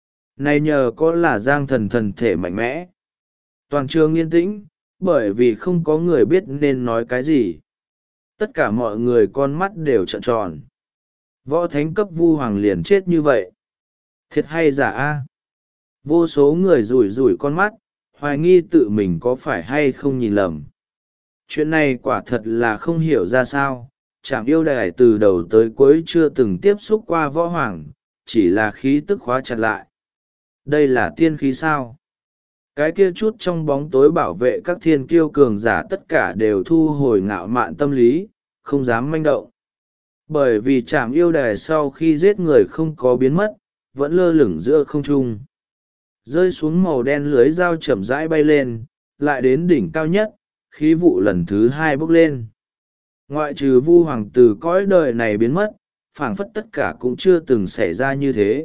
Này nhờ có là Giang Thần thân thể mạnh mẽ. Toàn trường yên tĩnh, bởi vì không có người biết nên nói cái gì. Tất cả mọi người con mắt đều trợn tròn. Võ thánh cấp Vu Hoàng liền chết như vậy. Thiệt hay giả a? Vô số người rủi rủi con mắt, hoài nghi tự mình có phải hay không nhìn lầm. Chuyện này quả thật là không hiểu ra sao, Trảm yêu đài từ đầu tới cuối chưa từng tiếp xúc qua võ hoàng, chỉ là khí tức khóa chặt lại. Đây là tiên khí sao? Cái kia chút trong bóng tối bảo vệ các thiên kiêu cường giả tất cả đều thu hồi ngạo mạn tâm lý, không dám manh động. Bởi vì Trảm yêu đài sau khi giết người không có biến mất, vẫn lơ lửng giữa không trung. Rơi xuống màu đen lưới dao chậm rãi bay lên, lại đến đỉnh cao nhất, khí vụ lần thứ hai bốc lên. Ngoại trừ Vu Hoàng từ cõi đời này biến mất, phảng phất tất cả cũng chưa từng xảy ra như thế.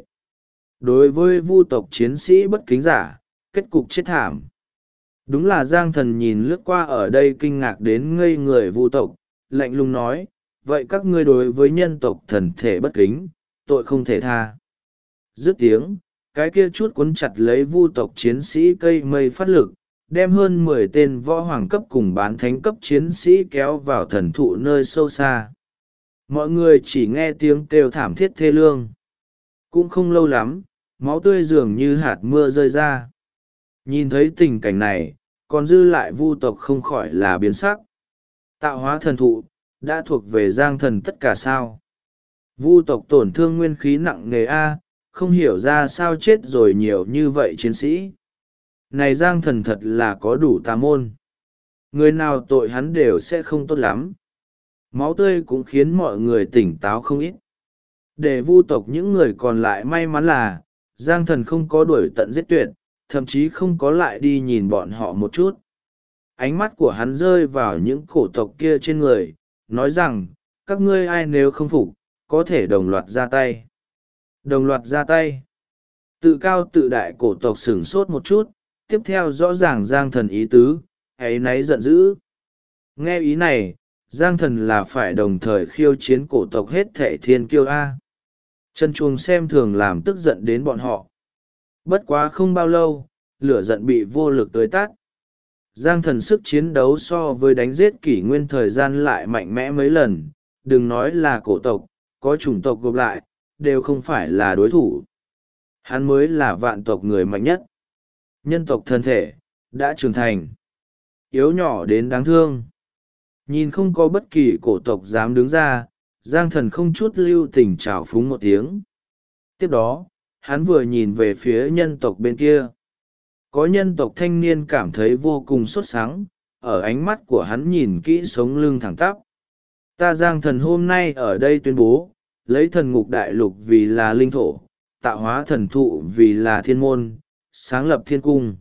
Đối với Vu tộc chiến sĩ bất kính giả, kết cục chết thảm. Đúng là Giang Thần nhìn lướt qua ở đây kinh ngạc đến ngây người Vu tộc, lạnh lùng nói, vậy các ngươi đối với nhân tộc thần thể bất kính, tội không thể tha. Dứt tiếng, cái kia chút cuốn chặt lấy vu tộc chiến sĩ cây mây phát lực, đem hơn 10 tên võ hoàng cấp cùng bán thánh cấp chiến sĩ kéo vào thần thụ nơi sâu xa. Mọi người chỉ nghe tiếng kêu thảm thiết thê lương. Cũng không lâu lắm, máu tươi dường như hạt mưa rơi ra. Nhìn thấy tình cảnh này, còn dư lại vu tộc không khỏi là biến sắc. Tạo hóa thần thụ, đã thuộc về Giang Thần tất cả sao? Vu tộc tổn thương nguyên khí nặng nề a, không hiểu ra sao chết rồi nhiều như vậy chiến sĩ. Này Giang Thần thật là có đủ tà môn. Người nào tội hắn đều sẽ không tốt lắm. Máu tươi cũng khiến mọi người tỉnh táo không ít. Để vu tộc những người còn lại may mắn là, Giang Thần không có đuổi tận giết tuyệt, thậm chí không có lại đi nhìn bọn họ một chút. Ánh mắt của hắn rơi vào những cổ tộc kia trên người, nói rằng, các ngươi ai nếu không phục, có thể đồng loạt ra tay. Đồng loạt ra tay. Tự cao tự đại cổ tộc sửng sốt một chút, tiếp theo rõ ràng Giang Thần ý tứ, áy náy giận dữ. Nghe ý này, Giang Thần là phải đồng thời khiêu chiến cổ tộc hết thệ thiên kiêu A. Chân chuồng xem thường làm tức giận đến bọn họ. Bất quá không bao lâu, lửa giận bị vô lực tưới tắt. Giang Thần sức chiến đấu so với đánh giết kỷ nguyên thời gian lại mạnh mẽ mấy lần, đừng nói là cổ tộc, có chủng tộc gộp lại, đều không phải là đối thủ. Hắn mới là vạn tộc người mạnh nhất. Nhân tộc thân thể, đã trưởng thành. Yếu nhỏ đến đáng thương. Nhìn không có bất kỳ cổ tộc dám đứng ra, Giang Thần không chút lưu tình trào phúng một tiếng. Tiếp đó, hắn vừa nhìn về phía nhân tộc bên kia. Có nhân tộc thanh niên cảm thấy vô cùng sốt sắng, ở ánh mắt của hắn nhìn kỹ sống lưng thẳng tắp. Ta Giang Thần hôm nay ở đây tuyên bố, lấy thần ngục đại lục vì là linh thổ, tạo hóa thần thụ vì là thiên môn, sáng lập thiên cung.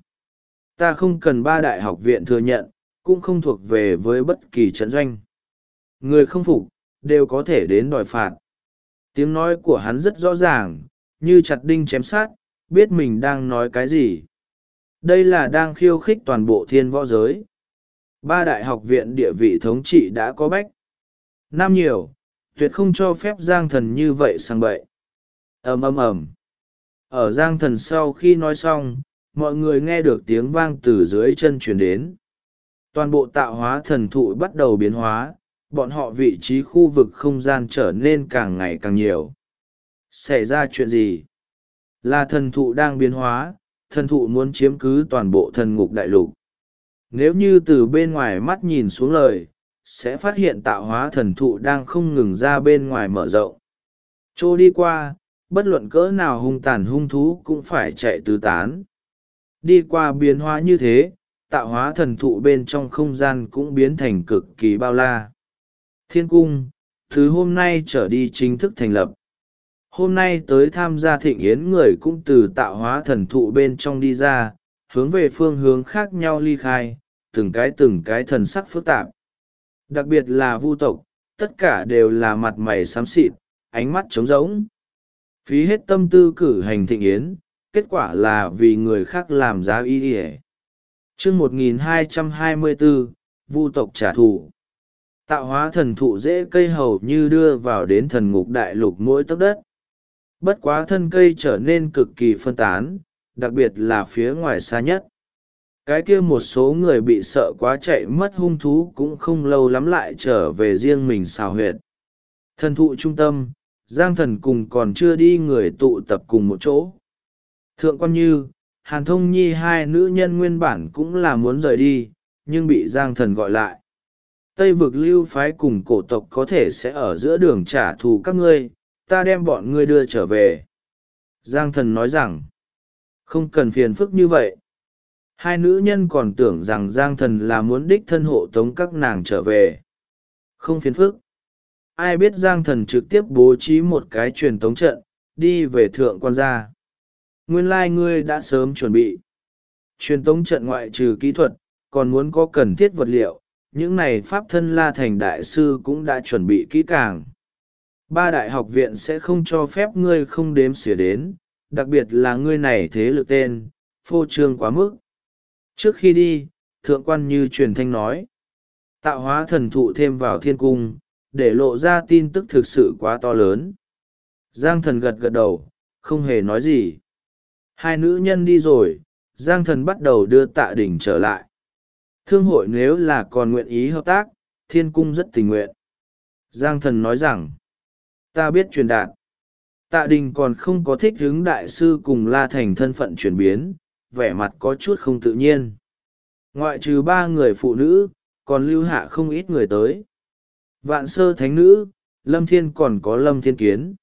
Ta không cần 3 đại học viện thừa nhận, cũng không thuộc về với bất kỳ trận doanh. Người không phục, đều có thể đến đòi phạt. Tiếng nói của hắn rất rõ ràng, như chặt đinh chém sát, biết mình đang nói cái gì. Đây là đang khiêu khích toàn bộ thiên võ giới. 3 đại học viện địa vị thống trị đã có bách. Năm nhiều, tuyệt không cho phép Giang Thần như vậy sang bậy. Ầm ầm ầm. Ở Giang Thần sau khi nói xong, mọi người nghe được tiếng vang từ dưới chân truyền đến. Toàn bộ tạo hóa thần thụ bắt đầu biến hóa, bọn họ vị trí khu vực không gian trở nên càng ngày càng nhiều. Xảy ra chuyện gì? Là thần thụ đang biến hóa, thần thụ muốn chiếm cứ toàn bộ thần ngục đại lục. Nếu như từ bên ngoài mắt nhìn xuống lời, sẽ phát hiện tạo hóa thần thụ đang không ngừng ra bên ngoài mở rộng. Trô đi qua, bất luận cỡ nào hung tàn hung thú cũng phải chạy tứ tán. Đi qua biến hóa như thế, tạo hóa thần thụ bên trong không gian cũng biến thành cực kỳ bao la. Thiên cung, từ hôm nay trở đi chính thức thành lập. Hôm nay tới tham gia thịnh yến người cũng từ tạo hóa thần thụ bên trong đi ra, hướng về phương hướng khác nhau ly khai, từng cái thần sắc phức tạp. Đặc biệt là vu tộc, tất cả đều là mặt mày xám xịt, ánh mắt trống rỗng. Phí hết tâm tư cử hành thịnh yến, kết quả là vì người khác làm giá y ỉa. Chương 1224, vu tộc trả thù. Tạo hóa thần thụ dễ cây hầu như đưa vào đến thần ngục đại lục mỗi tấc đất. Bất quá thân cây trở nên cực kỳ phân tán, đặc biệt là phía ngoài xa nhất. Cái kia một số người bị sợ quá chạy mất hung thú cũng không lâu lắm lại trở về riêng mình xào huyệt. Thần thụ trung tâm, Giang Thần cùng còn chưa đi người tụ tập cùng một chỗ. Thượng Quan Như, Hàn Thông Nhi hai nữ nhân nguyên bản cũng là muốn rời đi, nhưng bị Giang Thần gọi lại. Tây vực lưu phái cùng cổ tộc có thể sẽ ở giữa đường trả thù các ngươi, ta đem bọn ngươi đưa trở về. Giang Thần nói rằng, không cần phiền phức như vậy. Hai nữ nhân còn tưởng rằng Giang Thần là muốn đích thân hộ tống các nàng trở về. Không phiền phức. Ai biết Giang Thần trực tiếp bố trí một cái truyền tống trận, đi về Thượng Quan gia. Nguyên lai ngươi đã sớm chuẩn bị. Truyền tống trận ngoại trừ kỹ thuật, còn muốn có cần thiết vật liệu, những này Pháp Thân La Thành Đại Sư cũng đã chuẩn bị kỹ càng. 3 đại học viện sẽ không cho phép ngươi không đếm xỉa đến, đặc biệt là ngươi này thế lực tên, phô trương quá mức. Trước khi đi, Thượng Quan Như truyền thanh nói, tạo hóa thần thụ thêm vào thiên cung, để lộ ra tin tức thực sự quá to lớn. Giang Thần gật gật đầu, không hề nói gì. Hai nữ nhân đi rồi, Giang Thần bắt đầu đưa Tạ Đình trở lại. Thương hội nếu là còn nguyện ý hợp tác, Thiên Cung rất tình nguyện. Giang Thần nói rằng, ta biết truyền đạt. Tạ Đình còn không có thích hứng đại sư cùng La Thành thân phận chuyển biến, vẻ mặt có chút không tự nhiên. Ngoại trừ 3 người phụ nữ, còn lưu hạ không ít người tới. Vạn sơ thánh nữ, Lâm Thiên còn có Lâm Thiên Kiến.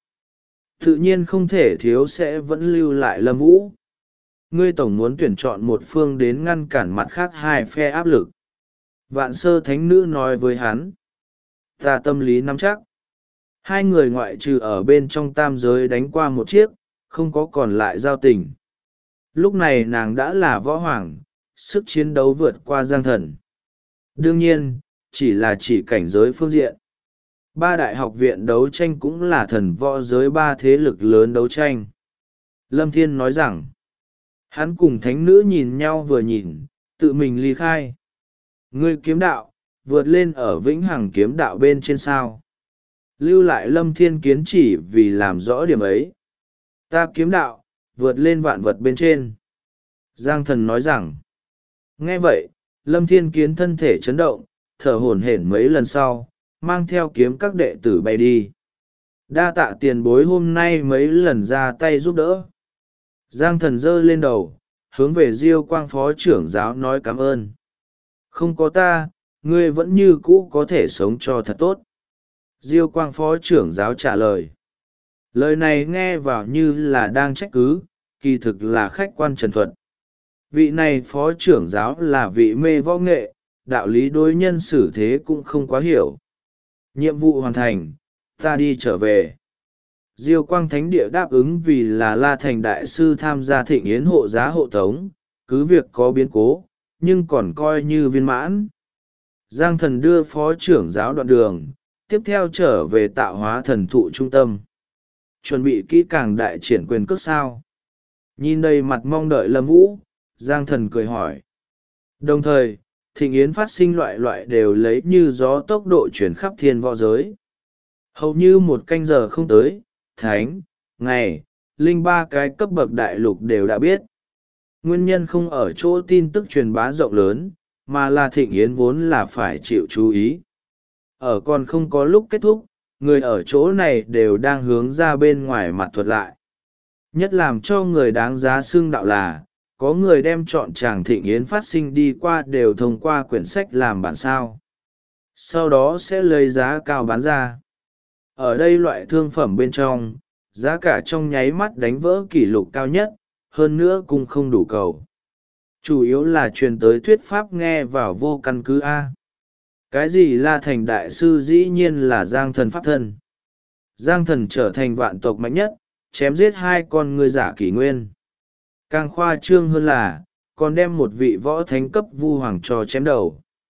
Tự nhiên không thể thiếu sẽ vẫn lưu lại Lâm Vũ. Ngươi tổng muốn tuyển chọn một phương đến ngăn cản mặt khác hai phe áp lực. Vạn sơ thánh nữ nói với hắn. Ta tâm lý nắm chắc. Hai người ngoại trừ ở bên trong tam giới đánh qua một chiếc, không có còn lại giao tình. Lúc này nàng đã là võ hoàng, sức chiến đấu vượt qua Giang Thần. Đương nhiên, chỉ cảnh giới phương diện. 3 đại học viện đấu tranh cũng là thần võ giới 3 thế lực lớn đấu tranh. Lâm Thiên nói rằng, hắn cùng thánh nữ nhìn nhau vừa nhìn, tự mình ly khai. Ngươi kiếm đạo, vượt lên ở vĩnh hằng kiếm đạo bên trên sao. Lưu lại Lâm Thiên Kiến chỉ vì làm rõ điểm ấy. Ta kiếm đạo, vượt lên vạn vật bên trên. Giang Thần nói rằng, nghe vậy, Lâm Thiên Kiến thân thể chấn động, thở hổn hển mấy lần sau, mang theo kiếm các đệ tử bay đi. Đa tạ tiền bối hôm nay mấy lần ra tay giúp đỡ. Giang Thần giơ lên đầu, hướng về Diêu Quang phó trưởng giáo nói cảm ơn. Không có ta, ngươi vẫn như cũ có thể sống cho thật tốt. Diêu Quang phó trưởng giáo trả lời. Lời này nghe vào như là đang trách cứ, kỳ thực là khách quan trần thuật. Vị này phó trưởng giáo là vị mê võ nghệ, đạo lý đối nhân xử thế cũng không quá hiểu. Nhiệm vụ hoàn thành, ta đi trở về. Diêu Quang Thánh Địa đáp ứng vì là La Thành Đại Sư tham gia thịnh yến hộ giá hộ tống, cứ việc có biến cố, nhưng còn coi như viên mãn. Giang Thần đưa phó trưởng giáo đoạn đường, tiếp theo trở về tạo hóa thần thụ trung tâm. Chuẩn bị kỹ càng đại triển quyền cước sao. Nhìn đầy mặt mong đợi Lâm Vũ, Giang Thần cười hỏi. Đồng thời, thịnh yến phát sinh loại đều lấy như gió tốc độ chuyển khắp thiên võ giới. Hầu như 1 canh giờ không tới, thánh, ngày, linh 3 cái cấp bậc đại lục đều đã biết. Nguyên nhân không ở chỗ tin tức truyền bá rộng lớn, mà là thịnh yến vốn là phải chịu chú ý. Ở còn không có lúc kết thúc, người ở chỗ này đều đang hướng ra bên ngoài mặt thuật lại. Nhất làm cho người đáng giá xưng đạo là, có người đem chọn tràng thịnh yến phát sinh đi qua đều thông qua quyển sách làm bản sao. Sau đó sẽ lấy giá cao bán ra. Ở đây loại thương phẩm bên trong, giá cả trong nháy mắt đánh vỡ kỷ lục cao nhất, hơn nữa cũng không đủ cầu. Chủ yếu là truyền tới thuyết pháp nghe vào vô căn cứ A. Cái gì La Thành Đại Sư dĩ nhiên là Giang Thần Pháp Thân. Giang Thần trở thành vạn tộc mạnh nhất, chém giết 2 con người giả kỷ nguyên. Càng khoa trương hơn là, còn đem một vị võ thánh cấp vu hoàng cho chém đầu.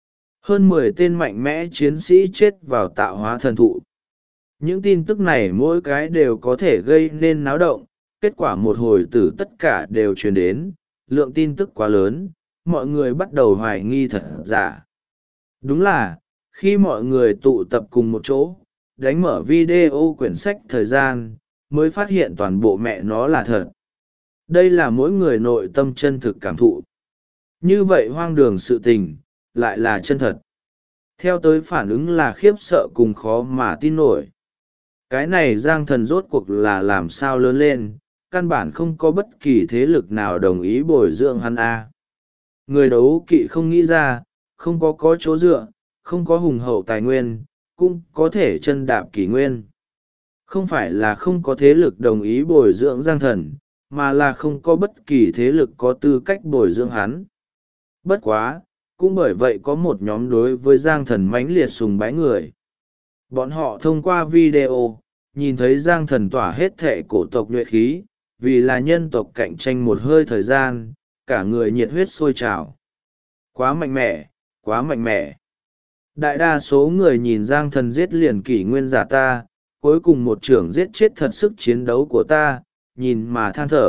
Hơn 10 tên mạnh mẽ chiến sĩ chết vào tạo hóa thần thụ. Những tin tức này mỗi cái đều có thể gây nên náo động, kết quả một hồi tử tất cả đều truyền đến, lượng tin tức quá lớn, mọi người bắt đầu hoài nghi thật giả. Đúng là, khi mọi người tụ tập cùng một chỗ, đánh mở video quyển sách thời gian, mới phát hiện toàn bộ mẹ nó là thật. Đây là mỗi người nội tâm chân thực cảm thụ. Như vậy hoang đường sự tình, lại là chân thật. Theo tới phản ứng là khiếp sợ cùng khó mà tin nổi. Cái này Giang Thần rốt cuộc là làm sao lớn lên, căn bản không có bất kỳ thế lực nào đồng ý bồi dưỡng hắn A. Người đấu kỵ không nghĩ ra, không có chỗ dựa, không có hùng hậu tài nguyên, cũng có thể chân đạp kỷ nguyên. Không phải là không có thế lực đồng ý bồi dưỡng Giang Thần, mà là không có bất kỳ thế lực có tư cách bồi dưỡng hắn. Bất quá, cũng bởi vậy có một nhóm đối với Giang Thần mãnh liệt sùng bái người. Bọn họ thông qua video, nhìn thấy Giang Thần tỏa hết thệ cổ tộc nhuệ khí, vì là nhân tộc cạnh tranh một hơi thời gian, cả người nhiệt huyết sôi trào. Quá mạnh mẽ, quá mạnh mẽ. Đại đa số người nhìn Giang Thần giết liền kỷ nguyên giả ta, cuối cùng một trưởng giết chết thật sức chiến đấu của ta, nhìn mà than thở.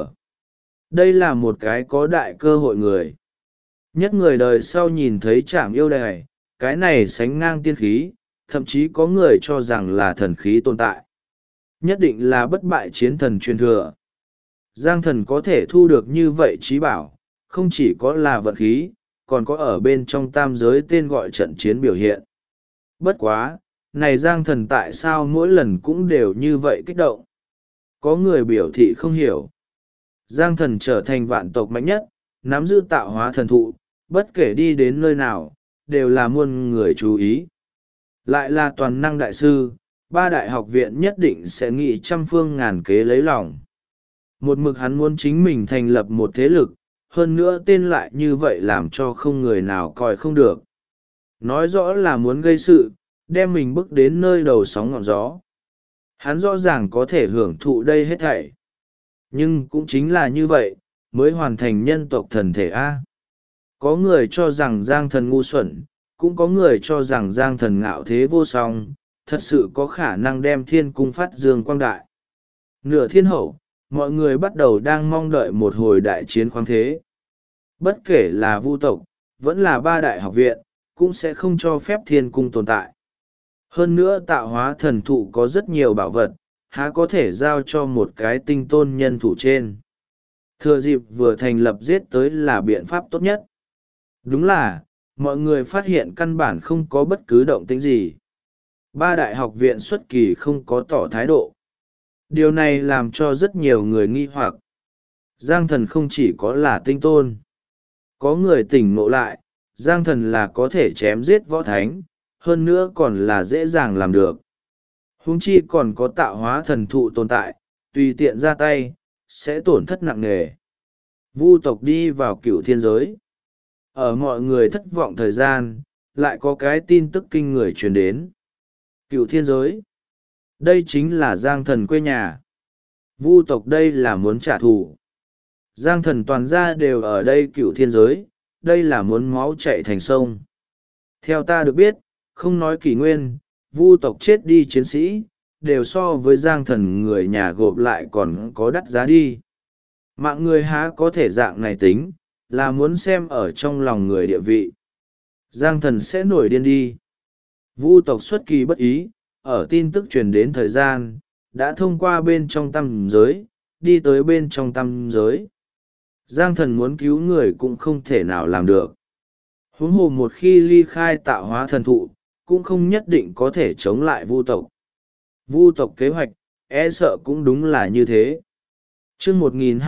Đây là một cái có đại cơ hội người. Nhất người đời sau nhìn thấy Trảm Yêu Đài, cái này sánh ngang tiên khí, thậm chí có người cho rằng là thần khí tồn tại. nhất định là bất bại chiến thần truyền thừa. Giang thần có thể thu được như vậy trí bảo, không chỉ có là vận khí, còn có ở bên trong tam giới tên gọi trận chiến biểu hiện. Bất quá, này Giang thần tại sao mỗi lần cũng đều như vậy kích động? Có người biểu thị không hiểu. Giang thần trở thành vạn tộc mạnh nhất, nắm giữ tạo hóa thần thụ, bất kể đi đến nơi nào, đều là muôn người chú ý. Lại là toàn năng đại sư, ba đại học viện nhất định sẽ nghĩ trăm phương ngàn kế lấy lòng. Một mực hắn muốn chính mình thành lập một thế lực, hơn nữa tên lại như vậy làm cho không người nào coi không được. Nói rõ là muốn gây sự, đem mình bước đến nơi đầu sóng ngọn gió. Hắn rõ ràng có thể hưởng thụ đây hết thảy. Nhưng cũng chính là như vậy, mới hoàn thành nhân tộc thần thể A. Có người cho rằng Giang thần ngu xuẩn, cũng có người cho rằng Giang thần ngạo thế vô song, thật sự có khả năng đem thiên cung phát dương quang đại. Nửa thiên hậu, mọi người bắt đầu đang mong đợi một hồi đại chiến khoáng thế. Bất kể là vu tộc, vẫn là ba đại học viện, cũng sẽ không cho phép thiên cung tồn tại. Hơn nữa tạo hóa thần thụ có rất nhiều bảo vật, há có thể giao cho một cái tinh tôn nhân thủ trên. Thừa dịp vừa thành lập giết tới là biện pháp tốt nhất. Đúng là, mọi người phát hiện căn bản không có bất cứ động tĩnh gì. Ba đại học viện xuất kỳ không có tỏ thái độ. Điều này làm cho rất nhiều người nghi hoặc. Giang thần không chỉ có là tinh tôn. Có người tỉnh ngộ lại, Giang thần là có thể chém giết võ thánh, hơn nữa còn là dễ dàng làm được. Huống chi còn có tạo hóa thần thụ tồn tại, tùy tiện ra tay, sẽ tổn thất nặng nề. Vu tộc đi vào cửu thiên giới. Ở mọi người thất vọng thời gian, lại có cái tin tức kinh người truyền đến. Cửu thiên giới. Đây chính là Giang thần quê nhà. Vu tộc đây là muốn trả thù. Giang thần toàn gia đều ở đây cửu thiên giới, đây là muốn máu chạy thành sông. Theo ta được biết, không nói kỷ nguyên, vu tộc chết đi chiến sĩ, đều so với Giang thần người nhà gộp lại còn có đắt giá đi. Mạng người há có thể dạng này tính, là muốn xem ở trong lòng người địa vị. Giang thần sẽ nổi điên đi. Vu tộc xuất kỳ bất ý, ở tin tức truyền đến thời gian, đã thông qua bên trong tam giới, đi tới bên trong tam giới. Giang thần muốn cứu người cũng không thể nào làm được. Huống hồ một khi ly khai tạo hóa thần thụ, cũng không nhất định có thể chống lại vu tộc. Vu tộc kế hoạch, e sợ cũng đúng là như thế. Chương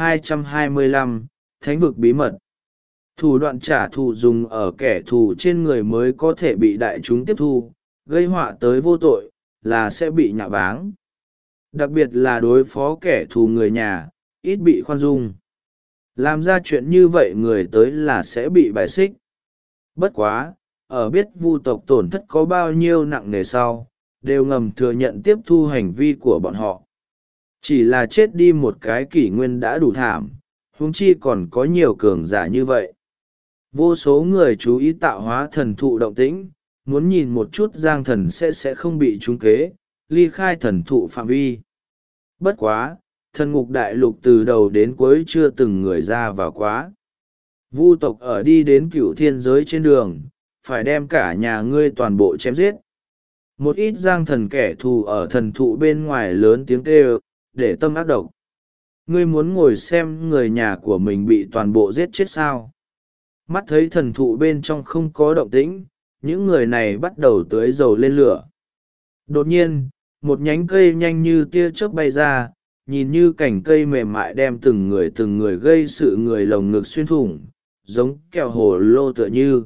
1225, Thánh vực bí mật. Thủ đoạn trả thù dùng ở kẻ thù trên người mới có thể bị đại chúng tiếp thu, gây họa tới vô tội, là sẽ bị nhạ báng. Đặc biệt là đối phó kẻ thù người nhà, ít bị khoan dung. Làm ra chuyện như vậy người tới là sẽ bị bài xích. Bất quá, ở biết vu tộc tổn thất có bao nhiêu nặng nề sau, đều ngầm thừa nhận tiếp thu hành vi của bọn họ. Chỉ là chết đi một cái kỷ nguyên đã đủ thảm, huống chi còn có nhiều cường giả như vậy. Vô số người chú ý tạo hóa thần thụ động tĩnh, muốn nhìn một chút Giang thần sẽ không bị trúng kế, ly khai thần thụ phạm vi. Bất quá, thần ngục đại lục từ đầu đến cuối chưa từng người ra vào quá. Vu tộc ở đi đến cửu thiên giới trên đường, phải đem cả nhà ngươi toàn bộ chém giết. Một ít Giang thần kẻ thù ở thần thụ bên ngoài lớn tiếng kêu, để tâm ác độc. Ngươi muốn ngồi xem người nhà của mình bị toàn bộ giết chết sao? Mắt thấy thần thụ bên trong không có động tĩnh, những người này bắt đầu tưới dầu lên lửa. Đột nhiên, một nhánh cây nhanh như tia chớp bay ra, nhìn như cành cây mềm mại đem từng người gây sự người lồng ngực xuyên thủng, giống kẹo hồ lô tựa như.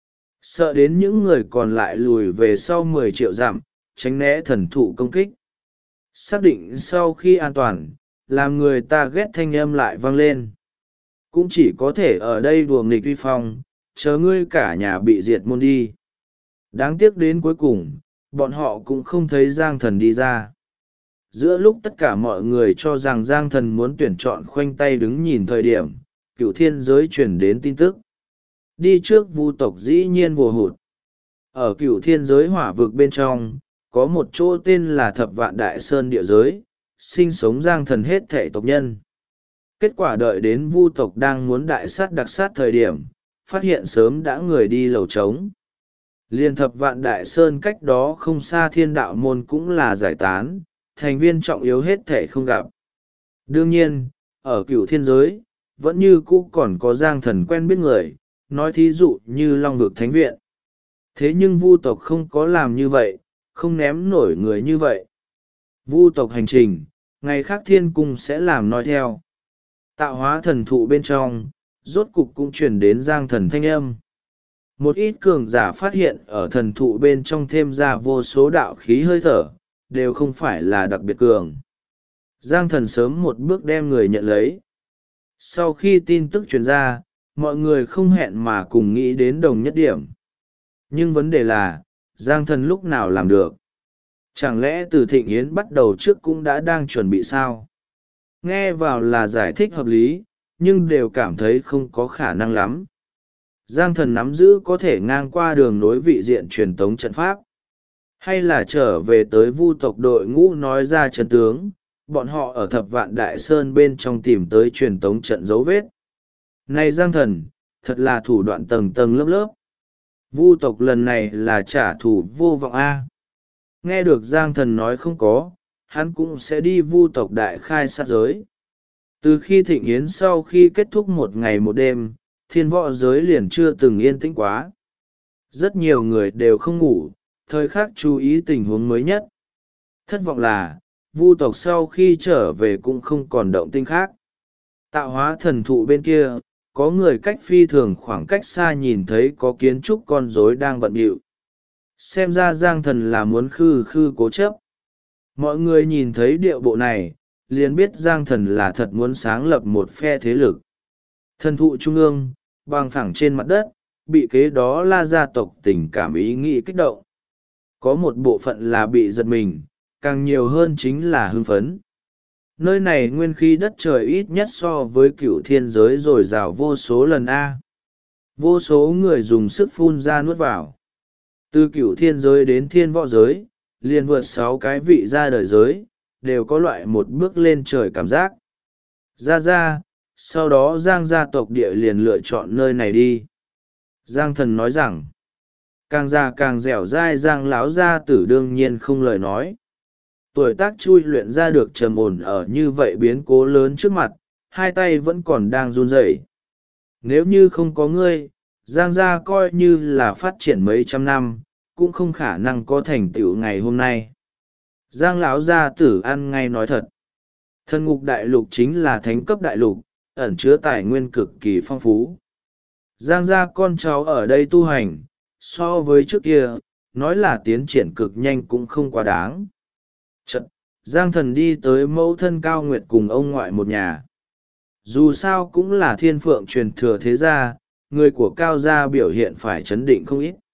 Sợ đến những người còn lại lùi về sau 10 triệu dặm, tránh né thần thụ công kích. Xác định sau khi an toàn, làm người ta ghét thanh âm lại vang lên. Cũng chỉ có thể ở đây đùa nghịch vi phong, chờ ngươi cả nhà bị diệt môn đi. Đáng tiếc đến cuối cùng, bọn họ cũng không thấy Giang thần đi ra. Giữa lúc tất cả mọi người cho rằng Giang thần muốn tuyển chọn khoanh tay đứng nhìn thời điểm, cửu thiên giới truyền đến tin tức. Đi trước vu tộc dĩ nhiên vô hụt. Ở cửu thiên giới hỏa vực bên trong, có một chỗ tên là Thập Vạn Đại Sơn địa giới, sinh sống Giang thần hết thảy tộc nhân. Kết quả đợi đến vu tộc đang muốn đại sát đặc sát thời điểm, phát hiện sớm đã người đi lầu trống. Liên Thập Vạn Đại Sơn cách đó không xa Thiên Đạo Môn cũng là giải tán, thành viên trọng yếu hết thể không gặp. Đương nhiên, ở Cửu Thiên giới, vẫn như cũ còn có Giang Thần quen biết người, nói thí dụ như Long Vực Thánh Viện. Thế nhưng Vu tộc không có làm như vậy, không ném nổi người như vậy. Vu tộc hành trình, ngày khác Thiên Cung sẽ làm nói theo. Tạo hóa thần thụ bên trong, rốt cục cũng truyền đến Giang Thần thanh âm. Một ít cường giả phát hiện ở thần thụ bên trong thêm ra vô số đạo khí hơi thở, đều không phải là đặc biệt cường. Giang Thần sớm một bước đem người nhận lấy. Sau khi tin tức truyền ra, mọi người không hẹn mà cùng nghĩ đến đồng nhất điểm. Nhưng vấn đề là, Giang Thần lúc nào làm được? Chẳng lẽ từ Thịnh Yến bắt đầu trước cũng đã đang chuẩn bị sao? Nghe vào là giải thích hợp lý, nhưng đều cảm thấy không có khả năng lắm. Giang Thần nắm giữ có thể ngang qua đường nối vị diện truyền tống trận pháp. Hay là trở về tới Vu tộc đội ngũ nói ra trận tướng, bọn họ ở Thập Vạn Đại Sơn bên trong tìm tới truyền tống trận dấu vết. Này Giang Thần, thật là thủ đoạn tầng tầng lớp lớp. Vu tộc lần này là trả thù vô vọng A. Nghe được Giang Thần nói không có, hắn cũng sẽ đi Vu tộc đại khai sát giới. Từ khi Thịnh Yến sau khi kết thúc một ngày một đêm, thiên võ giới liền chưa từng yên tĩnh quá. Rất nhiều người đều không ngủ, thời khắc chú ý tình huống mới nhất. Thất vọng là, Vu tộc sau khi trở về cũng không còn động tĩnh khác. Tạo hóa thần thụ bên kia, có người cách phi thường khoảng cách xa nhìn thấy có kiến trúc con rối đang bận bịu. Xem ra Giang Thần là muốn khư khư cố chấp. Mọi người nhìn thấy điệu bộ này, liền biết Giang Thần là thật muốn sáng lập một phe thế lực. Thần thụ trung ương, bằng phẳng trên mặt đất, bị kế đó La gia tộc tình cảm ý nghĩ kích động. Có một bộ phận là bị giật mình, càng nhiều hơn chính là hưng phấn. Nơi này nguyên khí đất trời ít nhất so với Cửu Thiên giới dồi dào vô số lần A. Vô số người dùng sức phun ra nuốt vào. Từ Cửu Thiên giới đến Thiên Võ giới, liền vượt 6 cái vị ra đời giới, đều có loại một bước lên trời cảm giác. Ra, sau đó Giang gia tộc địa liền lựa chọn nơi này đi. Giang Thần nói rằng, càng già càng dẻo dai Giang lão gia tử đương nhiên không lời nói. Tuổi tác chui luyện ra được trầm ổn ở như vậy biến cố lớn trước mặt, hai tay vẫn còn đang run rẩy. Nếu như không có ngươi, Giang gia coi như là phát triển mấy trăm năm, cũng không khả năng có thành tựu ngày hôm nay. Giang lão gia tử ăn ngay nói thật. Thần ngục đại lục chính là thánh cấp đại lục, ẩn chứa tài nguyên cực kỳ phong phú. Giang gia con cháu ở đây tu hành, so với trước kia, nói là tiến triển cực nhanh cũng không quá đáng. Chật, Giang Thần đi tới mẫu thân Cao Nguyệt cùng ông ngoại một nhà. Dù sao cũng là thiên phượng truyền thừa thế gia, người của Cao gia biểu hiện phải chấn định không ít.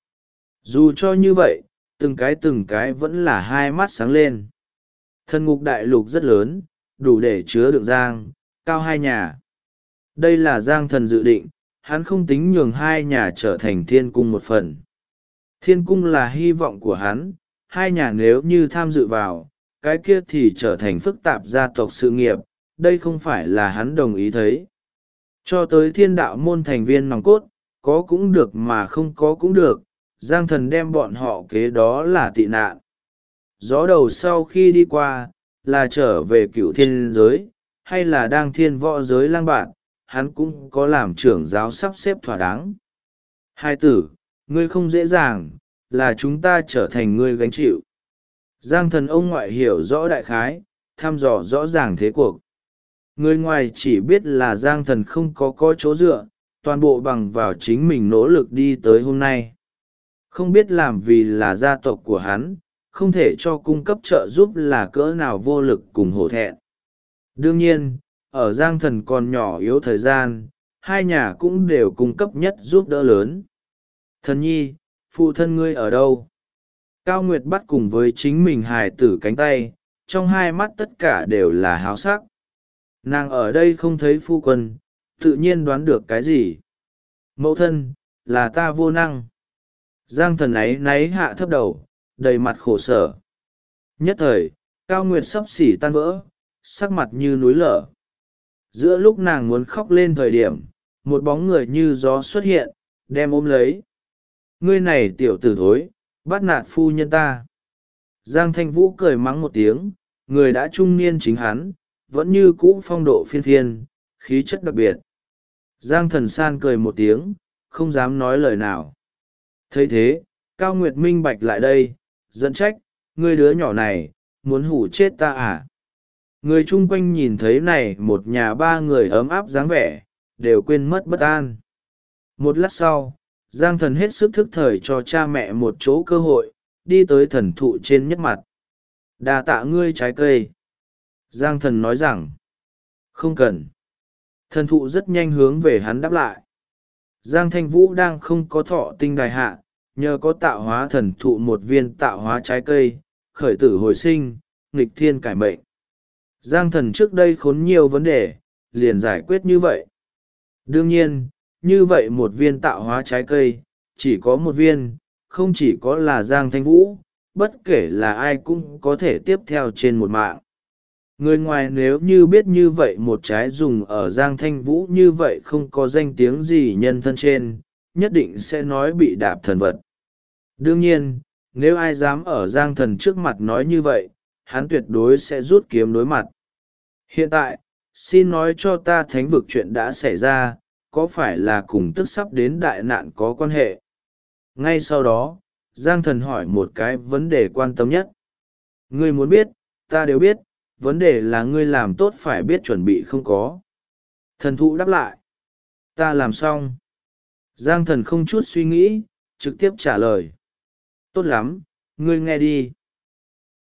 Dù cho như vậy, từng cái vẫn là hai mắt sáng lên. Thần ngục đại lục rất lớn, đủ để chứa được Giang, Cao hai nhà. Đây là Giang Thần dự định, hắn không tính nhường hai nhà trở thành thiên cung một phần. Thiên cung là hy vọng của hắn, hai nhà nếu như tham dự vào, cái kia thì trở thành phức tạp gia tộc sự nghiệp, đây không phải là hắn đồng ý thấy. Cho tới thiên đạo môn thành viên nòng cốt, có cũng được mà không có cũng được, Giang Thần đem bọn họ kế đó là tị nạn. Gió đầu sau khi đi qua, là trở về Cửu Thiên giới, hay là đang thiên võ giới lang bạn, hắn cũng có làm trưởng giáo sắp xếp thỏa đáng. Hai tử, ngươi không dễ dàng, là chúng ta trở thành ngươi gánh chịu. Giang Thần ông ngoại hiểu rõ đại khái, thăm dò rõ ràng thế cuộc. Người ngoài chỉ biết là Giang Thần không có chỗ dựa, toàn bộ bằng vào chính mình nỗ lực đi tới hôm nay. Không biết làm vì là gia tộc của hắn, không thể cho cung cấp trợ giúp là cỡ nào vô lực cùng hổ thẹn. Đương nhiên, ở Giang Thần còn nhỏ yếu thời gian, hai nhà cũng đều cung cấp nhất giúp đỡ lớn. Thần nhi, phụ thân ngươi ở đâu? Cao Nguyệt bắt cùng với chính mình hài tử cánh tay, trong hai mắt tất cả đều là háo sắc. Nàng ở đây không thấy phu quân, tự nhiên đoán được cái gì. Mẫu thân, là ta vô năng. Giang Thần ấy náy hạ thấp đầu, đầy mặt khổ sở. Nhất thời, Cao Nguyệt sắp xỉ tan vỡ, sắc mặt như núi lở. Giữa lúc nàng muốn khóc lên thời điểm, một bóng người như gió xuất hiện, đem ôm lấy. Ngươi này tiểu tử thối, bắt nạt phu nhân ta. Giang Thanh Vũ cười mắng một tiếng, người đã trung niên chính hắn vẫn như cũ phong độ phiên phiên, khí chất đặc biệt. Giang Thần San cười một tiếng, không dám nói lời nào. Thấy thế, Cao Nguyệt minh bạch lại đây, giận trách, ngươi đứa nhỏ này, muốn hủ chết ta à? Người chung quanh nhìn thấy này một nhà ba người ấm áp dáng vẻ, đều quên mất bất an. Một lát sau, Giang Thần hết sức thức thời cho cha mẹ một chỗ cơ hội, đi tới thần thụ trên nhất mặt. Đà tạ ngươi trái cây. Giang Thần nói rằng, không cần. Thần thụ rất nhanh hướng về hắn đáp lại. Giang Thanh Vũ đang không có thọ tinh đài hạ, nhờ có tạo hóa thần thụ một viên tạo hóa trái cây, khởi tử hồi sinh, nghịch thiên cải mệnh. Giang Thần trước đây khốn nhiều vấn đề, liền giải quyết như vậy. Đương nhiên, như vậy một viên tạo hóa trái cây, chỉ có một viên, không chỉ có là Giang Thanh Vũ, bất kể là ai cũng có thể tiếp theo trên một mạng. Người ngoài nếu như biết như vậy một trái dùng ở Giang Thanh Vũ như vậy không có danh tiếng gì nhân thân trên, nhất định sẽ nói bị đạp thần vật. Đương nhiên, nếu ai dám ở Giang Thần trước mặt nói như vậy, hắn tuyệt đối sẽ rút kiếm đối mặt. Hiện tại, xin nói cho ta thánh vực chuyện đã xảy ra, có phải là cùng tức sắp đến đại nạn có quan hệ? Ngay sau đó, Giang Thần hỏi một cái vấn đề quan tâm nhất. Ngươi muốn biết, ta đều biết, vấn đề là ngươi làm tốt phải biết chuẩn bị không có. Thần thụ đáp lại. Ta làm xong. Giang Thần không chút suy nghĩ, trực tiếp trả lời. Tốt lắm, ngươi nghe đi.